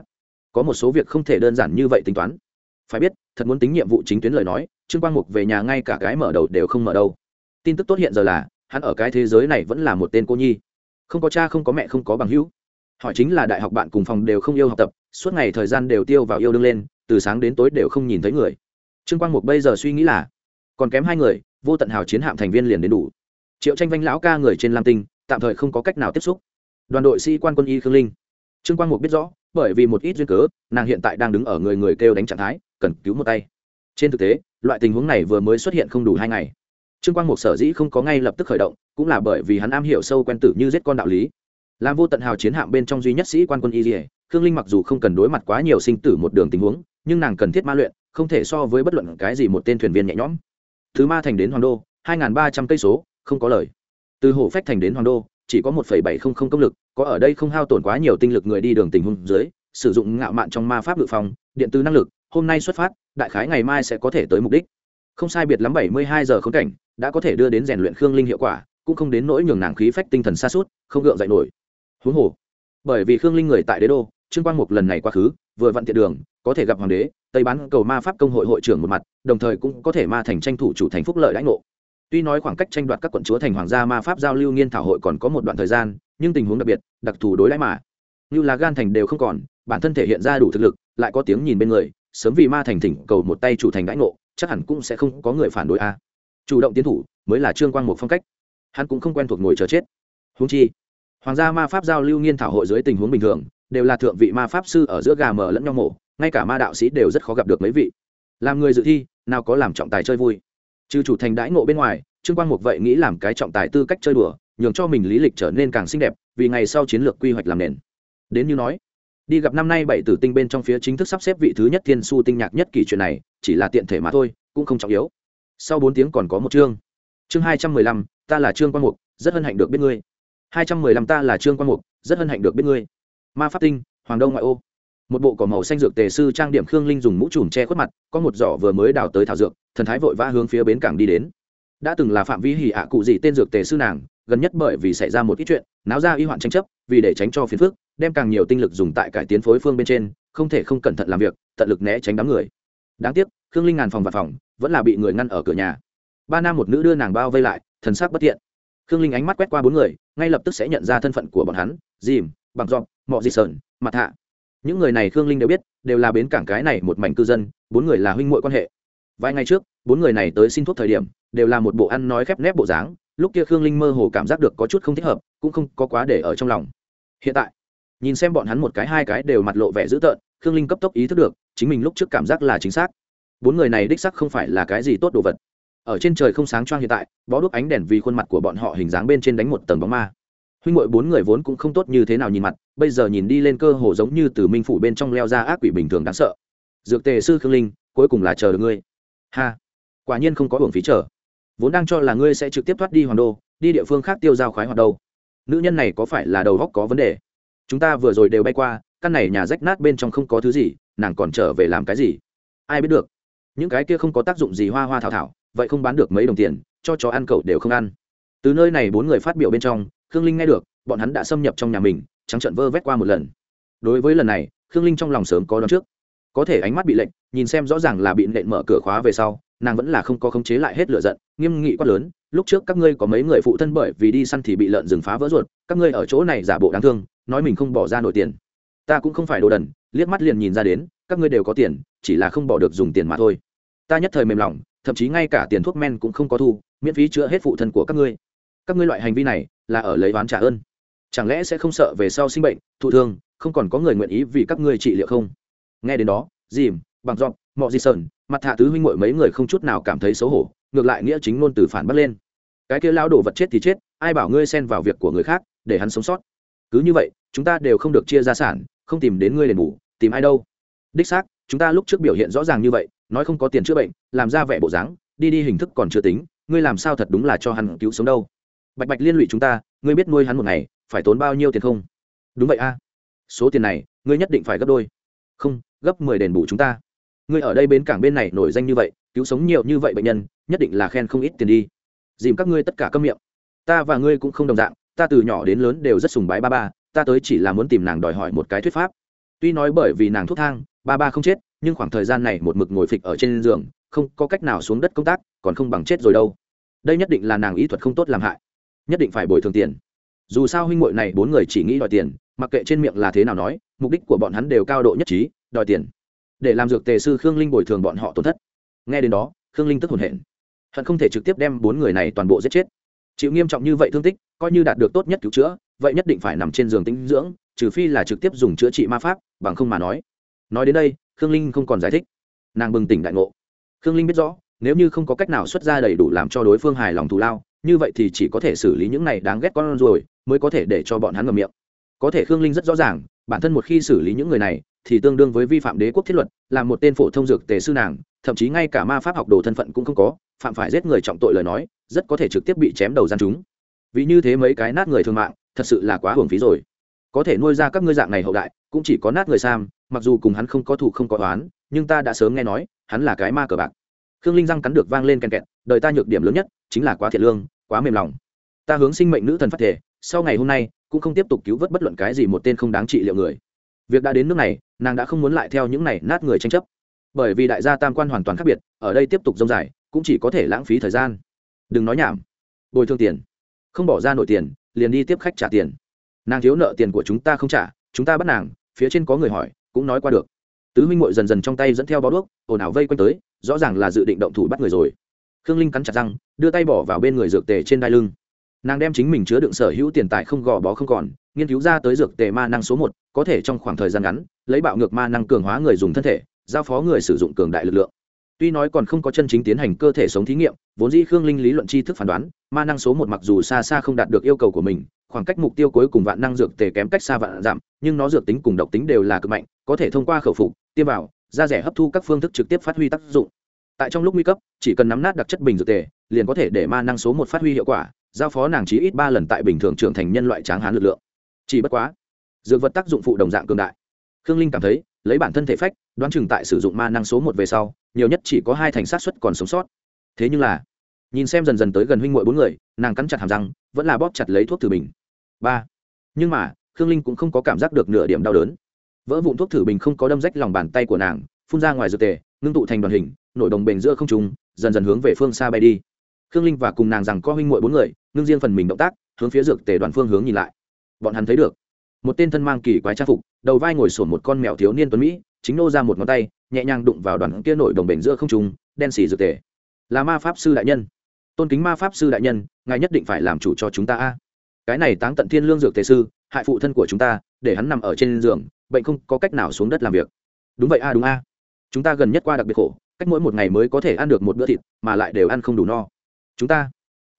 có một số việc không thể đơn giản như vậy tính toán. Phải biết, thật muốn tính nhiệm vụ chính tuyến lời nói, Trương Quang Mục về nhà ngay cả cái mở đầu đều không mở đâu. Tin tức tốt hiện giờ là hắn ở cái thế giới này vẫn là một tên cô nhi, không có cha, không có mẹ, không có bằng hữu. Hỏi chính là đại học bạn cùng phòng đều không yêu học tập, suốt ngày thời gian đều tiêu vào yêu đương lên, từ sáng đến tối đều không nhìn thấy người. Trương Quang Mục bây giờ suy nghĩ là còn kém 2 người, vô tận hào chiến hạm thành viên liền đến đủ. Triệu Tranh Vanh lão ca người trên Lam Tinh tạm thời không có cách nào tiếp xúc. Đoàn đội sĩ quan quân y Khương Linh, Trương Quang Mục biết rõ, bởi vì một ít duyên cớ, nàng hiện tại đang đứng ở người người kêu đánh trạng thái, cần cứu một tay. Trên thực tế, loại tình huống này vừa mới xuất hiện không đủ 2 ngày. Trương Quang Mục sở dĩ không có ngay lập tức khởi động, cũng là bởi vì hắn am hiểu sâu quen tử như giết con đạo lý. Làm vô tận hào chiến hạm bên trong duy nhất sĩ quan quân y, Khương Linh mặc dù không cần đối mặt quá nhiều sinh tử một đường tình huống, nhưng nàng cần thiết ma luyện, không thể so với bất luận cái gì một tên thuyền viên nhẹ nhõm. Từ Ma Thành đến Hoàng Đô, 2.300 cây số, không có lời. Từ Hổ Phách Thành đến Hoàng Đô, chỉ có 1,700 công lực, có ở đây không hao tổn quá nhiều tinh lực người đi đường tình huống dưới, sử dụng ngạo mạn trong ma pháp ngự phòng, điện từ năng lực, hôm nay xuất phát, đại khái ngày mai sẽ có thể tới mục đích. Không sai biệt lắm 72 giờ khốn cảnh, đã có thể đưa đến rèn luyện Khương Linh hiệu quả, cũng không đến nỗi nhường nàng khí phách tinh thần sa sút, không gượng dậy nổi. Huống hồ, bởi vì Khương Linh người tại Đế đô, Trương Quang Mục lần này quá khứ, vừa vặn tiện đường, có thể gặp hoàng đế, Tây bán cầu ma pháp công hội hội trưởng một mặt, đồng thời cũng có thể ma thành tranh thủ chủ thành phúc lợi đãi ngộ. Tuy nói khoảng cách tranh đoạt các quận chúa thành hoàng gia ma pháp giao lưu nghiên thảo hội còn có một đoạn thời gian, nhưng tình huống đặc biệt, đặc thù đối đãi mà, như là gan thành đều không còn, bản thân thể hiện ra đủ thực lực, lại có tiếng nhìn bên người, sớm vì ma thành thỉnh cầu một tay chủ thành đãi ngộ, chắc hẳn cũng sẽ không có người phản đối a. Chủ động tiến thủ mới là Trương Quang Mục phong cách. Hắn cũng không quen thuộc ngồi chờ chết. Huống chi, hoàng gia ma pháp giao lưu nghiên thảo hội dưới tình huống bình thường, đều là thượng vị ma pháp sư ở giữa gà mờ lẫn nhau mổ, ngay cả ma đạo sĩ đều rất khó gặp được mấy vị. Làm người dự thi, nào có làm trọng tài chơi vui. Trừ chủ thành đãi ngộ bên ngoài, Trương Quang Mục vậy nghĩ làm cái trọng tài tư cách chơi đùa, nhường cho mình lý lịch trở nên càng xinh đẹp, vì ngày sau chiến lược quy hoạch làm nền. Đến như nói, đi gặp năm nay 7 tử tinh bên trong phía chính thức sắp xếp vị thứ nhất thiên su tinh nhạc nhất kỳ chuyện này, chỉ là tiện thể mà thôi, cũng không trọng yếu. Sau 4 tiếng còn có một chương. Chương 215, ta là Trương Quang Mục, rất hân hạnh được biết ngươi. 215 ta là Trương Quang Mục, rất hân hạnh được biết ngươi. Ma pháp tinh, Hoàng Đông ngoại ô. Một bộ cỏ màu xanh dược tề sư trang điểm Khương Linh dùng mũ trùm che khuất mặt, có một giỏ vừa mới đào tới thảo dược, thần thái vội vã hướng phía bến cảng đi đến. Đã từng là phạm vi hỉ ạ cụ gì tên dược tề sư nàng, gần nhất bởi vì xảy ra một ít chuyện, náo ra y hoạn tranh chấp, vì để tránh cho phiền phức, đem càng nhiều tinh lực dùng tại cải tiến phối phương bên trên, không thể không cẩn thận làm việc, tận lực né tránh đám người. Đáng tiếc, Khương Linh ngàn phòng và phòng, vẫn là bị người ngăn ở cửa nhà. 3 nam một nữ đưa nàng bao vây lại, thần sắc bất thiện. Khương Linh ánh mắt quét qua 4 người, ngay lập tức sẽ nhận ra thân phận của bọn hắn, Dìm, Bằng Dọc, Mọ Dị Sởn, Mặt Hạ. Những người này Khương Linh đều biết, đều là bến cảng cái này một mảnh cư dân, 4 người là huynh muội quan hệ. Vài ngày trước, 4 người này tới xin thuốc thời điểm, đều là một bộ ăn nói khép nép bộ dáng, lúc kia Khương Linh mơ hồ cảm giác được có chút không thích hợp, cũng không có quá để ở trong lòng. Hiện tại, nhìn xem bọn hắn một cái hai cái đều mặt lộ vẻ dữ tợn, Khương Linh cấp tốc ý thức được, chính mình lúc trước cảm giác là chính xác. 4 người này đích xác không phải là cái gì tốt đồ vật. Ở trên trời không sáng choang hiện tại, bó đuốc ánh đèn vì khuôn mặt của bọn họ hình dáng bên trên đánh một tầng bóng ma. Huynh muội 4 người vốn cũng không tốt như thế nào nhìn mặt, bây giờ nhìn đi lên cơ hồ giống như từ minh phủ bên trong leo ra ác quỷ bình thường đáng sợ. Dược tề sư Khương Linh, cuối cùng là chờ được ngươi. Ha, quả nhiên không có hưởng phí chờ. Vốn đang cho là ngươi sẽ trực tiếp thoát đi Hoàng Đô, đi địa phương khác tiêu dao khoái hoạt đâu. Nữ nhân này có phải là đầu óc có vấn đề? Chúng ta vừa rồi đều bay qua, căn này nhà rách nát bên trong không có thứ gì, nàng còn trở về làm cái gì? Ai biết được? Những cái kia không có tác dụng gì hoa hoa thảo thảo, vậy không bán được mấy đồng tiền, cho chó ăn cậu đều không ăn. Từ nơi này 4 người phát biểu bên trong, Khương Linh nghe được, bọn hắn đã xâm nhập trong nhà mình, trắng trợn vơ vét qua một lần. Đối với lần này, Khương Linh trong lòng sớm có đoán trước, có thể ánh mắt bị lệnh, nhìn xem rõ ràng là bị nện mở cửa khóa về sau, nàng vẫn là không có khống chế lại hết lửa giận, nghiêm nghị quát lớn, lúc trước các ngươi có mấy người phụ thân bởi vì đi săn thì bị lợn rừng phá vỡ ruột, các ngươi ở chỗ này giả bộ đáng thương, nói mình không bỏ ra nổi tiền. Ta cũng không phải đồ đần, liếc mắt liền nhìn ra đến, các ngươi đều có tiền, chỉ là không bỏ được dùng tiền mà thôi. Ta nhất thời mềm lòng, thậm chí ngay cả tiền thuốc men cũng không có thu, miễn phí chữa hết phụ thân của các ngươi. Các ngươi loại hành vi này là ở lấy oán trả ơn. Chẳng lẽ sẽ không sợ về sau sinh bệnh, thụ thương, không còn có người nguyện ý vì các ngươi trị liệu không? Nghe đến đó, Dìm, Bằng Dọc, Mọ Dị Sởn, Mặt Hạ tứ huynh muội mấy người không chút nào cảm thấy xấu hổ, ngược lại nghĩa chính ngôn từ phản bác lên. Cái kia lão đồ vật chết thì chết, ai bảo ngươi xen vào việc của người khác, để hắn sống sót. Cứ như vậy, chúng ta đều không được chia gia sản, không tìm đến ngươi đền bù, tìm ai đâu? Đích xác, chúng ta lúc trước biểu hiện rõ ràng như vậy, nói không có tiền chữa bệnh, làm ra vẻ bộ dáng, đi hình thức còn chưa tính, ngươi làm sao thật đúng là cho hắn cứu sống đâu? Bạch bạch liên lụy chúng ta, ngươi biết nuôi hắn một ngày phải tốn bao nhiêu tiền không? Đúng vậy a, số tiền này ngươi nhất định phải gấp đôi, không gấp 10 đền bù chúng ta. Ngươi ở đây bến cảng bên này nổi danh như vậy, cứu sống nhiều như vậy bệnh nhân, nhất định là khen không ít tiền đi. Dìm các ngươi tất cả câm miệng, ta và ngươi cũng không đồng dạng, ta từ nhỏ đến lớn đều rất sùng bái ba ba, ta tới chỉ là muốn tìm nàng đòi hỏi một cái thuyết pháp. tuy nói bởi vì nàng thuốc thang ba ba không chết, nhưng khoảng thời gian này một mực ngồi phịch ở trên giường, không có cách nào xuống đất công tác, còn không bằng chết rồi đâu. Đây nhất định là nàng ý thuật không tốt làm hại, nhất định phải bồi thường tiền. Dù sao huynh muội này bốn người chỉ nghĩ đòi tiền, mặc kệ trên miệng là thế nào nói, mục đích của bọn hắn đều cao độ nhất trí, đòi tiền để làm dược tề sư Khương Linh bồi thường bọn họ tổn thất. Nghe đến đó, Khương Linh tức hổn hển, hận không thể trực tiếp đem bốn người này toàn bộ giết chết. Chịu nghiêm trọng như vậy thương tích, coi như đạt được tốt nhất cứu chữa, vậy nhất định phải nằm trên giường tĩnh dưỡng, trừ phi là trực tiếp dùng chữa trị ma pháp, bằng không mà nói đến đây, Khương Linh không còn giải thích, nàng bừng tỉnh đại ngộ. Khương Linh biết rõ, nếu như không có cách nào xuất ra đầy đủ làm cho đối phương hài lòng thù lao, như vậy thì chỉ có thể xử lý những này đáng ghét con rồi, mới có thể để cho bọn hắn ngậm miệng. Có thể Khương Linh rất rõ ràng, bản thân một khi xử lý những người này thì tương đương với vi phạm đế quốc thiết luật, làm một tên phổ thông dược tề sư nàng, thậm chí ngay cả ma pháp học đồ thân phận cũng không có, phạm phải giết người trọng tội lời nói, rất có thể trực tiếp bị chém đầu gian chúng. Vì như thế mấy cái nát người thương mạng, thật sự là quá hưởng phí rồi. Có thể nuôi ra các ngươi dạng này hậu đại, cũng chỉ có nát người Sam, mặc dù cùng hắn không có thù không có oán, nhưng ta đã sớm nghe nói, hắn là cái ma cờ bạc. Khương Linh răng cắn được vang lên ken kẹt, đời ta nhược điểm lớn nhất chính là quá thiện lương, quá mềm lòng. Ta hướng sinh mệnh nữ thần phát thể, sau ngày hôm nay cũng không tiếp tục cứu vớt bất luận cái gì một tên không đáng trị liệu người. Việc đã đến nước này, nàng đã không muốn lại theo những này nát người tranh chấp, bởi vì đại gia tam quan hoàn toàn khác biệt, ở đây tiếp tục dông dài cũng chỉ có thể lãng phí thời gian. Đừng nói nhảm, bồi thường tiền, không bỏ ra nổi tiền liền đi tiếp khách trả tiền. Nàng thiếu nợ tiền của chúng ta không trả, chúng ta bắt nàng, phía trên có người hỏi cũng nói qua được. Tứ huynh muội dần dần trong tay dẫn theo bó đuốc, ồn ào vây quanh tới, rõ ràng là dự định động thủ bắt người rồi. Khương Linh cắn chặt răng, đưa tay bỏ vào bên người dược tề trên đai lưng. Nàng đem chính mình chứa đựng sở hữu tiền tài không gò bó không còn, nghiên cứu ra tới dược tề ma năng số 1, có thể trong khoảng thời gian ngắn lấy bạo ngược ma năng cường hóa người dùng thân thể, giao phó người sử dụng cường đại lực lượng. Tuy nói còn không có chân chính tiến hành cơ thể sống thí nghiệm, vốn dĩ Khương Linh lý luận tri thức phán đoán, ma năng số 1 mặc dù xa xa không đạt được yêu cầu của mình, khoảng cách mục tiêu cuối cùng vạn năng dược tề kém cách xa vạn dặm, nhưng nó dược tính cùng độc tính đều là cực mạnh, có thể thông qua khẩu phục, tiêm vào, da rẻ hấp thu các phương thức trực tiếp phát huy tác dụng. Tại trong lúc nguy cấp, chỉ cần nắm nát đặc chất bình dược tề, liền có thể để ma năng số 1 phát huy hiệu quả, giao phó nàng chí ít 3 lần tại bình thường trưởng thành nhân loại tráng hán lực lượng. Chỉ bất quá, dược vật tác dụng phụ đồng dạng cường đại. Khương Linh cảm thấy, lấy bản thân thể phách, đoán chừng tại sử dụng ma năng số 1 về sau, nhiều nhất chỉ có 2 thành xác suất còn sống sót. Thế nhưng là, nhìn xem dần dần tới gần huynh muội bốn người, nàng cắn chặt hàm răng, vẫn là bóp chặt lấy thuốc thử bình. 3. Nhưng mà, Khương Linh cũng không có cảm giác được nửa điểm đau đớn. Vỡ vụn thuốc thử bình không có đâm rách lòng bàn tay của nàng, phun ra ngoài dược tề, ngưng tụ thành đoàn hình, nổi đồng bền giữa không trung, dần dần hướng về phương xa bay đi. Khương Linh và cùng nàng rằng có huynh muội bốn người, ngưng riêng phần mình động tác, hướng phía dược tề đoàn phương hướng nhìn lại. Bọn hắn thấy được một tên thân mang kỳ quái trang phục, đầu vai ngồi sổn một con mèo thiếu niên tuấn mỹ, chính nô ra một ngón tay, nhẹ nhàng đụng vào đoàn kia nổi đồng bền giữa không trung, đen xì dược tề. Là ma pháp sư đại nhân. Tôn kính ma pháp sư đại nhân, ngài nhất định phải làm chủ cho chúng ta a. Cái này táng tận thiên lương dược tề sư, hại phụ thân của chúng ta, để hắn nằm ở trên giường, bệnh không có cách nào xuống đất làm việc. Đúng vậy a, đúng a. Chúng ta gần nhất qua đặc biệt khổ, cách mỗi một ngày mới có thể ăn được một bữa thịt, mà lại đều ăn không đủ no. Chúng ta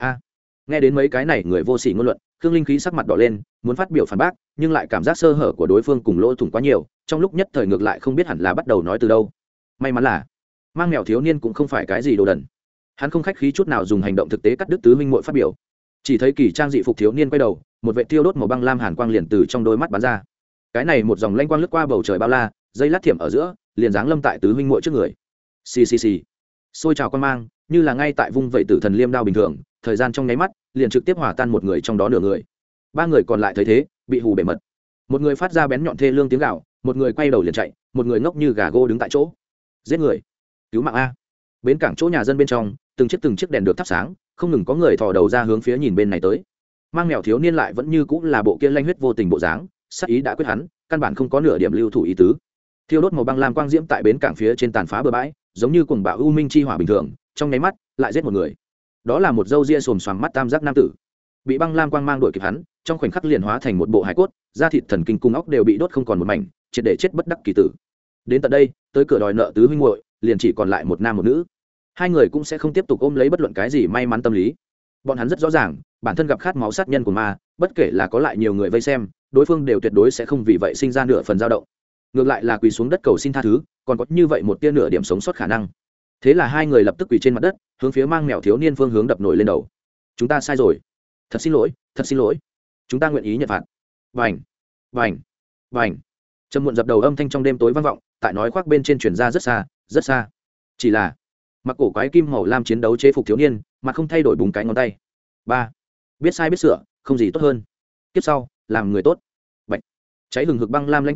nghe đến mấy cái này người vô sỉ ngôn luận, Khương Linh khí sắc mặt đỏ lên, muốn phát biểu phản bác, nhưng lại cảm giác sơ hở của đối phương cùng lỗ thủng quá nhiều, trong lúc nhất thời ngược lại không biết hẳn là bắt đầu nói từ đâu. May mắn là mang mèo thiếu niên cũng không phải cái gì đồ đần, hắn không khách khí chút nào dùng hành động thực tế cắt đứt tứ huynh muội phát biểu. Chỉ thấy kỳ trang dị phục thiếu niên quay đầu, một vệ tiêu đốt màu băng lam hàn quang liền từ trong đôi mắt bắn ra. Cái này một dòng lanh quang lướt qua bầu trời bao la, dây lát thiểm ở giữa, liền giáng lâm tại tứ huynh muội trước người. Xì xì xì, xôi trào quang mang, như là ngay tại vung vậy tử thần liêm đao bình thường, thời gian trong nháy mắt liền trực tiếp hòa tan một người trong đó nửa người. Ba người còn lại thấy thế, bị hù bể mật. Một người phát ra bén nhọn thê lương tiếng gào, một người quay đầu liền chạy, một người ngốc như gà gô đứng tại chỗ. Giết người, cứu mạng a. Bến cảng chỗ nhà dân bên trong, từng chiếc đèn được thắp sáng, không ngừng có người thò đầu ra hướng phía nhìn bên này tới. Mang mèo thiếu niên lại vẫn như cũng là bộ kia lanh huyết vô tình bộ dáng, sát ý đã quyết hắn, căn bản không có nửa điểm lưu thủ ý tứ. Thiêu đốt màu băng lam quang diễm tại bến cảng phía trên tàn phá bờ bãi, giống như cuồng bạo u minh chi hỏa bình thường, trong nháy mắt lại giết một người. Đó là một râu ria xồm xoàm mắt tam giác nam tử, bị băng lam quang mang đuổi kịp hắn, trong khoảnh khắc liền hóa thành một bộ hải cốt, da thịt thần kinh cung óc đều bị đốt không còn một mảnh, triệt để chết bất đắc kỳ tử. Đến tận đây, tới cửa đòi nợ tứ huynh muội, liền chỉ còn lại một nam một nữ. Hai người cũng sẽ không tiếp tục ôm lấy bất luận cái gì may mắn tâm lý. Bọn hắn rất rõ ràng, bản thân gặp khát máu sát nhân của ma, bất kể là có lại nhiều người vây xem, đối phương đều tuyệt đối sẽ không vì vậy sinh ra nửa phần dao động. Ngược lại là quỳ xuống đất cầu xin tha thứ, còn có như vậy một tia nửa điểm sống sót khả năng. Thế là hai người lập tức quỳ trên mặt đất, hướng phía mang mèo thiếu niên phương hướng đập nổi lên đầu. Chúng ta sai rồi, thật xin lỗi, chúng ta nguyện ý nhận phạt. Vành, vành, vành. Trầm muộn dập đầu âm thanh trong đêm tối vang vọng, tại nói khoác bên trên truyền ra rất xa, rất xa. Chỉ là mặc cổ quái kim màu lam chiến đấu chế phục thiếu niên, mà không thay đổi búng cái ngón tay. Ba, biết sai biết sửa, không gì tốt hơn. Tiếp sau, làm người tốt. Bạch, cháy hừng hực băng lam lanh quang,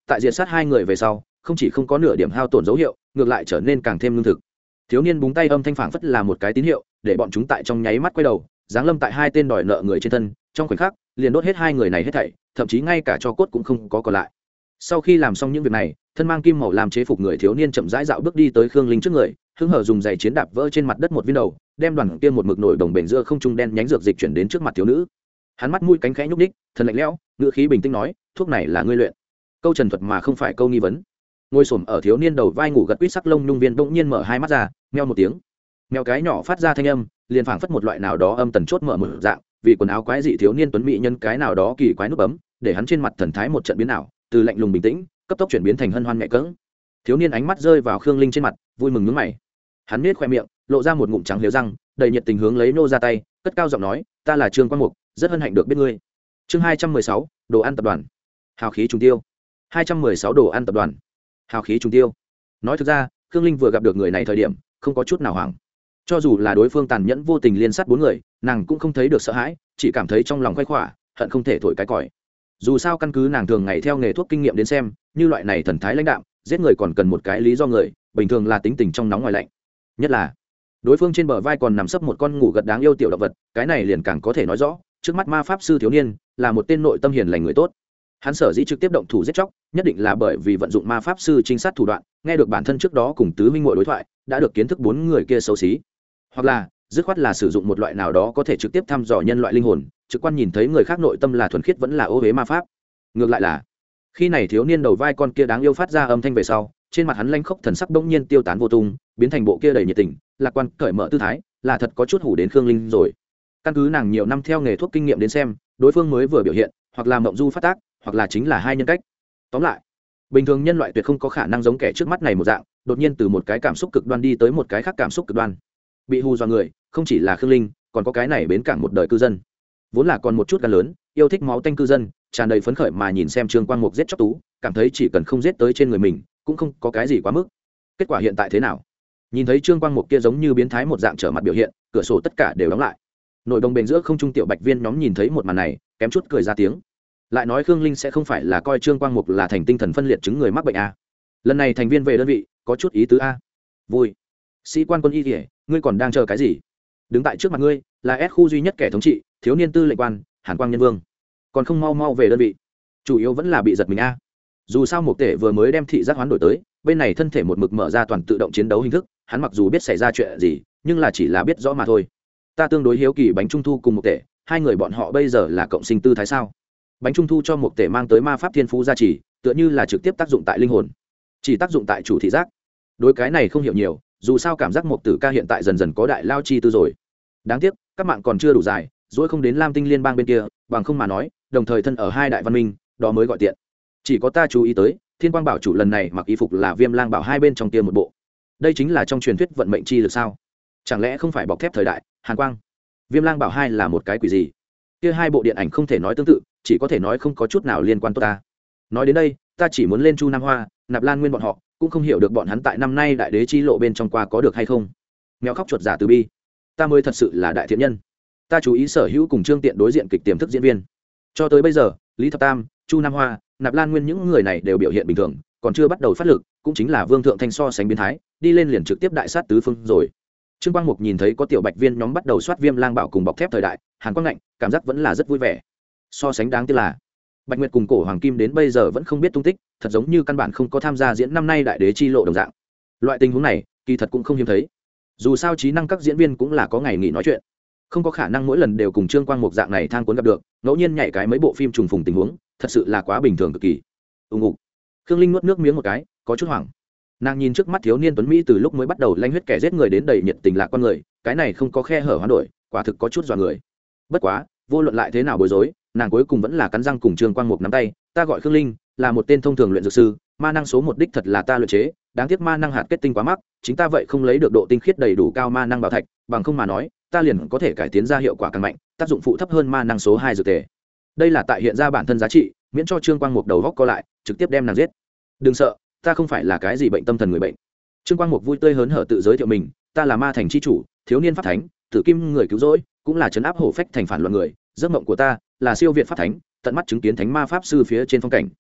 tại diệt sát hai người về sau không chỉ không có nửa điểm hao tổn dấu hiệu, ngược lại trở nên càng thêm lương thực. Thiếu niên búng tay âm thanh phảng phất là một cái tín hiệu, để bọn chúng tại trong nháy mắt quay đầu giáng lâm tại hai tên đòi nợ người trên thân, trong khoảnh khắc liền đốt hết hai người này hết thảy, thậm chí ngay cả tro cốt cũng không có còn lại. Sau khi làm xong những việc này, thân mang kim màu làm chế phục người thiếu niên chậm rãi dạo bước đi tới Khương Linh trước người, hứng hở dùng giày chiến đạp vỡ trên mặt đất một viên đầu, đem đoàn kia một mực nổi đồng bền giữa không trung đen nhánh dược dịch chuyển đến trước mặt thiếu nữ. Hắn mắt mũi cánh khẽ nhúc nhích, thân lạnh lẽo, ngữ khí bình tĩnh nói, thuốc này là ngươi luyện. Câu trần thuật mà không phải câu nghi vấn. Ngồi xổm ở thiếu niên đầu vai ngủ gật quýt sắc lông nhung viên bỗng nhiên mở hai mắt ra, meo một tiếng. Mèo cái nhỏ phát ra thanh âm, liền phảng phất một loại nào đó âm tần chốt mở mở dạng, vì quần áo quái dị thiếu niên tuấn mỹ nhân cái nào đó kỳ quái nút bấm, để hắn trên mặt thần thái một trận biến ảo, từ lạnh lùng bình tĩnh cấp tốc chuyển biến thành hân hoan mẹ cỡng. Thiếu niên ánh mắt rơi vào Khương Linh trên mặt, vui mừng nhướng mày. Hắn nhếch khoe miệng, lộ ra một ngụm trắng liếu răng, đầy nhiệt tình hướng lấy nô ra tay, cất cao giọng nói, ta là Trương Quang Mục, rất hân hạnh được biết ngươi. Chương 216, đồ ăn tập đoàn. Hào khí trùng tiêu. 216 đồ ăn tập đoàn. Hào khí trùng tiêu. Nói thực ra, Khương Linh vừa gặp được người này thời điểm, không có chút nào hoảng. Cho dù là đối phương tàn nhẫn vô tình liên sát bốn người, nàng cũng không thấy được sợ hãi, chỉ cảm thấy trong lòng khoái khỏa, hận không thể thổi cái còi. Dù sao căn cứ nàng thường ngày theo nghề thuốc kinh nghiệm đến xem, như loại này thần thái lãnh đạm, giết người còn cần một cái lý do người, bình thường là tính tình trong nóng ngoài lạnh. Nhất là đối phương trên bờ vai còn nằm sấp một con ngủ gật đáng yêu tiểu động vật, cái này liền càng có thể nói rõ, trước mắt ma pháp sư thiếu niên là một tên nội tâm hiền lành người tốt. Hắn sở dĩ trực tiếp động thủ giết chóc, nhất định là bởi vì vận dụng ma pháp sư trinh sát thủ đoạn, nghe được bản thân trước đó cùng tứ huynh muội đối thoại, đã được kiến thức bốn người kia xấu xí. Hoặc là dứt khoát là sử dụng một loại nào đó có thể trực tiếp thăm dò nhân loại linh hồn, trực quan nhìn thấy người khác nội tâm là thuần khiết vẫn là ô uế ma pháp. Ngược lại là khi này thiếu niên đầu vai con kia đáng yêu phát ra âm thanh về sau, trên mặt hắn lanh khốc thần sắc bỗng nhiên tiêu tán vô tung, biến thành bộ kia đầy nhiệt tình lạc quan cởi mở tư thái, là thật có chút hủ đến Khương Linh rồi. Căn cứ nàng nhiều năm theo nghề thuốc kinh nghiệm đến xem, đối phương mới vừa biểu hiện hoặc là mộng du phát tác, hoặc là chính là hai nhân cách. Tóm lại, bình thường nhân loại tuyệt không có khả năng giống kẻ trước mắt này một dạng, đột nhiên từ một cái cảm xúc cực đoan đi tới một cái khác cảm xúc cực đoan. Bị hù dọa người không chỉ là Khương Linh, còn có cái này bến cảng một đời cư dân, vốn là còn một chút gan lớn, yêu thích máu tanh cư dân, tràn đầy phấn khởi mà nhìn xem Trương Quang Mục giết chóc tú, cảm thấy chỉ cần không giết tới trên người mình, cũng không có cái gì quá mức. Kết quả hiện tại thế nào? Nhìn thấy Trương Quang Mục kia giống như biến thái một dạng trở mặt biểu hiện, cửa sổ tất cả đều đóng lại. Nội đồng bền giữa không trung tiểu bạch viên nhóm nhìn thấy một màn này, kém chút cười ra tiếng. Lại nói Khương Linh sẽ không phải là coi Trương Quang Mục là thành tinh thần phân liệt chứng người mắc bệnh a? Lần này thành viên về đơn vị, có chút ý tứ a. Vui. Sĩ quan quân y kìa, ngươi còn đang chờ cái gì? Đứng tại trước mặt ngươi là S khu duy nhất kẻ thống trị, thiếu niên tư lệnh quan, Hàn Quang Nhân Vương. Còn không mau mau về đơn vị. Chủ yếu vẫn là bị giật mình a. Dù sao Mục Tể vừa mới đem thị giác hoán đổi tới, bên này thân thể một mực mở ra toàn tự động chiến đấu hình thức, hắn mặc dù biết xảy ra chuyện gì, nhưng là chỉ là biết rõ mà thôi. Ta tương đối hiếu kỳ bánh trung thu cùng Mục Tể, hai người bọn họ bây giờ là cộng sinh tư thái sao? Bánh trung thu cho Mục Tể mang tới ma pháp thiên phú gia trì, tựa như là trực tiếp tác dụng tại linh hồn, chỉ tác dụng tại chủ thị giác. Đối cái này không hiểu nhiều, dù sao cảm giác Mục Tử ca hiện tại dần dần có đại lao chi tư rồi. Đáng tiếc các mạng còn chưa đủ dài, dỗi không đến Lam Tinh liên bang bên kia, bằng không mà nói đồng thời thân ở hai đại văn minh, đó mới gọi tiện. Chỉ có ta chú ý tới Thiên Quang Bảo chủ lần này mặc y phục là Viêm Lang Bảo hai bên trong kia một bộ, đây chính là trong truyền thuyết vận mệnh chi lực sao? Chẳng lẽ không phải bọc thép thời đại Hàn Quang? Viêm Lang Bảo hai là một cái quỷ gì? Kia hai bộ điện ảnh không thể nói tương tự, chỉ có thể nói không có chút nào liên quan tốt ta. Nói đến đây ta chỉ muốn lên Chu Nam Hoa, Nạp Lan Nguyên bọn họ, cũng không hiểu được bọn hắn tại năm nay đại đế chi lộ bên trong qua có được hay không. Mèo khóc chuột giả từ bi, ta mới thật sự là đại thiện nhân. Ta chú ý sở hữu cùng Trương Tiện đối diện kịch tiềm thức diễn viên, cho tới bây giờ Lý Thập Tam, Chu Nam Hoa, Nạp Lan Nguyên những người này đều biểu hiện bình thường, còn chưa bắt đầu phát lực, cũng chính là Vương Thượng Thanh so sánh biến thái, đi lên liền trực tiếp đại sát tứ phương rồi. Trương Quang Mục nhìn thấy có tiểu bạch viên nhóm bắt đầu soát Viêm Lang Bảo cùng bọc thép thời đại Hàn Quang Ngạnh, cảm giác vẫn là rất vui vẻ. So sánh đáng tiếc là Bạch Nguyệt cùng Cổ Hoàng Kim đến bây giờ vẫn không biết tung tích, thật giống như căn bản không có tham gia diễn năm nay đại đế chi lộ đồng dạng. Loại tình huống này kỳ thật cũng không hiếm thấy, dù sao trí năng các diễn viên cũng là có ngày nghỉ nói chuyện, không có khả năng mỗi lần đều cùng Trương Quang Mục dạng này thang cuốn gặp được, ngẫu nhiên nhảy cái mấy bộ phim trùng phùng tình huống, thật sự là quá bình thường cực kỳ. Ủng Khương Linh nuốt nước miếng một cái, có chút hoảng. Nàng nhìn trước mắt thiếu niên tuấn mỹ từ lúc mới bắt đầu lanh huyết kẻ giết người đến đầy nhiệt tình lạc con người, cái này không có khe hở hoán đổi, quả thực có chút dọa người. Bất quá vô luận lại thế nào bối rối, nàng cuối cùng vẫn là cắn răng cùng Trương Quang Mục nắm tay. Ta gọi Khương Linh, là một tên thông thường luyện dược sư, ma năng số một đích thật là ta luyện chế, đáng tiếc ma năng hạt kết tinh quá mắc, chính ta vậy không lấy được độ tinh khiết đầy đủ cao ma năng bảo thạch, bằng không mà nói ta liền có thể cải tiến ra hiệu quả càng mạnh, tác dụng phụ thấp hơn ma năng số hai dược tề. Đây là tại hiện ra bản thân giá trị, miễn cho Trương Quang Mục đầu góc co lại, trực tiếp đem nàng giết. Đừng sợ, ta không phải là cái gì bệnh tâm thần người bệnh. Trương Quang Mục vui tươi hớn hở tự giới thiệu mình, ta là ma thành chi chủ, thiếu niên pháp thánh, tử kim người cứu rỗi, cũng là trấn áp hổ phách thành phản loạn người, giấc mộng của ta là siêu việt pháp thánh, tận mắt chứng kiến thánh ma pháp sư phía trên phong cảnh.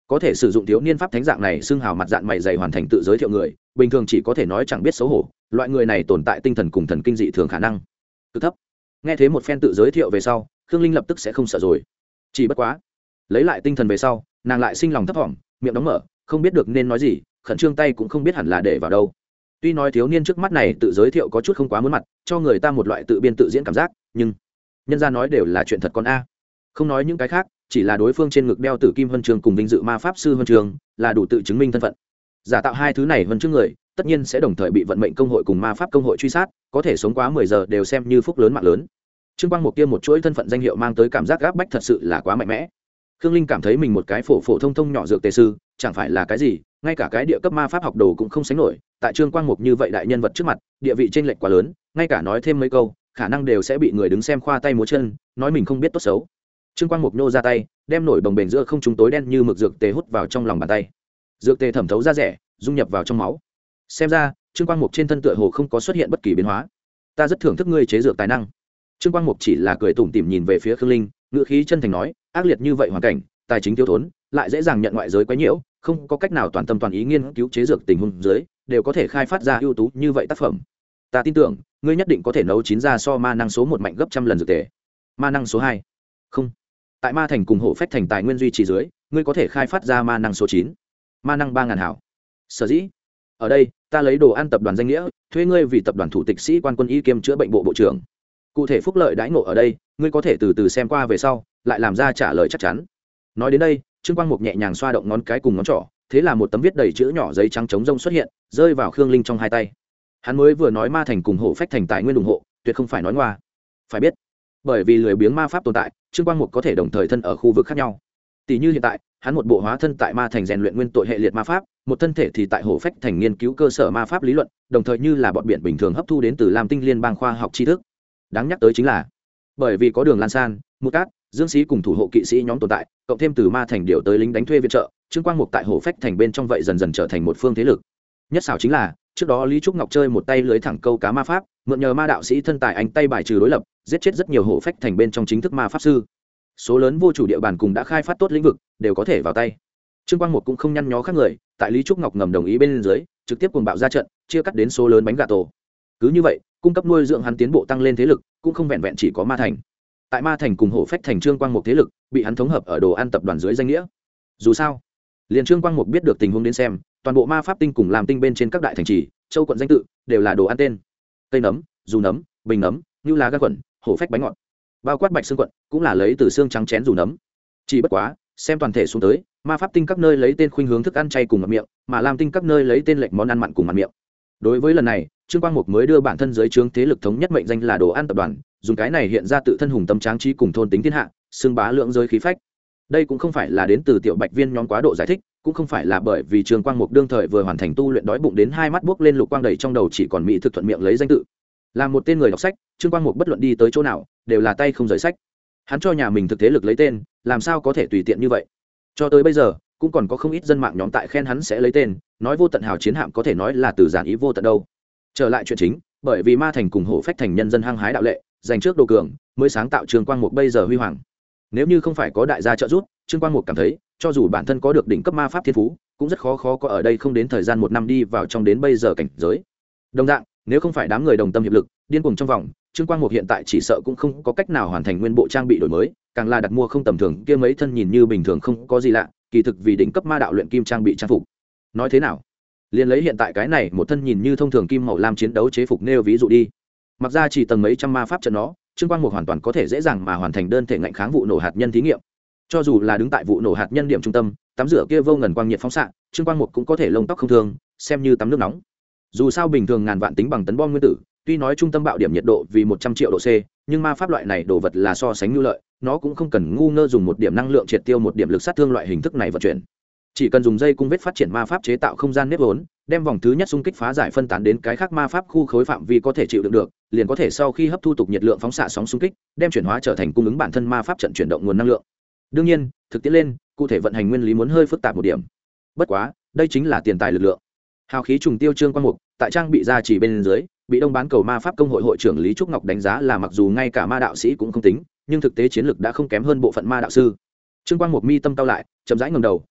có thể sử dụng thiếu niên pháp thánh dạng này xưng hào mặt dạng mày dày hoàn thành tự giới thiệu người bình thường chỉ có thể nói chẳng biết xấu hổ, loại người này tồn tại tinh thần cùng thần kinh dị thường khả năng cực thấp. Nghe thế một phen tự giới thiệu về sau, Khương Linh lập tức sẽ không sợ rồi. Chỉ bất quá lấy lại tinh thần về sau, nàng lại sinh lòng thấp thỏm, miệng đóng mở, không biết được nên nói gì, khẩn trương tay cũng không biết hẳn là để vào đâu. Tuy nói thiếu niên trước mắt này tự giới thiệu có chút không quá muốn mặt, cho người ta một loại tự biên tự diễn cảm giác, nhưng nhân gia nói đều là chuyện thật con a. Không nói những cái khác, chỉ là đối phương trên ngực đeo tử kim huân chương cùng vinh dự ma pháp sư huân chương, là đủ tự chứng minh thân phận. Giả tạo hai thứ này huân chương người, tất nhiên sẽ đồng thời bị vận mệnh công hội cùng ma pháp công hội truy sát, có thể sống quá 10 giờ đều xem như phúc lớn mạng lớn. Trương Quang Mục kia một chuỗi thân phận danh hiệu mang tới cảm giác gáp bách thật sự là quá mạnh mẽ. Khương Linh cảm thấy mình một cái phổ thông thông nhỏ dược tề sư, chẳng phải là cái gì, ngay cả cái địa cấp ma pháp học đồ cũng không sánh nổi, tại Trương Quang Mục như vậy đại nhân vật trước mặt, địa vị chênh lệch quá lớn, ngay cả nói thêm mấy câu, khả năng đều sẽ bị người đứng xem khoa tay múa chân, nói mình không biết tốt xấu. Trương Quang Mục nhô ra tay, đem nổi bồng bềnh giữa không trung tối đen như mực dược tề hút vào trong lòng bàn tay. Dược tề thẩm thấu ra rẻ, dung nhập vào trong máu. Xem ra, Trương Quang Mục trên thân tựa hồ không có xuất hiện bất kỳ biến hóa. Ta rất thưởng thức ngươi chế dược tài năng. Trương Quang Mục chỉ là cười tủm tỉm nhìn về phía Khương Linh, ngữ khí chân thành nói, ác liệt như vậy hoàn cảnh, tài chính thiếu thốn, lại dễ dàng nhận ngoại giới quấy nhiễu, không có cách nào toàn tâm toàn ý nghiên cứu chế dược tình huống dưới, đều có thể khai phát ra ưu tú như vậy tác phẩm. Ta tin tưởng, ngươi nhất định có thể nấu chín ra so ma năng số 1 mạnh gấp trăm lần dược tề. Ma năng số 2. Không. Tại Ma Thành cùng Hổ Phách Thành tài nguyên duy trì dưới, ngươi có thể khai phát ra ma năng số 9. Ma năng 3000 hảo. Sở dĩ, ở đây, ta lấy đồ ăn tập đoàn danh nghĩa, thuê ngươi vì tập đoàn thủ tịch sĩ quan quân y kiêm chữa bệnh bộ bộ trưởng. Cụ thể phúc lợi đãi ngộ ở đây, ngươi có thể từ từ xem qua về sau, lại làm ra trả lời chắc chắn. Nói đến đây, Trương Quang Mục nhẹ nhàng xoa động ngón cái cùng ngón trỏ, thế là một tấm viết đầy chữ nhỏ giấy trắng trống rông xuất hiện, rơi vào Khương Linh trong hai tay. Hắn mới vừa nói Ma Thành cùng Hổ Phách Thành tài nguyên ủng hộ, tuyệt không phải nói ngoa. Phải biết, bởi vì lười biếng ma pháp tồn tại, Trương Quang Mục có thể đồng thời thân ở khu vực khác nhau. Tỷ như hiện tại, hắn một bộ hóa thân tại Ma Thành rèn luyện nguyên tội hệ liệt ma pháp, một thân thể thì tại Hổ Phách Thành nghiên cứu cơ sở ma pháp lý luận, đồng thời như là bọn biển bình thường hấp thu đến từ Lam Tinh liên bang khoa học tri thức. Đáng nhắc tới chính là, bởi vì có Đường Lan San, Mục Cát, Dương Sĩ cùng thủ hộ kỵ sĩ nhóm tồn tại, cộng thêm từ Ma Thành điều tới lính đánh thuê viện trợ, Trương Quang Mục tại Hổ Phách Thành bên trong vậy dần dần trở thành một phương thế lực. Nhất xảo chính là, trước đó Lý Trúc Ngọc chơi một tay lưới thẳng câu cá ma pháp, mượn nhờ ma đạo sĩ thân tài anh tay bài trừ đối lập, giết chết rất nhiều Hổ Phách Thành bên trong chính thức ma pháp sư. Số lớn vô chủ địa bàn cùng đã khai phát tốt lĩnh vực, đều có thể vào tay. Trương Quang Mục cũng không nhăn nhó khác người, tại Lý Trúc Ngọc ngầm đồng ý bên dưới, trực tiếp cuồng bạo ra trận, chia cắt đến số lớn bánh gà tổ. Cứ như vậy, cung cấp nuôi dưỡng hắn tiến bộ tăng lên thế lực, cũng không vẹn vẹn chỉ có Ma Thành. Tại Ma Thành cùng Hổ Phách Thành Trương Quang Mục thế lực, bị hắn thống hợp ở đồ ăn tập đoàn dưới danh nghĩa. Dù sao, liền Trương Quang Mục biết được tình huống đến xem, toàn bộ ma pháp tinh cùng làm tinh bên trên các đại thành trì, châu quận danh tự, đều là đồ ăn tên. Cây nấm, dù nấm, bình nấm, như lá gan quận, hổ phách bánh ngọt, bao quát bạch xương quận, cũng là lấy từ xương trắng chén dù nấm. Chỉ bất quá, xem toàn thể xuống tới, ma pháp tinh các nơi lấy tên khuynh hướng thức ăn chay cùng mặn miệng, mà lam tinh các nơi lấy tên lệch món ăn mặn cùng mặn miệng. Đối với lần này, Trương Quang Mục mới đưa bản thân dưới trướng thế lực thống nhất mệnh danh là đồ ăn tập đoàn, dùng cái này hiện ra tự thân hùng tâm tráng trí cùng thôn tính thiên hạ, xưng bá lượng giới khí phách. Đây cũng không phải là đến từ tiểu bạch viên nhóm quá độ giải thích, cũng không phải là bởi vì Trương Quang Mục đương thời vừa hoàn thành tu luyện đói bụng đến hai mắt buốc lên lục quang đầy trong đầu chỉ còn mỹ thực thuận miệng lấy danh tự. Là một tên người đọc sách, Trương Quang Mục bất luận đi tới chỗ nào, đều là tay không rời sách. Hắn cho nhà mình thực thế lực lấy tên, làm sao có thể tùy tiện như vậy? Cho tới bây giờ, cũng còn có không ít dân mạng nhóm tại khen hắn sẽ lấy tên, nói vô tận hào chiến hạm có thể nói là từ giản ý vô tận đâu. Trở lại chuyện chính, bởi vì Ma Thành cùng Hổ Phách Thành nhân dân hăng hái đạo lệ, giành trước đồ cường, mới sáng tạo Trương Quang Mục bây giờ huy hoàng. Nếu như không phải có đại gia trợ giúp, Trương Quang Mục cảm thấy, cho dù bản thân có được đỉnh cấp ma pháp thiên phú, cũng rất khó có ở đây không đến thời gian 1 năm đi vào trong đến bây giờ cảnh giới. Đồng dạng, nếu không phải đám người đồng tâm hiệp lực, điên cuồng trong vòng, Trương Quang Mục hiện tại chỉ sợ cũng không có cách nào hoàn thành nguyên bộ trang bị đổi mới, càng là đặt mua không tầm thường kia mấy thân nhìn như bình thường không có gì lạ, kỳ thực vì đỉnh cấp ma đạo luyện kim trang bị trang phục. Nói thế nào? Liên lấy hiện tại cái này một thân nhìn như thông thường kim màu lam chiến đấu chế phục nêu ví dụ đi. Mặc ra chỉ tầng mấy trăm ma pháp trận nó, Trương Quang Mục hoàn toàn có thể dễ dàng mà hoàn thành đơn thể ngạnh kháng vụ nổ hạt nhân thí nghiệm. Cho dù là đứng tại vụ nổ hạt nhân điểm trung tâm, tắm rửa kia vô ngần quang nhiệt phóng xạ, Trương Quang Mục cũng có thể lông tóc không thương, xem như tắm nước nóng. Dù sao bình thường ngàn vạn tính bằng tấn bom nguyên tử, tuy nói trung tâm bạo điểm nhiệt độ vì 100 triệu độ C, nhưng ma pháp loại này đồ vật là so sánh nhu lợi, nó cũng không cần ngu ngơ dùng một điểm năng lượng triệt tiêu một điểm lực sát thương loại hình thức này vận chuyển. Chỉ cần dùng dây cung vết phát triển ma pháp chế tạo không gian nếp vốn, đem vòng thứ nhất xung kích phá giải phân tán đến cái khác ma pháp khu khối phạm vi có thể chịu đựng được, liền có thể sau khi hấp thu tục nhiệt lượng phóng xạ sóng xung kích, đem chuyển hóa trở thành cung ứng bản thân ma pháp trận chuyển động nguồn năng lượng. Đương nhiên, thực tiễn lên, cụ thể vận hành nguyên lý muốn hơi phức tạp một điểm. Bất quá, đây chính là tiền tài lực lượng. Hào khí trùng tiêu Trương Quang Mục, tại trang bị ra chỉ bên dưới, bị đông bán cầu ma pháp công hội hội trưởng Lý Trúc Ngọc đánh giá là mặc dù ngay cả ma đạo sĩ cũng không tính, nhưng thực tế chiến lực đã không kém hơn bộ phận ma đạo sư. Trương Quang Mục mi tâm cao lại, chậm rãi ngẩng đầu,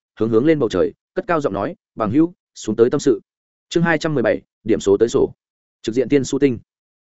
hướng lên bầu trời cất cao giọng nói: bằng hữu, xuống tới tâm sự. Chương 217, điểm số tới sổ. Trực diện tiên su tinh.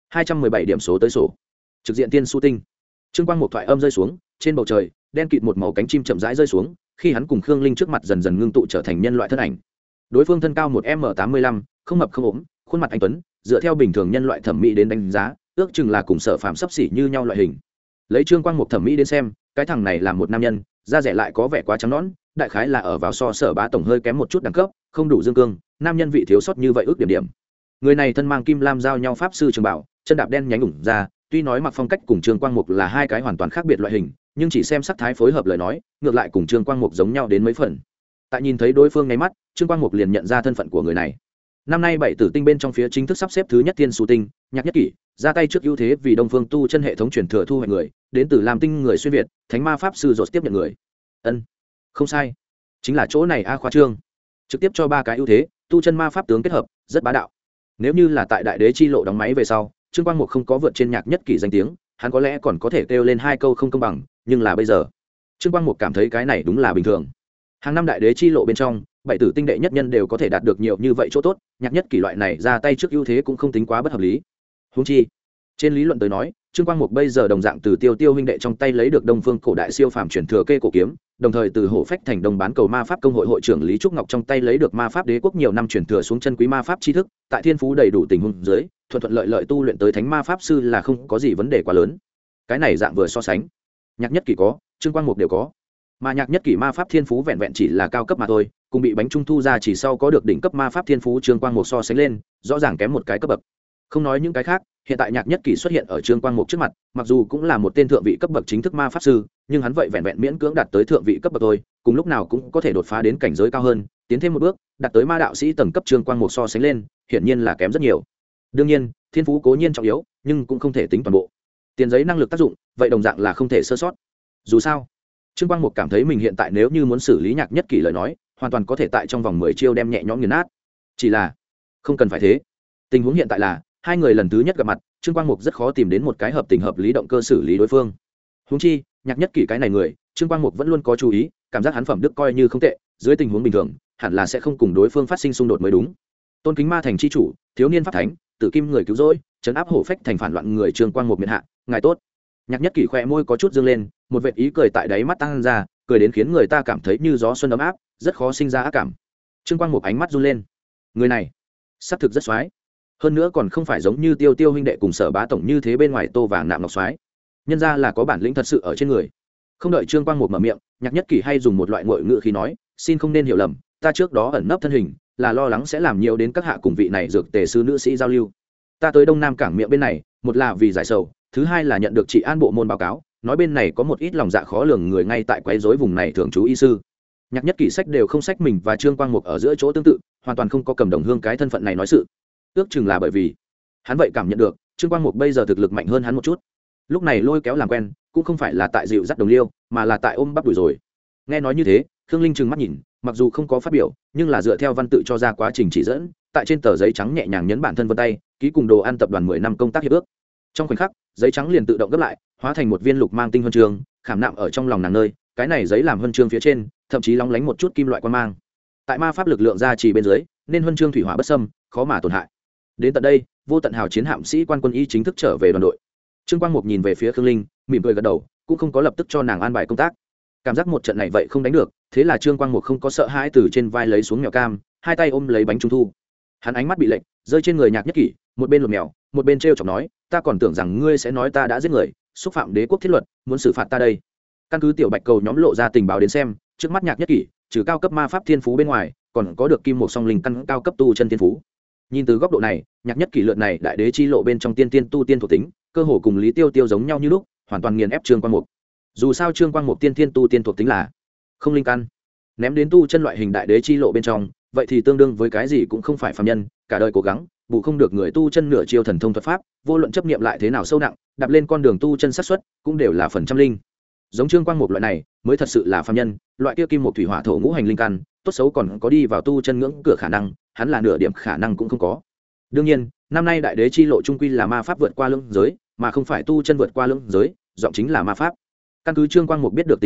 217 điểm số tới sổ. Trực diện tiên su tinh. Trương Quang một thoại âm rơi xuống, trên bầu trời, đen kịt một màu cánh chim chậm rãi rơi xuống, khi hắn cùng Khương Linh trước mặt dần dần ngưng tụ trở thành nhân loại thân ảnh. Đối phương thân cao 1m85, không mập không ốm, khuôn mặt anh tuấn, dựa theo bình thường nhân loại thẩm mỹ đến đánh giá, ước chừng là cùng Sở Phàm sắp xỉ như nhau loại hình. Lấy Trương Quang một thẩm mỹ đến xem, cái thằng này là một nam nhân, da rẻ lại có vẻ quá trắng nõn, đại khái là ở vào so Sở Bá tổng hơi kém một chút đẳng cấp, không đủ dương cương, nam nhân vị thiếu sót như vậy ước điểm điểm. Người này thân mang kim lam giao nhau pháp sư trường bảo, chân đạp đen nhánh ủng ra, tuy nói mặc phong cách cùng Trương Quang Mục là hai cái hoàn toàn khác biệt loại hình, nhưng chỉ xem sắc thái phối hợp lời nói, ngược lại cùng Trương Quang Mục giống nhau đến mấy phần. Tại nhìn thấy đối phương ngay mắt, Trương Quang Mục liền nhận ra thân phận của người này. Năm nay bảy tử tinh bên trong phía chính thức sắp xếp thứ nhất tiên su tinh, Nhạc Nhất Kỷ ra tay trước ưu thế vì Đông Phương tu chân hệ thống truyền thừa thu hoạch người, đến từ Lam Tinh người xuyên việt, Thánh Ma pháp sư rốt tiếp nhận người. Ân, không sai, chính là chỗ này a khoa trương, trực tiếp cho ba cái ưu thế, tu chân ma pháp tướng kết hợp, rất bá đạo. Nếu như là tại Đại Đế chi lộ đóng máy về sau, Trương Quang Mục không có vượt trên Nhạc Nhất Kỷ danh tiếng, hắn có lẽ còn có thể kêu lên hai câu không công bằng, nhưng là bây giờ, Trương Quang Mục cảm thấy cái này đúng là bình thường. Hàng năm Đại Đế chi lộ bên trong, bảy tử tinh đệ nhất nhân đều có thể đạt được nhiều như vậy chỗ tốt, Nhạc Nhất Kỷ loại này ra tay trước ưu thế cũng không tính quá bất hợp lý. Huống chi, trên lý luận tới nói, Trương Quang Mục bây giờ đồng dạng từ Tiêu huynh đệ trong tay lấy được Đông Phương cổ đại siêu phàm truyền thừa kê cổ kiếm, đồng thời từ Hổ Phách thành Đông bán cầu ma pháp công hội hội trưởng Lý Trúc Ngọc trong tay lấy được ma pháp đế quốc nhiều năm truyền thừa xuống chân quý ma pháp tri thức, tại thiên phú đầy đủ tình huống dưới, thuận lợi lợi tu luyện tới thánh ma pháp sư là không có gì vấn đề quá lớn. Cái này dạng vừa so sánh, Nhạc Nhất Kỷ có, Trương Quang Mục đều có. Mà Nhạc Nhất Kỷ ma pháp thiên phú vẹn vẹn chỉ là cao cấp mà thôi, cùng bị bánh trung thu ra chỉ sau có được đỉnh cấp ma pháp thiên phú Trương Quang Mục so sánh lên, rõ ràng kém một cái cấp bậc. Không nói những cái khác, hiện tại Nhạc Nhất Kỷ xuất hiện ở Trương Quang Mục trước mặt, mặc dù cũng là một tên thượng vị cấp bậc chính thức ma pháp sư, nhưng hắn vậy vẹn vẹn miễn cưỡng đạt tới thượng vị cấp bậc thôi, cùng lúc nào cũng có thể đột phá đến cảnh giới cao hơn, tiến thêm một bước, đạt tới ma đạo sĩ tầng cấp Trương Quang Mục so sánh lên, hiển nhiên là kém rất nhiều. Đương nhiên, thiên phú cố nhiên trọng yếu, nhưng cũng không thể tính toàn bộ. Tiền giấy năng lực tác dụng, vậy đồng dạng là không thể sơ sót. Dù sao, Trương Quang Mục cảm thấy mình hiện tại nếu như muốn xử lý Nhạc Nhất Kỷ lời nói, hoàn toàn có thể tại trong vòng 10 chiêu đem nhẹ nhõm nghiền nát. Chỉ là, không cần phải thế. Tình huống hiện tại là, hai người lần thứ nhất gặp mặt, Trương Quang Mục rất khó tìm đến một cái hợp tình hợp lý động cơ xử lý đối phương. Huống chi, Nhạc Nhất Kỷ cái này người, Trương Quang Mục vẫn luôn có chú ý, cảm giác hắn phẩm đức coi như không tệ, dưới tình huống bình thường, hẳn là sẽ không cùng đối phương phát sinh xung đột mới đúng. Tôn Kính Ma thành chi chủ, thiếu niên pháp thánh, Tử Kim người cứu rỗi, trấn áp Hổ Phách thành phản loạn người Trương Quang Mục miện hạ, ngài tốt. Nhạc Nhất Kỷ khỏe môi có chút dương lên, một vệt ý cười tại đáy mắt tăng ra, cười đến khiến người ta cảm thấy như gió xuân ấm áp, rất khó sinh ra ác cảm. Trương Quang Mục ánh mắt run lên, người này xác thực rất xoái, hơn nữa còn không phải giống như Tiêu huynh đệ cùng Sở Bá tổng như thế bên ngoài tô vàng nạm ngọc xoái, nhân ra là có bản lĩnh thật sự ở trên người. Không đợi Trương Quang Mục mở miệng, Nhạc Nhất Kỷ hay dùng một loại ngụy ngữ khí nói, xin không nên hiểu lầm, ta trước đó ẩn nấp thân hình là lo lắng sẽ làm nhiều đến các hạ cùng vị này dược tề sư nữ sĩ giao lưu. Ta tới Đông Nam cảng miệng bên này, một là vì giải sầu, thứ hai là nhận được trị an bộ môn báo cáo, nói bên này có một ít lòng dạ khó lường người ngay tại quấy rối vùng này thường trú y sư. Nhạc Nhất Kỷ sách đều không sách mình và Trương Quang Mục ở giữa chỗ tương tự, hoàn toàn không có cầm đồng hương cái thân phận này nói sự. Ước chừng là bởi vì hắn vậy cảm nhận được Trương Quang Mục bây giờ thực lực mạnh hơn hắn một chút, lúc này lôi kéo làm quen cũng không phải là tại dịu dắt đồng liêu, mà là tại ôm bắp đùi rồi. Nghe nói như thế, Khương Linh trừng mắt nhìn, mặc dù không có phát biểu, nhưng là dựa theo văn tự cho ra quá trình chỉ dẫn, tại trên tờ giấy trắng nhẹ nhàng nhấn bản thân vân tay, ký cùng đồ ăn tập đoàn 10 năm công tác hiệp ước. Trong khoảnh khắc, giấy trắng liền tự động gấp lại, hóa thành một viên lục mang tinh huân chương, khảm nạm ở trong lòng nàng nơi. Cái này giấy làm huân chương phía trên, thậm chí lóng lánh một chút kim loại quan mang. Tại ma pháp lực lượng gia trì bên dưới, nên huân chương thủy hỏa bất xâm, khó mà tổn hại. Đến tận đây, vô tận hào chiến hạm sĩ quan quân y chính thức trở về đoàn đội. Trương Quang Mục nhìn về phía Khương Linh, mỉm cười gật đầu, cũng không có lập tức cho nàng an bài công tác. Cảm giác một trận này vậy không đánh được, thế là Trương Quang Mục không có sợ hãi, từ trên vai lấy xuống mèo cam, hai tay ôm lấy bánh trung thu. Hắn ánh mắt bị lệnh rơi trên người Nhạc Nhất Kỷ, một bên lột mèo, một bên trêu chọc nói, ta còn tưởng rằng ngươi sẽ nói ta đã giết người, xúc phạm đế quốc thiết luật, muốn xử phạt ta đây. Căn cứ tiểu bạch cầu nhóm lộ ra tình báo đến xem, trước mắt Nhạc Nhất Kỷ trừ cao cấp ma pháp thiên phú bên ngoài, còn có được kim một song linh căn cao cấp tu chân thiên phú. Nhìn từ góc độ này, Nhạc Nhất Kỷ lượt này đại đế chi lộ bên trong tiên tu tiên thuộc tính, cơ hồ cùng Lý Tiêu giống nhau như lúc, hoàn toàn nghiền ép Trương Quang Mục. Dù sao Trương Quang Mục tiên tu tiên thuộc tính là không linh căn, ném đến tu chân loại hình đại đế chi lộ bên trong, vậy thì tương đương với cái gì cũng không phải phàm nhân, cả đời cố gắng bù không được người tu chân nửa chiêu thần thông thuật pháp, vô luận chấp niệm lại thế nào sâu nặng, đạp lên con đường tu chân xác suất cũng đều là phần trăm linh. Giống Trương Quang Mục loại này mới thật sự là phàm nhân, loại kia kim một thủy hỏa thổ ngũ hành linh căn, tốt xấu còn có đi vào tu chân ngưỡng cửa khả năng, hắn là nửa điểm khả năng cũng không có. Đương nhiên, năm nay đại đế chi lộ trung quy là ma pháp vượt qua lưỡng giới, mà không phải tu chân vượt qua lưỡng giới, giọng chính là ma pháp. Căn cứ Trương Quang Mục biết được tình báo,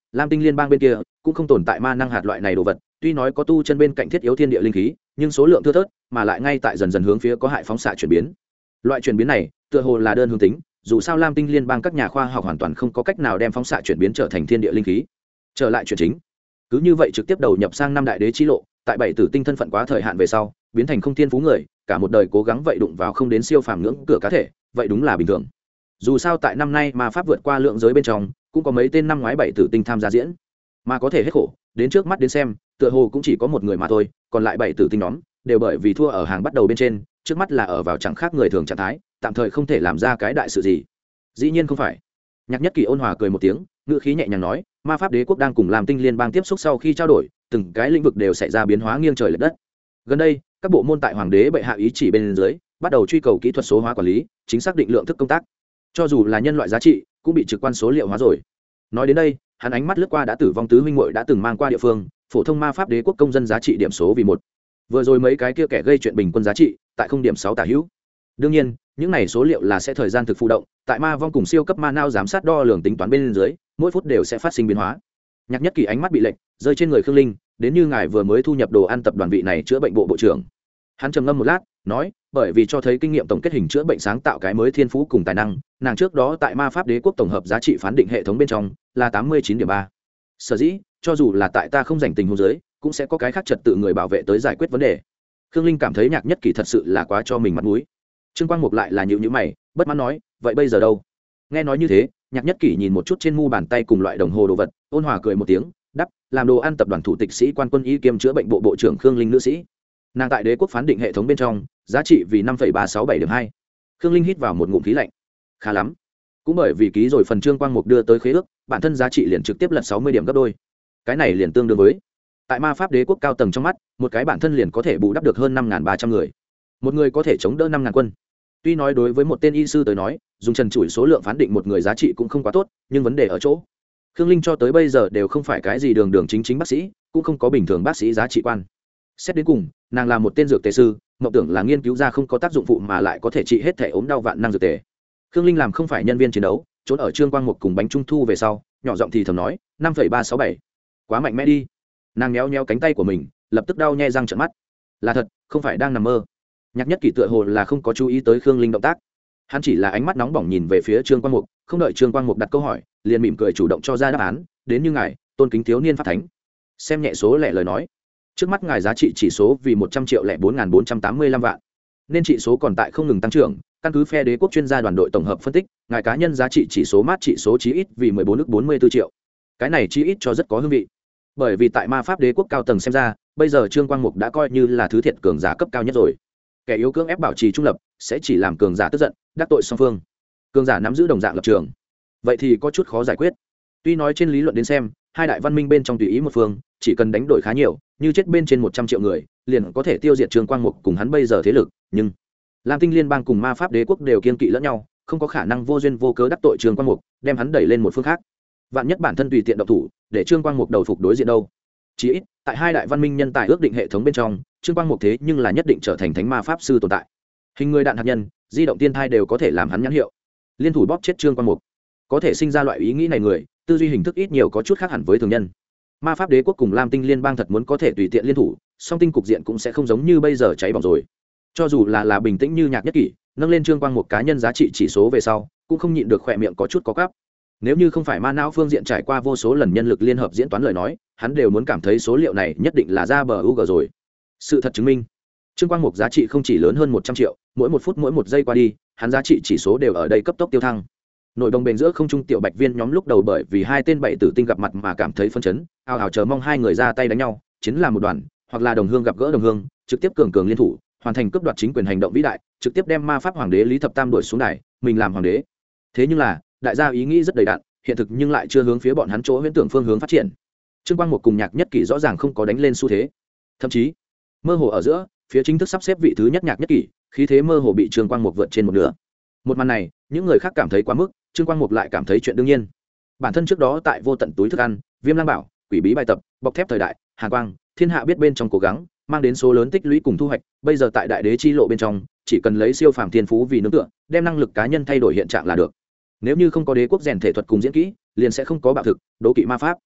lam tinh liên bang bên kia cũng không tồn tại ma năng hạt loại này đồ vật, tuy nói có tu chân bên cạnh thiết yếu thiên địa linh khí, nhưng số lượng thưa thớt, mà lại ngay tại dần dần hướng phía có hại phóng xạ chuyển biến. Loại chuyển biến này tựa hồ là đơn hướng tính, dù sao lam tinh liên bang các nhà khoa học hoàn toàn không có cách nào đem phóng xạ chuyển biến trở thành thiên địa linh khí. Trở lại chuyện chính, cứ như vậy trực tiếp đầu nhập sang năm đại đế chi lộ, tại bảy tử tinh thân phận quá thời hạn về sau biến thành không thiên phú người, cả một đời cố gắng vậy đụng vào không đến siêu phàm ngưỡng cửa cá thể, vậy đúng là bình thường. Dù sao tại năm nay mà pháp vượt qua lượng giới bên trong cũng có mấy tên năm ngoái bảy tử tinh tham gia diễn, mà có thể hết khổ đến trước mắt đến xem tựa hồ cũng chỉ có một người mà thôi, còn lại bảy tử tinh nhóm đều bởi vì thua ở hàng bắt đầu bên trên, trước mắt là ở vào chẳng khác người thường trạng thái, tạm thời không thể làm ra cái đại sự gì. Dĩ nhiên không phải. Nhạc Nhất Kỳ ôn hòa cười một tiếng, ngữ khí nhẹ nhàng nói, ma pháp đế quốc đang cùng làm tinh liên bang tiếp xúc sau khi trao đổi, từng cái lĩnh vực đều xảy ra biến hóa nghiêng trời lệch đất. Gần đây các bộ môn tại hoàng đế bệ hạ ý chỉ bên dưới bắt đầu truy cầu kỹ thuật số hóa quản lý, chính xác định lượng thức công tác, cho dù là nhân loại giá trị cũng bị trực quan số liệu hóa rồi. Nói đến đây hắn ánh mắt lướt qua đã tử vong tứ huynh muội đã từng mang qua địa phương, phổ thông ma pháp đế quốc công dân giá trị điểm số vì một, vừa rồi mấy cái kia kẻ gây chuyện bình quân giá trị tại 0.6 tả hữu. Đương nhiên những này số liệu là sẽ thời gian thực phụ động, tại ma vong cùng siêu cấp ma nao giám sát đo lường tính toán bên dưới mỗi phút đều sẽ phát sinh biến hóa. Nhạc Nhất Kỳ ánh mắt bị lệch rơi trên người Khương Linh, đến như ngài vừa mới thu nhập đồ ăn tập đoàn vị này chữa bệnh bộ bộ trưởng. Hắn trầm ngâm một lát nói, bởi vì cho thấy kinh nghiệm tổng kết hình chữa bệnh sáng tạo cái mới thiên phú cùng tài năng, nàng trước đó tại ma pháp đế quốc tổng hợp giá trị phán định hệ thống bên trong là 89.3. Sở dĩ cho dù là tại ta không dành tình huống giới cũng sẽ có cái khác trật tự người bảo vệ tới giải quyết vấn đề. Khương Linh cảm thấy Nhạc Nhất Kỳ thật sự là quá cho mình mặt mũi. Trương Quang Mục lại là nhíu nhíu mày bất mãn nói, vậy bây giờ đâu? Nghe nói như thế Nhạc Nhất Kỳ nhìn một chút trên mu bàn tay cùng loại đồng hồ đồ vật, ôn hòa cười một tiếng đắp, làm đồ ăn tập đoàn thủ tịch sĩ quan quân y kiêm chữa bệnh bộ bộ trưởng Khương Linh nữ sĩ. Nàng tại đế quốc phán định hệ thống bên trong giá trị vì 5,367.2. Khương Linh hít vào một ngụm khí lạnh. Khá lắm. Cũng bởi vì ký rồi phần Trương Quang Mục đưa tới khế ước, bản thân giá trị liền trực tiếp lật 60 điểm gấp đôi. Cái này liền tương đương với tại ma pháp đế quốc cao tầng trong mắt, một cái bản thân liền có thể bù đắp được hơn 5.300 người. Một người có thể chống đỡ 5.000 quân. Tuy nói đối với một tên y sư tới nói, dùng trần trụi số lượng phán định một người giá trị cũng không quá tốt, nhưng vấn đề ở chỗ Khương Linh cho tới bây giờ đều không phải cái gì đường đường chính chính bác sĩ, cũng không có bình thường bác sĩ giá trị quan. Xét đến cùng nàng là một tên dược tề sư, mộng tưởng là nghiên cứu ra không có tác dụng phụ mà lại có thể trị hết thể ốm đau vạn năng dược tề. Khương Linh làm không phải nhân viên chiến đấu, trốn ở Trương Quang Mục cùng bánh trung thu về sau nhỏ giọng thì thầm nói, 5,367. Quá mạnh mẽ đi. Nàng méo méo cánh tay của mình lập tức đau nhe răng trợn mắt. Là thật, không phải đang nằm mơ. Nhạc Nhất Kỳ tựa hồ là không có chú ý tới Khương Linh động tác, hắn chỉ là ánh mắt nóng bỏng nhìn về phía Trương Quang Mục, không đợi Trương Quang Mục đặt câu hỏi liền mỉm cười chủ động cho ra đáp án, đến như ngài tôn kính thiếu niên pháp thánh. Xem nhẹ số lẻ lời nói, trước mắt ngài giá trị chỉ số vì 100.04.485 vạn, nên trị số còn tại không ngừng tăng trưởng. Căn cứ phe đế quốc chuyên gia đoàn đội tổng hợp phân tích, ngài cá nhân giá trị chỉ số mát trị số chí ít vì 14.44 triệu. Cái này chí ít cho rất có hương vị, bởi vì tại ma pháp đế quốc cao tầng xem ra bây giờ Trương Quang Mục đã coi như là thứ thiệt cường giả cấp cao nhất rồi. Kẻ yếu cưỡng ép bảo trì trung lập sẽ chỉ làm cường giả tức giận, đắc tội song phương. Cường giả nắm giữ đồng dạng lập trường, vậy thì có chút khó giải quyết. Tuy nói trên lý luận đến xem hai đại văn minh bên trong tùy ý một phương chỉ cần đánh đổi khá nhiều, như chết bên trên 100 triệu người liền có thể tiêu diệt Trương Quang Mục cùng hắn bây giờ thế lực, nhưng lam tinh liên bang cùng ma pháp đế quốc đều kiên kỵ lẫn nhau, không có khả năng vô duyên vô cớ đắc tội Trương Quang Mục, đem hắn đẩy lên một phương khác. Vạn nhất bản thân tùy tiện động thủ để Trương Quang Mục đầu phục đối diện đâu? Chỉ ít tại hai đại văn minh nhân tài ước định hệ thống bên trong, Trương Quang Mục thế nhưng là nhất định trở thành thánh ma pháp sư tồn tại. Hình người đạn hạt nhân, di động tiên thai đều có thể làm hắn nhãn hiệu. Liên thủ bóp chết Trương Quang Mục. Có thể sinh ra loại ý nghĩ này người, tư duy hình thức ít nhiều có chút khác hẳn với thường nhân. Ma pháp đế quốc cùng lam tinh liên bang thật muốn có thể tùy tiện liên thủ, song tinh cục diện cũng sẽ không giống như bây giờ cháy bỏng rồi. Cho dù là bình tĩnh như Nhạc Nhất Kỷ, nâng lên Trương Quang Mục cá nhân giá trị chỉ số về sau cũng không nhịn được khỏe miệng có chút có cắp. Nếu như không phải ma não phương diện trải qua vô số lần nhân lực liên hợp diễn toán lời nói, hắn đều muốn cảm thấy số liệu này nhất định là ra bờ UG rồi. Sự thật chứng minh Trương Quang Mục giá trị không chỉ lớn hơn 100 triệu, mỗi một phút mỗi một giây qua đi hắn giá trị chỉ số đều ở đây cấp tốc tiêu thăng. Nội đồng bền giữa không trung tiểu bạch viên nhóm lúc đầu bởi vì hai tên bảy tử tinh gặp mặt mà cảm thấy phấn chấn, ào ào chờ mong hai người ra tay đánh nhau, chiến là một đoàn, hoặc là đồng hương gặp gỡ đồng hương, trực tiếp cường liên thủ, hoàn thành cướp đoạt chính quyền hành động vĩ đại, trực tiếp đem ma pháp hoàng đế Lý Thập Tam đuổi xuống đài, mình làm hoàng đế. Thế nhưng là, đại gia ý nghĩ rất đầy đặn, hiện thực nhưng lại chưa hướng phía bọn hắn chỗ huyễn tưởng phương hướng phát triển. Trương Quang Mục cùng Nhạc Nhất Kỷ rõ ràng không có đánh lên xu thế, thậm chí mơ hồ ở giữa, phía chính thức sắp xếp vị thứ nhất Nhạc Nhất Kỷ, khí thế mơ hồ bị Trương Quang Mục vượt trên một nửa. Một màn này, những người khác cảm thấy quá mức, Trương Quang Mục lại cảm thấy chuyện đương nhiên. Bản thân trước đó tại vô tận túi thức ăn, Viêm Lang Bảo, Quỷ Bí bài tập, bọc thép thời đại, Hàn Quang, Thiên Hạ biết bên trong cố gắng, mang đến số lớn tích lũy cùng thu hoạch, bây giờ tại đại đế chi lộ bên trong, chỉ cần lấy siêu phàm thiên phú vì nương tựa, đem năng lực cá nhân thay đổi hiện trạng là được. Nếu như không có đế quốc rèn thể thuật cùng diễn kỹ, liền sẽ không có bạo thực, đố kỵ ma pháp.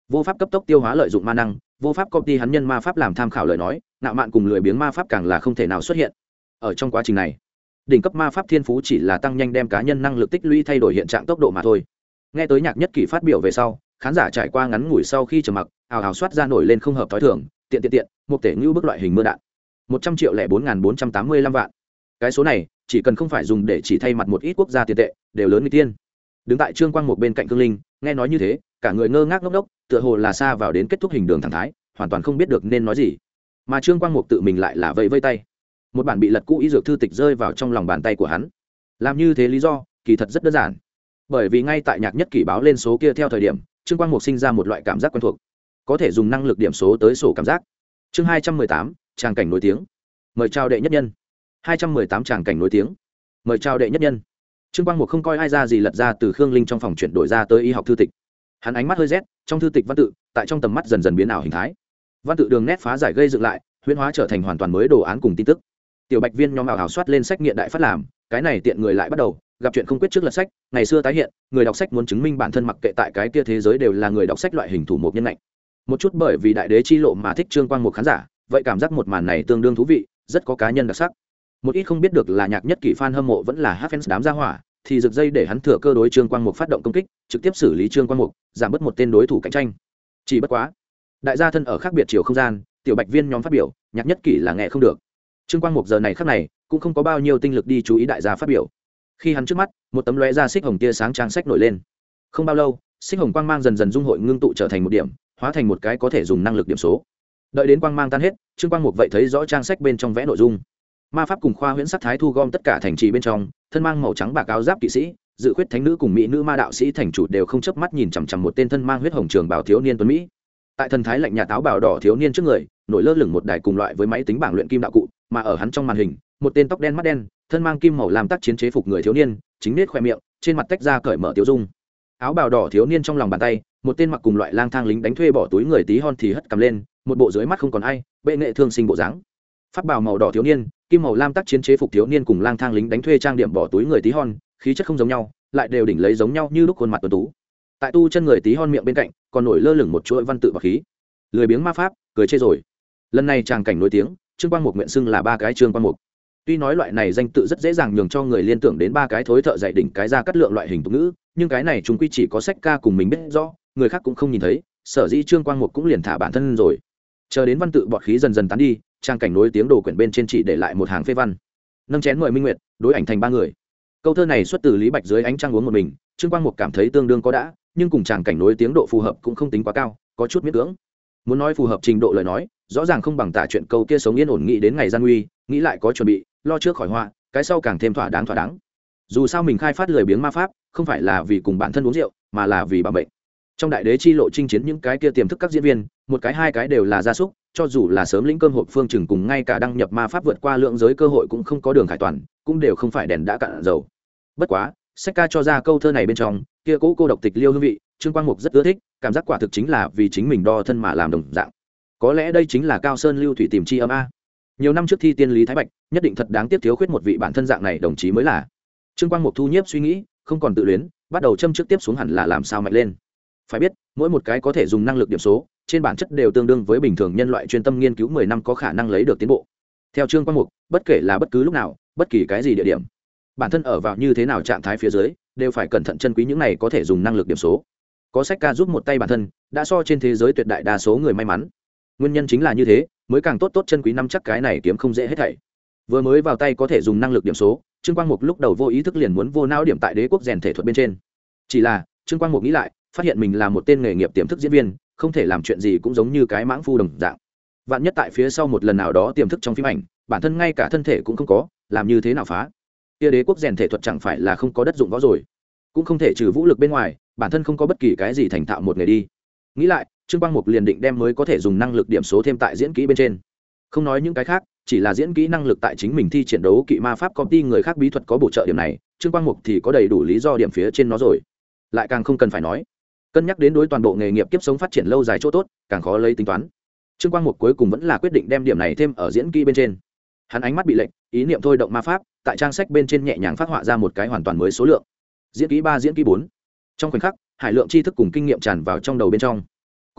vô pháp cấp tốc tiêu hóa lợi dụng ma năng, vô pháp copy hắn nhân ma pháp làm tham khảo lời nói, ngạo mạn cùng lười biếng ma pháp càng là không thể nào xuất hiện. Ở trong quá trình này, đỉnh cấp ma pháp thiên phú chỉ là tăng nhanh đem cá nhân năng lực tích lũy thay đổi hiện trạng tốc độ mà thôi. Nghe tới Nhạc Nhất Kỷ phát biểu về sau, khán giả trải qua ngắn ngủi sau khi trầm mặc, ào ào soát ra nổi lên không hợp thói thường, tiện, một tể như bức loại hình mưa đạn. 100 triệu lẻ 4.485 vạn. Cái số này, chỉ cần không phải dùng để chỉ thay mặt một ít quốc gia tiền tệ, đều lớn như tiên. Đứng tại Trương Quang một bên cạnh Cương Linh, nghe nói như thế, cả người ngơ ngác ngốc đốc, tựa hồ là xa vào đến kết thúc hình đường thẳng thái, hoàn toàn không biết được nên nói gì. Mà Trương Quang Mục tự mình lại là vẫy vẫy tay. Một bản bị lật cũ y dược thư tịch rơi vào trong lòng bàn tay của hắn. Làm như thế lý do, kỳ thật rất đơn giản. Bởi vì ngay tại Nhạc Nhất Kỷ báo lên số kia theo thời điểm, Trương Quang Mục sinh ra một loại cảm giác quen thuộc, có thể dùng năng lực điểm số tới sổ cảm giác. Chương 218, tràng cảnh nổi tiếng. Mời chào đệ nhất nhân. 218 tràng cảnh nổi tiếng. Mời chào đệ nhất nhân. Trương Quang Mục không coi ai ra gì lật ra từ Khương Linh trong phòng chuyển đổi ra tới y học thư tịch. Hắn ánh mắt hơi rét, trong thư tịch văn tự, tại trong tầm mắt dần dần biến ảo hình thái. Văn tự đường nét phá giải gây dựng lại, huyễn hóa trở thành hoàn toàn mới đồ án cùng tin tức. Tiểu Bạch Viên nhóm ảo soát lên sách nghiện đại phát làm, cái này tiện người lại bắt đầu gặp chuyện không quyết trước lật sách, ngày xưa tái hiện, người đọc sách muốn chứng minh bản thân mặc kệ tại cái kia thế giới đều là người đọc sách loại hình thủ mục nhân ngạnh. Một chút bởi vì đại đế chi lộ mà thích Trương Quang Mục khán giả, vậy cảm giác một màn này tương đương thú vị, rất có cá nhân đặc sắc. Một ít không biết được là Nhạc Nhất Kỷ fan hâm mộ vẫn là fans đám gia hỏa, thì rực dây để hắn thừa cơ đối Trương Quang Mục phát động công kích, trực tiếp xử lý Trương Quang Mục, giảm bớt một tên đối thủ cạnh tranh. Chỉ bất quá, đại gia thân ở khác biệt chiều không gian, Tiểu Bạch Viên nhóm phát biểu, Nhạc Nhất Kỷ là nghe không được. Trương Quang Mục giờ này khắc này cũng không có bao nhiêu tinh lực đi chú ý đại gia phát biểu. Khi hắn trước mắt, một tấm lóe ra xích hồng tia sáng trang sách nổi lên. Không bao lâu, xích hồng quang mang dần dần dung hội ngưng tụ trở thành một điểm, hóa thành một cái có thể dùng năng lực điểm số. Đợi đến quang mang tan hết, Trương Quang Mục vậy thấy rõ trang sách bên trong vẽ nội dung. Ma pháp cùng khoa huyễn sắc thái thu gom tất cả thành trì bên trong, thân mang màu trắng bạc áo giáp kỵ sĩ, dự khuyết thánh nữ cùng mỹ nữ ma đạo sĩ thành chủ đều không chớp mắt nhìn chằm chằm một tên thân mang huyết hồng trường bảo thiếu niên tuấn mỹ. Tại thần thái lạnh nhà táo bảo đỏ thiếu niên trước người, nổi lơ lửng một đài cùng loại với máy tính bảng luyện kim đạo cụ, mà ở hắn trong màn hình, một tên tóc đen mắt đen, thân mang kim màu làm tác chiến chế phục người thiếu niên, chính nết khoe miệng, trên mặt tách ra cởi mở tiêu dung. Áo bào đỏ thiếu niên trong lòng bàn tay, một tên mặc cùng loại lang thang lính đánh thuê bỏ túi người tí hon thì hất cầm lên, một bộ dưới mắt không còn ai, bệ nghệ thương sinh bộ dáng. Pháp bào màu đỏ thiếu niên, kim màu lam tác chiến chế phục thiếu niên cùng lang thang lính đánh thuê trang điểm bỏ túi người tí hon, khí chất không giống nhau, lại đều đỉnh lấy giống nhau như lúc khuôn mặt tuấn tú. Tại tu chân người tí hon miệng bên cạnh, còn nổi lơ lửng một chuỗi văn tự và khí. Lười biếng ma pháp, cười chê rồi. Lần này tràng cảnh nổi tiếng, Trương Quang Mục nguyện xưng là ba cái Trương Quang Mục. Tuy nói loại này danh tự rất dễ dàng nhường cho người liên tưởng đến ba cái thối thợ dạy đỉnh cái ra cắt lượng loại hình tục ngữ, nhưng cái này chúng quy chỉ có sách ca cùng mình biết rõ, người khác cũng không nhìn thấy, sở dĩ Trương Quang Mục cũng liền thả bản thân rồi. Chờ đến văn tự bọt khí dần dần tán đi, trang cảnh nối tiếng đồ quyển bên trên chỉ để lại một hàng phê văn. Nâng chén mời Minh Nguyệt, đối ảnh thành ba người. Câu thơ này xuất từ Lý Bạch dưới ánh trăng uống một mình, Trương Quang Mục cảm thấy tương đương có đã, nhưng cùng tràng cảnh nối tiếng độ phù hợp cũng không tính quá cao, có chút miễn cưỡng. Muốn nói phù hợp trình độ lời nói, rõ ràng không bằng tả chuyện câu kia sống yên ổn nghĩ đến ngày gian nguy, nghĩ lại có chuẩn bị, lo trước khỏi họa, cái sau càng thêm thỏa đáng. Dù sao mình khai phát lười biếng ma pháp, không phải là vì cùng bản thân uống rượu, mà là vì bảo bệnh. Trong đại đế chi lộ chinh chiến những cái kia tiềm thức các diễn viên, một cái hai cái đều là gia súc, cho dù là sớm lĩnh cơm hộp phương trừng cùng ngay cả đăng nhập ma pháp vượt qua lượng giới cơ hội cũng không có đường khải toàn, cũng đều không phải đèn đã cạn dầu. Bất quá, sách ca cho ra câu thơ này bên trong, kia cố cô độc tịch liêu hương vị, Trương Quang Mục rất ưa thích, cảm giác quả thực chính là vì chính mình đo thân mà làm đồng dạng. Có lẽ đây chính là Cao Sơn lưu thủy tìm chi âm a. Nhiều năm trước thi tiên Lý Thái Bạch, nhất định thật đáng tiếc thiếu khuyết một vị bản thân dạng này đồng chí mới là. Trương Quang Mục thu nhiếp suy nghĩ, không còn tự luyến, bắt đầu châm trước tiếp xuống hẳn là làm sao mạnh lên. Phải biết, mỗi một cái có thể dùng năng lực điểm số, trên bản chất đều tương đương với bình thường nhân loại chuyên tâm nghiên cứu 10 năm có khả năng lấy được tiến bộ. Theo Trương Quang Mục, bất kể là bất cứ lúc nào, bất kỳ cái gì địa điểm, bản thân ở vào như thế nào trạng thái phía dưới, đều phải cẩn thận trân quý những này có thể dùng năng lực điểm số. Có sách ca giúp một tay bản thân, đã so trên thế giới tuyệt đại đa số người may mắn. Nguyên nhân chính là như thế, mới càng tốt chân quý năm chắc cái này kiếm không dễ hết thảy. Vừa mới vào tay có thể dùng năng lực điểm số, Trương Quang Mục lúc đầu vô ý thức liền muốn vô não điểm tại đế quốc rèn thể thuật bên trên. Chỉ là, Trương Quang Mục nghĩ lại, phát hiện mình là một tên nghề nghiệp tiềm thức diễn viên, không thể làm chuyện gì cũng giống như cái mãng phu đồng dạng. Vạn nhất tại phía sau một lần nào đó tiềm thức trong phim ảnh, bản thân ngay cả thân thể cũng không có, làm như thế nào phá? Kia đế quốc rèn thể thuật chẳng phải là không có đất dụng võ rồi, cũng không thể trừ vũ lực bên ngoài, bản thân không có bất kỳ cái gì thành thạo một nghề đi. Nghĩ lại, Trương Quang Mục liền định đem mới có thể dùng năng lực điểm số thêm tại diễn kỹ bên trên. Không nói những cái khác, chỉ là diễn kỹ năng lực tại chính mình thi triển đấu kỵ ma pháp copy người khác bí thuật có bổ trợ điểm này, Trương Quang Mục thì có đầy đủ lý do điểm phía trên nó rồi. Lại càng không cần phải nói, cân nhắc đến đối toàn bộ nghề nghiệp kiếp sống phát triển lâu dài chỗ tốt, càng khó lấy tính toán. Trương Quang Mục cuối cùng vẫn là quyết định đem điểm này thêm ở diễn kỹ bên trên. Hắn ánh mắt bị lệnh, ý niệm thôi động ma pháp, tại trang sách bên trên nhẹ nhàng phát họa ra một cái hoàn toàn mới số lượng. Diễn kỹ 3, diễn kỹ 4. Trong khoảnh khắc, hải lượng tri thức cùng kinh nghiệm tràn vào trong đầu bên trong.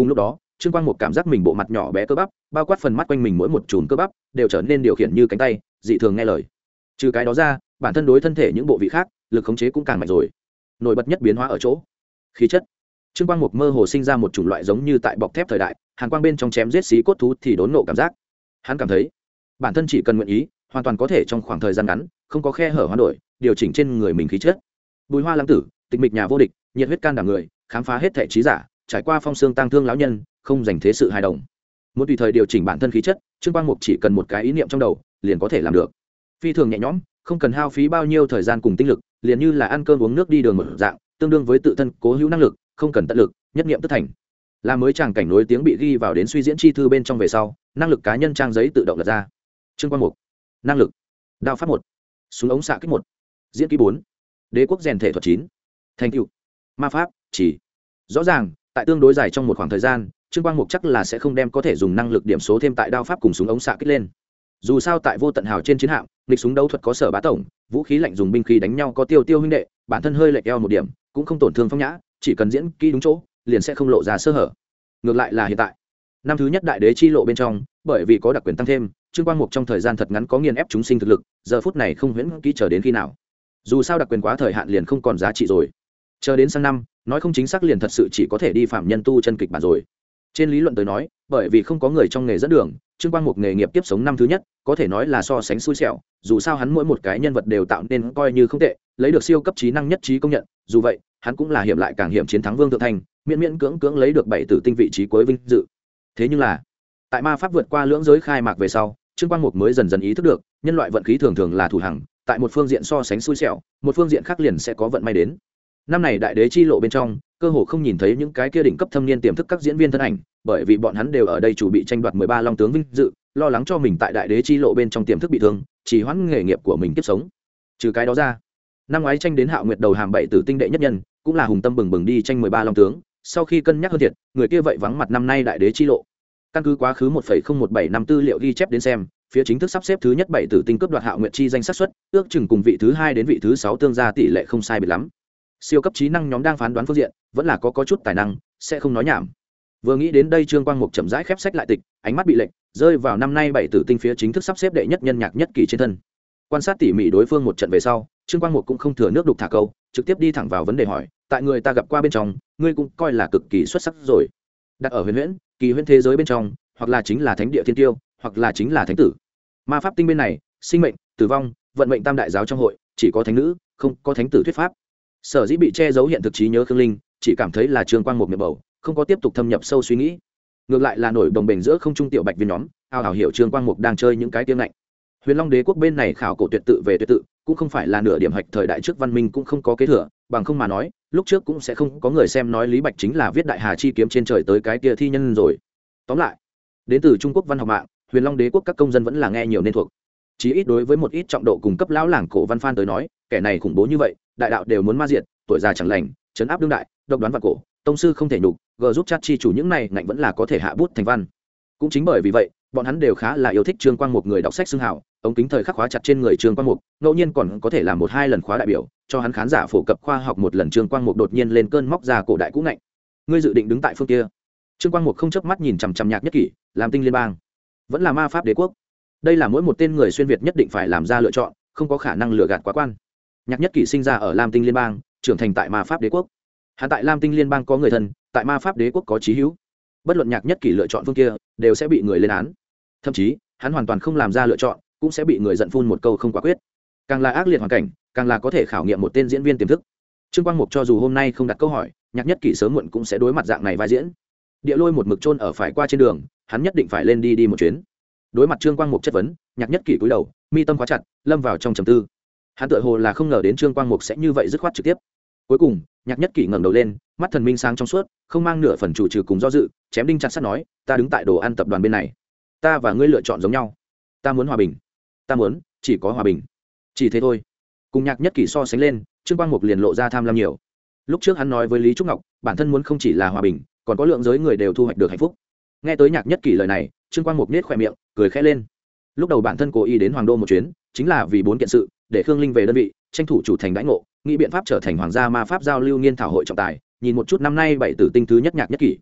Cùng lúc đó trương quang một cảm giác mình bộ mặt nhỏ bé cơ bắp bao quát phần mắt quanh mình mỗi một chùm cơ bắp đều trở nên điều khiển như cánh tay dị thường nghe lời. Trừ cái đó ra bản thân đối thân thể những bộ vị khác lực khống chế cũng càng mạnh rồi. Nổi bật nhất biến hóa ở chỗ khí chất. Trương Quang Mục mơ hồ sinh ra một chủng loại giống như tại bọc thép thời đại hàn quang bên trong chém giết xí cốt thú thì đốn nộ cảm giác. Hắn cảm thấy bản thân chỉ cần nguyện ý hoàn toàn có thể trong khoảng thời gian ngắn không có khe hở hoán đổi điều chỉnh trên người mình khí chất. Bùi Hoa Lăng Tử, tịch mịch nhà vô địch, nhiệt huyết can đảm người, khám phá hết thể trí giả, trải qua phong xương tăng thương lão nhân, không dành thế sự hài đồng. Muốn tùy thời điều chỉnh bản thân khí chất, Trương Quang Mục chỉ cần một cái ý niệm trong đầu liền có thể làm được. Phi thường nhẹ nhõm, không cần hao phí bao nhiêu thời gian cùng tinh lực, liền như là ăn cơm uống nước đi đường một dạng, tương đương với tự thân cố hữu năng lực, không cần tận lực, nhất niệm tức thành. Là mới tràng cảnh nối tiếng bị ghi vào đến suy diễn chi thư bên trong về sau, năng lực cá nhân trang giấy tự động lật ra. Trương Quang Mục, năng lực, đao pháp 1, súng ống xạ kích 1, diễn kỹ 4, đế quốc rèn thể thuật 9, thành tựu, ma pháp chỉ. Rõ ràng, tại tương đối dài trong một khoảng thời gian, Trương Quang Mục chắc là sẽ không đem có thể dùng năng lực điểm số thêm tại đao pháp cùng súng ống xạ kích lên. Dù sao tại vô tận hào trên chiến hạm, nghịch súng đấu thuật có sở bá tổng, vũ khí lạnh dùng binh khí đánh nhau có tiêu tiêu huynh đệ, bản thân hơi lệch eo một điểm, cũng không tổn thương phong nhã, chỉ cần diễn kỹ đúng chỗ, liền sẽ không lộ ra sơ hở. Ngược lại là hiện tại, năm thứ nhất đại đế chi lộ bên trong, bởi vì có đặc quyền tăng thêm, Trương Quang Mục trong thời gian thật ngắn có nghiền ép chúng sinh thực lực, giờ phút này không huyễn kỹ chờ đến khi nào. Dù sao đặc quyền quá thời hạn liền không còn giá trị rồi. Chờ đến sang năm, nói không chính xác liền thật sự chỉ có thể đi phạm nhân tu chân kịch bản rồi. Trên lý luận tới nói, bởi vì không có người trong nghề dẫn đường, Trương Quang Mục nghề nghiệp tiếp sống năm thứ nhất, có thể nói là so sánh xui xẻo, dù sao hắn mỗi một cái nhân vật đều tạo nên coi như không tệ, lấy được siêu cấp trí năng nhất trí công nhận, dù vậy, hắn cũng là hiểm lại càng hiểm chiến thắng Vương Thượng Thành, miễn miễn cưỡng cưỡng lấy được 7 tử tinh vị trí cuối vinh dự. Thế nhưng là, tại ma pháp vượt qua lưỡng giới khai mạc về sau, Trương Quang Mục mới dần dần ý thức được, nhân loại vận khí thường thường là thủ hằng, tại một phương diện so sánh xui xẻo, một phương diện khác liền sẽ có vận may đến. Năm này đại đế chi lộ bên trong, cơ hồ không nhìn thấy những cái kia đỉnh cấp thâm niên tiềm thức các diễn viên thân ảnh, bởi vì bọn hắn đều ở đây chủ bị tranh đoạt 13 long tướng vinh dự, lo lắng cho mình tại đại đế chi lộ bên trong tiềm thức bị thương, chỉ hoãn nghề nghiệp của mình tiếp sống. Trừ cái đó ra, năm ngoái tranh đến Hạo Nguyệt đầu hàm 7 tử tinh đệ nhất nhân, cũng là hùng tâm bừng bừng đi tranh 13 long tướng, sau khi cân nhắc hơn thiệt, người kia vậy vắng mặt năm nay đại đế chi lộ. Căn cứ quá khứ 1,017 năm tư liệu ghi chép đến xem, phía chính thức sắp xếp thứ nhất 7 tử tinh cướp đoạt Hạo Nguyệt chi danh xác suất, ước chừng cùng vị thứ 2 đến vị thứ 6 tương gia tỷ lệ không sai biệt lắm. Siêu cấp trí năng nhóm đang phán đoán phương diện, vẫn là có chút tài năng, sẽ không nói nhảm. Vừa nghĩ đến đây, Trương Quang Mục chậm rãi khép sách lại tịch, ánh mắt bị lệnh rơi vào năm nay 7 tử tinh phía chính thức sắp xếp đệ nhất nhân Nhạc Nhất Kỳ trên thân. Quan sát tỉ mỉ đối phương một trận về sau, Trương Quang Mục cũng không thừa nước đục thả câu, trực tiếp đi thẳng vào vấn đề hỏi, tại người ta gặp qua bên trong, ngươi cũng coi là cực kỳ xuất sắc rồi. Đặt ở huyền huyễn, kỳ huyễn thế giới bên trong, hoặc là chính là thánh địa thiên tiêu, hoặc là chính là thánh tử. Ma pháp tinh bên này, sinh mệnh, tử vong, vận mệnh tam đại giáo trong hội, chỉ có thánh nữ, không có thánh tử thuyết pháp. Sở dĩ bị che giấu hiện thực trí nhớ Khương Linh, chỉ cảm thấy là Trương Quang Mục miệng bầu, không có tiếp tục thâm nhập sâu suy nghĩ. Ngược lại là nổi đồng bền giữa không trung tiểu bạch viên nhóm, ao ảo hiểu Trương Quang Mục đang chơi những cái tiếng lạnh. Huyền Long Đế quốc bên này khảo cổ tuyệt tự về tuyệt tự, cũng không phải là nửa điểm hạch thời đại trước văn minh cũng không có kế thừa, bằng không mà nói, lúc trước cũng sẽ không có người xem nói Lý Bạch chính là viết Đại Hà chi kiếm trên trời tới cái kia thi nhân rồi. Tóm lại, đến từ Trung Quốc văn học mạng, Huyền Long Đế quốc các công dân vẫn là nghe nhiều nên thuộc. Chí ít đối với một ít trọng độ cùng cấp lão làng cổ văn phan tới nói, kẻ này khủng bố như vậy, đại đạo đều muốn ma diệt, tuổi già chẳng lành, trấn áp đương đại, độc đoán vạn cổ, tông sư không thể nhục, g giúp chat chi chủ những này ngạnh vẫn là có thể hạ bút thành văn. Cũng chính bởi vì vậy, bọn hắn đều khá là yêu thích Trương Quang Mục người đọc sách xưng hào, ống kính thời khắc khóa chặt trên người Trương Quang Mục, ngẫu nhiên còn có thể làm 1-2 lần khóa đại biểu, cho hắn khán giả phổ cập khoa học một lần. Trương Quang Mục đột nhiên lên cơn móc ra cổ đại cũ ngạnh. Ngươi dự định đứng tại phương kia? Trương Quang Mục không chớp mắt nhìn chằm chằm Nhạc Nhất Kỷ, làm tinh liên bang, vẫn là ma pháp đế quốc. Đây là mỗi một tên người xuyên việt nhất định phải làm ra lựa chọn, không có khả năng lừa gạt quá quan. Nhạc Nhất Kỷ sinh ra ở Lam Tinh liên bang, trưởng thành tại ma pháp đế quốc. Hắn tại Lam Tinh liên bang có người thân, tại ma pháp đế quốc có chí hữu. Bất luận Nhạc Nhất Kỷ lựa chọn phương kia, đều sẽ bị người lên án. Thậm chí, hắn hoàn toàn không làm ra lựa chọn, cũng sẽ bị người giận phun một câu không quả quyết. Càng là ác liệt hoàn cảnh, càng là có thể khảo nghiệm một tên diễn viên tiềm thức. Trương Quang Mục cho dù hôm nay không đặt câu hỏi, Nhạc Nhất Kỷ sớm muộn cũng sẽ đối mặt dạng này vai diễn. Địa lôi một mực chôn ở phải qua trên đường, hắn nhất định phải lên đi một chuyến. Đối mặt Trương Quang Mục chất vấn, Nhạc Nhất Kỷ cúi đầu, mi tâm khóa chặt, lâm vào trong trầm tư. Hắn tựa hồ là không ngờ đến Trương Quang Mục sẽ như vậy dứt khoát trực tiếp. Cuối cùng, Nhạc Nhất Kỷ ngẩng đầu lên, mắt thần minh sáng trong suốt, không mang nửa phần chủ trừ cùng do dự, chém đinh chặt sắt nói, ta đứng tại đồ ăn tập đoàn bên này, ta và ngươi lựa chọn giống nhau, ta muốn hòa bình, ta muốn chỉ có hòa bình, chỉ thế thôi. Cùng Nhạc Nhất Kỷ so sánh lên, Trương Quang Mục liền lộ ra tham lam nhiều. Lúc trước hắn nói với Lý Trúc Ngọc, bản thân muốn không chỉ là hòa bình, còn có lượng giới người đều thu hoạch được hạnh phúc. Nghe tới Nhạc Nhất Kỷ lời này, Trương Quang Mục nhếch khóe miệng, cười khẽ lên. Lúc đầu bản thân cố ý đến Hoàng Đô một chuyến, chính là vì 4 kiện sự, để Khương Linh về đơn vị, tranh thủ chủ thành đãi ngộ, nghĩ biện pháp trở thành hoàng gia ma pháp giao lưu nghiên thảo hội trọng tài, nhìn một chút năm nay 7 tử tinh thứ nhất Nhạc Nhất Kỷ.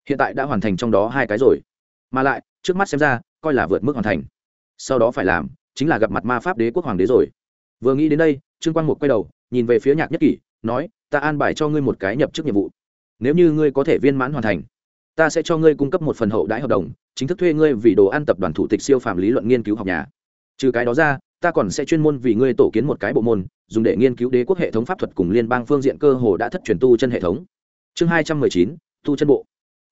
hiện tại đã hoàn thành trong đó 2 cái rồi, mà lại trước mắt xem ra coi là vượt mức hoàn thành. Sau đó phải làm chính là gặp mặt ma pháp đế quốc hoàng đế rồi. Vừa nghĩ đến đây, Trương Quang Mục quay đầu nhìn về phía Nhạc Nhất Kỷ, nói: ta an bài cho ngươi một cái nhập chức nhiệm vụ, nếu như ngươi có thể viên mãn hoàn thành, ta sẽ cho ngươi cung cấp một phần hậu đãi hợp đồng, chính thức thuê ngươi vì đồ ăn tập đoàn thủ tịch siêu phàm lý luận nghiên cứu học nhà. Trừ cái đó ra, ta còn sẽ chuyên môn vì ngươi tổ kiến một cái bộ môn, dùng để nghiên cứu đế quốc hệ thống pháp thuật cùng liên bang phương diện cơ hồ đã thất truyền tu chân hệ thống. Chương 219, tu chân bộ.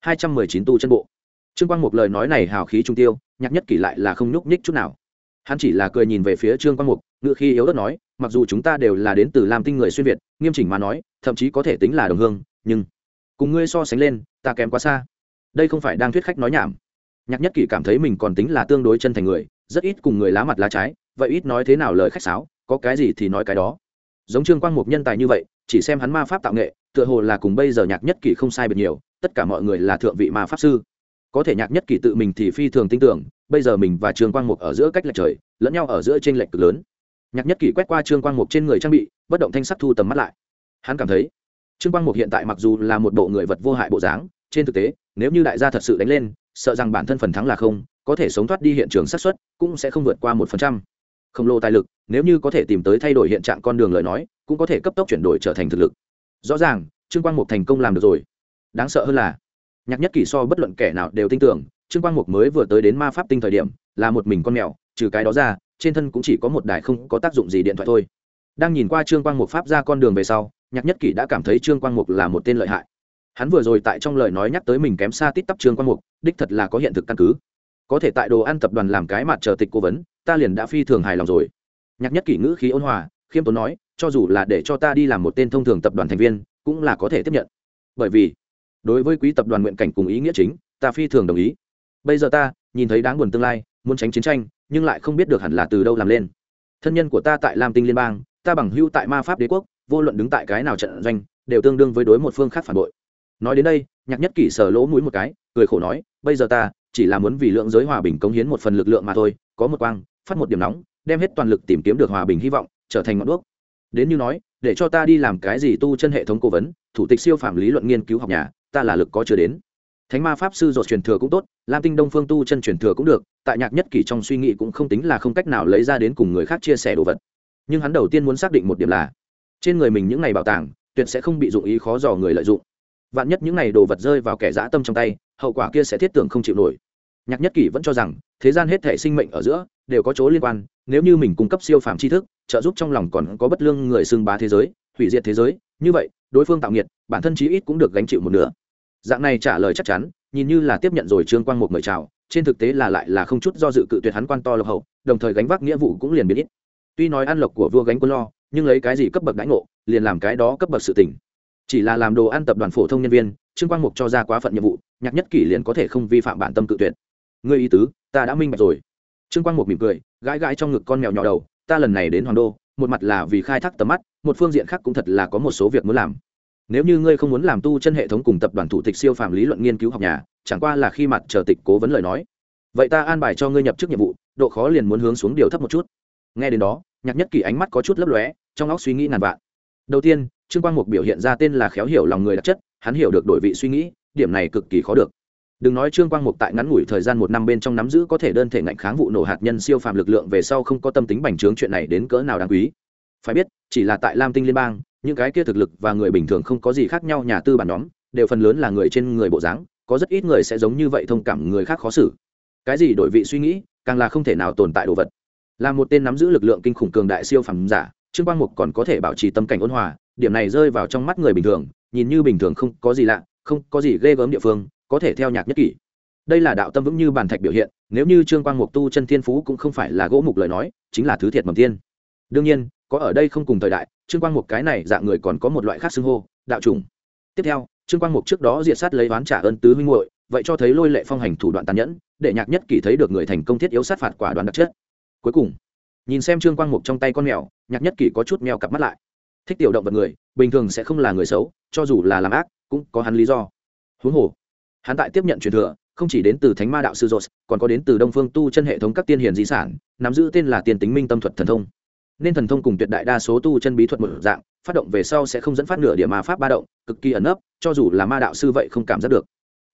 219 tu chân bộ. Trương Quang Mục lời nói này hào khí trung tiêu, Nhạc Nhất Kỷ lại là không nhúc nhích chút nào. Hắn chỉ là cười nhìn về phía Trương Quang Mục, ngữ khí yếu ớt nói: mặc dù chúng ta đều là đến từ Lam Tinh người xuyên việt, nghiêm chỉnh mà nói, thậm chí có thể tính là đồng hương, nhưng cùng ngươi so sánh lên, ta kém quá xa. Đây không phải đang thuyết khách nói nhảm. Nhạc Nhất Kỷ cảm thấy mình còn tính là tương đối chân thành người, rất ít cùng người lá mặt lá trái, vậy ít nói thế nào lời khách sáo, có cái gì thì nói cái đó. Giống Trương Quang Mục nhân tài như vậy, chỉ xem hắn ma pháp tạo nghệ, tựa hồ là cùng bây giờ Nhạc Nhất Kỷ không sai biệt nhiều, tất cả mọi người là thượng vị ma pháp sư. Có thể Nhạc Nhất Kỷ tự mình thì phi thường tin tưởng, bây giờ mình và Trương Quang Mục ở giữa cách lệch trời, lẫn nhau ở giữa chênh lệch cực lớn. Nhạc Nhất Kỷ quét qua Trương Quang Mục trên người trang bị, bất động thanh sắc thu tầm mắt lại. Hắn cảm thấy, Trương Quang Mục hiện tại mặc dù là một bộ người vật vô hại bộ dáng, trên thực tế, nếu như đại gia thật sự đánh lên, sợ rằng bản thân phần thắng là không, có thể sống thoát đi hiện trường xác suất cũng sẽ không vượt qua 1%. Khổng lồ tài lực, nếu như có thể tìm tới thay đổi hiện trạng con đường lời nói, cũng có thể cấp tốc chuyển đổi trở thành thực lực. Rõ ràng, Trương Quang Mục thành công làm được rồi. Đáng sợ hơn là, Nhạc Nhất Kỷ so bất luận kẻ nào đều tin tưởng, Trương Quang Mục mới vừa tới đến ma pháp tinh thời điểm, là một mình con mèo, trừ cái đó ra, trên thân cũng chỉ có một đài không có tác dụng gì điện thoại thôi. Đang nhìn qua Trương Quang Mục pháp ra con đường về sau, Nhạc Nhất Kỷ đã cảm thấy Trương Quang Mục là một tên lợi hại. Hắn vừa rồi tại trong lời nói nhắc tới mình kém xa tít tắp Trương Quang Mục, đích thật là có hiện thực căn cứ. Có thể tại đồ ăn tập đoàn làm cái mặt chờ tịch cố vấn, ta liền đã phi thường hài lòng rồi. Nhạc Nhất Kỷ ngữ khí ôn hòa, khiêm tốn nói, cho dù là để cho ta đi làm một tên thông thường tập đoàn thành viên, cũng là có thể tiếp nhận. Bởi vì, đối với quý tập đoàn nguyện cảnh cùng ý nghĩa chính, ta phi thường đồng ý. Bây giờ ta nhìn thấy đáng buồn tương lai, muốn tránh chiến tranh, nhưng lại không biết được hẳn là từ đâu làm lên. Thân nhân của ta tại Lam Tinh liên bang, ta bằng hữu tại ma pháp đế quốc, vô luận đứng tại cái nào trận doanh, đều tương đương với đối một phương khác phản bội. Nói đến đây, Nhạc Nhất Kỷ sờ lỗ mũi một cái, cười khổ nói, bây giờ ta chỉ là muốn vì lượng giới hòa bình cống hiến một phần lực lượng mà thôi, có một quang, phát một điểm nóng, đem hết toàn lực tìm kiếm được hòa bình hy vọng, trở thành ngọn đuốc. Đến như nói, để cho ta đi làm cái gì tu chân hệ thống cố vấn, thủ tịch siêu phàm lý luận nghiên cứu học nhà, ta là lực có chưa đến. Thánh ma pháp sư rột truyền thừa cũng tốt, Lam Tinh Đông phương tu chân truyền thừa cũng được, tại Nhạc Nhất Kỷ trong suy nghĩ cũng không tính là không cách nào lấy ra đến cùng người khác chia sẻ đồ vật. Nhưng hắn đầu tiên muốn xác định một điểm là, trên người mình những này bảo tàng, tuyệt sẽ không bị dụng ý khó dò người lợi dụng. Vạn nhất những này đồ vật rơi vào kẻ dã tâm trong tay, hậu quả kia sẽ thiết tưởng không chịu nổi. Nhạc Nhất Kỷ vẫn cho rằng, thế gian hết thảy sinh mệnh ở giữa đều có chỗ liên quan, nếu như mình cung cấp siêu phàm tri thức, trợ giúp trong lòng còn có bất lương người xưng bá thế giới, hủy diệt thế giới, như vậy, đối phương tạo nghiệt, bản thân chí ít cũng được gánh chịu một nửa. Dạng này trả lời chắc chắn, nhìn như là tiếp nhận rồi Trương Quang Mục mời chào, trên thực tế là lại là không chút do dự cự tuyệt hắn quan to lộc hậu, đồng thời gánh vác nghĩa vụ cũng liền biến ít. Tuy nói ăn lộc của vua gánh quân lo, nhưng lấy cái gì cấp bậc đãi ngộ, liền làm cái đó cấp bậc sự tình. Chỉ là làm đồ ăn tập đoàn phổ thông nhân viên, Trương Quang Mục cho ra quá phận nhiệm vụ, Nhạc Nhất Kỷ liền có thể không vi phạm bản tâm cự tuyệt. Ngươi ý tứ, ta đã minh bạch rồi. Trương Quang Mục mỉm cười, gãi gãi trong ngực con mèo nhỏ đầu, ta lần này đến Hoàng Đô, một mặt là vì khai thác tầm mắt, một phương diện khác cũng thật là có một số việc muốn làm. Nếu như ngươi không muốn làm tu chân hệ thống cùng tập đoàn thủ tịch siêu phàm lý luận nghiên cứu học nhà, chẳng qua là khi mặt chờ tịch cố vấn lời nói, vậy ta an bài cho ngươi nhập chức nhiệm vụ, độ khó liền muốn hướng xuống điều thấp một chút. Nghe đến đó, Nhạc Nhất Kỷ ánh mắt có chút lấp lóe, trong óc suy nghĩ ngàn vạn. Đầu tiên, Trương Quang Mục biểu hiện ra tên là khéo hiểu lòng người đặc chất, hắn hiểu được đổi vị suy nghĩ, điểm này cực kỳ khó được. Đừng nói Trương Quang Mục tại ngắn ngủi thời gian 1 năm bên trong nắm giữ có thể đơn thể ngạnh kháng vụ nổ hạt nhân siêu phàm lực lượng về sau không có tâm tính bành trướng chuyện này đến cỡ nào đáng quý. Phải biết, chỉ là tại Lam Tinh liên bang, những cái kia thực lực và người bình thường không có gì khác nhau nhà tư bản nhóm, đều phần lớn là người trên người bộ dáng, có rất ít người sẽ giống như vậy thông cảm người khác khó xử. Cái gì đổi vị suy nghĩ, càng là không thể nào tồn tại đồ vật. Là một tên nắm giữ lực lượng kinh khủng cường đại siêu phàm giả, Trương Quang Mục còn có thể bảo trì tâm cảnh ôn hòa, điểm này rơi vào trong mắt người bình thường, nhìn như bình thường không có gì lạ, không có gì ghê gớm địa phương, có thể theo Nhạc Nhất Kỷ. Đây là đạo tâm vững như bàn thạch biểu hiện, nếu như Trương Quang Mục tu chân thiên phú cũng không phải là gỗ mục lời nói, chính là thứ thiệt mầm tiên. Đương nhiên, có ở đây không cùng thời đại, Trương Quang Mục cái này dạng người còn có một loại khác xưng hô, đạo chủng. Tiếp theo, Trương Quang Mục trước đó diệt sát lấy oán trả ơn tứ huynh muội, vậy cho thấy lôi lệ phong hành thủ đoạn tàn nhẫn, để Nhạc Nhất Kỷ thấy được người thành công thiết yếu sát phạt quả đoán đặc chất. Cuối cùng, nhìn xem Trương Quang Mục trong tay con mèo, Nhạc Nhất Kỷ có chút mèo cặp mắt lại. Thích tiểu động vật người, bình thường sẽ không là người xấu, cho dù là làm ác, cũng có hắn lý do. Huống hồ, hắn tại tiếp nhận truyền thừa, không chỉ đến từ Thánh Ma đạo sư Rốt, còn có đến từ Đông Phương tu chân hệ thống các tiên hiền di sản, nắm giữ tên là Tiên Tính Minh Tâm thuật thần thông. Nên thần thông cùng tuyệt đại đa số tu chân bí thuật một dạng, phát động về sau sẽ không dẫn phát nửa điểm ma pháp ba động, cực kỳ ẩn nấp, cho dù là ma đạo sư vậy không cảm giác được.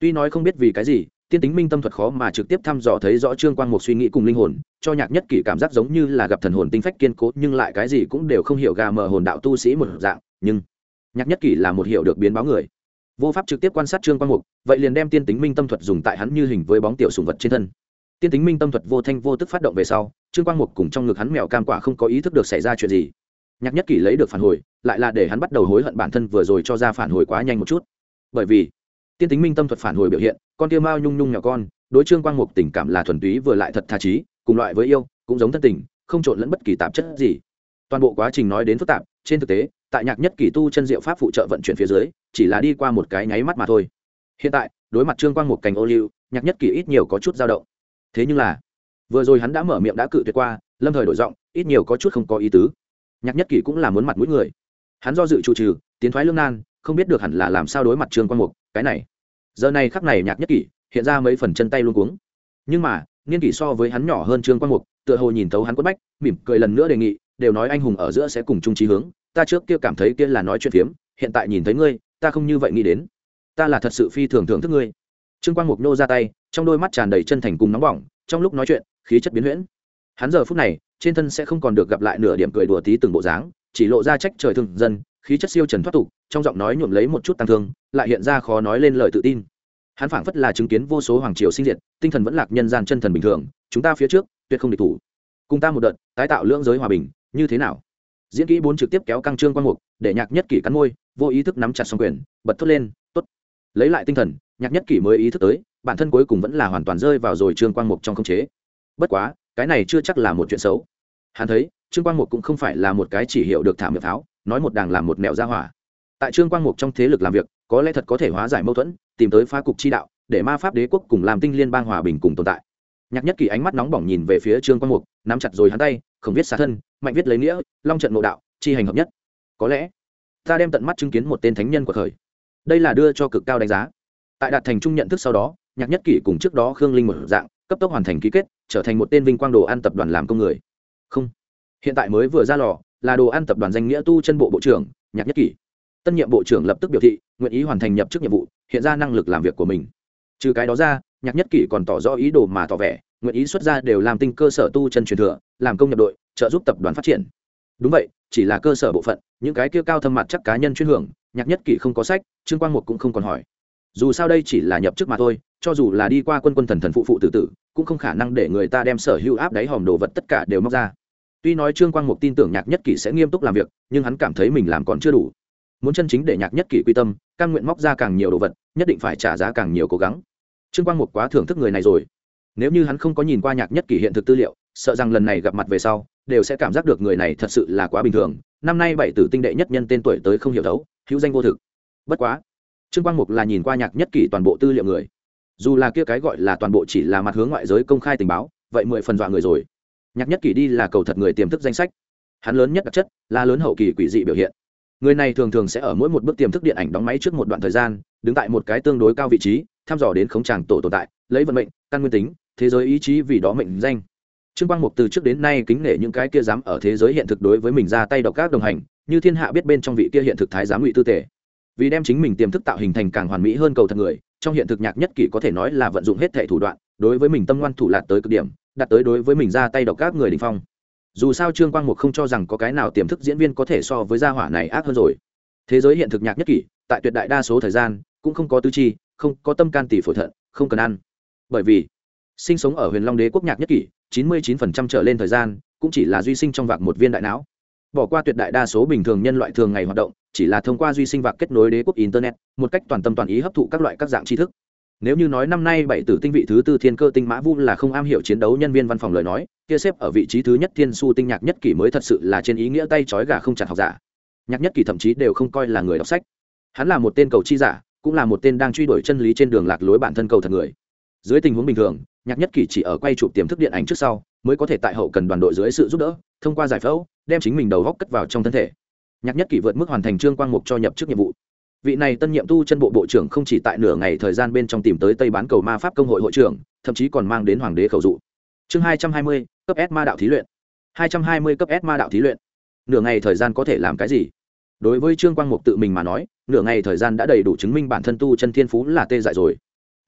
Tuy nói không biết vì cái gì tiên tính minh tâm thuật khó mà trực tiếp thăm dò thấy rõ trương quang mục suy nghĩ cùng linh hồn, cho nhạc nhất kỷ cảm giác giống như là gặp thần hồn tinh phách kiên cố nhưng lại cái gì cũng đều không hiểu, gà mờ hồn đạo tu sĩ một dạng. Nhưng nhạc nhất kỷ là một hiểu được biến báo người, vô pháp trực tiếp quan sát trương quang mục, vậy liền đem tiên tính minh tâm thuật dùng tại hắn như hình với bóng tiểu sùng vật trên thân. Tiên tính minh tâm thuật vô thanh vô tức phát động về sau, trương quang mục cùng trong ngực hắn mèo cam quả không có ý thức được xảy ra chuyện gì. Nhạc nhất kỷ lấy được phản hồi lại là để hắn bắt đầu hối hận bản thân vừa rồi cho ra phản hồi quá nhanh một chút, bởi vì tiên tính minh tâm thuật phản hồi biểu hiện con kia mao nhung nhung nhỏ con đối trương quang mục tình cảm là thuần túy vừa lại thật tha trí, cùng loại với yêu cũng giống thân tình, không trộn lẫn bất kỳ tạp chất gì. Toàn bộ quá trình nói đến phức tạp, trên thực tế tại nhạc nhất kỷ tu chân diệu pháp phụ trợ vận chuyển phía dưới chỉ là đi qua một cái nháy mắt mà thôi. Hiện tại đối mặt trương quang mục cành ô liu, nhạc nhất kỷ ít nhiều có chút dao động. Thế nhưng là vừa rồi hắn đã mở miệng đã cự tuyệt qua, lâm thời đổi giọng ít nhiều có chút không có ý tứ. Nhạc nhất kỷ cũng là muốn mặt mũi người, hắn do dự trụ trừ tiến thoái lương nan, không biết được hẳn là làm sao đối mặt trương quang mục. Cái này giờ này khắc này nhạc nhất kỷ hiện ra mấy phần chân tay luống cuống, nhưng mà niên kỷ so với hắn nhỏ hơn trương quang mục tựa hồ nhìn thấu hắn quất bách, mỉm cười lần nữa đề nghị, đều nói anh hùng ở giữa sẽ cùng chung chí hướng, ta trước kia cảm thấy kia là nói chuyện phiếm, hiện tại nhìn thấy ngươi ta không như vậy nghĩ đến, ta là thật sự phi thường thưởng thức ngươi. Trương quang mục nô ra tay, trong đôi mắt tràn đầy chân thành cùng nóng bỏng, trong lúc nói chuyện khí chất biến huyễn. Hắn giờ phút này trên thân sẽ không còn được gặp lại nửa điểm cười đùa tí từng bộ dáng, chỉ lộ ra trách trời thương dân, khí chất siêu trần thoát tục, trong giọng nói nhuộm lấy một chút tăng thương, lại hiện ra khó nói lên lời tự tin. Hắn phảng phất là chứng kiến vô số hoàng triều sinh diệt, tinh thần vẫn lạc nhân gian chân thần bình thường, chúng ta phía trước tuyệt không địch thủ, cùng ta một đợt tái tạo lưỡng giới hòa bình, như thế nào? Diễn kỹ 4 trực tiếp kéo căng trương quang mục, để nhạc nhất kỷ cắn môi, vô ý thức nắm chặt song quyền, bật thốt lên, tốt. Lấy lại tinh thần, nhạc nhất kỷ mới ý thức tới, bản thân cuối cùng vẫn là hoàn toàn rơi vào rồi trương quang mục trong khống chế. Bất quá cái này chưa chắc là một chuyện xấu. Hắn thấy trương quang mục cũng không phải là một cái chỉ hiểu được thả miệng pháo, nói một đàng làm một mẹo ra hỏa. Tại trương quang mục trong thế lực làm việc, có lẽ thật có thể hóa giải mâu thuẫn, tìm tới phá cục chi đạo, để ma pháp đế quốc cùng làm tinh liên bang hòa bình cùng tồn tại. Nhạc nhất kỷ ánh mắt nóng bỏng nhìn về phía trương quang mục, nắm chặt rồi hắn tay, không viết xả thân, mạnh viết lấy nghĩa, long trận ngộ đạo, chi hành hợp nhất. Có lẽ ta đem tận mắt chứng kiến một tên thánh nhân của khởi, đây là đưa cho cực cao đánh giá. Tại đạt thành chung nhận thức sau đó, nhạc nhất kỷ cùng trước đó khương linh một dạng cấp tốc hoàn thành ký kết, trở thành một tên vinh quang đồ ăn tập đoàn làm công người. Không, hiện tại mới vừa ra lò, là đồ ăn tập đoàn danh nghĩa tu chân bộ bộ trưởng nhạc nhất kỷ. Tân nhiệm bộ trưởng lập tức biểu thị nguyện ý hoàn thành nhập chức nhiệm vụ, hiện ra năng lực làm việc của mình. Trừ cái đó ra, nhạc nhất kỷ còn tỏ rõ ý đồ mà tỏ vẻ nguyện ý xuất ra đều làm tinh cơ sở tu chân truyền thừa, làm công nhập đội, trợ giúp tập đoàn phát triển. Đúng vậy, chỉ là cơ sở bộ phận, những cái kia cao thâm mặt chắc cá nhân chuyên hưởng, nhạc nhất kỷ không có sách, trương quang mục cũng không còn hỏi. Dù sao đây chỉ là nhập chức mà thôi, cho dù là đi qua quân quân thần thần phụ phụ tử tử, cũng không khả năng để người ta đem sở hữu áp đáy hòm đồ vật tất cả đều móc ra. Tuy nói trương quang mục tin tưởng nhạc nhất kỷ sẽ nghiêm túc làm việc, nhưng hắn cảm thấy mình làm còn chưa đủ. Muốn chân chính để nhạc nhất kỷ quy tâm, cam nguyện móc ra càng nhiều đồ vật, nhất định phải trả giá càng nhiều cố gắng. Trương quang mục quá thưởng thức người này rồi, nếu như hắn không có nhìn qua nhạc nhất kỷ hiện thực tư liệu, sợ rằng lần này gặp mặt về sau đều sẽ cảm giác được người này thật sự là quá bình thường. Năm nay 7 tử tinh đệ nhất nhân tên tuổi tới không hiểu thấu, hữu danh vô thực. Bất quá trương quang mục là nhìn qua nhạc nhất kỷ toàn bộ tư liệu người, dù là kia cái gọi là toàn bộ chỉ là mặt hướng ngoại giới công khai tình báo, vậy 10 phần dọa người rồi. Nhạc nhất kỷ đi là cầu thật người tiềm thức danh sách, hắn lớn nhất đặc chất là lớn hậu kỳ quỷ dị biểu hiện. Người này thường thường sẽ ở mỗi một bước tiềm thức điện ảnh đóng máy trước một đoạn thời gian, đứng tại một cái tương đối cao vị trí, thăm dò đến khống tràng tổ tồn tại, lấy vận mệnh, căn nguyên tính, thế giới ý chí vì đó mệnh danh. Trương quang mục từ trước đến nay kính nể những cái kia dám ở thế giới hiện thực đối với mình ra tay độc ác đồng hành, như thiên hạ biết bên trong vị kia hiện thực thái giám Ngụy Tư Tề. Vì đem chính mình tiềm thức tạo hình thành càng hoàn mỹ hơn cầu thật người, trong hiện thực nhạc nhất kỷ có thể nói là vận dụng hết thảy thủ đoạn, đối với mình tâm ngoan thủ lạt tới cực điểm, đạt tới đối với mình ra tay độc ác người đỉnh phong. Dù sao trương quang mục không cho rằng có cái nào tiềm thức diễn viên có thể so với gia hỏa này ác hơn rồi. Thế giới hiện thực nhạc nhất kỷ tại tuyệt đại đa số thời gian cũng không có tứ chi, không có tâm can tỷ phổi thận, không cần ăn. Bởi vì sinh sống ở Huyền Long Đế quốc nhạc nhất kỷ 99% trở lên thời gian cũng chỉ là duy sinh trong vạc một viên đại não, bỏ qua tuyệt đại đa số bình thường nhân loại thường ngày hoạt động, chỉ là thông qua duy sinh vạc kết nối đế quốc internet, một cách toàn tâm toàn ý hấp thụ các loại các dạng tri thức. Nếu như nói năm nay 7 tử tinh vị thứ tư thiên cơ tinh mã vu là không am hiểu chiến đấu nhân viên văn phòng lời nói, kia xếp ở vị trí thứ nhất thiên su tinh nhạc nhất kỷ mới thật sự là trên ý nghĩa tay trói gà không chặt học giả. Nhạc nhất kỷ thậm chí đều không coi là người đọc sách, hắn là một tên cầu chi giả, cũng là một tên đang truy đuổi chân lý trên đường lạc lối bản thân cầu thật người. Dưới tình huống bình thường, nhạc nhất kỷ chỉ ở quay chụp tiềm thức điện ảnh trước sau mới có thể tại hậu cần đoàn đội dưới sự giúp đỡ, thông qua giải phẫu đem chính mình đầu góc cất vào trong thân thể. Nhạc nhất kỷ vượt mức hoàn thành trương quang mục cho nhập chức nhiệm vụ. Vị này tân nhiệm tu chân bộ bộ trưởng không chỉ tại nửa ngày thời gian bên trong tìm tới Tây Bán Cầu Ma Pháp công hội hội trưởng, thậm chí còn mang đến hoàng đế khẩu dụ. Chương 220, cấp S ma đạo thí luyện. 220 cấp S ma đạo thí luyện. Nửa ngày thời gian có thể làm cái gì? Đối với trương quang mục tự mình mà nói, nửa ngày thời gian đã đầy đủ chứng minh bản thân tu chân thiên phú là tê dại rồi.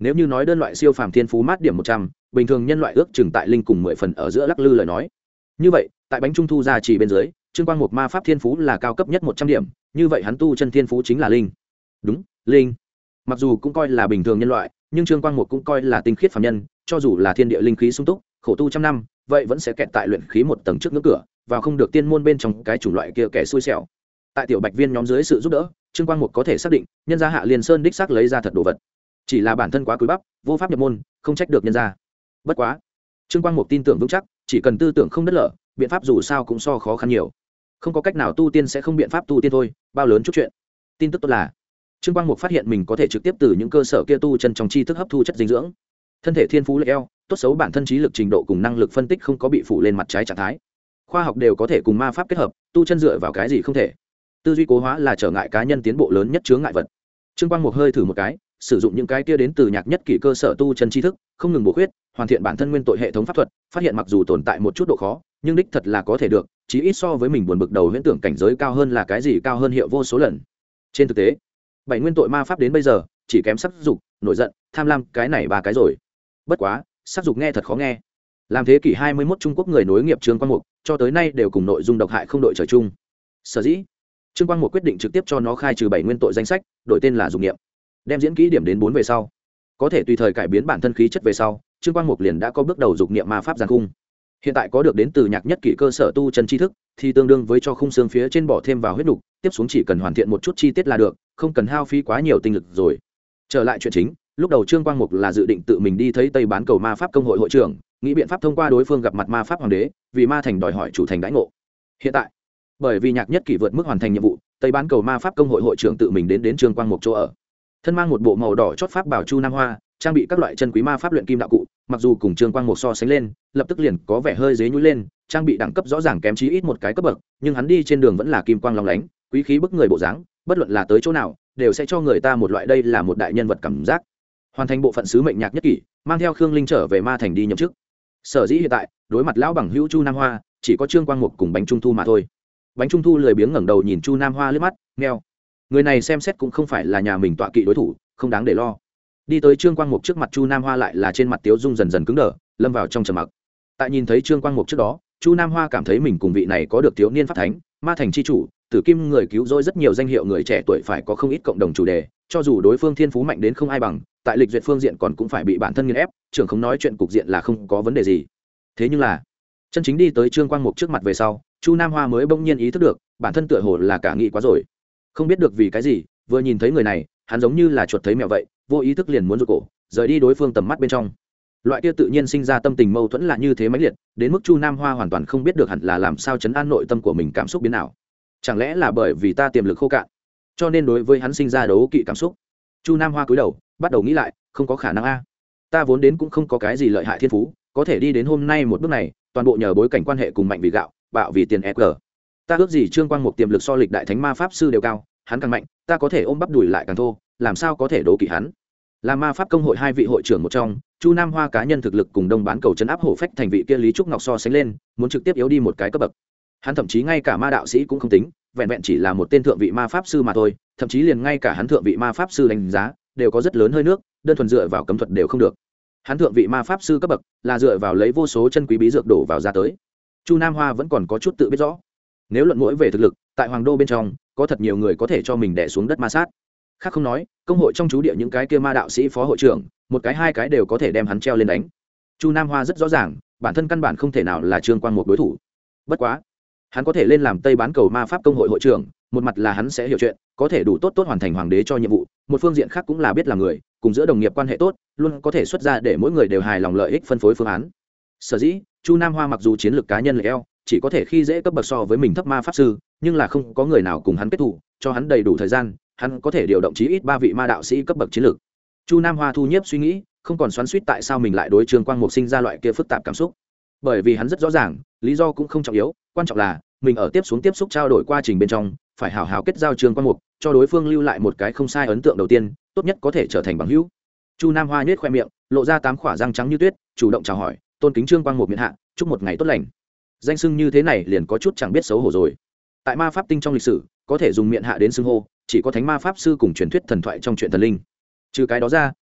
nếu như nói đơn loại siêu phàm thiên phú mát điểm 100, bình thường nhân loại ước chừng tại linh cùng 10 phần ở giữa lắc lư lời nói. Như vậy tại bánh trung thu gia trì bên dưới, Trương Quang Mục ma pháp thiên phú là cao cấp nhất 100 điểm, như vậy hắn tu chân thiên phú chính là linh. Đúng, linh. Mặc dù cũng coi là bình thường nhân loại, nhưng Trương Quang Mục cũng coi là tinh khiết phàm nhân, cho dù là thiên địa linh khí sung túc, khổ tu trăm năm, vậy vẫn sẽ kẹt tại luyện khí một tầng trước ngưỡng cửa, vào không được tiên môn bên trong cái chủng loại kia kẻ xui xẻo. Tại tiểu bạch viên nhóm dưới sự giúp đỡ, Trương Quang Mục có thể xác định, nhân gia Hạ Liên Sơn đích xác lấy ra thật đồ vật. Chỉ là bản thân quá cúi bắp, vô pháp nhập môn, không trách được nhân gia. Bất quá, Trương Quang Mục tin tưởng vững chắc, chỉ cần tư tưởng không đất lở, biện pháp dù sao cũng so khó khăn nhiều. Không có cách nào tu tiên sẽ không biện pháp tu tiên thôi, bao lớn chút chuyện. Tin tức tốt là, Trương Quang Mục phát hiện mình có thể trực tiếp từ những cơ sở kia tu chân trong tri thức hấp thu chất dinh dưỡng. Thân thể thiên phú lệch eo, tốt xấu bản thân trí lực trình độ cùng năng lực phân tích không có bị phủ lên mặt trái trạng thái. Khoa học đều có thể cùng ma pháp kết hợp, tu chân dựa vào cái gì không thể. Tư duy cố hóa là trở ngại cá nhân tiến bộ lớn nhất chướng ngại vật. Trương Quang Mục hơi thử một cái, sử dụng những cái kia đến từ nhạc nhất kỷ cơ sở tu chân tri thức, không ngừng bổ khuyết, hoàn thiện bản thân nguyên tội hệ thống pháp thuật, phát hiện mặc dù tồn tại một chút độ khó, nhưng đích thật là có thể được, chí ít so với mình buồn bực đầu huyễn tưởng cảnh giới cao hơn là cái gì cao hơn hiệu vô số lần. Trên thực tế, 7 nguyên tội ma pháp đến bây giờ, chỉ kém sắc dục, nổi giận, tham lam, cái này ba cái rồi. Bất quá, sắc dục nghe thật khó nghe. Làm thế kỷ 21 Trung Quốc người nối nghiệp Trương Quang Mục, cho tới nay đều cùng nội dung độc hại không đội trời chung. Sở dĩ, Trương Quang Mục quyết định trực tiếp cho nó khai trừ 7 nguyên tội danh sách, đổi tên là dục niệm. Đem diễn kỹ điểm đến 4 về sau, có thể tùy thời cải biến bản thân khí chất về sau, Trương Quang Mục liền đã có bước đầu dục niệm ma pháp giàn khung. Hiện tại có được đến từ nhạc nhất kỷ cơ sở tu chân tri thức, thì tương đương với cho khung xương phía trên bỏ thêm vào huyết nục, tiếp xuống chỉ cần hoàn thiện một chút chi tiết là được, không cần hao phí quá nhiều tinh lực rồi. Trở lại chuyện chính, lúc đầu Trương Quang Mục là dự định tự mình đi thấy Tây Bán Cầu Ma Pháp Công hội hội trưởng, nghĩ biện pháp thông qua đối phương gặp mặt ma pháp hoàng đế, vì ma thành đòi hỏi chủ thành đãi ngộ. Hiện tại, bởi vì nhạc nhất kỷ vượt mức hoàn thành nhiệm vụ, Tây Bán Cầu Ma Pháp Công hội hội trưởng tự mình đến Trương Quang Mục chỗ ở. Thân mang một bộ màu đỏ chót pháp bảo chu nam hoa, trang bị các loại chân quý ma pháp luyện kim đạo cụ, mặc dù cùng Trương Quang Mục so sánh lên, lập tức liền có vẻ hơi dế nhúi lên, trang bị đẳng cấp rõ ràng kém chí ít một cái cấp bậc, nhưng hắn đi trên đường vẫn là kim quang long lánh, quý khí bức người bộ dáng, bất luận là tới chỗ nào, đều sẽ cho người ta một loại đây là một đại nhân vật cảm giác. Hoàn thành bộ phận sứ mệnh nhạc nhất kỷ, mang theo Khương Linh trở về ma thành đi nhậm chức. Sở dĩ hiện tại, đối mặt lão bằng hữu Chu Nam Hoa, chỉ có Trương Quang Mục cùng bánh trung thu mà thôi. Bánh trung thu lười biếng ngẩng đầu nhìn Chu Nam Hoa liếc mắt, nghèo. Người này xem xét cũng không phải là nhà mình tọa kỵ đối thủ, không đáng để lo. Đi tới Trương Quang Mục trước mặt Chu Nam Hoa lại là trên mặt tiếu dung dần dần cứng đờ, lâm vào trong trầm mặc. Tại nhìn thấy Trương Quang Mục trước đó, Chu Nam Hoa cảm thấy mình cùng vị này có được thiếu niên pháp thánh, ma thành chi chủ, tử kim người cứu rỗi rất nhiều danh hiệu người trẻ tuổi phải có không ít cộng đồng chủ đề, cho dù đối phương thiên phú mạnh đến không ai bằng, tại lịch duyệt phương diện còn cũng phải bị bản thân nghiền ép, trưởng không nói chuyện cục diện là không có vấn đề gì. Thế nhưng là, chân chính đi tới Trương Quang Mục trước mặt về sau, Chu Nam Hoa mới bỗng nhiên ý thức được, bản thân tựa hồ là cả nghĩ quá rồi. Không biết được vì cái gì, vừa nhìn thấy người này, hắn giống như là chuột thấy mèo vậy, vô ý thức liền muốn rụt cổ, rời đi đối phương tầm mắt bên trong. Loại kia tự nhiên sinh ra tâm tình mâu thuẫn là như thế mãnh liệt, đến mức Chu Nam Hoa hoàn toàn không biết được hẳn là làm sao trấn an nội tâm của mình cảm xúc biến nào. Chẳng lẽ là bởi vì ta tiềm lực khô cạn, cho nên đối với hắn sinh ra đấu kỵ cảm xúc? Chu Nam Hoa cúi đầu, bắt đầu nghĩ lại, không có khả năng a. Ta vốn đến cũng không có cái gì lợi hại thiên phú, có thể đi đến hôm nay một bước này, toàn bộ nhờ bối cảnh quan hệ cùng mạnh vì gạo, bạo vì tiền EG. Ta ước gì Trương Quang Mục tiềm lực so lịch đại thánh ma pháp sư đều cao, hắn càng mạnh, ta có thể ôm bắp đùi lại càng thô, làm sao có thể đố kỵ hắn? Là ma pháp công hội hai vị hội trưởng một trong, Chu Nam Hoa cá nhân thực lực cùng Đông Bán Cầu trấn áp hổ phách thành vị kia Lý Trúc Ngọc so sánh lên, muốn trực tiếp yếu đi một cái cấp bậc. Hắn thậm chí ngay cả ma đạo sĩ cũng không tính, vẹn vẹn chỉ là một tên thượng vị ma pháp sư mà thôi, thậm chí liền ngay cả hắn thượng vị ma pháp sư đánh giá đều có rất lớn hơi nước, đơn thuần dựa vào cấm thuật đều không được. Hắn thượng vị ma pháp sư cấp bậc là dựa vào lấy vô số chân quý bí dược đổ vào ra tới. Chu Nam Hoa vẫn còn có chút tự biết rõ, nếu luận mỗi về thực lực, tại Hoàng Đô bên trong có thật nhiều người có thể cho mình đè xuống đất ma sát. Khác không nói, công hội trong chú địa những cái kia ma đạo sĩ phó hội trưởng, một cái hai cái đều có thể đem hắn treo lên đánh. Chu Nam Hoa rất rõ ràng, bản thân căn bản không thể nào là Trương Quang Mục đối thủ. Bất quá, hắn có thể lên làm Tây Bán Cầu ma pháp công hội hội trưởng, một mặt là hắn sẽ hiểu chuyện, có thể đủ tốt hoàn thành hoàng đế cho nhiệm vụ, một phương diện khác cũng là biết làm người, cùng giữa đồng nghiệp quan hệ tốt, luôn có thể xuất ra để mỗi người đều hài lòng lợi ích phân phối phương án. Sở dĩ, Chu Nam Hoa mặc dù chiến lược cá nhân lệch eo, chỉ có thể khi dễ cấp bậc so với mình thấp ma pháp sư, nhưng là không có người nào cùng hắn kết thủ, cho hắn đầy đủ thời gian, hắn có thể điều động chí ít 3 vị ma đạo sĩ cấp bậc chiến lược. Chu Nam Hoa thu nhiếp suy nghĩ, không còn xoắn xuýt tại sao mình lại đối Trương Quang Mục sinh ra loại kia phức tạp cảm xúc, bởi vì hắn rất rõ ràng, lý do cũng không trọng yếu, quan trọng là mình ở tiếp xúc trao đổi quá trình bên trong, phải hào hào kết giao Trương Quang Mục, cho đối phương lưu lại một cái không sai ấn tượng đầu tiên, tốt nhất có thể trở thành bằng hữu. Chu Nam Hoa nhếch khoe miệng, lộ ra 8 khỏa răng trắng như tuyết, chủ động chào hỏi, tôn kính Trương Quang Mục miện hạ, chúc một ngày tốt lành. Danh xưng như thế này liền có chút chẳng biết xấu hổ rồi. Tại ma pháp tinh trong lịch sử, có thể dùng miện hạ đến xưng hô, chỉ có thánh ma pháp sư cùng truyền thuyết thần thoại trong truyện thần linh. Trừ cái đó ra,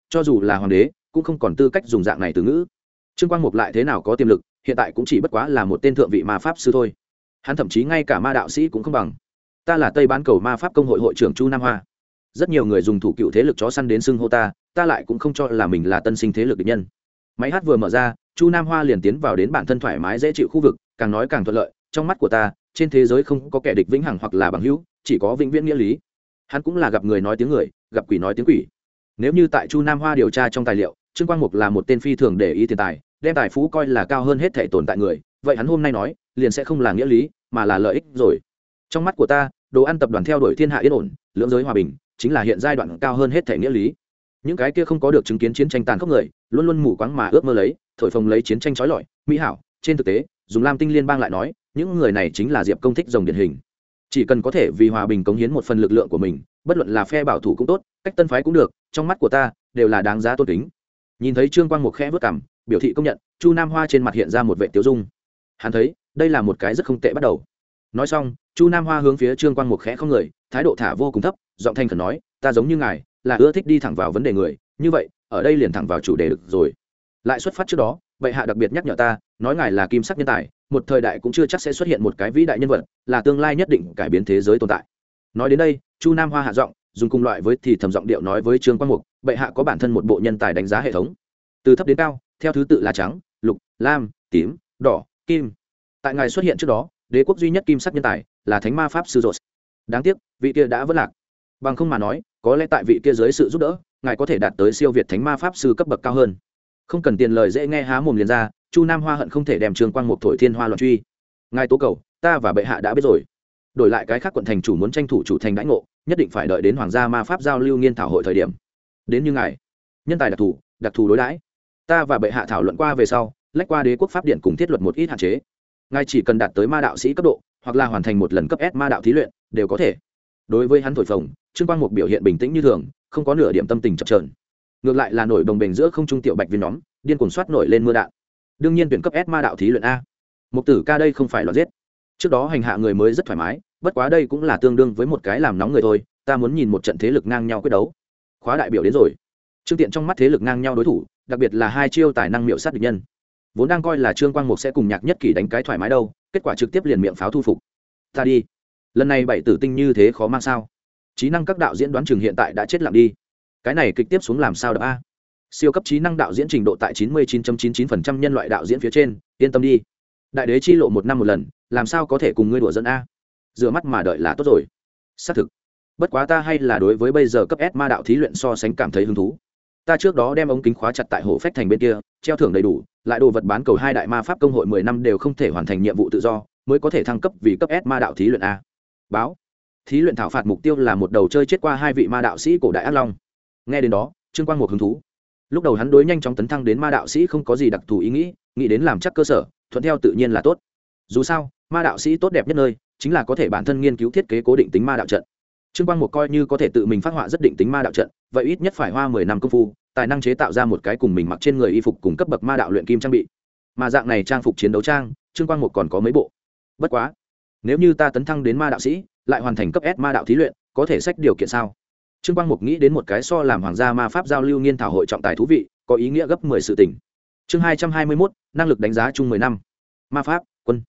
cho dù là hoàng đế cũng không còn tư cách dùng dạng này từ ngữ. Trương Quang Mục lại thế nào có tiềm lực, hiện tại cũng chỉ bất quá là một tên thượng vị ma pháp sư thôi. Hắn thậm chí ngay cả ma đạo sĩ cũng không bằng. Ta là Tây Bán Cầu Ma Pháp Công hội hội trưởng Chu Nam Hoa. Rất nhiều người dùng thủ cựu thế lực chó săn đến xưng hô ta lại cũng không cho là mình là tân sinh thế lực địch nhân. Máy hát vừa mở ra, Chu Nam Hoa liền tiến vào đến bản thân thoải mái dễ chịu khu vực, càng nói càng thuận lợi. Trong mắt của ta, trên thế giới không có kẻ địch vĩnh hằng hoặc là bằng hữu, chỉ có vĩnh viễn nghĩa lý. Hắn cũng là gặp người nói tiếng người, gặp quỷ nói tiếng quỷ. Nếu như tại Chu Nam Hoa điều tra trong tài liệu, Trương Quang Mục là một tên phi thường để ý tiền tài, đem tài phú coi là cao hơn hết thể tồn tại người, vậy hắn hôm nay nói liền sẽ không là nghĩa lý mà là lợi ích rồi. Trong mắt của ta, đồ ăn tập đoàn theo đuổi thiên hạ yên ổn, lưỡng giới hòa bình, chính là hiện giai đoạn cao hơn hết thể nghĩa lý. Những cái kia không có được chứng kiến chiến tranh tàn khốc người, luôn luôn mù quáng mà ước mơ lấy, thổi phồng lấy chiến tranh chói lọi, mỹ hảo, trên thực tế, dùng Lam Tinh Liên bang lại nói, những người này chính là Diệp Công thích rồng điển hình. Chỉ cần có thể vì hòa bình cống hiến một phần lực lượng của mình, bất luận là phe bảo thủ cũng tốt, cách tân phái cũng được, trong mắt của ta đều là đáng giá tôn kính. Nhìn thấy Trương Quang Mục khẽ vớt cằm, biểu thị công nhận, Chu Nam Hoa trên mặt hiện ra một vẻ tiêu dung. Hắn thấy đây là một cái rất không tệ bắt đầu. Nói xong, Chu Nam Hoa hướng phía Trương Quang Mục khẽ không người, thái độ thả vô cùng thấp, giọng thanh khẩn nói, ta giống như ngài, là ưa thích đi thẳng vào vấn đề người, như vậy ở đây liền thẳng vào chủ đề được rồi. Lại xuất phát trước đó, bệ hạ đặc biệt nhắc nhở ta, nói ngài là kim sắc nhân tài, một thời đại cũng chưa chắc sẽ xuất hiện một cái vĩ đại nhân vật, là tương lai nhất định cải biến thế giới tồn tại. Nói đến đây, Chu Nam Hoa hạ giọng, dùng cùng loại với thì thầm giọng điệu nói với Trương Quang Mục, bệ hạ có bản thân một bộ nhân tài đánh giá hệ thống, từ thấp đến cao, theo thứ tự là trắng, lục, lam, tím, đỏ, kim. Tại ngài xuất hiện trước đó, đế quốc duy nhất kim sắc nhân tài là thánh ma pháp sư Rốt. Đáng tiếc, vị kia đã vỡ lạc. Bằng không mà nói, có lẽ tại vị kia dưới sự giúp đỡ, ngài có thể đạt tới siêu việt thánh ma pháp sư cấp bậc cao hơn. Không cần tiền lời dễ nghe há mồm liền ra, Chu Nam Hoa hận không thể đem Trương Quang Mục thổi thiên hoa loạn truy. Ngài tố cầu, ta và bệ hạ đã biết rồi. Đổi lại cái khác quận thành chủ muốn tranh thủ chủ thành đãi ngộ, nhất định phải đợi đến hoàng gia ma pháp giao lưu nghiên thảo hội thời điểm. Đến như ngài, nhân tài đặc thù đối đãi, ta và bệ hạ thảo luận qua về sau, lách qua đế quốc pháp điện cùng thiết luật một ít hạn chế. Ngài chỉ cần đạt tới ma đạo sĩ cấp độ, hoặc là hoàn thành một lần cấp S ma đạo thí luyện, đều có thể. Đối với hắn thổi phồng, Trương Quang Mục biểu hiện bình tĩnh như thường, không có nửa điểm tâm tình chập chờn. Ngược lại là nổi đồng bền giữa không trung tiểu bạch viên nhóm, điên cuồng soát nổi lên mưa đạn. Đương nhiên tuyển cấp S ma đạo thí luyện a. Mục tử ca đây không phải loạn giết. Trước đó hành hạ người mới rất thoải mái, bất quá đây cũng là tương đương với một cái làm nóng người thôi, ta muốn nhìn một trận thế lực ngang nhau quyết đấu. Khóa đại biểu đến rồi. Trương Tiện trong mắt thế lực ngang nhau đối thủ, đặc biệt là hai chiêu tài năng miệu sát địch nhân. Vốn đang coi là Trương Quang Mục sẽ cùng Nhạc Nhất Kỷ đánh cái thoải mái đâu, kết quả trực tiếp liền miệng pháo thu phục. Ta đi. Lần này bảy tử tinh như thế khó mang sao? Trí năng các đạo diễn đoán chừng hiện tại đã chết lặng đi. Cái này kịch tiếp xuống làm sao được a? Siêu cấp trí năng đạo diễn trình độ tại 99.99% nhân loại đạo diễn phía trên, yên tâm đi. Đại đế chi lộ một năm một lần, làm sao có thể cùng ngươi đùa dẫn a? Rửa mắt mà đợi là tốt rồi. Xác thực. Bất quá ta hay là đối với bây giờ cấp S ma đạo thí luyện so sánh cảm thấy hứng thú. Ta trước đó đem ống kính khóa chặt tại Hổ Phách Thành bên kia, treo thưởng đầy đủ, lại đồ vật bán cầu hai đại ma pháp công hội 10 năm đều không thể hoàn thành nhiệm vụ tự do, mới có thể thăng cấp vì cấp S ma đạo thí luyện a. Báo. Thí luyện thảo phạt mục tiêu là một đầu chơi chết qua hai vị ma đạo sĩ cổ đại ác long. Nghe đến đó, Trương Quang Mục hứng thú. Lúc đầu hắn đối nhanh chóng tấn thăng đến ma đạo sĩ không có gì đặc thù ý nghĩ đến làm chắc cơ sở, thuận theo tự nhiên là tốt. Dù sao, ma đạo sĩ tốt đẹp nhất nơi chính là có thể bản thân nghiên cứu thiết kế cố định tính ma đạo trận. Trương Quang Mục coi như có thể tự mình phát họa rất định tính ma đạo trận, vậy ít nhất phải hoa 10 năm công phu, tài năng chế tạo ra một cái cùng mình mặc trên người y phục cùng cấp bậc ma đạo luyện kim trang bị. Mà dạng này trang phục chiến đấu trang, Trương Quang Mục còn có mấy bộ. Bất quá, nếu như ta tấn thăng đến ma đạo sĩ, lại hoàn thành cấp S ma đạo thí luyện, có thể sách điều kiện sao? Trương Quang Mục nghĩ đến một cái so làm hoàng gia ma pháp giao lưu nghiên thảo hội trọng tài thú vị, có ý nghĩa gấp 10 sự tình. Chương 221, năng lực đánh giá chung 10 năm. Ma pháp, quân.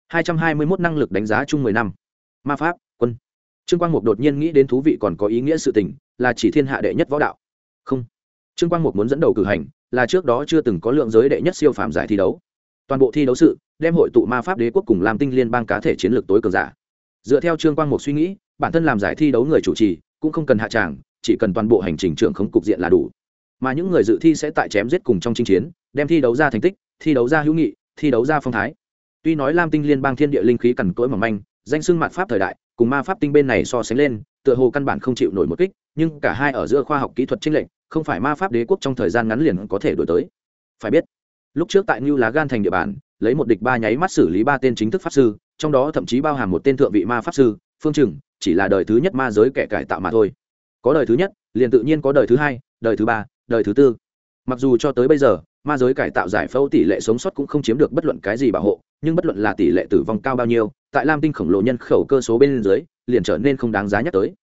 221 năng lực đánh giá chung 10 năm. Ma pháp, quân. Trương Quang Mục đột nhiên nghĩ đến thú vị còn có ý nghĩa sự tình, là chỉ thiên hạ đệ nhất võ đạo. Không. Trương Quang Mục muốn dẫn đầu cử hành, là trước đó chưa từng có lượng giới đệ nhất siêu phàm giải thi đấu. Toàn bộ thi đấu sự, đem hội tụ ma pháp đế quốc cùng Lam Tinh Liên bang cá thể chiến lược tối cường giả. Dựa theo Trương Quang Mục suy nghĩ, bản thân làm giải thi đấu người chủ trì, cũng không cần hạ tràng, chỉ cần toàn bộ hành trình trưởng khống cục diện là đủ. Mà những người dự thi sẽ tại chém giết cùng trong chinh chiến, đem thi đấu ra thành tích, thi đấu ra hữu nghị, thi đấu ra phong thái. Tuy nói Lam Tinh Liên bang thiên địa linh khí cằn cỗi mỏng manh, danh xưng mạt pháp thời đại, cùng ma pháp tinh bên này so sánh lên, tựa hồ căn bản không chịu nổi một kích, nhưng cả hai ở giữa khoa học kỹ thuật chênh lệch, không phải ma pháp đế quốc trong thời gian ngắn liền có thể đuổi tới. Phải biết, lúc trước tại Nưu Lá Gan thành địa bàn, lấy một địch ba nháy mắt xử lý 3 tên chính thức pháp sư, trong đó thậm chí bao hàm một tên thượng vị ma pháp sư, Phương Trừng, chỉ là đời thứ nhất ma giới kẻ cải tạo mà thôi. Có đời thứ nhất, liền tự nhiên có đời thứ hai, đời thứ ba, đời thứ tư. Mặc dù cho tới bây giờ, ma giới cải tạo giải phẫu tỷ lệ sống sót cũng không chiếm được bất luận cái gì bảo hộ, nhưng bất luận là tỷ lệ tử vong cao bao nhiêu, tại Lam Tinh khổng lồ nhân khẩu cơ số bên dưới, liền trở nên không đáng giá nhắc tới.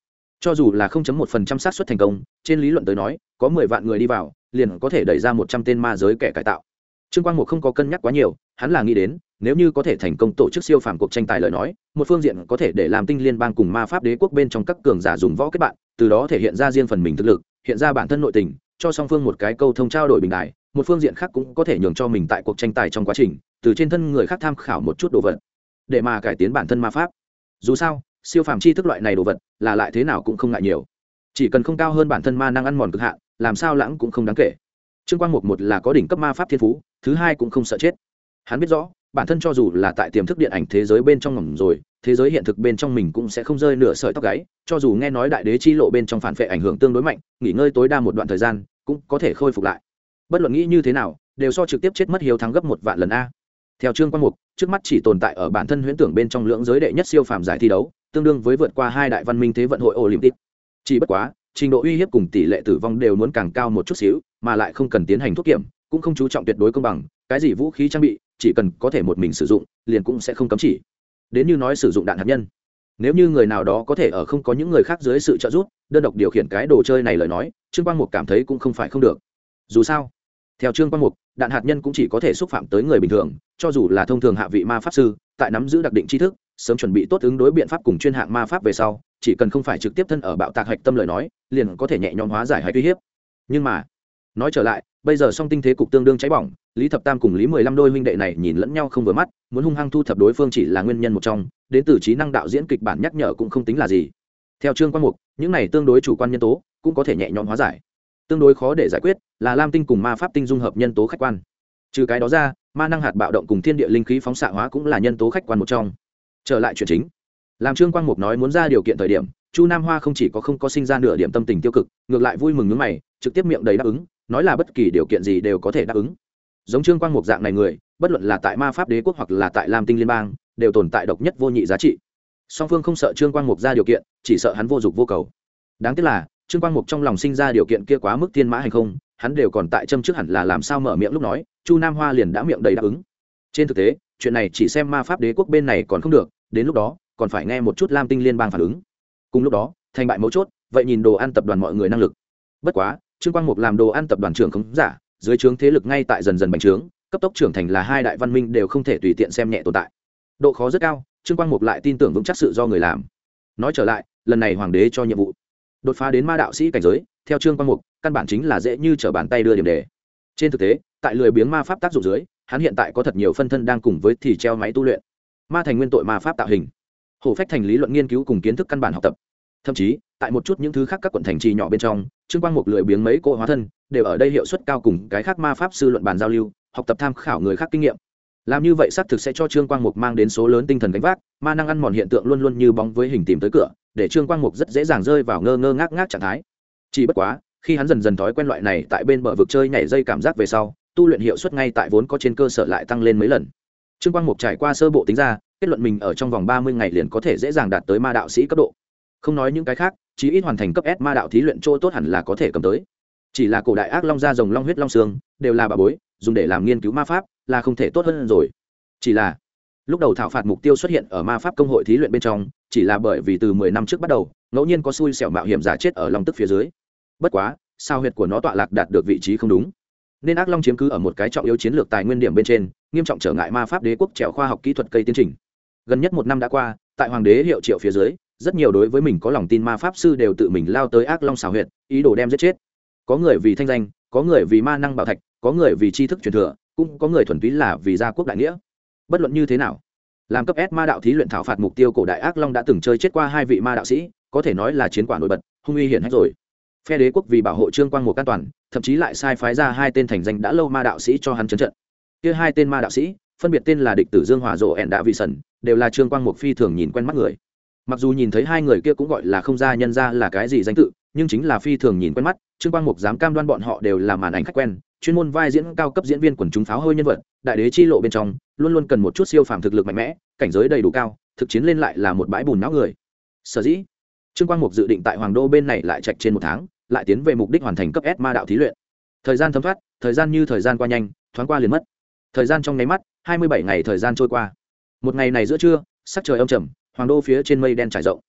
cho dù là 0.1% xác suất thành công, trên lý luận tới nói có 10 vạn người đi vào liền có thể đẩy ra 100 tên ma giới kẻ cải tạo. Trương Quang Mục không có cân nhắc quá nhiều, hắn là nghĩ đến nếu như có thể thành công tổ chức siêu phàm cuộc tranh tài lời nói, một phương diện có thể để làm Tinh Liên bang cùng ma pháp đế quốc bên trong các cường giả dùng võ kết bạn, từ đó thể hiện ra riêng phần mình thực lực, hiện ra bản thân nội tình, cho song phương một cái câu thông trao đổi bình đại. Một phương diện khác cũng có thể nhường cho mình tại cuộc tranh tài trong quá trình từ trên thân người khác tham khảo một chút đồ vật để mà cải tiến bản thân ma pháp. Dù sao siêu phàm chi thức loại này đồ vật là lại thế nào cũng không ngại nhiều, chỉ cần không cao hơn bản thân ma năng ăn mòn cực hạn, làm sao lãng cũng không đáng kể. Trương Quang Mục một là có đỉnh cấp ma pháp thiên phú, thứ hai cũng không sợ chết. Hắn biết rõ bản thân cho dù là tại tiềm thức điện ảnh thế giới bên trong ngầm rồi, thế giới hiện thực bên trong mình cũng sẽ không rơi nửa sợi tóc gáy. Cho dù nghe nói đại đế chi lộ bên trong phản phệ ảnh hưởng tương đối mạnh, nghỉ ngơi tối đa một đoạn thời gian cũng có thể khôi phục lại. Bất luận nghĩ như thế nào đều so trực tiếp chết mất hiếu thắng gấp 1 vạn lần a. Theo Trương Quang Mục, trước mắt chỉ tồn tại ở bản thân huyễn tưởng bên trong lưỡng giới đệ nhất siêu phàm giải thi đấu, tương đương với vượt qua 2 đại văn minh thế vận hội Olympic. Chỉ bất quá trình độ uy hiếp cùng tỷ lệ tử vong đều muốn càng cao một chút xíu, mà lại không cần tiến hành thuốc kiểm, cũng không chú trọng tuyệt đối công bằng, cái gì vũ khí trang bị chỉ cần có thể một mình sử dụng liền cũng sẽ không cấm chỉ. Đến như nói sử dụng đạn hạt nhân, nếu như người nào đó có thể ở không có những người khác dưới sự trợ giúp đơn độc điều khiển cái đồ chơi này lời nói, Trương Quang Mục cảm thấy cũng không phải không được. Dù sao theo Trương Quang Mục, đạn hạt nhân cũng chỉ có thể xúc phạm tới người bình thường, cho dù là thông thường hạ vị ma pháp sư, tại nắm giữ đặc định tri thức, sớm chuẩn bị tốt ứng đối biện pháp cùng chuyên hạng ma pháp về sau, chỉ cần không phải trực tiếp thân ở bạo tạc hạch tâm lời nói, liền có thể nhẹ nhõm hóa giải hay uy hiếp. Nhưng mà nói trở lại, bây giờ song tinh thế cục tương đương cháy bỏng, Lý Thập Tam cùng Lý 15 đôi huynh đệ này nhìn lẫn nhau không vừa mắt, muốn hung hăng thu thập đối phương chỉ là nguyên nhân một trong, đến từ trí năng đạo diễn kịch bản nhắc nhở cũng không tính là gì. Theo Trương Quang Mục, những này tương đối chủ quan nhân tố cũng có thể nhẹ nhõm hóa giải. Tương đối khó để giải quyết là lam tinh cùng ma pháp tinh dung hợp nhân tố khách quan. Trừ cái đó ra, ma năng hạt bạo động cùng thiên địa linh khí phóng xạ hóa cũng là nhân tố khách quan một trong. Trở lại chuyện chính, làm Trương Quang Mục nói muốn ra điều kiện thời điểm, Chu Nam Hoa không chỉ không có sinh ra nửa điểm tâm tình tiêu cực, ngược lại vui mừng nhướng mày, trực tiếp miệng đầy đáp ứng, nói là bất kỳ điều kiện gì đều có thể đáp ứng. Giống Trương Quang Mục dạng này người, bất luận là tại ma pháp đế quốc hoặc là tại lam tinh liên bang, đều tồn tại độc nhất vô nhị giá trị. Song phương không sợ Trương Quang Mục ra điều kiện, chỉ sợ hắn vô dụng vô cầu. Đáng tiếc là Trương Quang Mục trong lòng sinh ra điều kiện kia quá mức thiên mã hành không, hắn đều còn tại châm trước hẳn là làm sao mở miệng lúc nói, Chu Nam Hoa liền đã miệng đầy đáp ứng. Trên thực tế, chuyện này chỉ xem ma pháp đế quốc bên này còn không được, đến lúc đó còn phải nghe một chút lam tinh liên bang phản ứng. Cùng lúc đó, thành bại mấu chốt, vậy nhìn đồ ăn tập đoàn mọi người năng lực. Bất quá, Trương Quang Mục làm đồ ăn tập đoàn trưởng không giả, dưới trướng thế lực ngay tại dần dần bành trướng, cấp tốc trưởng thành là 2 đại văn minh đều không thể tùy tiện xem nhẹ tồn tại. Độ khó rất cao, Trương Quang Mục lại tin tưởng vững chắc sự do người làm. Nói trở lại, lần này hoàng đế cho nhiệm vụ đột phá đến ma đạo sĩ cảnh giới, theo Trương Quang Mục, căn bản chính là dễ như trở bàn tay đưa điểm đề. Trên thực tế, tại lười biếng ma pháp tác dụng dưới, hắn hiện tại có thật nhiều phân thân đang cùng với thì treo máy tu luyện. Ma thành nguyên tội ma pháp tạo hình, hổ phách thành lý luận nghiên cứu cùng kiến thức căn bản học tập. Thậm chí, tại một chút những thứ khác các quận thành trì nhỏ bên trong, Trương Quang Mục lười biếng mấy cô hóa thân, đều ở đây hiệu suất cao cùng cái khác ma pháp sư luận bàn giao lưu, học tập tham khảo người khác kinh nghiệm. Làm như vậy xác thực sẽ cho Trương Quang Mục mang đến số lớn tinh thần gánh vác, ma năng ăn mòn hiện tượng luôn luôn như bóng với hình tìm tới cửa, để Trương Quang Mục rất dễ dàng rơi vào ngơ ngơ ngác ngác trạng thái. Chỉ bất quá, khi hắn dần dần thói quen loại này tại bên bờ vực chơi nhảy dây cảm giác về sau, tu luyện hiệu suất ngay tại vốn có trên cơ sở lại tăng lên mấy lần. Trương Quang Mục trải qua sơ bộ tính ra, kết luận mình ở trong vòng 30 ngày liền có thể dễ dàng đạt tới ma đạo sĩ cấp độ. Không nói những cái khác, chí ít hoàn thành cấp S ma đạo thí luyện chỗ tốt hẳn là có thể cầm tới. Chỉ là cổ đại ác long da rồng long huyết long xương, đều là bà bối, dùng để làm nghiên cứu ma pháp là không thể tốt hơn rồi. Chỉ là lúc đầu thảo phạt mục tiêu xuất hiện ở ma pháp công hội thí luyện bên trong, chỉ là bởi vì từ 10 năm trước bắt đầu, ngẫu nhiên có xui xẻo mạo hiểm giả chết ở long tức phía dưới. Bất quá, sao huyệt của nó tọa lạc đạt được vị trí không đúng, nên ác long chiếm cứ ở một cái trọng yếu chiến lược tài nguyên điểm bên trên, nghiêm trọng trở ngại ma pháp đế quốc trèo khoa học kỹ thuật cây tiến trình. Gần nhất 1 năm đã qua, tại hoàng đế hiệu triệu phía dưới, rất nhiều đối với mình có lòng tin ma pháp sư đều tự mình lao tới ác long xào huyệt, ý đồ đem giết chết. Có người vì thanh danh, có người vì ma năng bảo thạch, có người vì tri thức truyền thừa, cũng có người thuần túy là vì gia quốc đại nghĩa. Bất luận như thế nào, làm cấp S ma đạo thí luyện thảo phạt mục tiêu cổ đại ác long đã từng chơi chết qua 2 vị ma đạo sĩ, có thể nói là chiến quả nổi bật, hung uy hiển hách rồi. Phe đế quốc vì bảo hộ Trương Quang Mục an toàn, thậm chí lại sai phái ra 2 tên thành danh đã lâu ma đạo sĩ cho hắn trấn trận. Kia 2 tên ma đạo sĩ, phân biệt tên là địch tử Dương Hòa Dỗ ẻn Đạ Vị Sẩn, đều là Trương Quang Mục phi thường nhìn quen mắt người. Mặc dù nhìn thấy 2 người kia cũng gọi là không ra nhân ra là cái gì danh tự, nhưng chính là phi thường nhìn quen mắt, Trương Quang Mục dám cam đoan bọn họ đều là màn ảnh khách quen, chuyên môn vai diễn cao cấp diễn viên quần chúng pháo hôi nhân vật, đại đế chi lộ bên trong, luôn luôn cần một chút siêu phàm thực lực mạnh mẽ, cảnh giới đầy đủ cao, thực chiến lên lại là một bãi bùn não người. Sở dĩ, Trương Quang Mục dự định tại Hoàng Đô bên này lại trạch trên 1 tháng, lại tiến về mục đích hoàn thành cấp S ma đạo thí luyện. Thời gian thấm thoát, thời gian như thời gian qua nhanh, thoáng qua liền mất. Thời gian trong nháy mắt, 27 ngày thời gian trôi qua. Một ngày này giữa trưa, sắc trời âm trầm, Hoàng Đô phía trên mây đen trải rộng.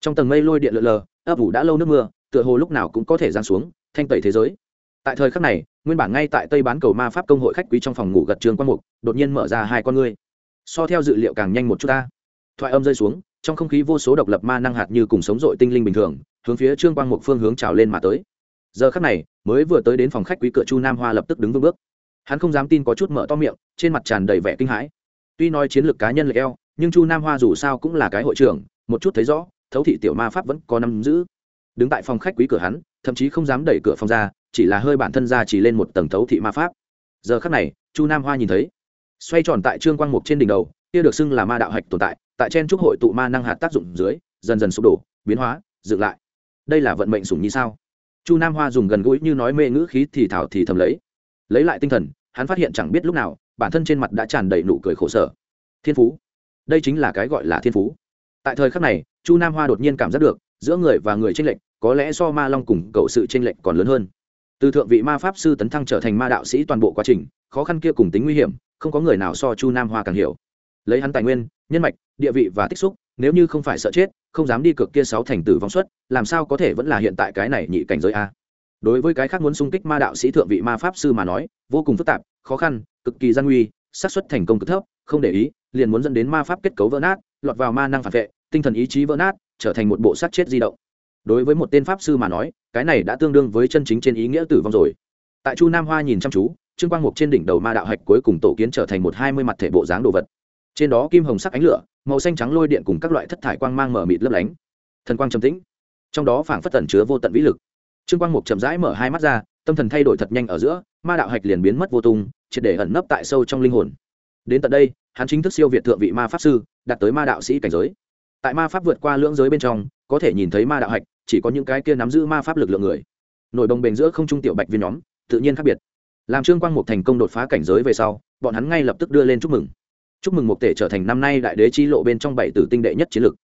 trong tầng mây lôi điện lượn lờ ấp ủ đã lâu nước mưa tựa hồ lúc nào cũng có thể giáng xuống thanh tẩy thế giới. Tại thời khắc này nguyên bản ngay tại tây bán cầu ma pháp công hội khách quý trong phòng ngủ gật Trương Quang Mục đột nhiên mở ra hai con ngươi. So theo dự liệu càng nhanh một chút ta. Thoại âm rơi xuống, trong không khí vô số độc lập ma năng hạt như cùng sống dội tinh linh bình thường hướng phía Trương Quang Mục phương hướng trào lên mà tới. Giờ khắc này mới vừa tới đến phòng khách quý cửa Chu Nam Hoa lập tức đứng vững bước. Hắn không dám tin, có chút mở to miệng, trên mặt tràn đầy vẻ kinh hãi. Tuy nói chiến lược cá nhân lệch eo, nhưng Chu Nam Hoa dù sao cũng là cái hội trưởng, một chút thấy rõ thấu thị tiểu ma pháp vẫn có nắm giữ. Đứng tại phòng khách quý cửa hắn thậm chí không dám đẩy cửa phòng ra, chỉ là hơi bản thân ra chỉ lên một tầng thấu thị ma pháp. Giờ khắc này Chu Nam Hoa nhìn thấy xoay tròn tại Trương Quang Mục trên đỉnh đầu kia được xưng là ma đạo hạch tồn tại, tại chen trúc hội tụ ma năng hạt tác dụng dưới dần dần sụp đổ biến hóa dựng lại. Đây là vận mệnh sủng nhi sao? Chu Nam Hoa dùng gần gũi như nói mê ngữ khí thì thảo thì thầm lấy lại tinh thần, hắn phát hiện chẳng biết lúc nào bản thân trên mặt đã tràn đầy nụ cười khổ sở. Thiên phú, đây chính là cái gọi là thiên phú. Tại thời khắc này Chu Nam Hoa đột nhiên cảm giác được giữa người và người chênh lệch có lẽ so ma long cùng cậu sự chênh lệch còn lớn hơn. Từ thượng vị ma pháp sư tấn thăng trở thành ma đạo sĩ, toàn bộ quá trình khó khăn kia cùng tính nguy hiểm không có người nào so Chu Nam Hoa càng hiểu. Lấy hắn tài nguyên nhân mạch địa vị và tích xúc, nếu như không phải sợ chết không dám đi cực kia 6 thành tử vong suất, làm sao có thể vẫn là hiện tại cái này nhị cảnh giới a. Đối với cái khác muốn xung kích ma đạo sĩ thượng vị ma pháp sư mà nói vô cùng phức tạp khó khăn cực kỳ gian nguy, xác suất thành công cực thấp, không để ý liền muốn dẫn đến ma pháp kết cấu vỡ nát, lọt vào ma năng phản vệ, tinh thần ý chí vỡ nát, trở thành một bộ xác chết di động. Đối với một tên pháp sư mà nói cái này đã tương đương với chân chính trên ý nghĩa tử vong rồi. Tại Chu Nam Hoa nhìn chăm chú, Trương Quang Mục trên đỉnh đầu ma đạo hạch cuối cùng tổ kiến trở thành một 20 mặt thể bộ dáng đồ vật. Trên đó kim hồng sắc ánh lửa, màu xanh trắng lôi điện cùng các loại thất thải quang mang mở mịt lấp lánh. Thần quang trầm tĩnh, trong đó phảng phất tẩn chứa vô tận vĩ lực. Trương Quang Mục chậm rãi mở hai mắt ra, tâm thần thay đổi thật nhanh, ở giữa ma đạo hạch liền biến mất vô tung, triệt để ẩn nấp tại sâu trong linh hồn. Đến tận đây hắn chính thức siêu việt thượng vị ma pháp sư, đạt tới ma đạo sĩ cảnh giới. Tại ma pháp vượt qua lưỡng giới bên trong có thể nhìn thấy ma đạo hạch chỉ có những cái kia nắm giữ ma pháp lực lượng người. Nổi bồng bềnh giữa không trung tiểu bạch viên nhóm tự nhiên khác biệt. Làm Trương Quang Mục thành công đột phá cảnh giới về sau, bọn hắn ngay lập tức đưa lên chúc mừng Mục Tể trở thành năm nay đại đế chi lộ bên trong 7 tử tinh đệ nhất chiến lực.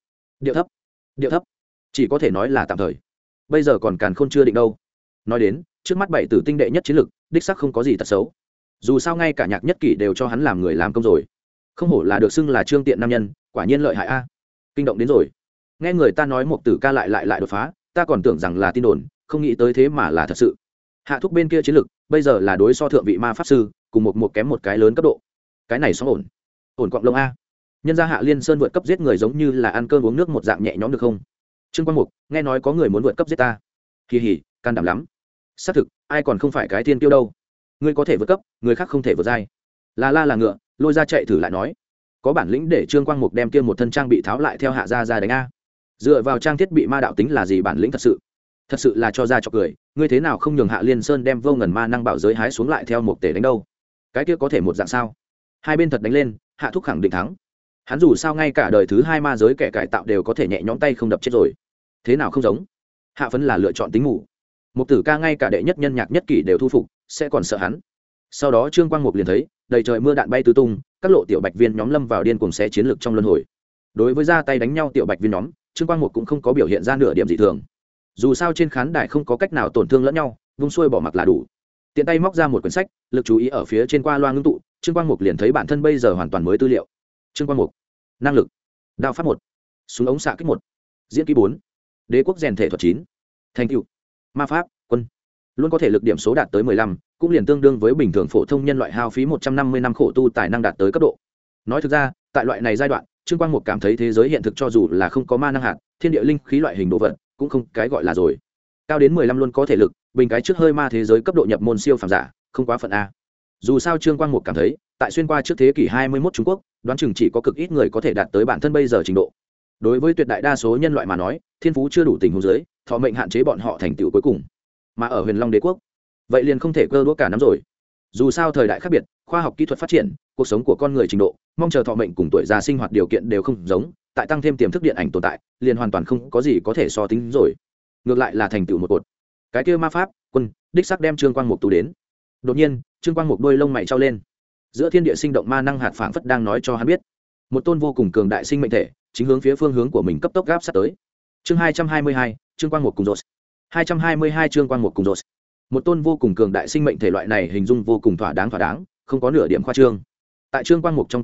Điệu thấp chỉ có thể nói là tạm thời, bây giờ còn càn khôn chưa định đâu. Nói đến trước mắt 7 tử tinh đệ nhất chiến lực đích sắc không có gì tật xấu, dù sao ngay cả Nhạc Nhất Kỷ đều cho hắn làm người làm công rồi. Không hổ là được xưng là trương tiện nam nhân, quả nhiên lợi hại a. Kinh động đến rồi, nghe người ta nói Mục Tử ca lại đột phá, ta còn tưởng rằng là tin đồn, không nghĩ tới thế mà là thật sự. Hạ Thúc bên kia chiến lực bây giờ là đối so thượng vị ma pháp sư cùng một kém một cái lớn cấp độ, cái này xong ổn quạng lông a. Nhân gia Hạ Liên Sơn vượt cấp giết người giống như là ăn cơm uống nước một dạng nhẹ nhõm được không? Trương Quang Mục, nghe nói có người muốn vượt cấp giết ta. Kỳ hỉ, can đảm lắm. Xác thực, ai còn không phải cái thiên tiêu đâu. Ngươi có thể vượt cấp, người khác không thể vượt giai. Là ngựa, lôi ra chạy thử lại nói. Có bản lĩnh để Trương Quang Mục đem kia một thân trang bị tháo lại theo Hạ gia đánh a. Dựa vào trang thiết bị ma đạo tính là gì bản lĩnh thật sự là cho ra cho cười. Ngươi thế nào không nhường Hạ Liên Sơn đem vô ngần ma năng bảo giới hái xuống lại theo Mục Tể đánh đâu? Cái kia có thể một dạng sao? Hai bên thật đánh lên, Hạ Thúc khẳng định thắng. Hắn dù sao ngay cả đời thứ 2 ma giới kẻ cải tạo đều có thể nhẹ nhõm tay không đập chết rồi. Thế nào không giống? Hạ Phấn là lựa chọn tính ngủ. Mục Tử ca ngay cả đệ nhất nhân Nhạc Nhất Kỷ đều thu phục, sẽ còn sợ hắn? Sau đó Trương Quang Mục liền thấy đầy trời mưa đạn bay tứ tung, các lộ tiểu bạch viên nhóm lâm vào điên cuồng xé chiến lược trong luân hồi. Đối với ra tay đánh nhau tiểu bạch viên nhóm, Trương Quang Mục cũng không có biểu hiện ra nửa điểm dị thường. Dù sao trên khán đài không có cách nào tổn thương lẫn nhau, vung xuôi bỏ mặc là đủ. Tiện tay móc ra một quyển sách, lực chú ý ở phía trên qua loa ngưng tụ, Trương Quang Mục liền thấy bản thân bây giờ hoàn toàn mới tư liệu. Trương Quang Mục, năng lực đao pháp 1, súng ống xạ kích 1, diễn kỹ 4, đế quốc rèn thể thuật 9, thành tựu ma pháp quân luôn có thể lực điểm số đạt tới 15, cũng liền tương đương với bình thường phổ thông nhân loại hao phí 150 năm khổ tu tài năng đạt tới cấp độ. Nói thực ra tại loại này giai đoạn Trương Quang Mục cảm thấy thế giới hiện thực cho dù là không có ma năng hạt thiên địa linh khí loại hình đồ vật cũng không cái gọi là rồi. Cao đến 15 luôn có thể lực, bình cái trước hơi ma thế giới cấp độ nhập môn siêu phàm giả không quá phận a. Dù sao Trương Quang Mục cảm thấy tại xuyên qua trước thế kỷ 21 Trung Quốc đoán chừng chỉ có cực ít người có thể đạt tới bản thân bây giờ trình độ. Đối với tuyệt đại đa số nhân loại mà nói thiên phú chưa đủ tình huống dưới thọ mệnh hạn chế bọn họ thành tựu cuối cùng. Mà ở Huyền Long Đế quốc vậy liền không thể cơ đũa cả nắm rồi. Dù sao thời đại khác biệt, khoa học kỹ thuật phát triển, cuộc sống của con người trình độ mong chờ thọ mệnh cùng tuổi già sinh hoạt điều kiện đều không giống, tại tăng thêm tiềm thức điện ảnh tồn tại liền hoàn toàn không có gì có thể so tính rồi. Ngược lại là thành tựu một cột. Cái kia ma pháp quân đích sắc đem Trương Quang Mục tú đến. Đột nhiên Trương Quang Mục đôi lông mày trao lên, giữa thiên địa sinh động ma năng hạt phảng phất đang nói cho hắn biết một tôn vô cùng cường đại sinh mệnh thể chính hướng phía phương hướng của mình cấp tốc gáp sát tới. Chương 222, Trương Quang Mục cùng rột. 222 Trương Quang Mục cùng rột. Một tôn vô cùng cường đại sinh mệnh thể, loại này hình dung vô cùng thỏa đáng, không có nửa điểm khoa trương. Tại Trương Quang Mục trong cảm giác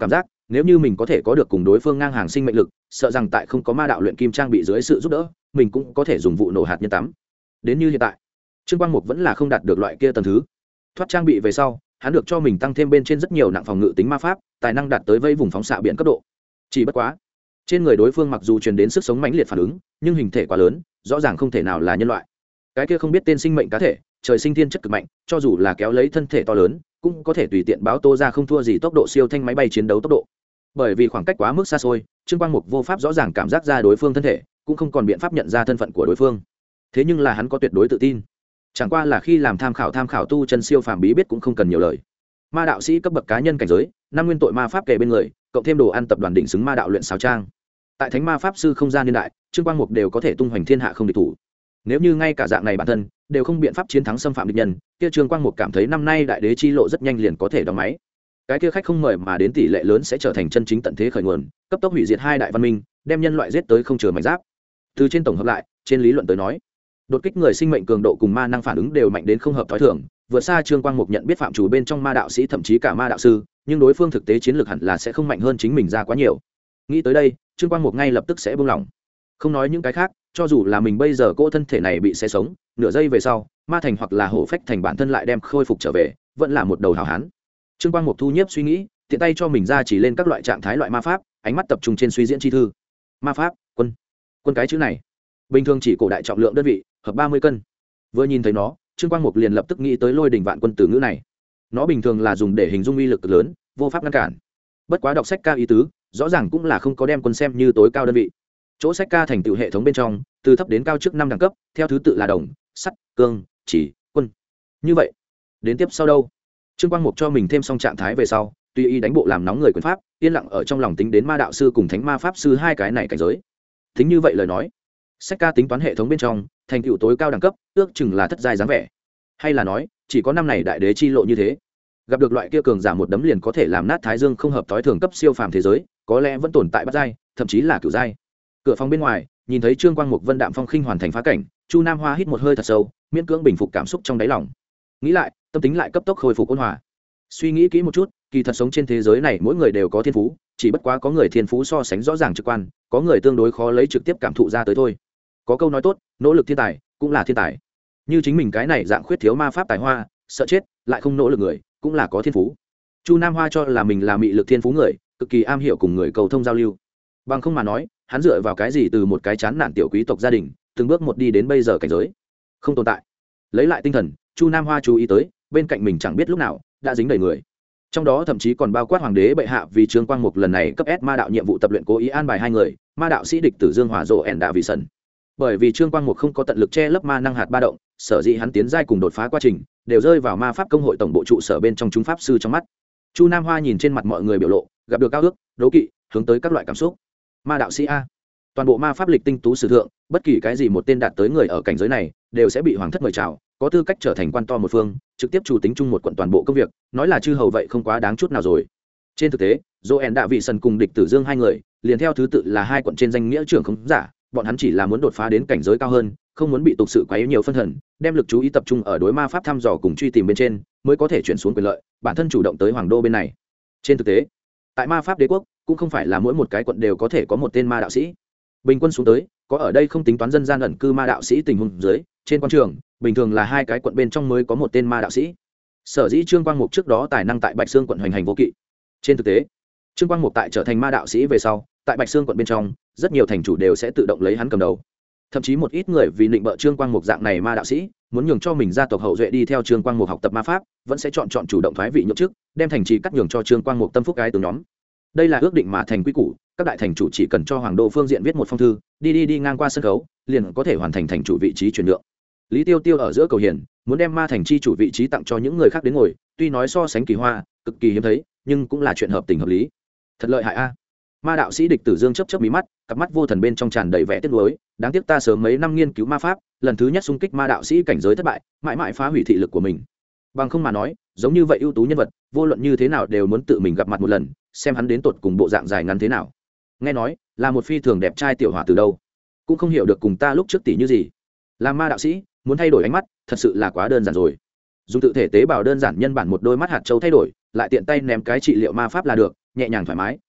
nếu như mình có thể có được cùng đối phương ngang hàng sinh mệnh lực, sợ rằng tại không có ma đạo luyện kim trang bị dưới sự giúp đỡ, mình cũng có thể dùng vụ nổ hạt nhân tắm. Đến như hiện tại, Trương Quang Mục vẫn là không đạt được loại kia tầng thứ. Thoát trang bị về sau, hắn được cho mình tăng thêm bên trên rất nhiều nặng phòng ngự tính ma pháp, tài năng đạt tới vây vùng phóng xạ biển cấp độ. Chỉ bất quá, trên người đối phương mặc dù truyền đến sức sống mãnh liệt phản ứng, nhưng hình thể quá lớn, rõ ràng không thể nào là nhân loại. Cái kia không biết tên sinh mệnh cá thể, trời sinh thiên chất cực mạnh, cho dù là kéo lấy thân thể to lớn, cũng có thể tùy tiện báo tô ra không thua gì tốc độ siêu thanh máy bay chiến đấu tốc độ. Bởi vì khoảng cách quá mức xa xôi, Trương Quang Mục vô pháp rõ ràng cảm giác ra đối phương thân thể, cũng không còn biện pháp nhận ra thân phận của đối phương. Thế nhưng là hắn có tuyệt đối tự tin. Chẳng qua là khi làm tham khảo tu chân siêu phàm bí biết cũng không cần nhiều lời. Ma đạo sĩ cấp bậc cá nhân cảnh giới, năm nguyên tội ma pháp kề bên người, cộng thêm đồ ăn tập đoàn đỉnh xứng ma đạo luyện sáo trang. Tại thánh ma pháp sư không gian niên đại, Trương Quang Mục đều có thể tung hoành thiên hạ không địch thủ. Nếu như ngay cả dạng này bản thân đều không biện pháp chiến thắng xâm phạm địch nhân, kia Trương Quang Mục cảm thấy năm nay đại đế chi lộ rất nhanh liền có thể đóng máy. Cái kia khách không mời mà đến tỷ lệ lớn sẽ trở thành chân chính tận thế khởi nguồn, cấp tốc hủy diệt hai đại văn minh, đem nhân loại giết tới không chừa mảnh giáp. Từ trên tổng hợp lại, trên lý luận tới nói, đột kích người sinh mệnh cường độ cùng ma năng phản ứng đều mạnh đến không hợp thói thường, vượt xa Trương Quang Mục nhận biết phạm chủ bên trong ma đạo sĩ thậm chí cả ma đạo sư, nhưng đối phương thực tế chiến lược hẳn là sẽ không mạnh hơn chính mình ra quá nhiều. Nghĩ tới đây, Trương Quang Mục ngay lập tức sẽ buông lỏng. Không nói những cái khác, cho dù là mình bây giờ cô thân thể này bị xé sống, nửa giây về sau, ma thành hoặc là hổ phách thành bản thân lại đem khôi phục trở về, vẫn là một đầu hảo hán. Trương Quang Mục thu nhiếp suy nghĩ, tiện tay cho mình ra chỉ lên các loại trạng thái loại ma pháp, ánh mắt tập trung trên suy diễn chi thư. Ma pháp, quân cái chữ này, bình thường chỉ cổ đại trọng lượng đơn vị, hợp 30 cân. Vừa nhìn thấy nó, Trương Quang Mục liền lập tức nghĩ tới lôi đỉnh vạn quân từ ngữ này. Nó bình thường là dùng để hình dung uy lực lớn, vô pháp ngăn cản. Bất quá đọc sách ca ý tứ, rõ ràng cũng là không có đem quân xem như tối cao đơn vị. Chỗ sách ca thành tựu hệ thống bên trong, từ thấp đến cao trước 5 đẳng cấp, theo thứ tự là đồng, sắt, cương, chỉ, quân. Như vậy, đến tiếp sau đâu? Trương Quang Mục cho mình thêm xong trạng thái về sau, tùy ý đánh bộ làm nóng người quyền pháp, yên lặng ở trong lòng tính đến ma đạo sư cùng thánh ma pháp sư hai cái này cảnh giới. Tính như vậy lời nói, sách ca tính toán hệ thống bên trong, thành tựu tối cao đẳng cấp, ước chừng là thất giai dáng vẻ. Hay là nói, chỉ có năm này đại đế chi lộ như thế. Gặp được loại kia cường giả một đấm liền có thể làm nát thái dương không hợp tối thường cấp siêu phàm thế giới, có lẽ vẫn tồn tại bát giai, thậm chí là cửu giai. Cửa phòng bên ngoài, nhìn thấy Trương Quang Mục vân đạm phong khinh hoàn thành phá cảnh, Chu Nam Hoa hít một hơi thật sâu, miễn cưỡng bình phục cảm xúc trong đáy lòng. Nghĩ lại, tâm tính lại cấp tốc khôi phục ôn hòa. Suy nghĩ kỹ một chút, kỳ thật sống trên thế giới này mỗi người đều có thiên phú, chỉ bất quá có người thiên phú so sánh rõ ràng trực quan, có người tương đối khó lấy trực tiếp cảm thụ ra tới thôi. Có câu nói tốt, nỗ lực thiên tài cũng là thiên tài. Như chính mình cái này dạng khuyết thiếu ma pháp tài hoa, sợ chết, lại không nỗ lực người, cũng là có thiên phú. Chu Nam Hoa cho là mình là mị lực thiên phú người, cực kỳ am hiểu cùng người cầu thông giao lưu. Bằng không mà nói, hắn dựa vào cái gì từ một cái chán nản tiểu quý tộc gia đình, từng bước một đi đến bây giờ cảnh giới, không tồn tại. Lấy lại tinh thần, Chu Nam Hoa chú ý tới, bên cạnh mình chẳng biết lúc nào đã dính đầy người, trong đó thậm chí còn bao quát hoàng đế bệ hạ vì Trương Quang Mục lần này cấp S ma đạo nhiệm vụ tập luyện cố ý an bài hai người, ma đạo sĩ địch tử Dương Hòa Dỗ ẻn Đạ Vị Sần. Bởi vì Trương Quang Mục không có tận lực che lấp ma năng hạt ba động, sở dĩ hắn tiến giai cùng đột phá quá trình đều rơi vào ma pháp công hội tổng bộ trụ sở bên trong chúng pháp sư trong mắt. Chu Nam Hoa nhìn trên mặt mọi người biểu lộ, gặp được cao ước, đố kỵ, hướng tới các loại cảm xúc. Ma đạo sĩ a, toàn bộ ma pháp lịch tinh tú sử thượng, bất kỳ cái gì một tên đạt tới người ở cảnh giới này đều sẽ bị hoàng thất mời chào, có tư cách trở thành quan to một phương, trực tiếp chủ tính chung một quận toàn bộ công việc, nói là chư hầu vậy không quá đáng chút nào rồi. Trên thực tế, Joen Đạ Vị Sần cùng địch tử Dương hai người, liền theo thứ tự là hai quận trên danh nghĩa trưởng không giả, bọn hắn chỉ là muốn đột phá đến cảnh giới cao hơn, không muốn bị tục sự quá nhiều phân thần, đem lực chú ý tập trung ở đối ma pháp thăm dò cùng truy tìm bên trên, mới có thể chuyển xuống quyền lợi, bản thân chủ động tới hoàng đô bên này. Trên thực tế, tại ma pháp đế quốc, cũng không phải là mỗi một cái quận đều có thể có một tên ma đạo sĩ. Bình quân xuống tới, có ở đây không tính toán dân gian ẩn cư ma đạo sĩ tình huống dưới, trên quan trường, bình thường là hai cái quận bên trong mới có một tên ma đạo sĩ. Sở dĩ Trương Quang Mục trước đó tài năng tại Bạch Xương quận hoành hành vô kỵ. Trên thực tế, Trương Quang Mục tại trở thành ma đạo sĩ về sau, tại Bạch Xương quận bên trong, rất nhiều thành chủ đều sẽ tự động lấy hắn cầm đầu. Thậm chí một ít người vì định bợ Trương Quang Mục dạng này ma đạo sĩ, muốn nhường cho mình gia tộc hậu duệ đi theo Trương Quang Mục học tập ma pháp, vẫn sẽ chọn chủ động thoái vị nhượng chức, đem thành trì cắt nhường cho Trương Quang Mục tâm phúc cái từ nhóm. Đây là ước định mà thành quy củ, các đại thành chủ chỉ cần cho hoàng đô phương diện viết một phong thư, đi ngang qua sân khấu, liền có thể hoàn thành thành chủ vị trí chuyển nhượng. Lý Tiêu Tiêu ở giữa cầu hiền, muốn đem ma thành chi chủ vị trí tặng cho những người khác đến ngồi, tuy nói so sánh kỳ hoa, cực kỳ hiếm thấy, nhưng cũng là chuyện hợp tình hợp lý. Thật lợi hại a. Ma đạo sĩ địch tử Dương chớp chớp mí mắt, cặp mắt vô thần bên trong tràn đầy vẻ tiếc nuối, đáng tiếc ta sớm mấy năm nghiên cứu ma pháp, lần thứ nhất xung kích ma đạo sĩ cảnh giới thất bại, mãi mãi phá hủy thị lực của mình. Bằng không mà nói, giống như vậy ưu tú nhân vật, vô luận như thế nào đều muốn tự mình gặp mặt một lần, xem hắn đến tột cùng bộ dạng dài ngắn thế nào. Nghe nói, là một phi thường đẹp trai tiểu hỏa từ đâu, cũng không hiểu được cùng ta lúc trước tỷ như gì. Làm ma đạo sĩ, muốn thay đổi ánh mắt, thật sự là quá đơn giản rồi. Dùng tự thể tế bào đơn giản nhân bản một đôi mắt hạt châu thay đổi, lại tiện tay ném cái trị liệu ma pháp là được, nhẹ nhàng thoải mái,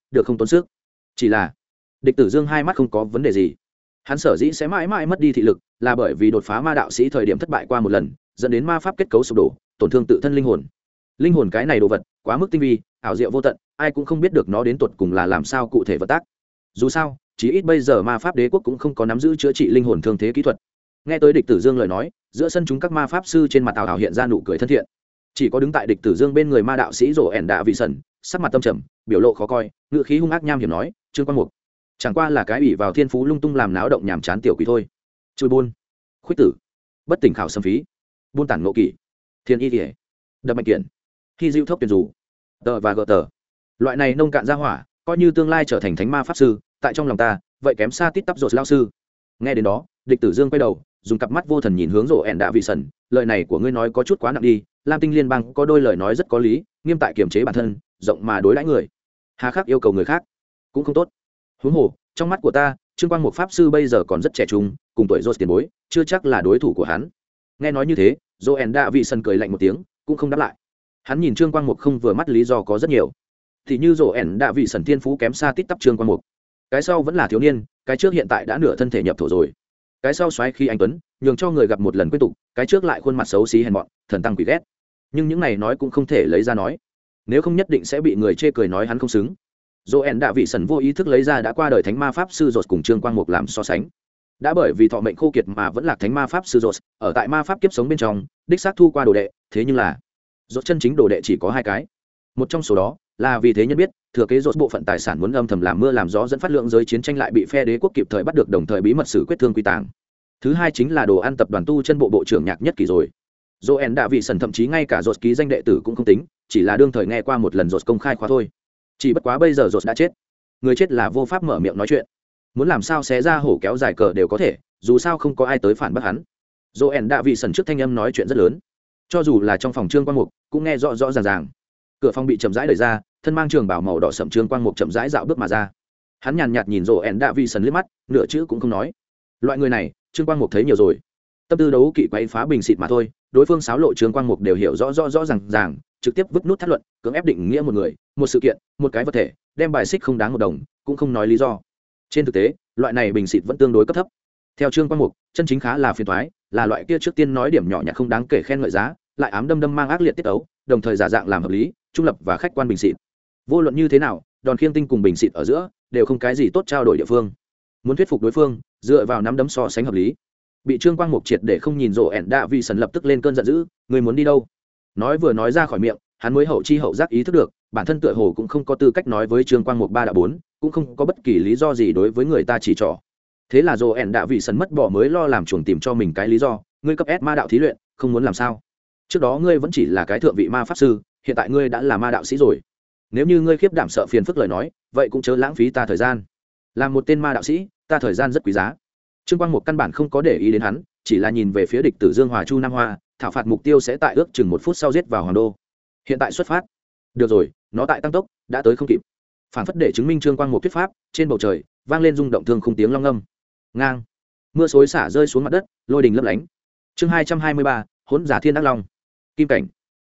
được không tốn sức. Chỉ là địch tử dương hai mắt không có vấn đề gì. Hắn sở dĩ sẽ mãi mãi mất đi thị lực là bởi vì đột phá ma đạo sĩ thời điểm thất bại qua một lần, dẫn đến ma pháp kết cấu sụp đổ, tổn thương tự thân linh hồn. Linh hồn cái này đồ vật quá mức tinh vi, ảo diệu vô tận, ai cũng không biết được nó đến tột cùng là làm sao cụ thể vận tác. Dù sao, chí ít bây giờ ma pháp đế quốc cũng không có nắm giữ chữa trị linh hồn thương thế kỹ thuật. Nghe tới địch tử dương lời nói, giữa sân chúng các ma pháp sư trên mặt Tào Hào hiện ra nụ cười thân thiện. Chỉ có đứng tại địch tử dương bên người ma đạo sĩ rổ ẻn đạ vị sần, sắc mặt tâm trầm, biểu lộ khó coi, ngữ khí hung ác nham hiểm nói, Trương Quang Mục chẳng qua là cái ủy vào thiên phú lung tung làm náo động nhàm chán tiểu quỷ thôi. Chui buôn, khuyết tử, bất tỉnh khảo xâm phí, buôn tản ngộ kỷ, thiên y thể, đập mạnh kiện, khi diệu thốc tuyển rủ, tờ và gờ tờ, loại này nông cạn ra hỏa, coi như tương lai trở thành thánh ma pháp sư, tại trong lòng ta vậy kém xa tít tắp rột lao sư. Nghe đến đó, địch tử dương quay đầu, dùng cặp mắt vô thần nhìn hướng rổ ẻn đạ vị sần, lời này của ngươi nói có chút quá nặng đi. Lam tinh liên bang có đôi lời nói rất có lý, nghiêm tại kiềm chế bản thân, rộng mà đối đãi người, hà khắc yêu cầu người khác cũng không tốt. Huống hồ trong mắt của ta, Trương Quang Mục pháp sư bây giờ còn rất trẻ trung, cùng tuổi rột tiền bối, chưa chắc là đối thủ của hắn. Nghe nói như thế, rổ ẻn đạ vị sần cười lạnh một tiếng, cũng không đáp lại. Hắn nhìn Trương Quang Mục không vừa mắt lý do có rất nhiều, thì như rổ ẻn đạ vị sần thiên phú kém xa tít tắp Trương Quang Mục, cái sau vẫn là thiếu niên, cái trước hiện tại đã nửa thân thể nhập thổ rồi. Cái sau xoáy khi anh tuấn, nhường cho người gặp một lần quên tục, cái trước lại khuôn mặt xấu xí hèn mọn, thần tăng quỷ ghét. Nhưng những này nói cũng không thể lấy ra nói, nếu không nhất định sẽ bị người chê cười nói hắn không xứng. Joen đã vị sần vô ý thức lấy ra đã qua đời thánh ma pháp sư Rốt cùng Trương Quang Mục làm so sánh. Đã bởi vì thọ mệnh khô kiệt mà vẫn là thánh ma pháp sư Rốt, ở tại ma pháp kiếp sống bên trong, đích xác thu qua đồ đệ, thế nhưng là Rốt chân chính đồ đệ chỉ có 2 cái. Một trong số đó là vì thế nhân biết, thừa kế Rốt bộ phận tài sản muốn âm thầm làm mưa làm gió dẫn phát lượng giới chiến tranh lại bị phe đế quốc kịp thời bắt được, đồng thời bí mật xử quyết thương quy tàng. Thứ hai chính là đồ ăn tập đoàn tu chân bộ bộ trưởng Nhạc Nhất Kỳ rồi. Joen đã vị sần thậm chí ngay cả Rốt ký danh đệ tử cũng không tính, chỉ là đương thời nghe qua một lần Rốt công khai khóa thôi. Chỉ bất quá bây giờ Rốt đã chết, người chết là vô pháp mở miệng nói chuyện, muốn làm sao xé ra hổ kéo dài cờ đều có thể, dù sao không có ai tới phản bác hắn. Joen đã vị sần trước thanh âm nói chuyện rất lớn, cho dù là trong phòng Trương Quang Mục cũng nghe rõ rõ ràng ràng. Cửa phòng bị chậm rãi đẩy ra, thân mang trường bào màu đỏ sẫm Trương Quang Mục chậm rãi dạo bước mà ra. Hắn nhàn nhạt nhìn Joen đã vị sần liếc mắt, nửa chữ cũng không nói. Loại người này Trương Quang Mục thấy nhiều rồi, tâm tư đấu kỵ quấy phá bình xịt mà thôi, đối phương xáo lộ Trương Quang Mục đều hiểu rõ ràng, trực tiếp vứt nút thắt luận, cưỡng ép định nghĩa một người, một sự kiện, một cái vật thể, đem bài xích không đáng một đồng, cũng không nói lý do. Trên thực tế, loại này bình xịt vẫn tương đối cấp thấp. Theo Trương Quang Mục, chân chính khá là phiền toái, là loại kia trước tiên nói điểm nhỏ nhặt không đáng kể khen ngợi giá, lại ám đâm mang ác liệt tiết tấu, đồng thời giả dạng làm hợp lý, trung lập và khách quan bình xịt. Vô luận như thế nào, đòn khiêng tinh cùng bình xịt ở giữa đều không cái gì tốt trao đổi địa phương. Muốn thuyết phục đối phương, dựa vào nắm đấm so sánh hợp lý. Bị Trương Quang Mục triệt để không nhìn rộ ẻn đạ vì sần lập tức lên cơn giận dữ, người muốn đi đâu? Nói vừa nói ra khỏi miệng, hắn mới hậu chi hậu giác ý thức được, bản thân tựa hồ cũng không có tư cách nói với Trương Quang Mục 3 đã 4, cũng không có bất kỳ lý do gì đối với người ta chỉ trỏ. Thế là rộ ẻn đạ vì sần mất bỏ mới lo làm chuồng tìm cho mình cái lý do, ngươi cấp S ma đạo thí luyện, không muốn làm sao? Trước đó ngươi vẫn chỉ là cái thượng vị ma pháp sư, hiện tại ngươi đã là ma đạo sĩ rồi. Nếu như ngươi khiếp đảm sợ phiền phức lời nói, vậy cũng chớ lãng phí ta thời gian. Làm một tên ma đạo sĩ, ta thời gian rất quý giá. Trương Quang Mục căn bản không có để ý đến hắn, chỉ là nhìn về phía địch tử Dương Hòa Chu Nam Hoa, thảo phạt mục tiêu sẽ tại ước chừng 1 phút sau giết vào Hoàng Đô. Hiện tại xuất phát. Được rồi, nó tại tăng tốc, đã tới không kịp. Phản phất để chứng minh Trương Quang Mục thuyết pháp, trên bầu trời vang lên rung động thương khung tiếng long ngâm. Ngang. Mưa xối xả rơi xuống mặt đất, lôi đình lấp lánh. Chương 223, Hỗn Giả Thiên Đắc Long. Kim cảnh.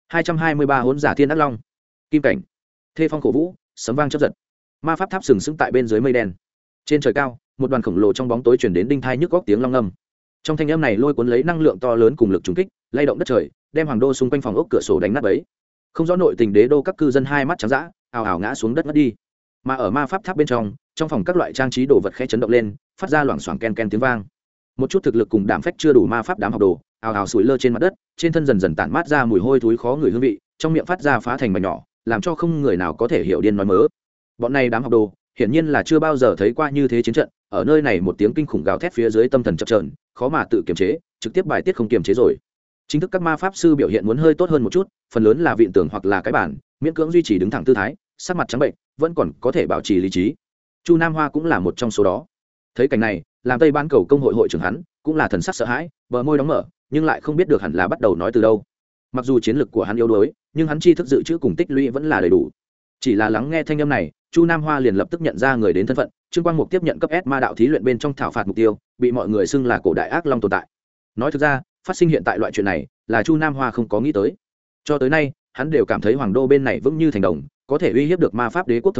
223 Hỗn Giả Thiên Đắc Long. Kim cảnh. Thê phong cổ vũ, sấm vang chớp giật. Ma pháp tháp sừng sững tại bên dưới mây đen. Trên trời cao, một đoàn khổng lồ trong bóng tối truyền đến đinh thai nhức góc tiếng long ngâm. Trong thanh âm này lôi cuốn lấy năng lượng to lớn cùng lực trùng kích, lay động đất trời, đem Hoàng Đô xung quanh phòng ốc cửa sổ đánh nát bấy. Không rõ nội tình đế đô các cư dân hai mắt trắng dã, ào ào ngã xuống đất ngất đi. Mà ở ma pháp tháp bên trong phòng các loại trang trí đồ vật khẽ chấn động lên, phát ra loảng xoảng ken ken tiếng vang. Một chút thực lực cùng đảm phách chưa đủ ma pháp đám học đồ, ào ào sủi lơ trên mặt đất, trên thân dần dần tản mát ra mùi hôi thối khó ngửi hương vị, trong miệng phát ra phá thành mảnh nhỏ, làm cho không người nào có thể hiểu điên nói mớ. Bọn này đám học đồ, hiển nhiên là chưa bao giờ thấy qua như thế chiến trận, ở nơi này một tiếng kinh khủng gào thét phía dưới tâm thần chập chờn, khó mà tự kiềm chế, trực tiếp bài tiết không kiềm chế rồi. Chính thức các ma pháp sư biểu hiện muốn hơi tốt hơn một chút, phần lớn là vịn tường hoặc là cái bản, miễn cưỡng duy trì đứng thẳng tư thái, sắc mặt trắng bệnh, vẫn còn có thể bảo trì lý trí. Chu Nam Hoa cũng là một trong số đó. Thấy cảnh này, làm Tây Ban cầu công hội hội trưởng hắn, cũng là thần sắc sợ hãi, bờ môi đóng mở, nhưng lại không biết được hẳn là bắt đầu nói từ đâu. Mặc dù chiến lực của hắn yếu đuối, nhưng hắn tri thức dự trữ cùng tích lũy vẫn là đầy đủ. Chỉ là lắng nghe thanh âm này, Chu Nam Hoa liền lập tức nhận ra người đến thân phận. Trương Quang Mục tiếp nhận cấp S ma đạo thí luyện bên trong thảo phạt mục tiêu, bị mọi người xưng là cổ đại ác long tồn tại. Nói thực ra, phát sinh hiện tại loại chuyện này, là Chu Nam Hoa không có nghĩ tới. Cho tới nay, hắn đều cảm thấy Hoàng Đô bên này vững như thành đồng, có thể uy hiếp được ma pháp đế quốc thống trị,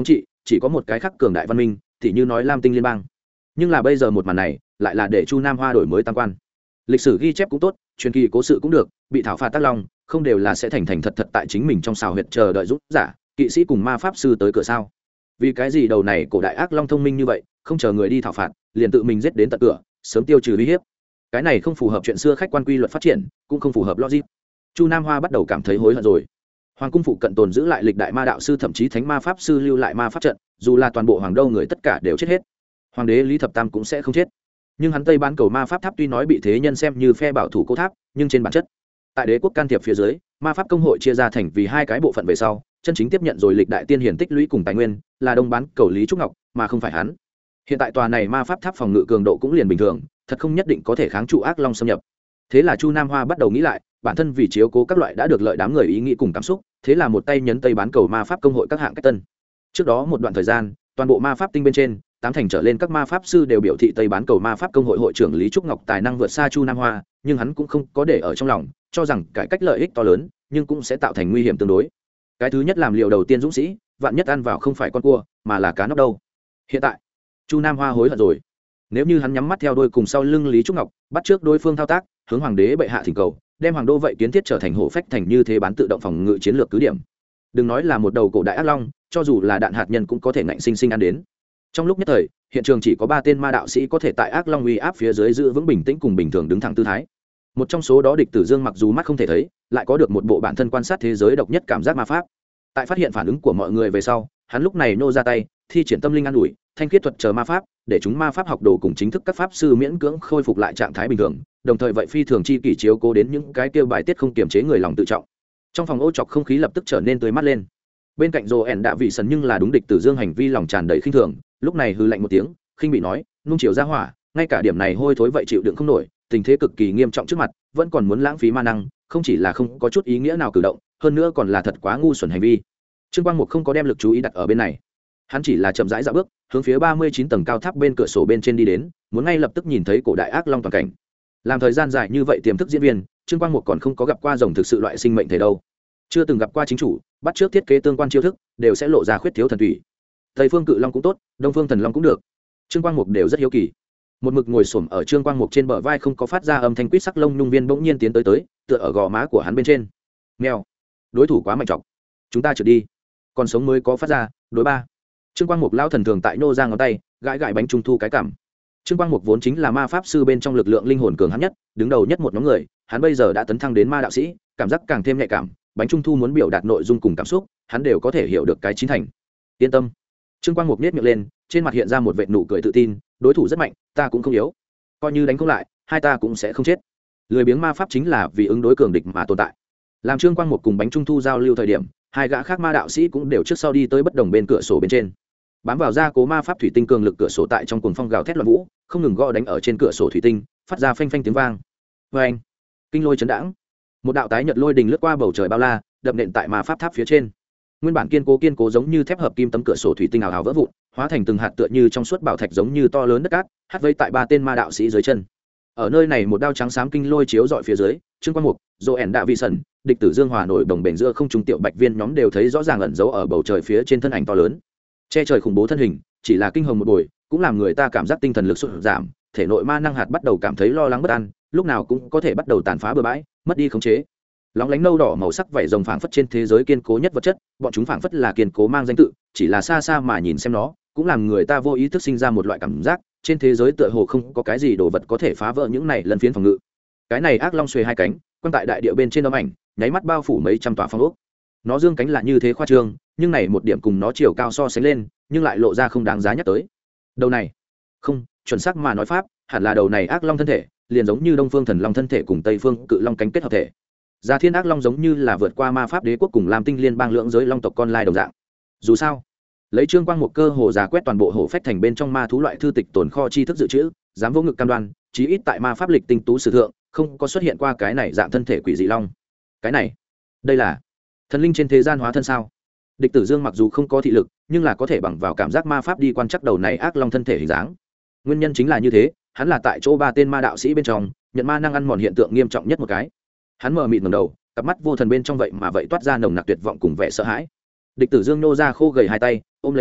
chỉ có một cái khác cường đại văn minh thì như nói lam tinh liên bang. Nhưng là bây giờ một màn này lại là để Chu Nam Hoa đổi mới tam quan. Lịch sử ghi chép cũng tốt, truyền kỳ cố sự cũng được, bị thảo phạt tác long không đều là sẽ thành thật thật tại chính mình trong xào huyệt chờ đợi giúp giả kỵ sĩ cùng ma pháp sư tới cửa sao? Vì cái gì đầu này cổ đại ác long thông minh như vậy, không chờ người đi thảo phạt liền tự mình giết đến tận cửa, sớm tiêu trừ uy hiếp? Cái này không phù hợp chuyện xưa khách quan quy luật phát triển, cũng không phù hợp logic. Chu Nam Hoa bắt đầu cảm thấy hối hận rồi. Hoàng cung phụ cận tồn giữ lại lịch đại ma đạo sư thậm chí thánh ma pháp sư lưu lại ma pháp trận, dù là toàn bộ hoàng đô người tất cả đều chết hết, hoàng đế Lý Thập Tam cũng sẽ không chết. Nhưng hắn Tây Bán cầu ma pháp tháp tuy nói bị thế nhân xem như phe bảo thủ cố tháp, nhưng trên bản chất, tại đế quốc can thiệp phía dưới, ma pháp công hội chia ra thành vì hai cái bộ phận về sau, chân chính tiếp nhận rồi lịch đại tiên hiển tích lũy cùng tài nguyên, là Đông Bán cầu Lý Trúc Ngọc, mà không phải hắn. Hiện tại tòa này ma pháp tháp phòng ngự cường độ cũng liền bình thường, thật không nhất định có thể kháng trụ ác long xâm nhập. Thế là Chu Nam Hoa bắt đầu nghĩ lại, bản thân vì chiếu cố các loại đã được lợi đám người ý nghĩ cùng cảm xúc, thế là một tay nhấn Tây Bán cầu ma pháp công hội các hạng cách tân. Trước đó một đoạn thời gian, toàn bộ ma pháp tinh bên trên, 8 thành trở lên các ma pháp sư đều biểu thị Tây Bán cầu ma pháp công hội hội trưởng Lý Trúc Ngọc tài năng vượt xa Chu Nam Hoa, nhưng hắn cũng không có để ở trong lòng, cho rằng cải cách lợi ích to lớn, nhưng cũng sẽ tạo thành nguy hiểm tương đối. Cái thứ nhất làm liều đầu tiên dũng sĩ, vạn nhất ăn vào không phải con cua, mà là cá nóc đâu. Hiện tại, Chu Nam Hoa hối hận rồi. Nếu như hắn nhắm mắt theo đuôi cùng sau lưng Lý Trúc Ngọc, bắt trước đối phương thao tác, hướng hoàng đế bệ hạ thỉnh cầu, đem hoàng đô vậy kiến thiết trở thành hổ phách thành như thế bán tự động phòng ngự chiến lược cứ điểm. Đừng nói là một đầu cổ đại ác long, cho dù là đạn hạt nhân cũng có thể ngạnh sinh sinh ăn đến. Trong lúc nhất thời, hiện trường chỉ có 3 tên ma đạo sĩ có thể tại ác long uy áp phía dưới giữ vững bình tĩnh cùng bình thường đứng thẳng tư thái. Một trong số đó Địch Tử Dương mặc dù mắt không thể thấy, lại có được một bộ bản thân quan sát thế giới độc nhất cảm giác ma pháp. Tại phát hiện phản ứng của mọi người về sau, hắn lúc này nô ra tay, thi triển tâm linh an ủi, thanh khiết thuật chờ ma pháp, để chúng ma pháp học đồ cùng chính thức các pháp sư miễn cưỡng khôi phục lại trạng thái bình thường, đồng thời vậy phi thường chi kỷ chiếu cố đến những cái kêu bài tiết không kiềm chế người lòng tự trọng. Trong phòng ô chọc không khí lập tức trở nên tươi mát lên. Bên cạnh Dỗ ẻn đạ vị sần nhưng là đúng Địch Tử Dương hành vi lòng tràn đầy khinh thường, lúc này hư lạnh một tiếng, khinh bị nói, nung chiều ra hỏa, ngay cả điểm này hôi thối vậy chịu đựng không nổi, tình thế cực kỳ nghiêm trọng trước mặt, vẫn còn muốn lãng phí ma năng, không chỉ là không có chút ý nghĩa nào cử động, hơn nữa còn là thật quá ngu xuẩn hành vi. Trương Quang Mục không có đem lực chú ý đặt ở bên này, hắn chỉ là chậm rãi dạo bước, hướng phía 39 tầng cao tháp bên cửa sổ bên trên đi đến, muốn ngay lập tức nhìn thấy cổ đại ác long toàn cảnh. Làm thời gian dài như vậy tiềm thức diễn viên, Trương Quang Mục còn không có gặp qua rồng thực sự loại sinh mệnh thể đâu, chưa từng gặp qua chính chủ, bắt trước thiết kế tương quan chiêu thức, đều sẽ lộ ra khuyết thiếu thần thủy. Tây phương cự long cũng tốt, đông phương thần long cũng được, Trương Quang Mục đều rất hiếu kỳ. Một mực ngồi xổm ở Trương Quang Mục trên bờ vai không có phát ra âm thanh quýt sắc lông nhung viên bỗng nhiên tiến tới, tựa ở gò má của hắn bên trên. Mèo, đối thủ quá mạnh trọng, chúng ta trượt đi. Còn sống mới có phát ra, đối ba. Trương Quang Mục lao thần thường tại nô ra ngón tay, gãi gãi bánh trung thu cái cảm. Trương Quang Mục vốn chính là ma pháp sư bên trong lực lượng linh hồn cường hãn nhất, đứng đầu nhất một nhóm người, hắn bây giờ đã tấn thăng đến ma đạo sĩ, cảm giác càng thêm nhạy cảm, bánh trung thu muốn biểu đạt nội dung cùng cảm xúc, hắn đều có thể hiểu được cái chín thành. Yên tâm. Trương Quang Mục nhếch miệng lên, trên mặt hiện ra một vệt nụ cười tự tin, đối thủ rất mạnh, ta cũng không yếu. Coi như đánh không lại, hai ta cũng sẽ không chết. Lười biếng ma pháp chính là vì ứng đối cường địch mà tồn tại. Làm Trương Quang Mục cùng bánh trung thu giao lưu thời điểm, hai gã khác ma đạo sĩ cũng đều trước sau đi tới bất đồng bên cửa sổ bên trên. Bám vào ra cố ma pháp thủy tinh cường lực cửa sổ tại trong cuồng phong gào thét loạn vũ, không ngừng gõ đánh ở trên cửa sổ thủy tinh, phát ra phanh phanh tiếng vang. Oeng! Kinh lôi chấn đãng. Một đạo tái nhật lôi đình lướt qua bầu trời bao la, đập nện tại ma pháp tháp phía trên. Nguyên bản kiên cố giống như thép hợp kim tấm cửa sổ thủy tinh ảo ảo vỡ vụn, hóa thành từng hạt tựa như trong suốt bảo thạch giống như to lớn đất cát, hắt vây tại 3 tên ma đạo sĩ dưới chân. Ở nơi này một đao trắng xám kinh lôi chiếu dọi phía dưới, Trương Quang Mục, Dỗ ẻn đạ vị sần, Địch Tử Dương hòa nổi đồng bền giữa không trung tiểu bạch viên nhóm đều thấy rõ ràng ẩn giấu ở bầu trời phía trên thân ảnh to lớn. Che trời khủng bố thân hình, chỉ là kinh hồng một buổi, cũng làm người ta cảm giác tinh thần lực sụt giảm, thể nội ma năng hạt bắt đầu cảm thấy lo lắng bất an, lúc nào cũng có thể bắt đầu tàn phá bừa bãi, mất đi khống chế. Lóng lánh nâu đỏ màu sắc vảy rồng phảng phất trên thế giới kiên cố nhất vật chất, bọn chúng phảng phất là kiên cố mang danh tự, chỉ là xa xa mà nhìn xem nó, cũng làm người ta vô ý thức sinh ra một loại cảm giác, trên thế giới tựa hồ không có cái gì đồ vật có thể phá vỡ những này lần phiến phòng ngự. Cái này ác long xuề hai cánh, quăng tại đại địa bên trên âm ảnh, nháy mắt bao phủ mấy trăm tòa phong ốc. Nó dương cánh là như thế khoa trương, nhưng này một điểm cùng nó chiều cao so sánh lên, nhưng lại lộ ra không đáng giá nhắc tới. Đầu này, không, chuẩn xác mà nói pháp, hẳn là đầu này ác long thân thể, liền giống như Đông Phương Thần Long thân thể cùng Tây Phương Cự Long cánh kết hợp thể. Gia Thiên Ác Long giống như là vượt qua ma pháp đế quốc cùng Lam Tinh liên bang lưỡng giới long tộc con lai đồng dạng. Dù sao, lấy Trương Quang một cơ hồ giả quét toàn bộ hổ phách thành bên trong ma thú loại thư tịch tồn kho tri thức dự trữ, dám vô ngực cam đoan, chí ít tại ma pháp lịch tinh tú sử thượng, không có xuất hiện qua cái này dạng thân thể quỷ dị long. Cái này, đây là thần linh trên thế gian hóa thân sao? Địch Tử Dương mặc dù không có thị lực, nhưng là có thể bằng vào cảm giác ma pháp đi quan trắc đầu này ác long thân thể hình dáng. Nguyên nhân chính là như thế, hắn là tại chỗ 3 tên ma đạo sĩ bên trong, nhận ma năng ăn mòn hiện tượng nghiêm trọng nhất một cái. Hắn mờ mịt ngẩng đầu, cặp mắt vô thần bên trong vậy mà vậy toát ra nồng nặc tuyệt vọng cùng vẻ sợ hãi. Địch Tử Dương nô ra khô gầy hai tay, ôm lấy đầu,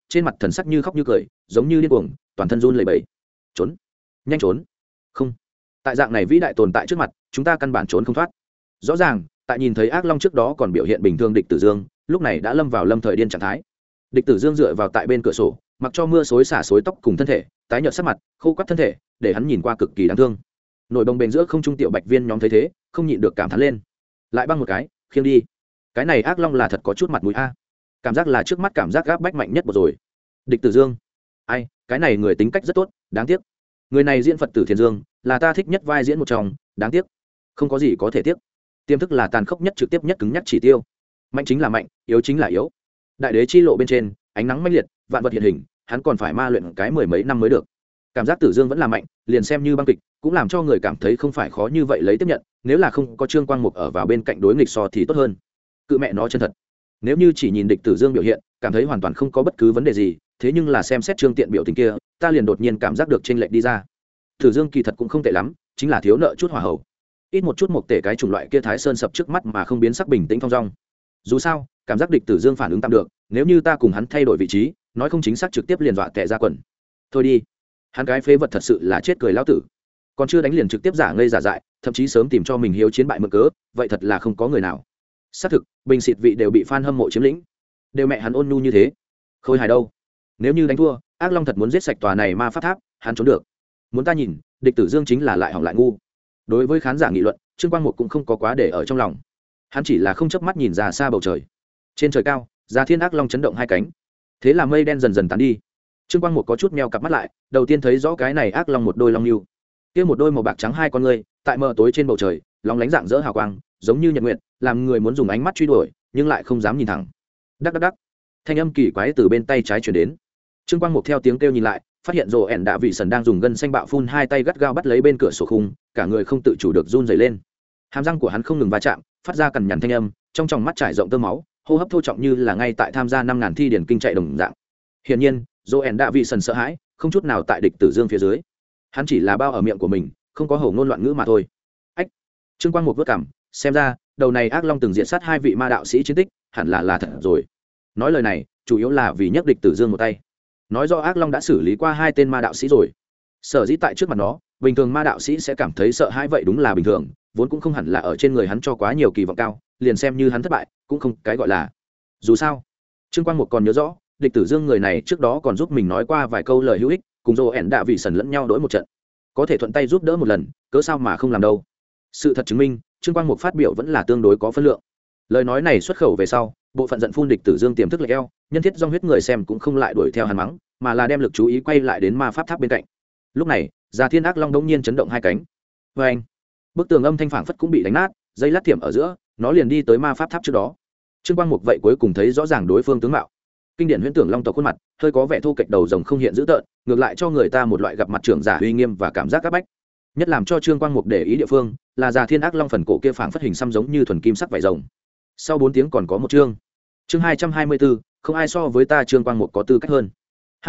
trên mặt thần sắc như khóc như cười, giống như điên cuồng, toàn thân run lẩy bẩy. Trốn, nhanh trốn. Không, tại dạng này vĩ đại tồn tại trước mặt, chúng ta căn bản trốn không thoát. Rõ ràng, tại nhìn thấy ác long trước đó còn biểu hiện bình thường địch tử dương, lúc này đã lâm vào lâm thời điên trạng thái. Địch tử dương dựa vào tại bên cửa sổ, mặc cho mưa xối xả xối tóc cùng thân thể, tái nhợt sắc mặt, khô quắt thân thể, để hắn nhìn qua cực kỳ đáng thương. Nổi bồng bềnh giữa không trung tiểu bạch viên nhóm thấy thế, không nhịn được cảm thán lên. Lại băng một cái, khiêng đi. Cái này ác long là thật có chút mặt mũi a. Cảm giác là trước mắt cảm giác gáp bách mạnh nhất một rồi. Địch tử dương, ai, cái này người tính cách rất tốt, đáng tiếc. Người này diễn Phật tử Thiên Dương, là ta thích nhất vai diễn một trong, đáng tiếc. Không có gì có thể tiếc. Tiềm thức là tàn khốc nhất, trực tiếp nhất, cứng nhất chỉ tiêu. Mạnh chính là mạnh, yếu chính là yếu. Đại đế chi lộ bên trên, ánh nắng mãnh liệt, vạn vật hiện hình, hắn còn phải ma luyện cái mười mấy năm mới được. Cảm giác Tử Dương vẫn là mạnh, liền xem như băng kịch, cũng làm cho người cảm thấy không phải khó như vậy lấy tiếp nhận, nếu là không có Trương Quang Mục ở vào bên cạnh đối nghịch so thì tốt hơn. Cự mẹ nó chân thật. Nếu như chỉ nhìn địch Tử Dương biểu hiện, cảm thấy hoàn toàn không có bất cứ vấn đề gì, thế nhưng là xem xét Trương Tiện biểu tình kia, ta liền đột nhiên cảm giác được chênh lệch đi ra. Tử Dương kỳ thật cũng không tệ lắm, chính là thiếu nợ chút hỏa hậu. Ít một chút một tể cái chủng loại kia Thái Sơn sập trước mắt mà không biến sắc bình tĩnh thong dong. Dù sao, cảm giác địch Tử Dương phản ứng tạm được, nếu như ta cùng hắn thay đổi vị trí, nói không chính xác trực tiếp liền dọa tè ra quần. Thôi đi, hắn cái phế vật thật sự là chết cười lão tử. Còn chưa đánh liền trực tiếp giả ngây giả dại, thậm chí sớm tìm cho mình hiếu chiến bại mượn cớ, vậy thật là không có người nào. Xác thực, bình xịt vị đều bị fan hâm mộ chiếm lĩnh. Đều mẹ hắn ôn nhu như thế. Khôi hài đâu? Nếu như đánh thua, ác long thật muốn giết sạch tòa này ma pháp tháp, hắn trốn được. Muốn ta nhìn, địch Tử Dương chính là lại hỏng lại ngu. Đối với khán giả nghị luận, Trương Quang Mục cũng không có quá để ở trong lòng. Hắn chỉ là không chớp mắt nhìn ra xa bầu trời. Trên trời cao, Già Thiên ác long chấn động hai cánh. Thế là mây đen dần dần tán đi. Trương Quang Mục có chút meo cặp mắt lại, đầu tiên thấy rõ cái này ác long một đôi long lưu. Kia một đôi màu bạc trắng hai con ngươi, tại mờ tối trên bầu trời, lóng lánh dạng dỡ hào quang, giống như nhật nguyệt, làm người muốn dùng ánh mắt truy đuổi, nhưng lại không dám nhìn thẳng. Đắc đắc đắc. Thanh âm kỳ quái từ bên tay trái truyền đến. Trương Quang Mục theo tiếng kêu nhìn lại, phát hiện rồ ẻn đạ vị sần đang dùng gân xanh bạo phun hai tay gắt gao bắt lấy bên cửa sổ khung, cả người không tự chủ được run rẩy lên. Hàm răng của hắn không ngừng va chạm, phát ra cằn nhằn thanh âm, trong tròng mắt trải rộng tơ máu, hô hấp thô trọng như là ngay tại tham gia 5000 thi điển kinh chạy đồng dạng. Hiển nhiên, Joen đã vị sần sợ hãi, không chút nào tại địch Tử Dương phía dưới. Hắn chỉ là bao ở miệng của mình, không có hổ ngôn loạn ngữ mà thôi. Ách. Trương Quang một vớt cảm, xem ra, đầu này ác long từng diện sát hai vị ma đạo sĩ chiến tích, hẳn là thật rồi. Nói lời này, chủ yếu là vì nhắc địch Tử Dương một tay. Nói do ác long đã xử lý qua hai tên ma đạo sĩ rồi. Sở dĩ tại trước mặt nó, bình thường ma đạo sĩ sẽ cảm thấy sợ hãi vậy đúng là bình thường, vốn cũng không hẳn là ở trên người hắn cho quá nhiều kỳ vọng cao, liền xem như hắn thất bại, cũng không cái gọi là. Dù sao, Trương Quang một còn nhớ rõ, địch Tử Dương người này trước đó còn giúp mình nói qua vài câu lời hữu ích, cùng dô ẻn đạ vị sần lẫn nhau đối một trận, có thể thuận tay giúp đỡ một lần, cớ sao mà không làm đâu. Sự thật chứng minh, Trương Quang Mục phát biểu vẫn là tương đối có phân lượng. Lời nói này xuất khẩu về sau, bộ phận giận phun địch Tử Dương tiềm thức lệch eo, nhân thiết dòng huyết người xem cũng không lại đuổi theo hắn mắng, mà là đem lực chú ý quay lại đến ma pháp tháp bên cạnh. Lúc này, Già Thiên ác long đống nhiên chấn động hai cánh. Vê anh, bức tường âm thanh phảng phất cũng bị đánh nát, dây lát tiệm ở giữa, nó liền đi tới ma pháp tháp trước đó. Trương Quang Mục vậy cuối cùng thấy rõ ràng đối phương tướng mạo. Kinh điển huyễn tưởng long tộc khuôn mặt, hơi có vẻ thô kệch, đầu rồng không hiện dữ tợn, ngược lại cho người ta một loại gặp mặt trưởng giả uy nghiêm và cảm giác áp bách. Nhất làm cho Trương Quang Mục để ý địa phương, là Già Thiên ác long phần cổ kia phảng phất hình xăm giống như thuần kim sắc vảy rồng. Sau 4 tiếng còn có một chương. Chương 224, không ai so với ta Trương Quang Mục có tư cách hơn.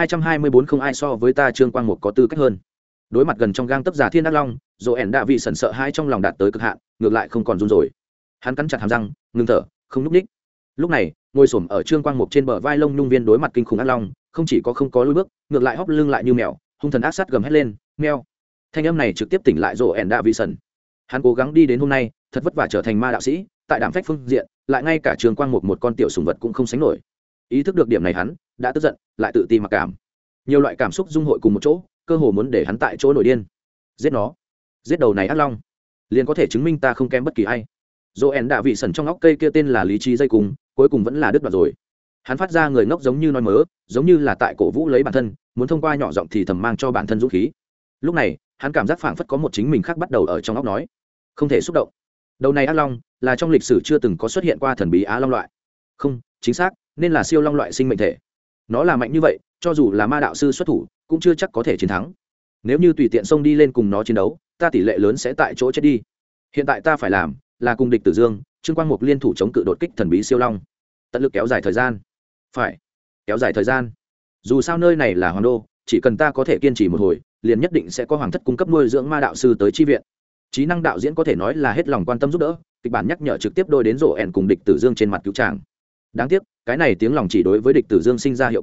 224 không ai so với ta Trương Quang Mục có tư cách hơn. Đối mặt gần trong gang tấc Già Thiên ác long, Joen đã vị sần sợ hai trong lòng đạt tới cực hạn, ngược lại không còn run rồi. Hắn cắn chặt hàm răng, ngừng thở, không nhúc nhích. Lúc này, ngồi xổm ở Trương Quang Mục trên bờ vai lông nhung viên đối mặt kinh khủng ác long, không chỉ không có lùi bước, ngược lại hốc lưng lại như mèo, hung thần ác sát gầm hét lên, meo. Thanh âm này trực tiếp tỉnh lại Joen đã vị sần. Hắn cố gắng đi đến hôm nay, thật vất vả trở thành ma đạo sĩ, tại đảm phách phương diện, lại ngay cả Trương Quang Mục một con tiểu sủng vật cũng không sánh nổi. Ý thức được điểm này hắn đã tức giận, lại tự ti mặc cảm. Nhiều loại cảm xúc dung hội cùng một chỗ, cơ hồ muốn để hắn tại chỗ nổi điên. Giết nó, giết đầu này ác long, liền có thể chứng minh ta không kém bất kỳ ai. Joen đã vị sần trong óc cây kia tên là lý trí dây cùng, cuối cùng vẫn là đứt đoạn rồi. Hắn phát ra người ngốc giống như nói mớ, giống như là tại cổ vũ lấy bản thân, muốn thông qua nhỏ giọng thì thầm mang cho bản thân dũng khí. Lúc này, hắn cảm giác phảng phất có một chính mình khác bắt đầu ở trong óc nói, không thể xúc động. Đầu này ác long là trong lịch sử chưa từng có xuất hiện qua thần bí á long loại, không, chính xác nên là siêu long loại sinh mệnh thể. Nó là mạnh như vậy, cho dù là ma đạo sư xuất thủ, cũng chưa chắc có thể chiến thắng. Nếu như tùy tiện xông đi lên cùng nó chiến đấu, ta tỷ lệ lớn sẽ tại chỗ chết đi. Hiện tại ta phải làm là cùng địch Tử Dương, Trương Quang Mục liên thủ chống cự đột kích thần bí siêu long, tận lực kéo dài thời gian. Phải kéo dài thời gian. Dù sao nơi này là hoàng đô, chỉ cần ta có thể kiên trì một hồi, liền nhất định sẽ có hoàng thất cung cấp nuôi dưỡng ma đạo sư tới chi viện. Trí năng đạo diễn có thể nói là hết lòng quan tâm giúp đỡ, kịch bản nhắc nhở trực tiếp đôi đến rổ ẻn cùng địch Tử Dương trên mặt cứu tràng. Đáng tiếc, cái này tiếng lòng chỉ đối với địch Tử Dương sinh ra hiệu quả,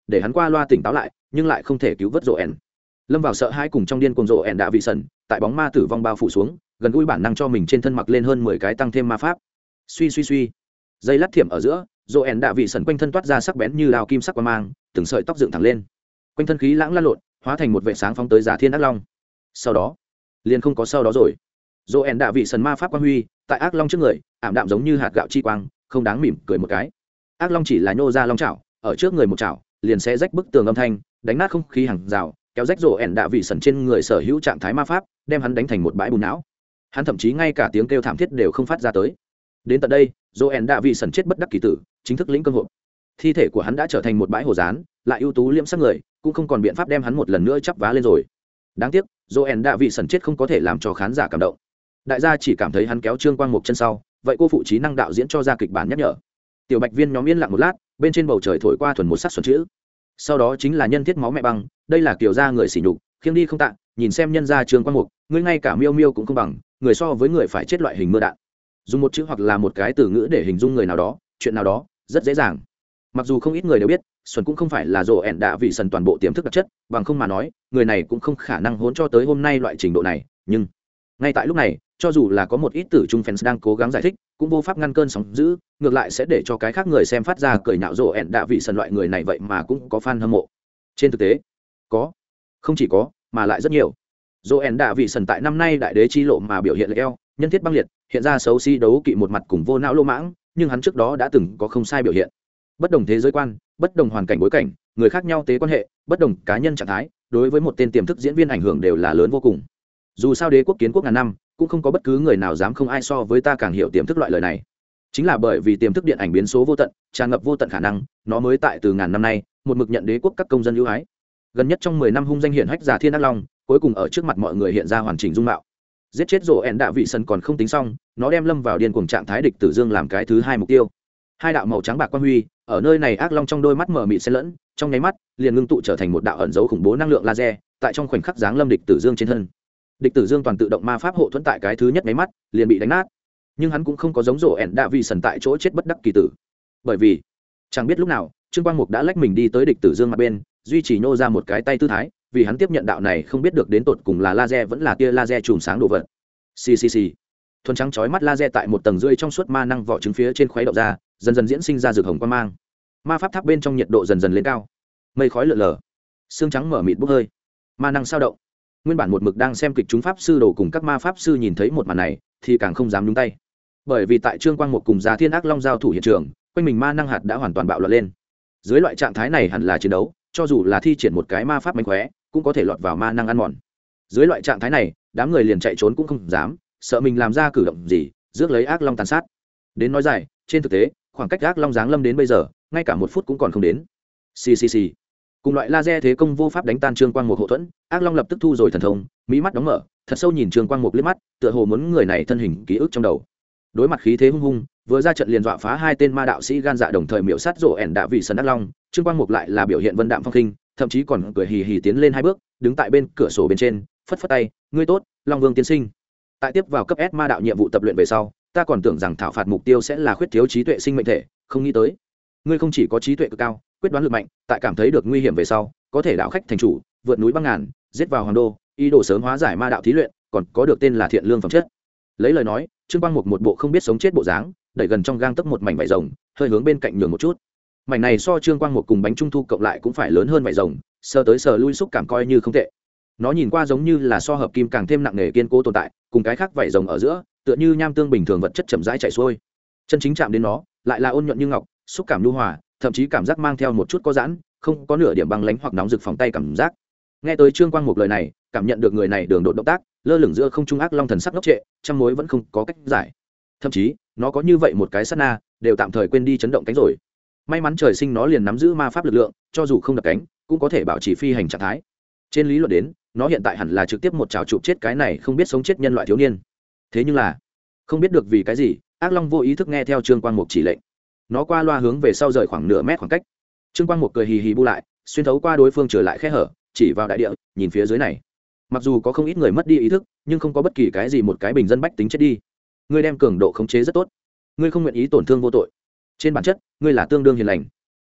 để hắn qua loa tỉnh táo lại nhưng lại không thể cứu vớt rộ ẻn. Lâm vào sợ hãi cùng trong điên cuồng rộ ẻn đã vị sần tại bóng ma tử vong bao phủ xuống, gần gũi bản năng cho mình trên thân mặc lên hơn 10 cái tăng thêm ma pháp. Suy suy suy, dây lát thiểm ở giữa, rộ ẻn đã vị sần quanh thân toát ra sắc bén như đao kim sắc quang mang, từng sợi tóc dựng thẳng lên, quanh thân khí lãng lan lộn, hóa thành một vệ sáng phóng tới Giả Thiên Ác Long. Sau đó liền không có sau đó rồi. Rộ ẻn đã vị sần ma pháp quang huy tại ác long trước người ảm đạm giống như hạt gạo chi quang, không đáng mỉm cười một cái. Ác long chỉ là nhô ra long chảo, ở trước người một chảo liền sẽ rách bức tường âm thanh, đánh nát không khí hàng rào, kéo rách rộ ẻn đạ vị sần trên người sở hữu trạng thái ma pháp, đem hắn đánh thành một bãi bùn não. Hắn thậm chí ngay cả tiếng kêu thảm thiết đều không phát ra tới. Đến tận đây, rộ ẻn đạ vị sần chết bất đắc kỳ tử, chính thức lĩnh cương hộp. Thi thể của hắn đã trở thành một bãi hồ dán, lại ưu tú liễm sắc người cũng không còn biện pháp đem hắn một lần nữa chắp vá lên rồi. Đáng tiếc, rộ ẻn đạ vị sần chết không có thể làm cho khán giả cảm động. Đại gia chỉ cảm thấy hắn kéo Trương Quang Mục chân sau, vậy cô phụ trí năng đạo diễn cho ra kịch bản nhắc nhở. Tiểu Bạch Viên nhóm yên lặng một lát, bên trên bầu trời thổi qua thuần một sắc xuân chữ. Sau đó chính là nhân thiết máu mẹ băng, đây là kiểu gia người sỉ nhục, khiêng đi không tạ, nhìn xem nhân gia Trương Quang Mục, ngươi ngay cả miêu miêu cũng không bằng, người so với người phải chết loại hình mưa đạn. Dùng một chữ hoặc là một cái từ ngữ để hình dung người nào đó, chuyện nào đó, rất dễ dàng. Mặc dù không ít người đều biết, Xuân cũng không phải là rộ ẻn đạ vị sần toàn bộ tiềm thức đặc chất, bằng không mà nói, người này cũng không khả năng hỗn cho tới hôm nay loại trình độ này, nhưng ngay tại lúc này, cho dù là có một ít tử trung fans đang cố gắng giải thích, cũng vô pháp ngăn cơn sóng dữ, ngược lại sẽ để cho cái khác người xem phát ra cười nhạo rộ ẻn đạ vị sần loại người này vậy mà cũng có fan hâm mộ. Trên thực tế, có, không chỉ có, mà lại rất nhiều. Rộ ẻn đạ vị sần tại năm nay đại đế chi lộ mà biểu hiện lệch eo, nhân thiết băng liệt, hiện ra xấu xí đấu kỵ một mặt cùng vô não lô mãng, nhưng hắn trước đó đã từng có không sai biểu hiện. Bất đồng thế giới quan, bất đồng hoàn cảnh bối cảnh, người khác nhau tế quan hệ, bất đồng cá nhân trạng thái, đối với một tên tiềm thức diễn viên ảnh hưởng đều là lớn vô cùng. Dù sao đế quốc kiến quốc ngàn năm, cũng không có bất cứ người nào dám không ai so với ta càng hiểu tiềm thức loại lời này. Chính là bởi vì tiềm thức điện ảnh biến số vô tận, tràn ngập vô tận khả năng, nó mới tại từ ngàn năm nay, một mực nhận đế quốc các công dân ưu ái. Gần nhất trong 10 năm hung danh hiển hách Giả Thiên Ác Long, cuối cùng ở trước mặt mọi người hiện ra hoàn chỉnh dung mạo. Giết chết rộ ẻn đạ vị sân còn không tính xong, nó đem lâm vào điên cuồng trạng thái địch tử dương làm cái thứ hai mục tiêu. Hai đạo màu trắng bạc quang huy, ở nơi này ác long trong đôi mắt mở mịt xen lẫn, trong nháy mắt, liền ngưng tụ trở thành một đạo ẩn dấu khủng bố năng lượng laser, tại trong khoảnh khắc giáng lâm địch tử dương trên thân. Địch tử dương toàn tự động ma pháp hộ thuẫn tại cái thứ nhất nháy mắt, liền bị đánh nát. Nhưng hắn cũng không có giống rộ ẻn đạ vị sần tại chỗ chết bất đắc kỳ tử. Bởi vì, chẳng biết lúc nào, Trương Quang Mục đã lách mình đi tới địch tử dương mặt bên, duy trì nhô ra một cái tay tư thái, vì hắn tiếp nhận đạo này không biết được đến tột cùng là laser vẫn là tia laser chùm sáng đồ vật. Xì xì xì. Thuần trắng chói mắt laser tại một tầng rưỡi trong suốt ma năng vỏ trứng phía trên khuấy động ra, dần dần diễn sinh ra rực hồng quang mang. Ma pháp tháp bên trong nhiệt độ dần dần lên cao. Mây khói lượn lờ, xương trắng mở mịt bốc hơi. Ma năng sao động. Nguyên bản một mực đang xem kịch chúng pháp sư đồ cùng các ma pháp sư nhìn thấy một màn này, thì càng không dám nhúng tay. Bởi vì tại Trương Quang Mục cùng Giả Thiên Ác Long giao thủ hiện trường, quanh mình ma năng hạt đã hoàn toàn bạo loạn lên. Dưới loại trạng thái này hẳn là chiến đấu, cho dù là thi triển một cái ma pháp mánh khóe, cũng có thể lọt vào ma năng ăn mòn. Dưới loại trạng thái này, đám người liền chạy trốn cũng không dám, sợ mình làm ra cử động gì, rước lấy ác long tàn sát. Đến nói dài, trên thực tế, khoảng cách ác long giáng lâm đến bây giờ, ngay cả một phút cũng còn không đến. Xì xì xì. Cùng loại laser thế công vô pháp đánh tan Trương Quang Mục hộ thuẫn, ác long lập tức thu rồi thần thông, mỹ mắt đóng mở, thật sâu nhìn Trương Quang Mục liếc mắt, tựa hồ muốn người này thân hình ký ức trong đầu. Đối mặt khí thế hung hung, vừa ra trận liền dọa phá hai tên ma đạo sĩ gan dạ đồng thời miểu sát rộ ẻn đạ vị sần ác long, Trương Quang Mục lại là biểu hiện vân đạm phong khinh, thậm chí còn cười hì hì tiến lên hai bước, đứng tại bên cửa sổ bên trên, phất phất tay, ngươi tốt, Long Vương tiên sinh. Tại tiếp vào cấp S ma đạo nhiệm vụ tập luyện về sau, ta còn tưởng rằng thảo phạt mục tiêu sẽ là khuyết thiếu trí tuệ sinh mệnh thể, không nghĩ tới, ngươi không chỉ có trí tuệ cực cao, quyết đoán lực mạnh, tại cảm thấy được nguy hiểm về sau, có thể đạo khách thành chủ, vượt núi băng ngàn, giết vào hoàng đô, ý đồ sớm hóa giải ma đạo thí luyện, còn có được tên là thiện lương phẩm chất. Lấy lời nói, Trương Quang Mục một bộ không biết sống chết bộ dáng, đẩy gần trong gang tấc một mảnh vải rồng, hơi hướng bên cạnh nhường một chút. Mảnh này so Trương Quang Mục cùng bánh trung thu cộng lại cũng phải lớn hơn vải rồng, sờ tới sờ lui xúc cảm coi như không tệ. Nó nhìn qua giống như là so hợp kim càng thêm nặng nề kiên cố tồn tại, cùng cái khác vải rồng ở giữa, tựa như nham tương bình thường vật chất chậm rãi chảy xuôi. Chân chính chạm đến nó, lại là ôn nhuận như ngọc, xúc cảm nhu hòa, thậm chí cảm giác mang theo một chút có giãn, không có nửa điểm băng lãnh hoặc nóng rực phòng tay cảm giác. Nghe tới Trương Quang Mục lời này, cảm nhận được người này đường đột động tác, lơ lửng giữa không trung ác long thần sắc ngốc trệ, trăm mối vẫn không có cách giải. Thậm chí, nó có như vậy một cái sát na, đều tạm thời quên đi chấn động cánh rồi. May mắn trời sinh nó liền nắm giữ ma pháp lực lượng, cho dù không đập cánh, cũng có thể bảo trì phi hành trạng thái. Trên lý luận đến, nó hiện tại hẳn là trực tiếp một chảo chụp chết cái này không biết sống chết nhân loại thiếu niên. Thế nhưng là, không biết được vì cái gì, ác long vô ý thức nghe theo Trương Quang Mục chỉ lệnh. Nó qua loa hướng về sau rời khoảng nửa mét khoảng cách. Trương Quang Mục cười hì hì bu lại, xuyên thấu qua đối phương trở lại khe hở, chỉ vào đại địa, nhìn phía dưới này. Mặc dù có không ít người mất đi ý thức, nhưng không có bất kỳ cái gì một cái bình dân bách tính chết đi. Ngươi đem cường độ khống chế rất tốt, ngươi không nguyện ý tổn thương vô tội, trên bản chất ngươi là tương đương hiền lành.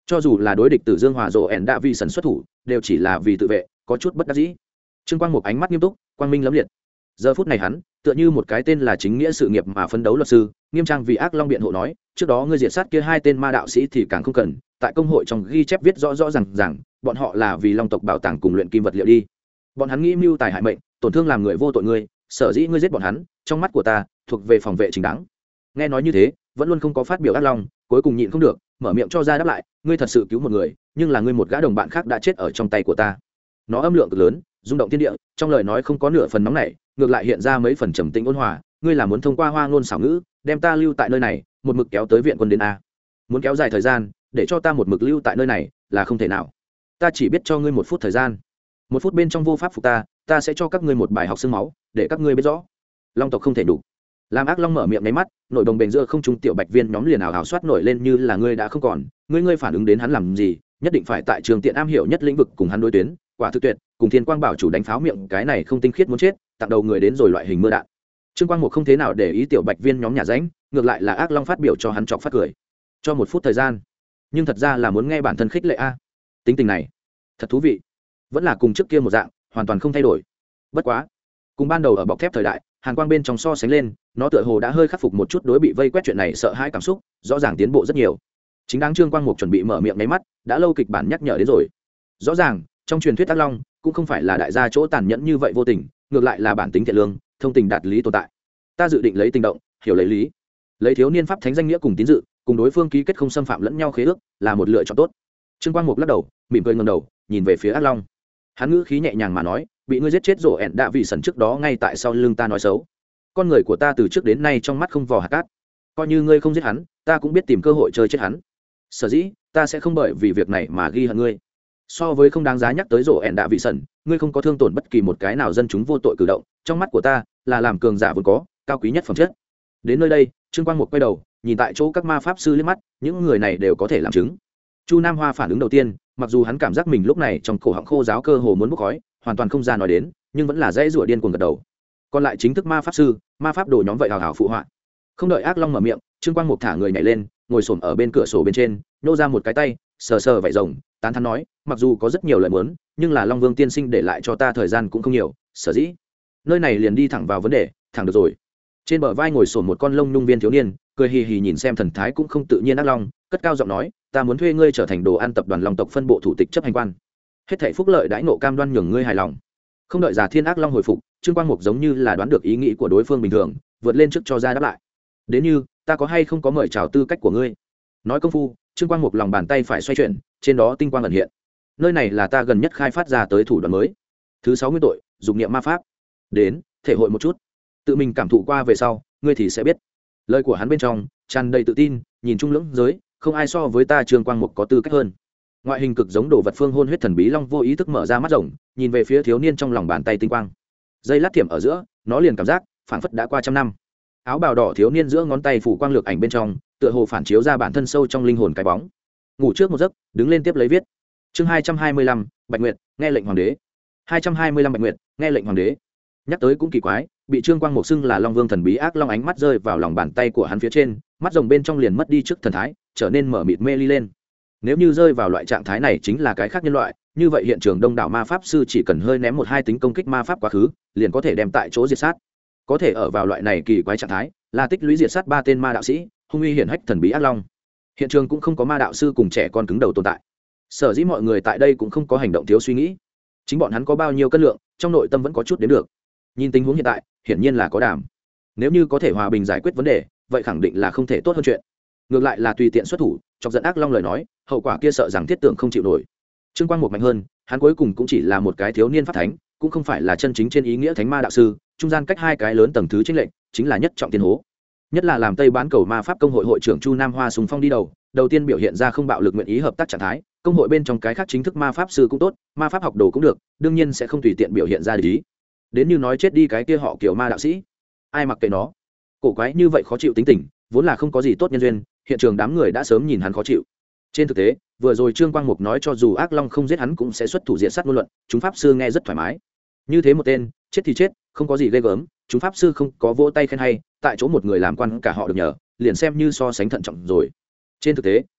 cho dù là đối địch Tử Dương Hòa Dỗ ẻn đạ vi sần xuất thủ đều chỉ là vì tự vệ, có chút bất đắc dĩ. Trương Quang Mục ánh mắt nghiêm túc, quang minh lẫm liệt. Giờ phút này hắn tựa như một cái tên là chính nghĩa sự nghiệp mà phấn đấu luật sư, nghiêm trang vì ác long biện hộ nói, trước đó ngươi diệt sát kia hai tên ma đạo sĩ thì càng không cần, tại công hội trong ghi chép viết rõ rõ rằng bọn họ là vì long tộc bảo tàng cùng luyện kim vật liệu đi. Bọn hắn nghĩ mưu tài hại mệnh, tổn thương làm người vô tội ngươi, sở dĩ ngươi giết bọn hắn, trong mắt của ta thuộc về phòng vệ chính đáng. Nghe nói như thế, vẫn luôn không có phát biểu ác long, cuối cùng nhịn không được, mở miệng cho ra đáp lại, ngươi thật sự cứu một người, nhưng là ngươi một gã đồng bạn khác đã chết ở trong tay của ta. Nó âm lượng cực lớn, rung động thiên địa, trong lời nói không có nửa phần nóng nảy, ngược lại hiện ra mấy phần trầm tĩnh ôn hòa, ngươi là muốn thông qua hoa ngôn xảo ngữ đem ta lưu tại nơi này, một mực kéo tới viện quân đến a? Muốn kéo dài thời gian để cho ta một mực lưu tại nơi này là không thể nào. Ta chỉ biết cho ngươi 1 phút thời gian, 1 phút bên trong vô pháp phục ta sẽ cho các ngươi một bài học xương máu để các ngươi biết rõ long tộc không thể đủ. Làm ác long mở miệng nháy mắt, nội đồng bền giữa không trung tiểu bạch viên nhóm liền ảo ảo soát nổi lên như là ngươi đã không còn, ngươi phản ứng đến hắn làm gì, nhất định phải tại trường tiện am hiểu nhất lĩnh vực cùng hắn đối tuyến, quả thực tuyệt, cùng thiên quang bảo chủ đánh pháo miệng cái này không tinh khiết muốn chết, tặng đầu người đến rồi loại hình mưa đạn. Trương Quang Mục không thế nào để ý tiểu bạch viên nhóm nhà ránh, ngược lại là ác long phát biểu cho hắn chọc phát cười. Cho 1 phút thời gian, nhưng thật ra là muốn nghe bản thân khích lệ a. Tính tình này thật thú vị, vẫn là cùng trước kia một dạng, hoàn toàn không thay đổi. Bất quá cùng ban đầu ở bọc thép thời đại, hàn quang bên trong so sánh lên, nó tựa hồ đã hơi khắc phục một chút đối bị vây quét chuyện này sợ hãi cảm xúc, rõ ràng tiến bộ rất nhiều. Chính đáng Trương Quang Mục chuẩn bị mở miệng nháy mắt, đã lâu kịch bản nhắc nhở đến rồi. Rõ ràng trong truyền thuyết ác long cũng không phải là đại gia chỗ tàn nhẫn như vậy vô tình, ngược lại là bản tính thiện lương, thông tình đạt lý tồn tại. Ta dự định lấy tình động hiểu lấy lý, lấy thiếu niên pháp thánh danh nghĩa cùng tín dự, cùng đối phương ký kết không xâm phạm lẫn nhau khế ước, là một lựa chọn tốt. Trương Quang Mục lắc đầu, mỉm cười ngẩng đầu nhìn về phía ác long. Hắn ngữ khí nhẹ nhàng mà nói, bị ngươi giết chết rổ ẹn đạ vị sần trước đó ngay tại sau lưng ta nói xấu, con người của ta từ trước đến nay trong mắt không vò hạt cát, coi như ngươi không giết hắn, ta cũng biết tìm cơ hội chơi chết hắn. Sở dĩ ta sẽ không bởi vì việc này mà ghi hận ngươi. So với không đáng giá nhắc tới rổ ẹn đạ vị sần, ngươi không có thương tổn bất kỳ một cái nào dân chúng vô tội cử động, trong mắt của ta là làm cường giả vốn có cao quý nhất phẩm chất. Đến nơi đây, Trương Quang Mục quay đầu nhìn tại chỗ các ma pháp sư liếc mắt, những người này đều có thể làm chứng. Chu Nam Hoa phản ứng đầu tiên, mặc dù hắn cảm giác mình lúc này trong cổ họng khô giáo cơ hồ muốn bốc khói, hoàn toàn không ra nói đến, nhưng vẫn là dễ rủa điên cuồng gật đầu. Còn lại chính thức ma pháp sư, ma pháp đồ nhóm vậy hào hào phụ họa. Không đợi ác long mở miệng, Trương Quang Mục thả người nhảy lên, ngồi xổm ở bên cửa sổ bên trên, nô ra một cái tay, sờ sờ vảy rồng, tán thán nói, mặc dù có rất nhiều lời muốn, nhưng là Long Vương tiên sinh để lại cho ta thời gian cũng không nhiều, sở dĩ nơi này liền đi thẳng vào vấn đề, thẳng được rồi. Trên bờ vai ngồi xổm một con lông nhung viên thiếu niên, cười hì hì nhìn xem thần thái cũng không tự nhiên ác long, cất cao giọng nói, ta muốn thuê ngươi trở thành đồ ăn tập đoàn Long tộc phân bộ thủ tịch chấp hành quan, hết thảy phúc lợi đãi ngộ cam đoan nhường ngươi hài lòng. Không đợi Già Thiên ác long hồi phục, Trương Quang Mục giống như là đoán được ý nghĩ của đối phương bình thường, vượt lên trước cho ra đáp lại. Đến như, ta có hay không có mời chào tư cách của ngươi. Nói công phu, Trương Quang Mục lòng bàn tay phải xoay chuyển, trên đó tinh quang ẩn hiện. Nơi này là ta gần nhất khai phát ra tới thủ đoạn mới. Thứ 6 nguyên tội, dục niệm ma pháp. Đến, thể hội một chút. Tự mình cảm thụ qua về sau, ngươi thì sẽ biết. Lời của hắn bên trong tràn đầy tự tin, nhìn trung lưỡng giới, không ai so với ta Trương Quang Mục có tư cách hơn. Ngoại hình cực giống đồ vật phương hôn huyết thần bí long vô ý thức mở ra mắt rồng, nhìn về phía thiếu niên trong lòng bàn tay tinh quang. Dây lát thiểm ở giữa, nó liền cảm giác phảng phất đã qua trăm năm. Áo bào đỏ thiếu niên giữa ngón tay phủ quang lược ảnh bên trong, tựa hồ phản chiếu ra bản thân sâu trong linh hồn cái bóng. Ngủ trước một giấc, đứng lên tiếp lấy viết. Chương 225, Bạch Nguyệt, nghe lệnh hoàng đế. 225 Bạch Nguyệt, nghe lệnh hoàng đế. Nhắc tới cũng kỳ quái, bị Trương Quang Mục xưng là Long Vương thần bí ác long ánh mắt rơi vào lòng bàn tay của hắn phía trên, mắt rồng bên trong liền mất đi trước thần thái, trở nên mở mịt mê ly lên. Nếu như rơi vào loại trạng thái này chính là cái khác nhân loại, như vậy hiện trường đông đảo ma pháp sư chỉ cần hơi ném 1-2 tính công kích ma pháp quá khứ, liền có thể đem tại chỗ diệt sát. Có thể ở vào loại này kỳ quái trạng thái, là tích lũy diệt sát 3 tên ma đạo sĩ, hung uy hiển hách thần bí ác long. Hiện trường cũng không có ma đạo sư cùng trẻ con cứng đầu tồn tại. Sở dĩ mọi người tại đây cũng không có hành động thiếu suy nghĩ. Chính bọn hắn có bao nhiêu cân lượng, trong nội tâm vẫn có chút đến được. Nhìn tình huống hiện tại, hiển nhiên là có đảm. Nếu như có thể hòa bình giải quyết vấn đề, vậy khẳng định là không thể tốt hơn chuyện. Ngược lại là tùy tiện xuất thủ, chọc giận ác long lời nói, hậu quả kia sợ rằng thiết tưởng không chịu nổi. Trương Quang Mục mạnh hơn, hắn cuối cùng cũng chỉ là một cái thiếu niên pháp thánh, cũng không phải là chân chính trên ý nghĩa thánh ma đạo sư, trung gian cách hai cái lớn tầng thứ chênh lệch, chính là nhất trọng tiên hố. Nhất là làm Tây Bán Cầu Ma Pháp công hội hội trưởng Chu Nam Hoa sùng phong đi đầu tiên biểu hiện ra không bạo lực nguyện ý hợp tác trạng thái, công hội bên trong cái khác chính thức ma pháp sư cũng tốt, ma pháp học đồ cũng được, đương nhiên sẽ không tùy tiện biểu hiện ra lý. Đến như nói chết đi cái kia họ Kiều ma đạo sĩ, ai mặc kệ nó. Cổ quái như vậy khó chịu tính tình, vốn là không có gì tốt nhân duyên, hiện trường đám người đã sớm nhìn hắn khó chịu. Trên thực tế, vừa rồi Trương Quang Mục nói cho dù ác long không giết hắn cũng sẽ xuất thủ diện sát ngôn luận, chúng pháp sư nghe rất thoải mái. Như thế một tên, chết thì chết, không có gì ghê gớm, chúng pháp sư không có vỗ tay khen hay, tại chỗ một người làm quan cả họ được nhờ, liền xem như so sánh thận trọng rồi. Trên thực tế,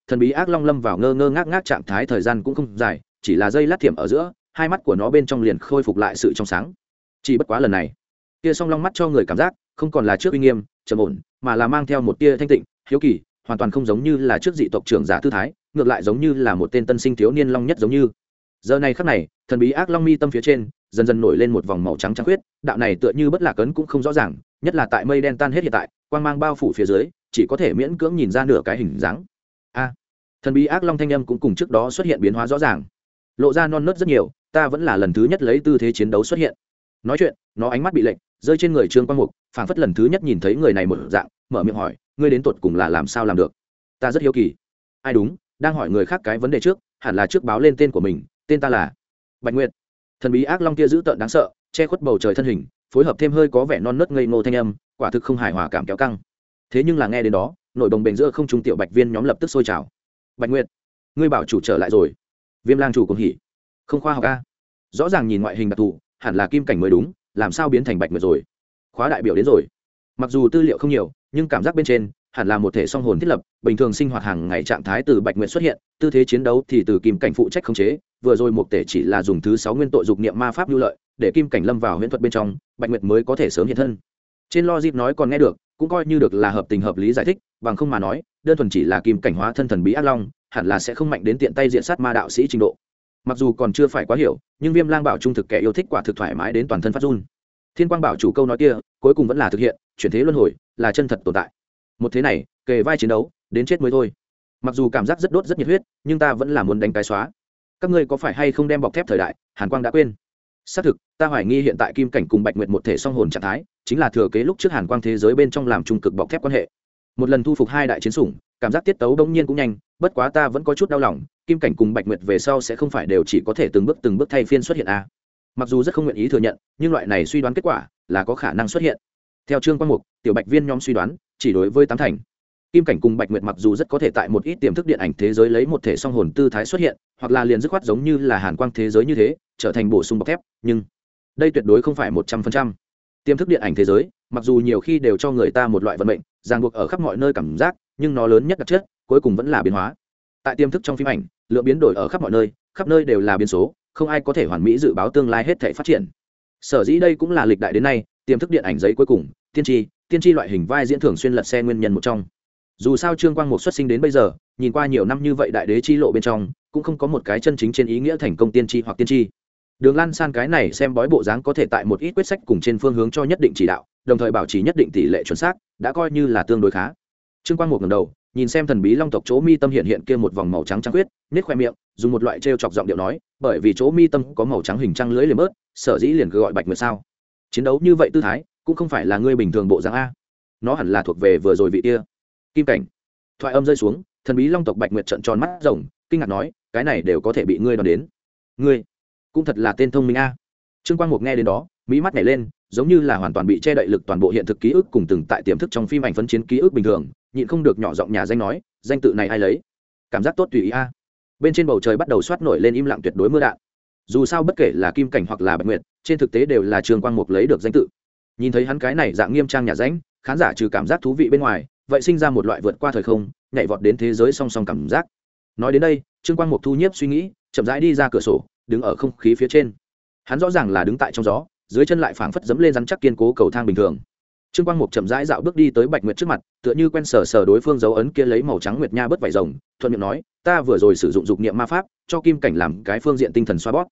thần bí ác long lâm vào ngơ ngơ ngác ngác trạng thái, thời gian cũng không dài, chỉ là giây lát thiểm ở giữa, hai mắt của nó bên trong liền khôi phục lại sự trong sáng. Chỉ bất quá lần này, kia song long mắt cho người cảm giác không còn là trước uy nghiêm trầm ổn, mà là mang theo một tia thanh tịnh hiếu kỳ, hoàn toàn không giống như là trước dị tộc trưởng giả tư thái, ngược lại giống như là một tên tân sinh thiếu niên long nhất giống như. Giờ này khắc này, thần bí ác long mi tâm phía trên dần dần nổi lên một vòng màu trắng trắng khuyết, đạo này tựa như bất lạc ấn cũng không rõ ràng, nhất là tại mây đen tan hết hiện tại, quang mang bao phủ phía dưới, chỉ có thể miễn cưỡng nhìn ra nửa cái hình dáng. A, thần bí ác long thanh âm cũng cùng trước đó xuất hiện biến hóa rõ ràng, lộ ra non nớt rất nhiều, ta vẫn là lần thứ nhất lấy tư thế chiến đấu xuất hiện. Nói chuyện, nó ánh mắt bị lệnh rơi trên người Trương Quang Mục, phảng phất lần thứ nhất nhìn thấy người này một dạng, mở miệng hỏi, ngươi đến tuột cùng là làm sao làm được? Ta rất hiếu kỳ. Ai đúng, đang hỏi người khác cái vấn đề trước, hẳn là trước báo lên tên của mình, tên ta là Bạch Nguyệt. Thần bí ác long kia dữ tợn đáng sợ, che khuất bầu trời thân hình, phối hợp thêm hơi có vẻ non nớt ngây ngô thanh âm, quả thực không hài hòa cảm kéo căng. Thế nhưng là nghe đến đó, nội đồng bền giữa không trung tiểu bạch viên nhóm lập tức sôi trào. Bạch Nguyệt, ngươi bảo chủ trở lại rồi. Viêm lang chủ cũng hỉ. Không khoa học a. Rõ ràng nhìn ngoại hình đặc thù, hẳn là kim cảnh mới đúng, làm sao biến thành Bạch Nguyệt rồi? Khóa đại biểu đến rồi. Mặc dù tư liệu không nhiều, nhưng cảm giác bên trên hẳn là một thể song hồn thiết lập, bình thường sinh hoạt hàng ngày trạng thái từ Bạch Nguyệt xuất hiện, tư thế chiến đấu thì từ kim cảnh phụ trách khống chế, vừa rồi một thể chỉ là dùng thứ 6 nguyên tội dục niệm ma pháp lưu lợi, để kim cảnh lâm vào huyễn thuật bên trong, Bạch Nguyệt mới có thể sớm hiện thân. Trên logic nói còn nghe được, cũng coi như được là hợp tình hợp lý giải thích, bằng không mà nói, đơn thuần chỉ là kim cảnh hóa thân thần bí ác long, hẳn là sẽ không mạnh đến tiện tay diện sát ma đạo sĩ trình độ. Mặc dù còn chưa phải quá hiểu, nhưng Viêm Lang bảo trung thực kẻ yêu thích quả thực thoải mái đến toàn thân phát run. Thiên Quang bảo chủ câu nói kia, cuối cùng vẫn là thực hiện, chuyển thế luân hồi, là chân thật tồn tại. Một thế này, kề vai chiến đấu, đến chết mới thôi. Mặc dù cảm giác rất đốt rất nhiệt huyết, nhưng ta vẫn là muốn đánh cái xóa. Các ngươi có phải hay không đem bọc thép thời đại, Hàn Quang đã quên? Xác thực, ta hoài nghi hiện tại kim cảnh cùng Bạch Nguyệt một thể song hồn trạng thái, chính là thừa kế lúc trước Hàn Quang thế giới bên trong làm trung cực bọc thép quan hệ. Một lần thu phục hai đại chiến sủng, cảm giác tiết tấu bỗng nhiên cũng nhanh, bất quá ta vẫn có chút đau lòng, kim cảnh cùng Bạch Nguyệt về sau sẽ không phải đều chỉ có thể từng bước thay phiên xuất hiện a. Mặc dù rất không nguyện ý thừa nhận, nhưng loại này suy đoán kết quả là có khả năng xuất hiện. Theo Trương Quang Mục, tiểu Bạch Viên nhóm suy đoán, chỉ đối với tám thành. Kim cảnh cùng Bạch Nguyệt mặc dù rất có thể tại một ít tiềm thức điện ảnh thế giới lấy một thể song hồn tư thái xuất hiện, hoặc là liền dứt khoát giống như là Hàn Quang thế giới như thế, trở thành bổ sung bọc thép, nhưng đây tuyệt đối không phải 100%. Tiềm thức điện ảnh thế giới, mặc dù nhiều khi đều cho người ta một loại vận mệnh, ràng buộc ở khắp mọi nơi cảm giác, nhưng nó lớn nhất đặc chất, cuối cùng vẫn là biến hóa. Tại tiềm thức trong phim ảnh, lượng biến đổi ở khắp mọi nơi, khắp nơi đều là biến số, không ai có thể hoàn mỹ dự báo tương lai hết thảy phát triển. Sở dĩ đây cũng là lịch đại đến nay, tiềm thức điện ảnh giấy cuối cùng, tiên tri loại hình vai diễn thường xuyên lật xe nguyên nhân một trong. Dù sao Trương Quang Mục xuất sinh đến bây giờ, nhìn qua nhiều năm như vậy đại đế chi lộ bên trong, cũng không có một cái chân chính trên ý nghĩa thành công tiên tri hoặc tiên tri. Đường Lan San cái này xem bói bộ dáng có thể tại một ít quyết sách cùng trên phương hướng cho nhất định chỉ đạo, đồng thời bảo trì nhất định tỷ lệ chuẩn xác, đã coi như là tương đối khá. Trương Quang Mục ngẩng đầu, nhìn xem thần bí long tộc chỗ mi tâm hiện hiện kia một vòng màu trắng trắng huyết, nhếch khoe miệng, dùng một loại trêu chọc giọng điệu nói, bởi vì chỗ mi tâm có màu trắng hình trăng lưỡi liềm ớt, sở dĩ liền cứ gọi Bạch Nguyệt sao? Chiến đấu như vậy tư thái, cũng không phải là ngươi bình thường bộ dáng a. Nó hẳn là thuộc về vừa rồi vị kia. Kim cảnh. Thoại âm rơi xuống, thần bí long tộc Bạch Nguyệt trợn tròn mắt rồng, kinh ngạc nói, cái này đều có thể bị ngươi đoán đến. Ngươi cũng thật là tên thông minh a. Trương Quang Mục nghe đến đó, mỹ mắt nhảy lên, giống như là hoàn toàn bị che đậy lực toàn bộ hiện thực ký ức cùng từng tại tiềm thức trong phim ảnh phấn chiến ký ức bình thường, nhịn không được nhỏ giọng nhà danh nói, danh tự này ai lấy? Cảm giác tốt tùy ý a. Bên trên bầu trời bắt đầu xoát nổi lên im lặng tuyệt đối mưa đạn. Dù sao bất kể là Kim cảnh hoặc là Bạch Nguyệt, trên thực tế đều là Trương Quang Mục lấy được danh tự. Nhìn thấy hắn cái này dạng nghiêm trang nhà danh, khán giả trừ cảm giác thú vị bên ngoài, vậy sinh ra một loại vượt qua thời không, nhảy vọt đến thế giới song song cảm giác. Nói đến đây, Trương Quang Mục thu nhiếp suy nghĩ, chậm rãi đi ra cửa sổ, đứng ở không khí phía trên. Hắn rõ ràng là đứng tại trong gió, dưới chân lại phảng phất dẫm lên rắn chắc kiên cố cầu thang bình thường. Trương Quang Mục chậm rãi dạo bước đi tới Bạch Nguyệt trước mặt, tựa như quen sờ đối phương dấu ấn kia lấy màu trắng nguyệt nha bớt vảy rồng, thuận miệng nói, ta vừa rồi sử dụng dục niệm ma pháp, cho kim cảnh làm cái phương diện tinh thần xoa bóp.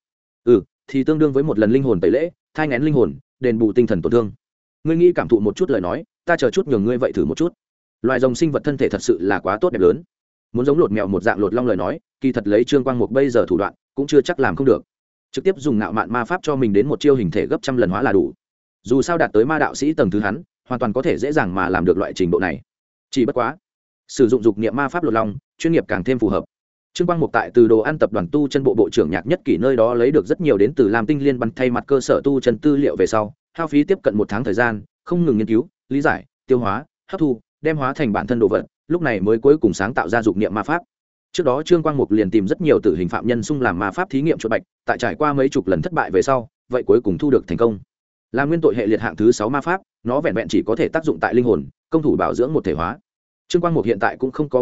Thì tương đương với một lần linh hồn tẩy lễ, thai nghén linh hồn, đền bù tinh thần tổn thương. Ngươi nghĩ cảm thụ một chút lời nói, ta chờ chút nhường ngươi vậy thử một chút. Loài rồng sinh vật thân thể thật sự là quá tốt đẹp lớn. Muốn giống lột mèo một dạng lột long lời nói, kỳ thật lấy Trương Quang Mục bây giờ thủ đoạn, cũng chưa chắc làm không được. Trực tiếp dùng ngạo mạn ma pháp cho mình đến một chiêu hình thể gấp trăm lần hóa là đủ. Dù sao đạt tới ma đạo sĩ tầng thứ hắn, hoàn toàn có thể dễ dàng mà làm được loại trình độ này. Chỉ bất quá, sử dụng dục niệm ma pháp lột long, chuyên nghiệp càng thêm phù hợp. Trương Quang Mục tại từ đồ ăn tập đoàn tu chân bộ bộ trưởng Nhạc Nhất Kỷ nơi đó lấy được rất nhiều đến từ Lam Tinh Liên bang thay mặt cơ sở tu chân tư liệu về sau, hao phí tiếp cận 1 tháng thời gian, không ngừng nghiên cứu, lý giải, tiêu hóa, hấp thu, đem hóa thành bản thân đồ vật, lúc này mới cuối cùng sáng tạo ra dục niệm ma pháp. Trước đó Trương Quang Mục liền tìm rất nhiều tử hình phạm nhân xung làm ma pháp thí nghiệm chuột bạch, tại trải qua mấy chục lần thất bại về sau, vậy cuối cùng thu được thành công. Là nguyên tội hệ liệt hạng thứ 6 ma pháp, nó vẹn vẹn chỉ có thể tác dụng tại linh hồn, công thủ bảo dưỡng một thể hóa. Trương Quang Mục hiện tại cũng không có việc gì,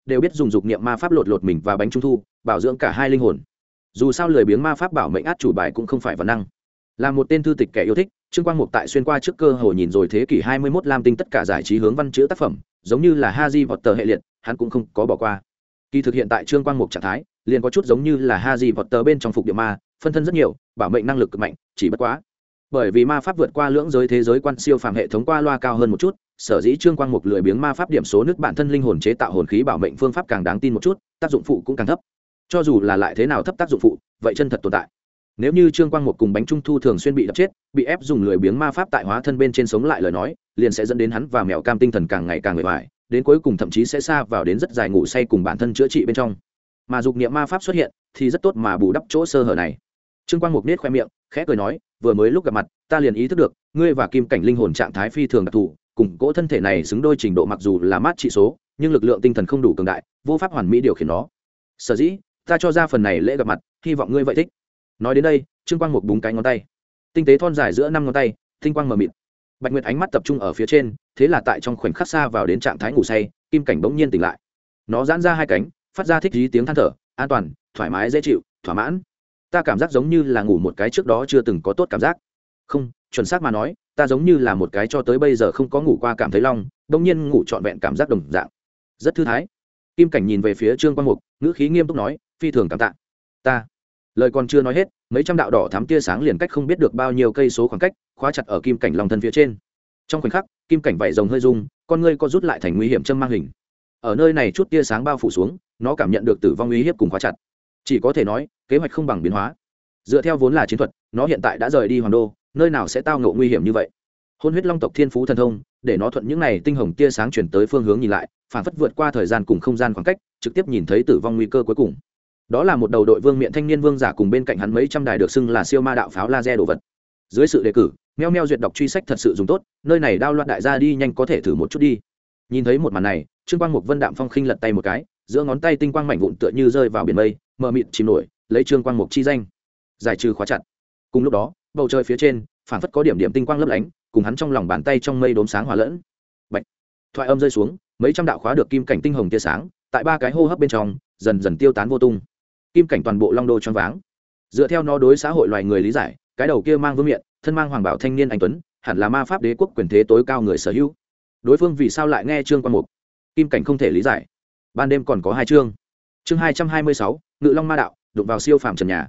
đều biết dùng dục niệm ma pháp lột lột mình và bánh trung thu bảo dưỡng cả hai linh hồn. Dù sao lười biếng ma pháp bảo mệnh át chủ bài cũng không phải văn năng. Là một tên thư tịch kẻ yêu thích, Trương Quang Mục tại xuyên qua trước cơ hồ nhìn rồi thế kỷ 21 lam tinh tất cả giải trí hướng văn chữ tác phẩm, giống như là Harry Potter hệ liệt, hắn cũng không có bỏ qua. Kỳ thực hiện tại Trương Quang Mục trạng thái, liền có chút giống như là Harry Potter bên trong phục địa ma, phân thân rất nhiều, bảo mệnh năng lực cực mạnh, chỉ bất quá bởi vì ma pháp vượt qua lưỡng giới thế giới quan siêu phàm hệ thống qua loa cao hơn một chút, sở dĩ Trương Quang Mục lười biếng ma pháp điểm số nước bản thân linh hồn chế tạo hồn khí bảo mệnh phương pháp càng đáng tin một chút, tác dụng phụ cũng càng thấp. Cho dù là lại thế nào thấp tác dụng phụ, vậy chân thật tồn tại. Nếu như Trương Quang Mục cùng bánh trung thu thường xuyên bị đập chết, bị ép dùng lười biếng ma pháp tại hóa thân bên trên sống lại lời nói, liền sẽ dẫn đến hắn và mèo cam tinh thần càng ngày càng mệt mỏi, đến cuối cùng thậm chí sẽ xa vào đến rất dài ngủ say cùng bản thân chữa trị bên trong. Mà dục niệm ma pháp xuất hiện thì rất tốt mà bù đắp chỗ sơ hở này. Trương Quang Mục nết khoe miệng, khẽ cười nói, vừa mới lúc gặp mặt, ta liền ý thức được, ngươi và kim cảnh linh hồn trạng thái phi thường đặc thù, cùng cỗ thân thể này xứng đôi trình độ mặc dù là mát trị số, nhưng lực lượng tinh thần không đủ cường đại, vô pháp hoàn mỹ điều khiển nó. Sở dĩ, ta cho ra phần này lễ gặp mặt, hy vọng ngươi vậy thích. Nói đến đây, Trương Quang Mục búng cái ngón tay, tinh tế thon dài giữa năm ngón tay, tinh quang mờ mịt. Bạch Nguyệt ánh mắt tập trung ở phía trên, thế là tại trong khoảnh khắc xa vào đến trạng thái ngủ say, kim cảnh bỗng nhiên tỉnh lại. Nó giãn ra hai cánh, phát ra thích ý tiếng than thở, an toàn, thoải mái dễ chịu, thỏa mãn. Ta cảm giác giống như là ngủ một cái trước đó chưa từng có tốt cảm giác. Không, chuẩn xác mà nói, ta giống như là một cái cho tới bây giờ không có ngủ qua cảm thấy long, bỗng nhiên ngủ trọn vẹn cảm giác đồng dạng. Rất thư thái. Kim cảnh nhìn về phía Trương Quang Mục, ngữ khí nghiêm túc nói, phi thường cảm tạ. Ta. Lời còn chưa nói hết, mấy trăm đạo đỏ thắm tia sáng liền cách không biết được bao nhiêu cây số khoảng cách, khóa chặt ở kim cảnh lòng thân phía trên. Trong khoảnh khắc, kim cảnh vảy rồng hơi rung, con ngươi co rút lại thành nguy hiểm châm mang hình. Ở nơi này chút tia sáng bao phủ xuống, nó cảm nhận được tử vong uy hiếp cùng khóa chặt. Chỉ có thể nói, kế hoạch không bằng biến hóa. Dựa theo vốn là chiến thuật, nó hiện tại đã rời đi Hoàng Đô, nơi nào sẽ tao ngộ nguy hiểm như vậy. Hôn huyết long tộc thiên phú thần thông, để nó thuận những này tinh hồng tia sáng chuyển tới phương hướng nhìn lại, phản phất vượt qua thời gian cùng không gian khoảng cách, trực tiếp nhìn thấy tử vong nguy cơ cuối cùng. Đó là một đầu đội vương miện thanh niên vương giả cùng bên cạnh hắn mấy trăm đài được xưng là siêu ma đạo pháo laser đồ vật. Dưới sự đề cử, meo meo duyệt đọc truy sách thật sự dùng tốt, nơi này đao loạn đại gia đi nhanh có thể thử một chút đi. Nhìn thấy một màn này, Trương Quang Mục vân đạm phong khinh lật tay một cái, giữa ngón tay tinh quang mảnh vụn tựa như rơi vào biển mây, mờ mịt chìm nổi, lấy Trương Quang Mục chi danh, giải trừ khóa chặt. Cùng lúc đó, bầu trời phía trên, phảng phất có điểm điểm tinh quang lấp lánh, cùng hắn trong lòng bàn tay trong mây đốm sáng hòa lẫn. Bạch. Thoại âm rơi xuống, mấy trăm đạo khóa được kim cảnh tinh hồng tia sáng, tại ba cái hô hấp bên trong, dần dần tiêu tán vô tung. Kim cảnh toàn bộ long đô choáng váng. Dựa theo nó đối xã hội loài người lý giải, cái đầu kia mang vương miện, thân mang hoàng bảo thanh niên anh tuấn, hẳn là ma pháp đế quốc quyền thế tối cao người sở hữu. Đối phương vì sao lại nghe Trương Quang Mục? Kim cảnh không thể lý giải. Ban đêm còn có hai chương. Chương 226, Ngự Long Ma Đạo, đụng vào siêu phàm trần nhà.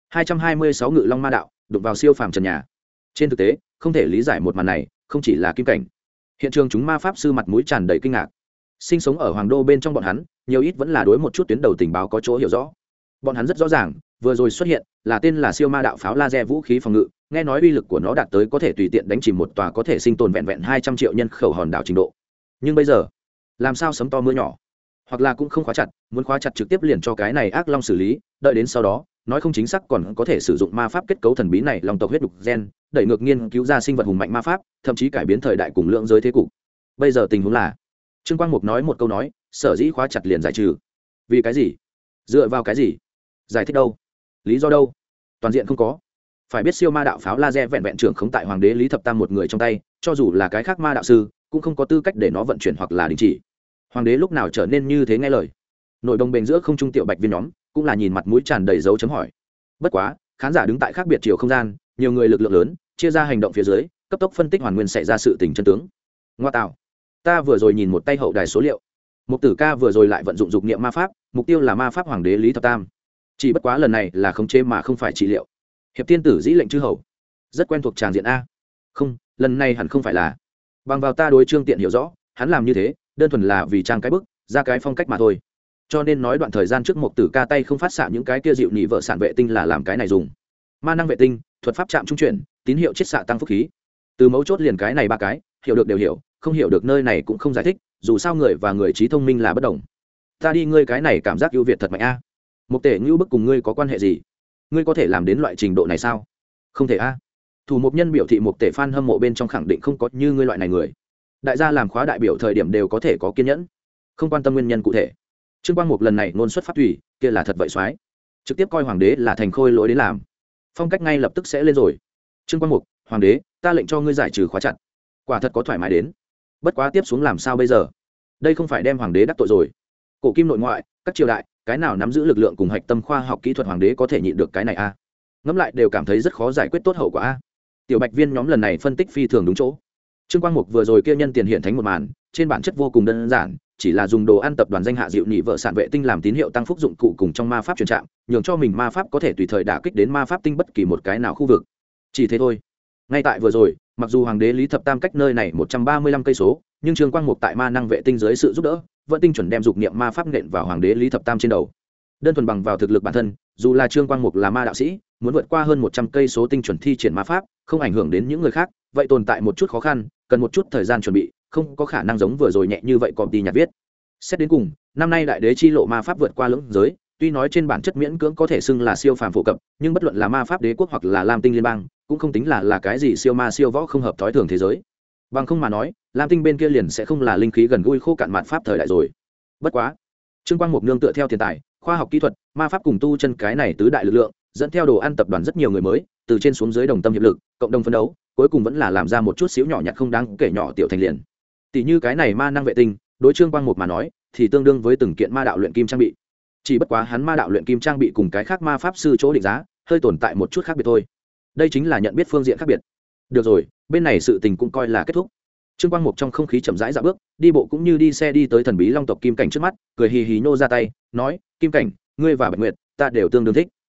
226 Ngự Long Ma Đạo, đụng vào siêu phàm trần nhà. Trên thực tế, không thể lý giải một màn này, không chỉ là Kim cảnh. Hiện trường chúng ma pháp sư mặt mũi tràn đầy kinh ngạc. Sinh sống ở Hoàng Đô bên trong bọn hắn, nhiều ít vẫn là đối một chút tuyến đầu tình báo có chỗ hiểu rõ. Bọn hắn rất rõ ràng, vừa rồi xuất hiện là tên là siêu ma đạo pháo laser vũ khí phòng ngự, nghe nói uy lực của nó đạt tới có thể tùy tiện đánh chìm một tòa có thể sinh tồn vẹn vẹn 200 triệu nhân khẩu hòn đảo trình độ. Nhưng bây giờ, làm sao sấm to mưa nhỏ? Hoặc là cũng không khóa chặt, muốn khóa chặt trực tiếp liền cho cái này ác long xử lý, đợi đến sau đó, nói không chính xác còn có thể sử dụng ma pháp kết cấu thần bí này long tộc huyết đục gen, đẩy ngược nghiên cứu ra sinh vật hùng mạnh ma pháp, thậm chí cải biến thời đại cùng lượng giới thế cục. Bây giờ tình huống là, Trương Quang Mục nói một câu nói, sở dĩ khóa chặt liền giải trừ. Vì cái gì? Dựa vào cái gì? Giải thích đâu? Lý do đâu? Toàn diện không có. Phải biết siêu ma đạo pháo laser vẹn vẹn trưởng khống tại hoàng đế Lý Thập Tam một người trong tay, cho dù là cái khác ma đạo sư, cũng không có tư cách để nó vận chuyển hoặc là đình chỉ. Hoàng đế lúc nào trở nên như thế nghe lời? Nội đồng bền giữa không trung tiểu bạch viên nhóm, cũng là nhìn mặt mũi tràn đầy dấu chấm hỏi. Bất quá, khán giả đứng tại khác biệt chiều không gian, nhiều người lực lượng lớn, chia ra hành động phía dưới, cấp tốc phân tích hoàn nguyên xảy ra sự tình chân tướng. Ngoa tạo, ta vừa rồi nhìn một tay hậu đài số liệu. Mục Tử Ca vừa rồi lại vận dụng dục niệm ma pháp, mục tiêu là ma pháp hoàng đế Lý Thập Tam. Chỉ bất quá lần này là khống chế mà không phải trị liệu. Hiệp tiên tử dĩ lệnh chư hầu, rất quen thuộc tràng diện a. Không, lần này hẳn không phải là. Bằng vào ta đối Trương Tiện hiểu rõ, hắn làm như thế, đơn thuần là vì trang cái bức, ra cái phong cách mà thôi. Cho nên nói đoạn thời gian trước Mục Tử Ca tay không phát xạ những cái kia dịu nhị vợ sản vệ tinh là làm cái này dùng. Ma năng vệ tinh, thuật pháp chạm trung chuyển, tín hiệu chiết xạ tăng phúc khí. Từ mấu chốt liền cái này ba cái, hiểu được đều hiểu, không hiểu được nơi này cũng không giải thích, dù sao người và người trí thông minh là bất đồng. Ta đi ngươi cái này cảm giác ưu việt thật mạnh a. Mục Tể Ngưu bức cùng ngươi có quan hệ gì? Ngươi có thể làm đến loại trình độ này sao? Không thể a. Thủ mục nhân biểu thị Mục Tể fan hâm mộ bên trong khẳng định không có như ngươi loại này người. Đại gia làm khóa đại biểu thời điểm đều có thể có kiên nhẫn, không quan tâm nguyên nhân cụ thể. Trương Quang Mục lần này ngôn xuất phát thủy, kia là thật vậy soái. Trực tiếp coi hoàng đế là thành khôi lỗi đến làm. Phong cách ngay lập tức sẽ lên rồi. Trương Quang Mục, hoàng đế, ta lệnh cho ngươi giải trừ khóa chặt. Quả thật có thoải mái đến. Bất quá tiếp xuống làm sao bây giờ? Đây không phải đem hoàng đế đắc tội rồi. cổ kim nội ngoại các triều đại cái nào nắm giữ lực lượng cùng hạch tâm khoa học kỹ thuật hoàng đế có thể nhịn được cái này a? Ngẫm lại đều cảm thấy rất khó giải quyết tốt hậu quả a. Tiểu bạch viên nhóm lần này phân tích phi thường đúng chỗ. Trương Quang Mục vừa rồi kia nhân tiền hiện thánh một màn trên bản chất vô cùng đơn giản, chỉ là dùng đồ ăn tập đoàn danh hạ dịu nhị vợ sản vệ tinh làm tín hiệu tăng phúc dụng cụ cùng trong ma pháp truyền trạm, nhường cho mình ma pháp có thể tùy thời đả kích đến ma pháp tinh bất kỳ một cái nào khu vực. Chỉ thế thôi. Ngay tại vừa rồi, mặc dù hoàng đế Lý Thập Tam cách nơi này 135 cây số, nhưng Trương Quang Mục tại ma năng vệ tinh dưới sự giúp đỡ, vẫn tinh chuẩn đem dục niệm ma pháp nện vào hoàng đế Lý Thập Tam trên đầu. Đơn thuần bằng vào thực lực bản thân, dù là Trương Quang Mục là ma đạo sĩ, muốn vượt qua hơn 100 cây số tinh chuẩn thi triển ma pháp, không ảnh hưởng đến những người khác, vậy tồn tại một chút khó khăn, cần một chút thời gian chuẩn bị, không có khả năng giống vừa rồi nhẹ như vậy còn đi nhạt viết. Xét đến cùng, năm nay đại đế chi lộ ma pháp vượt qua lưỡng giới, tuy nói trên bản chất miễn cưỡng có thể xưng là siêu phàm phổ cập, nhưng bất luận là ma pháp đế quốc hoặc là Lam Tinh liên bang, cũng không tính là cái gì siêu ma siêu võ không hợp thói thường thế giới. Bằng không mà nói, Lam Tinh bên kia liền sẽ không là linh khí gần gũi khô cạn mạt pháp thời đại rồi. Bất quá, Trương Quang Mục nương tựa theo tiền tài, khoa học kỹ thuật, ma pháp cùng tu chân cái này tứ đại lực lượng, dẫn theo đồ ăn tập đoàn rất nhiều người mới, từ trên xuống dưới đồng tâm hiệp lực, cộng đồng phấn đấu, cuối cùng vẫn là làm ra một chút xíu nhỏ nhặt không đáng kể nhỏ tiểu thành liền. Tỷ như cái này ma năng vệ tinh, đối Trương Quang Mục mà nói, thì tương đương với từng kiện ma đạo luyện kim trang bị. Chỉ bất quá hắn ma đạo luyện kim trang bị cùng cái khác ma pháp sư chỗ định giá, hơi tồn tại một chút khác biệt thôi. Đây chính là nhận biết phương diện khác biệt. Được rồi, bên này sự tình cũng coi là kết thúc. Trương Quang Mục trong không khí chậm rãi dạo bước, đi bộ cũng như đi xe đi tới thần bí long tộc Kim Cảnh trước mắt, cười hì hì nô ra tay, nói: "Kim Cảnh, ngươi và Bạch Nguyệt, ta đều tương đương thích.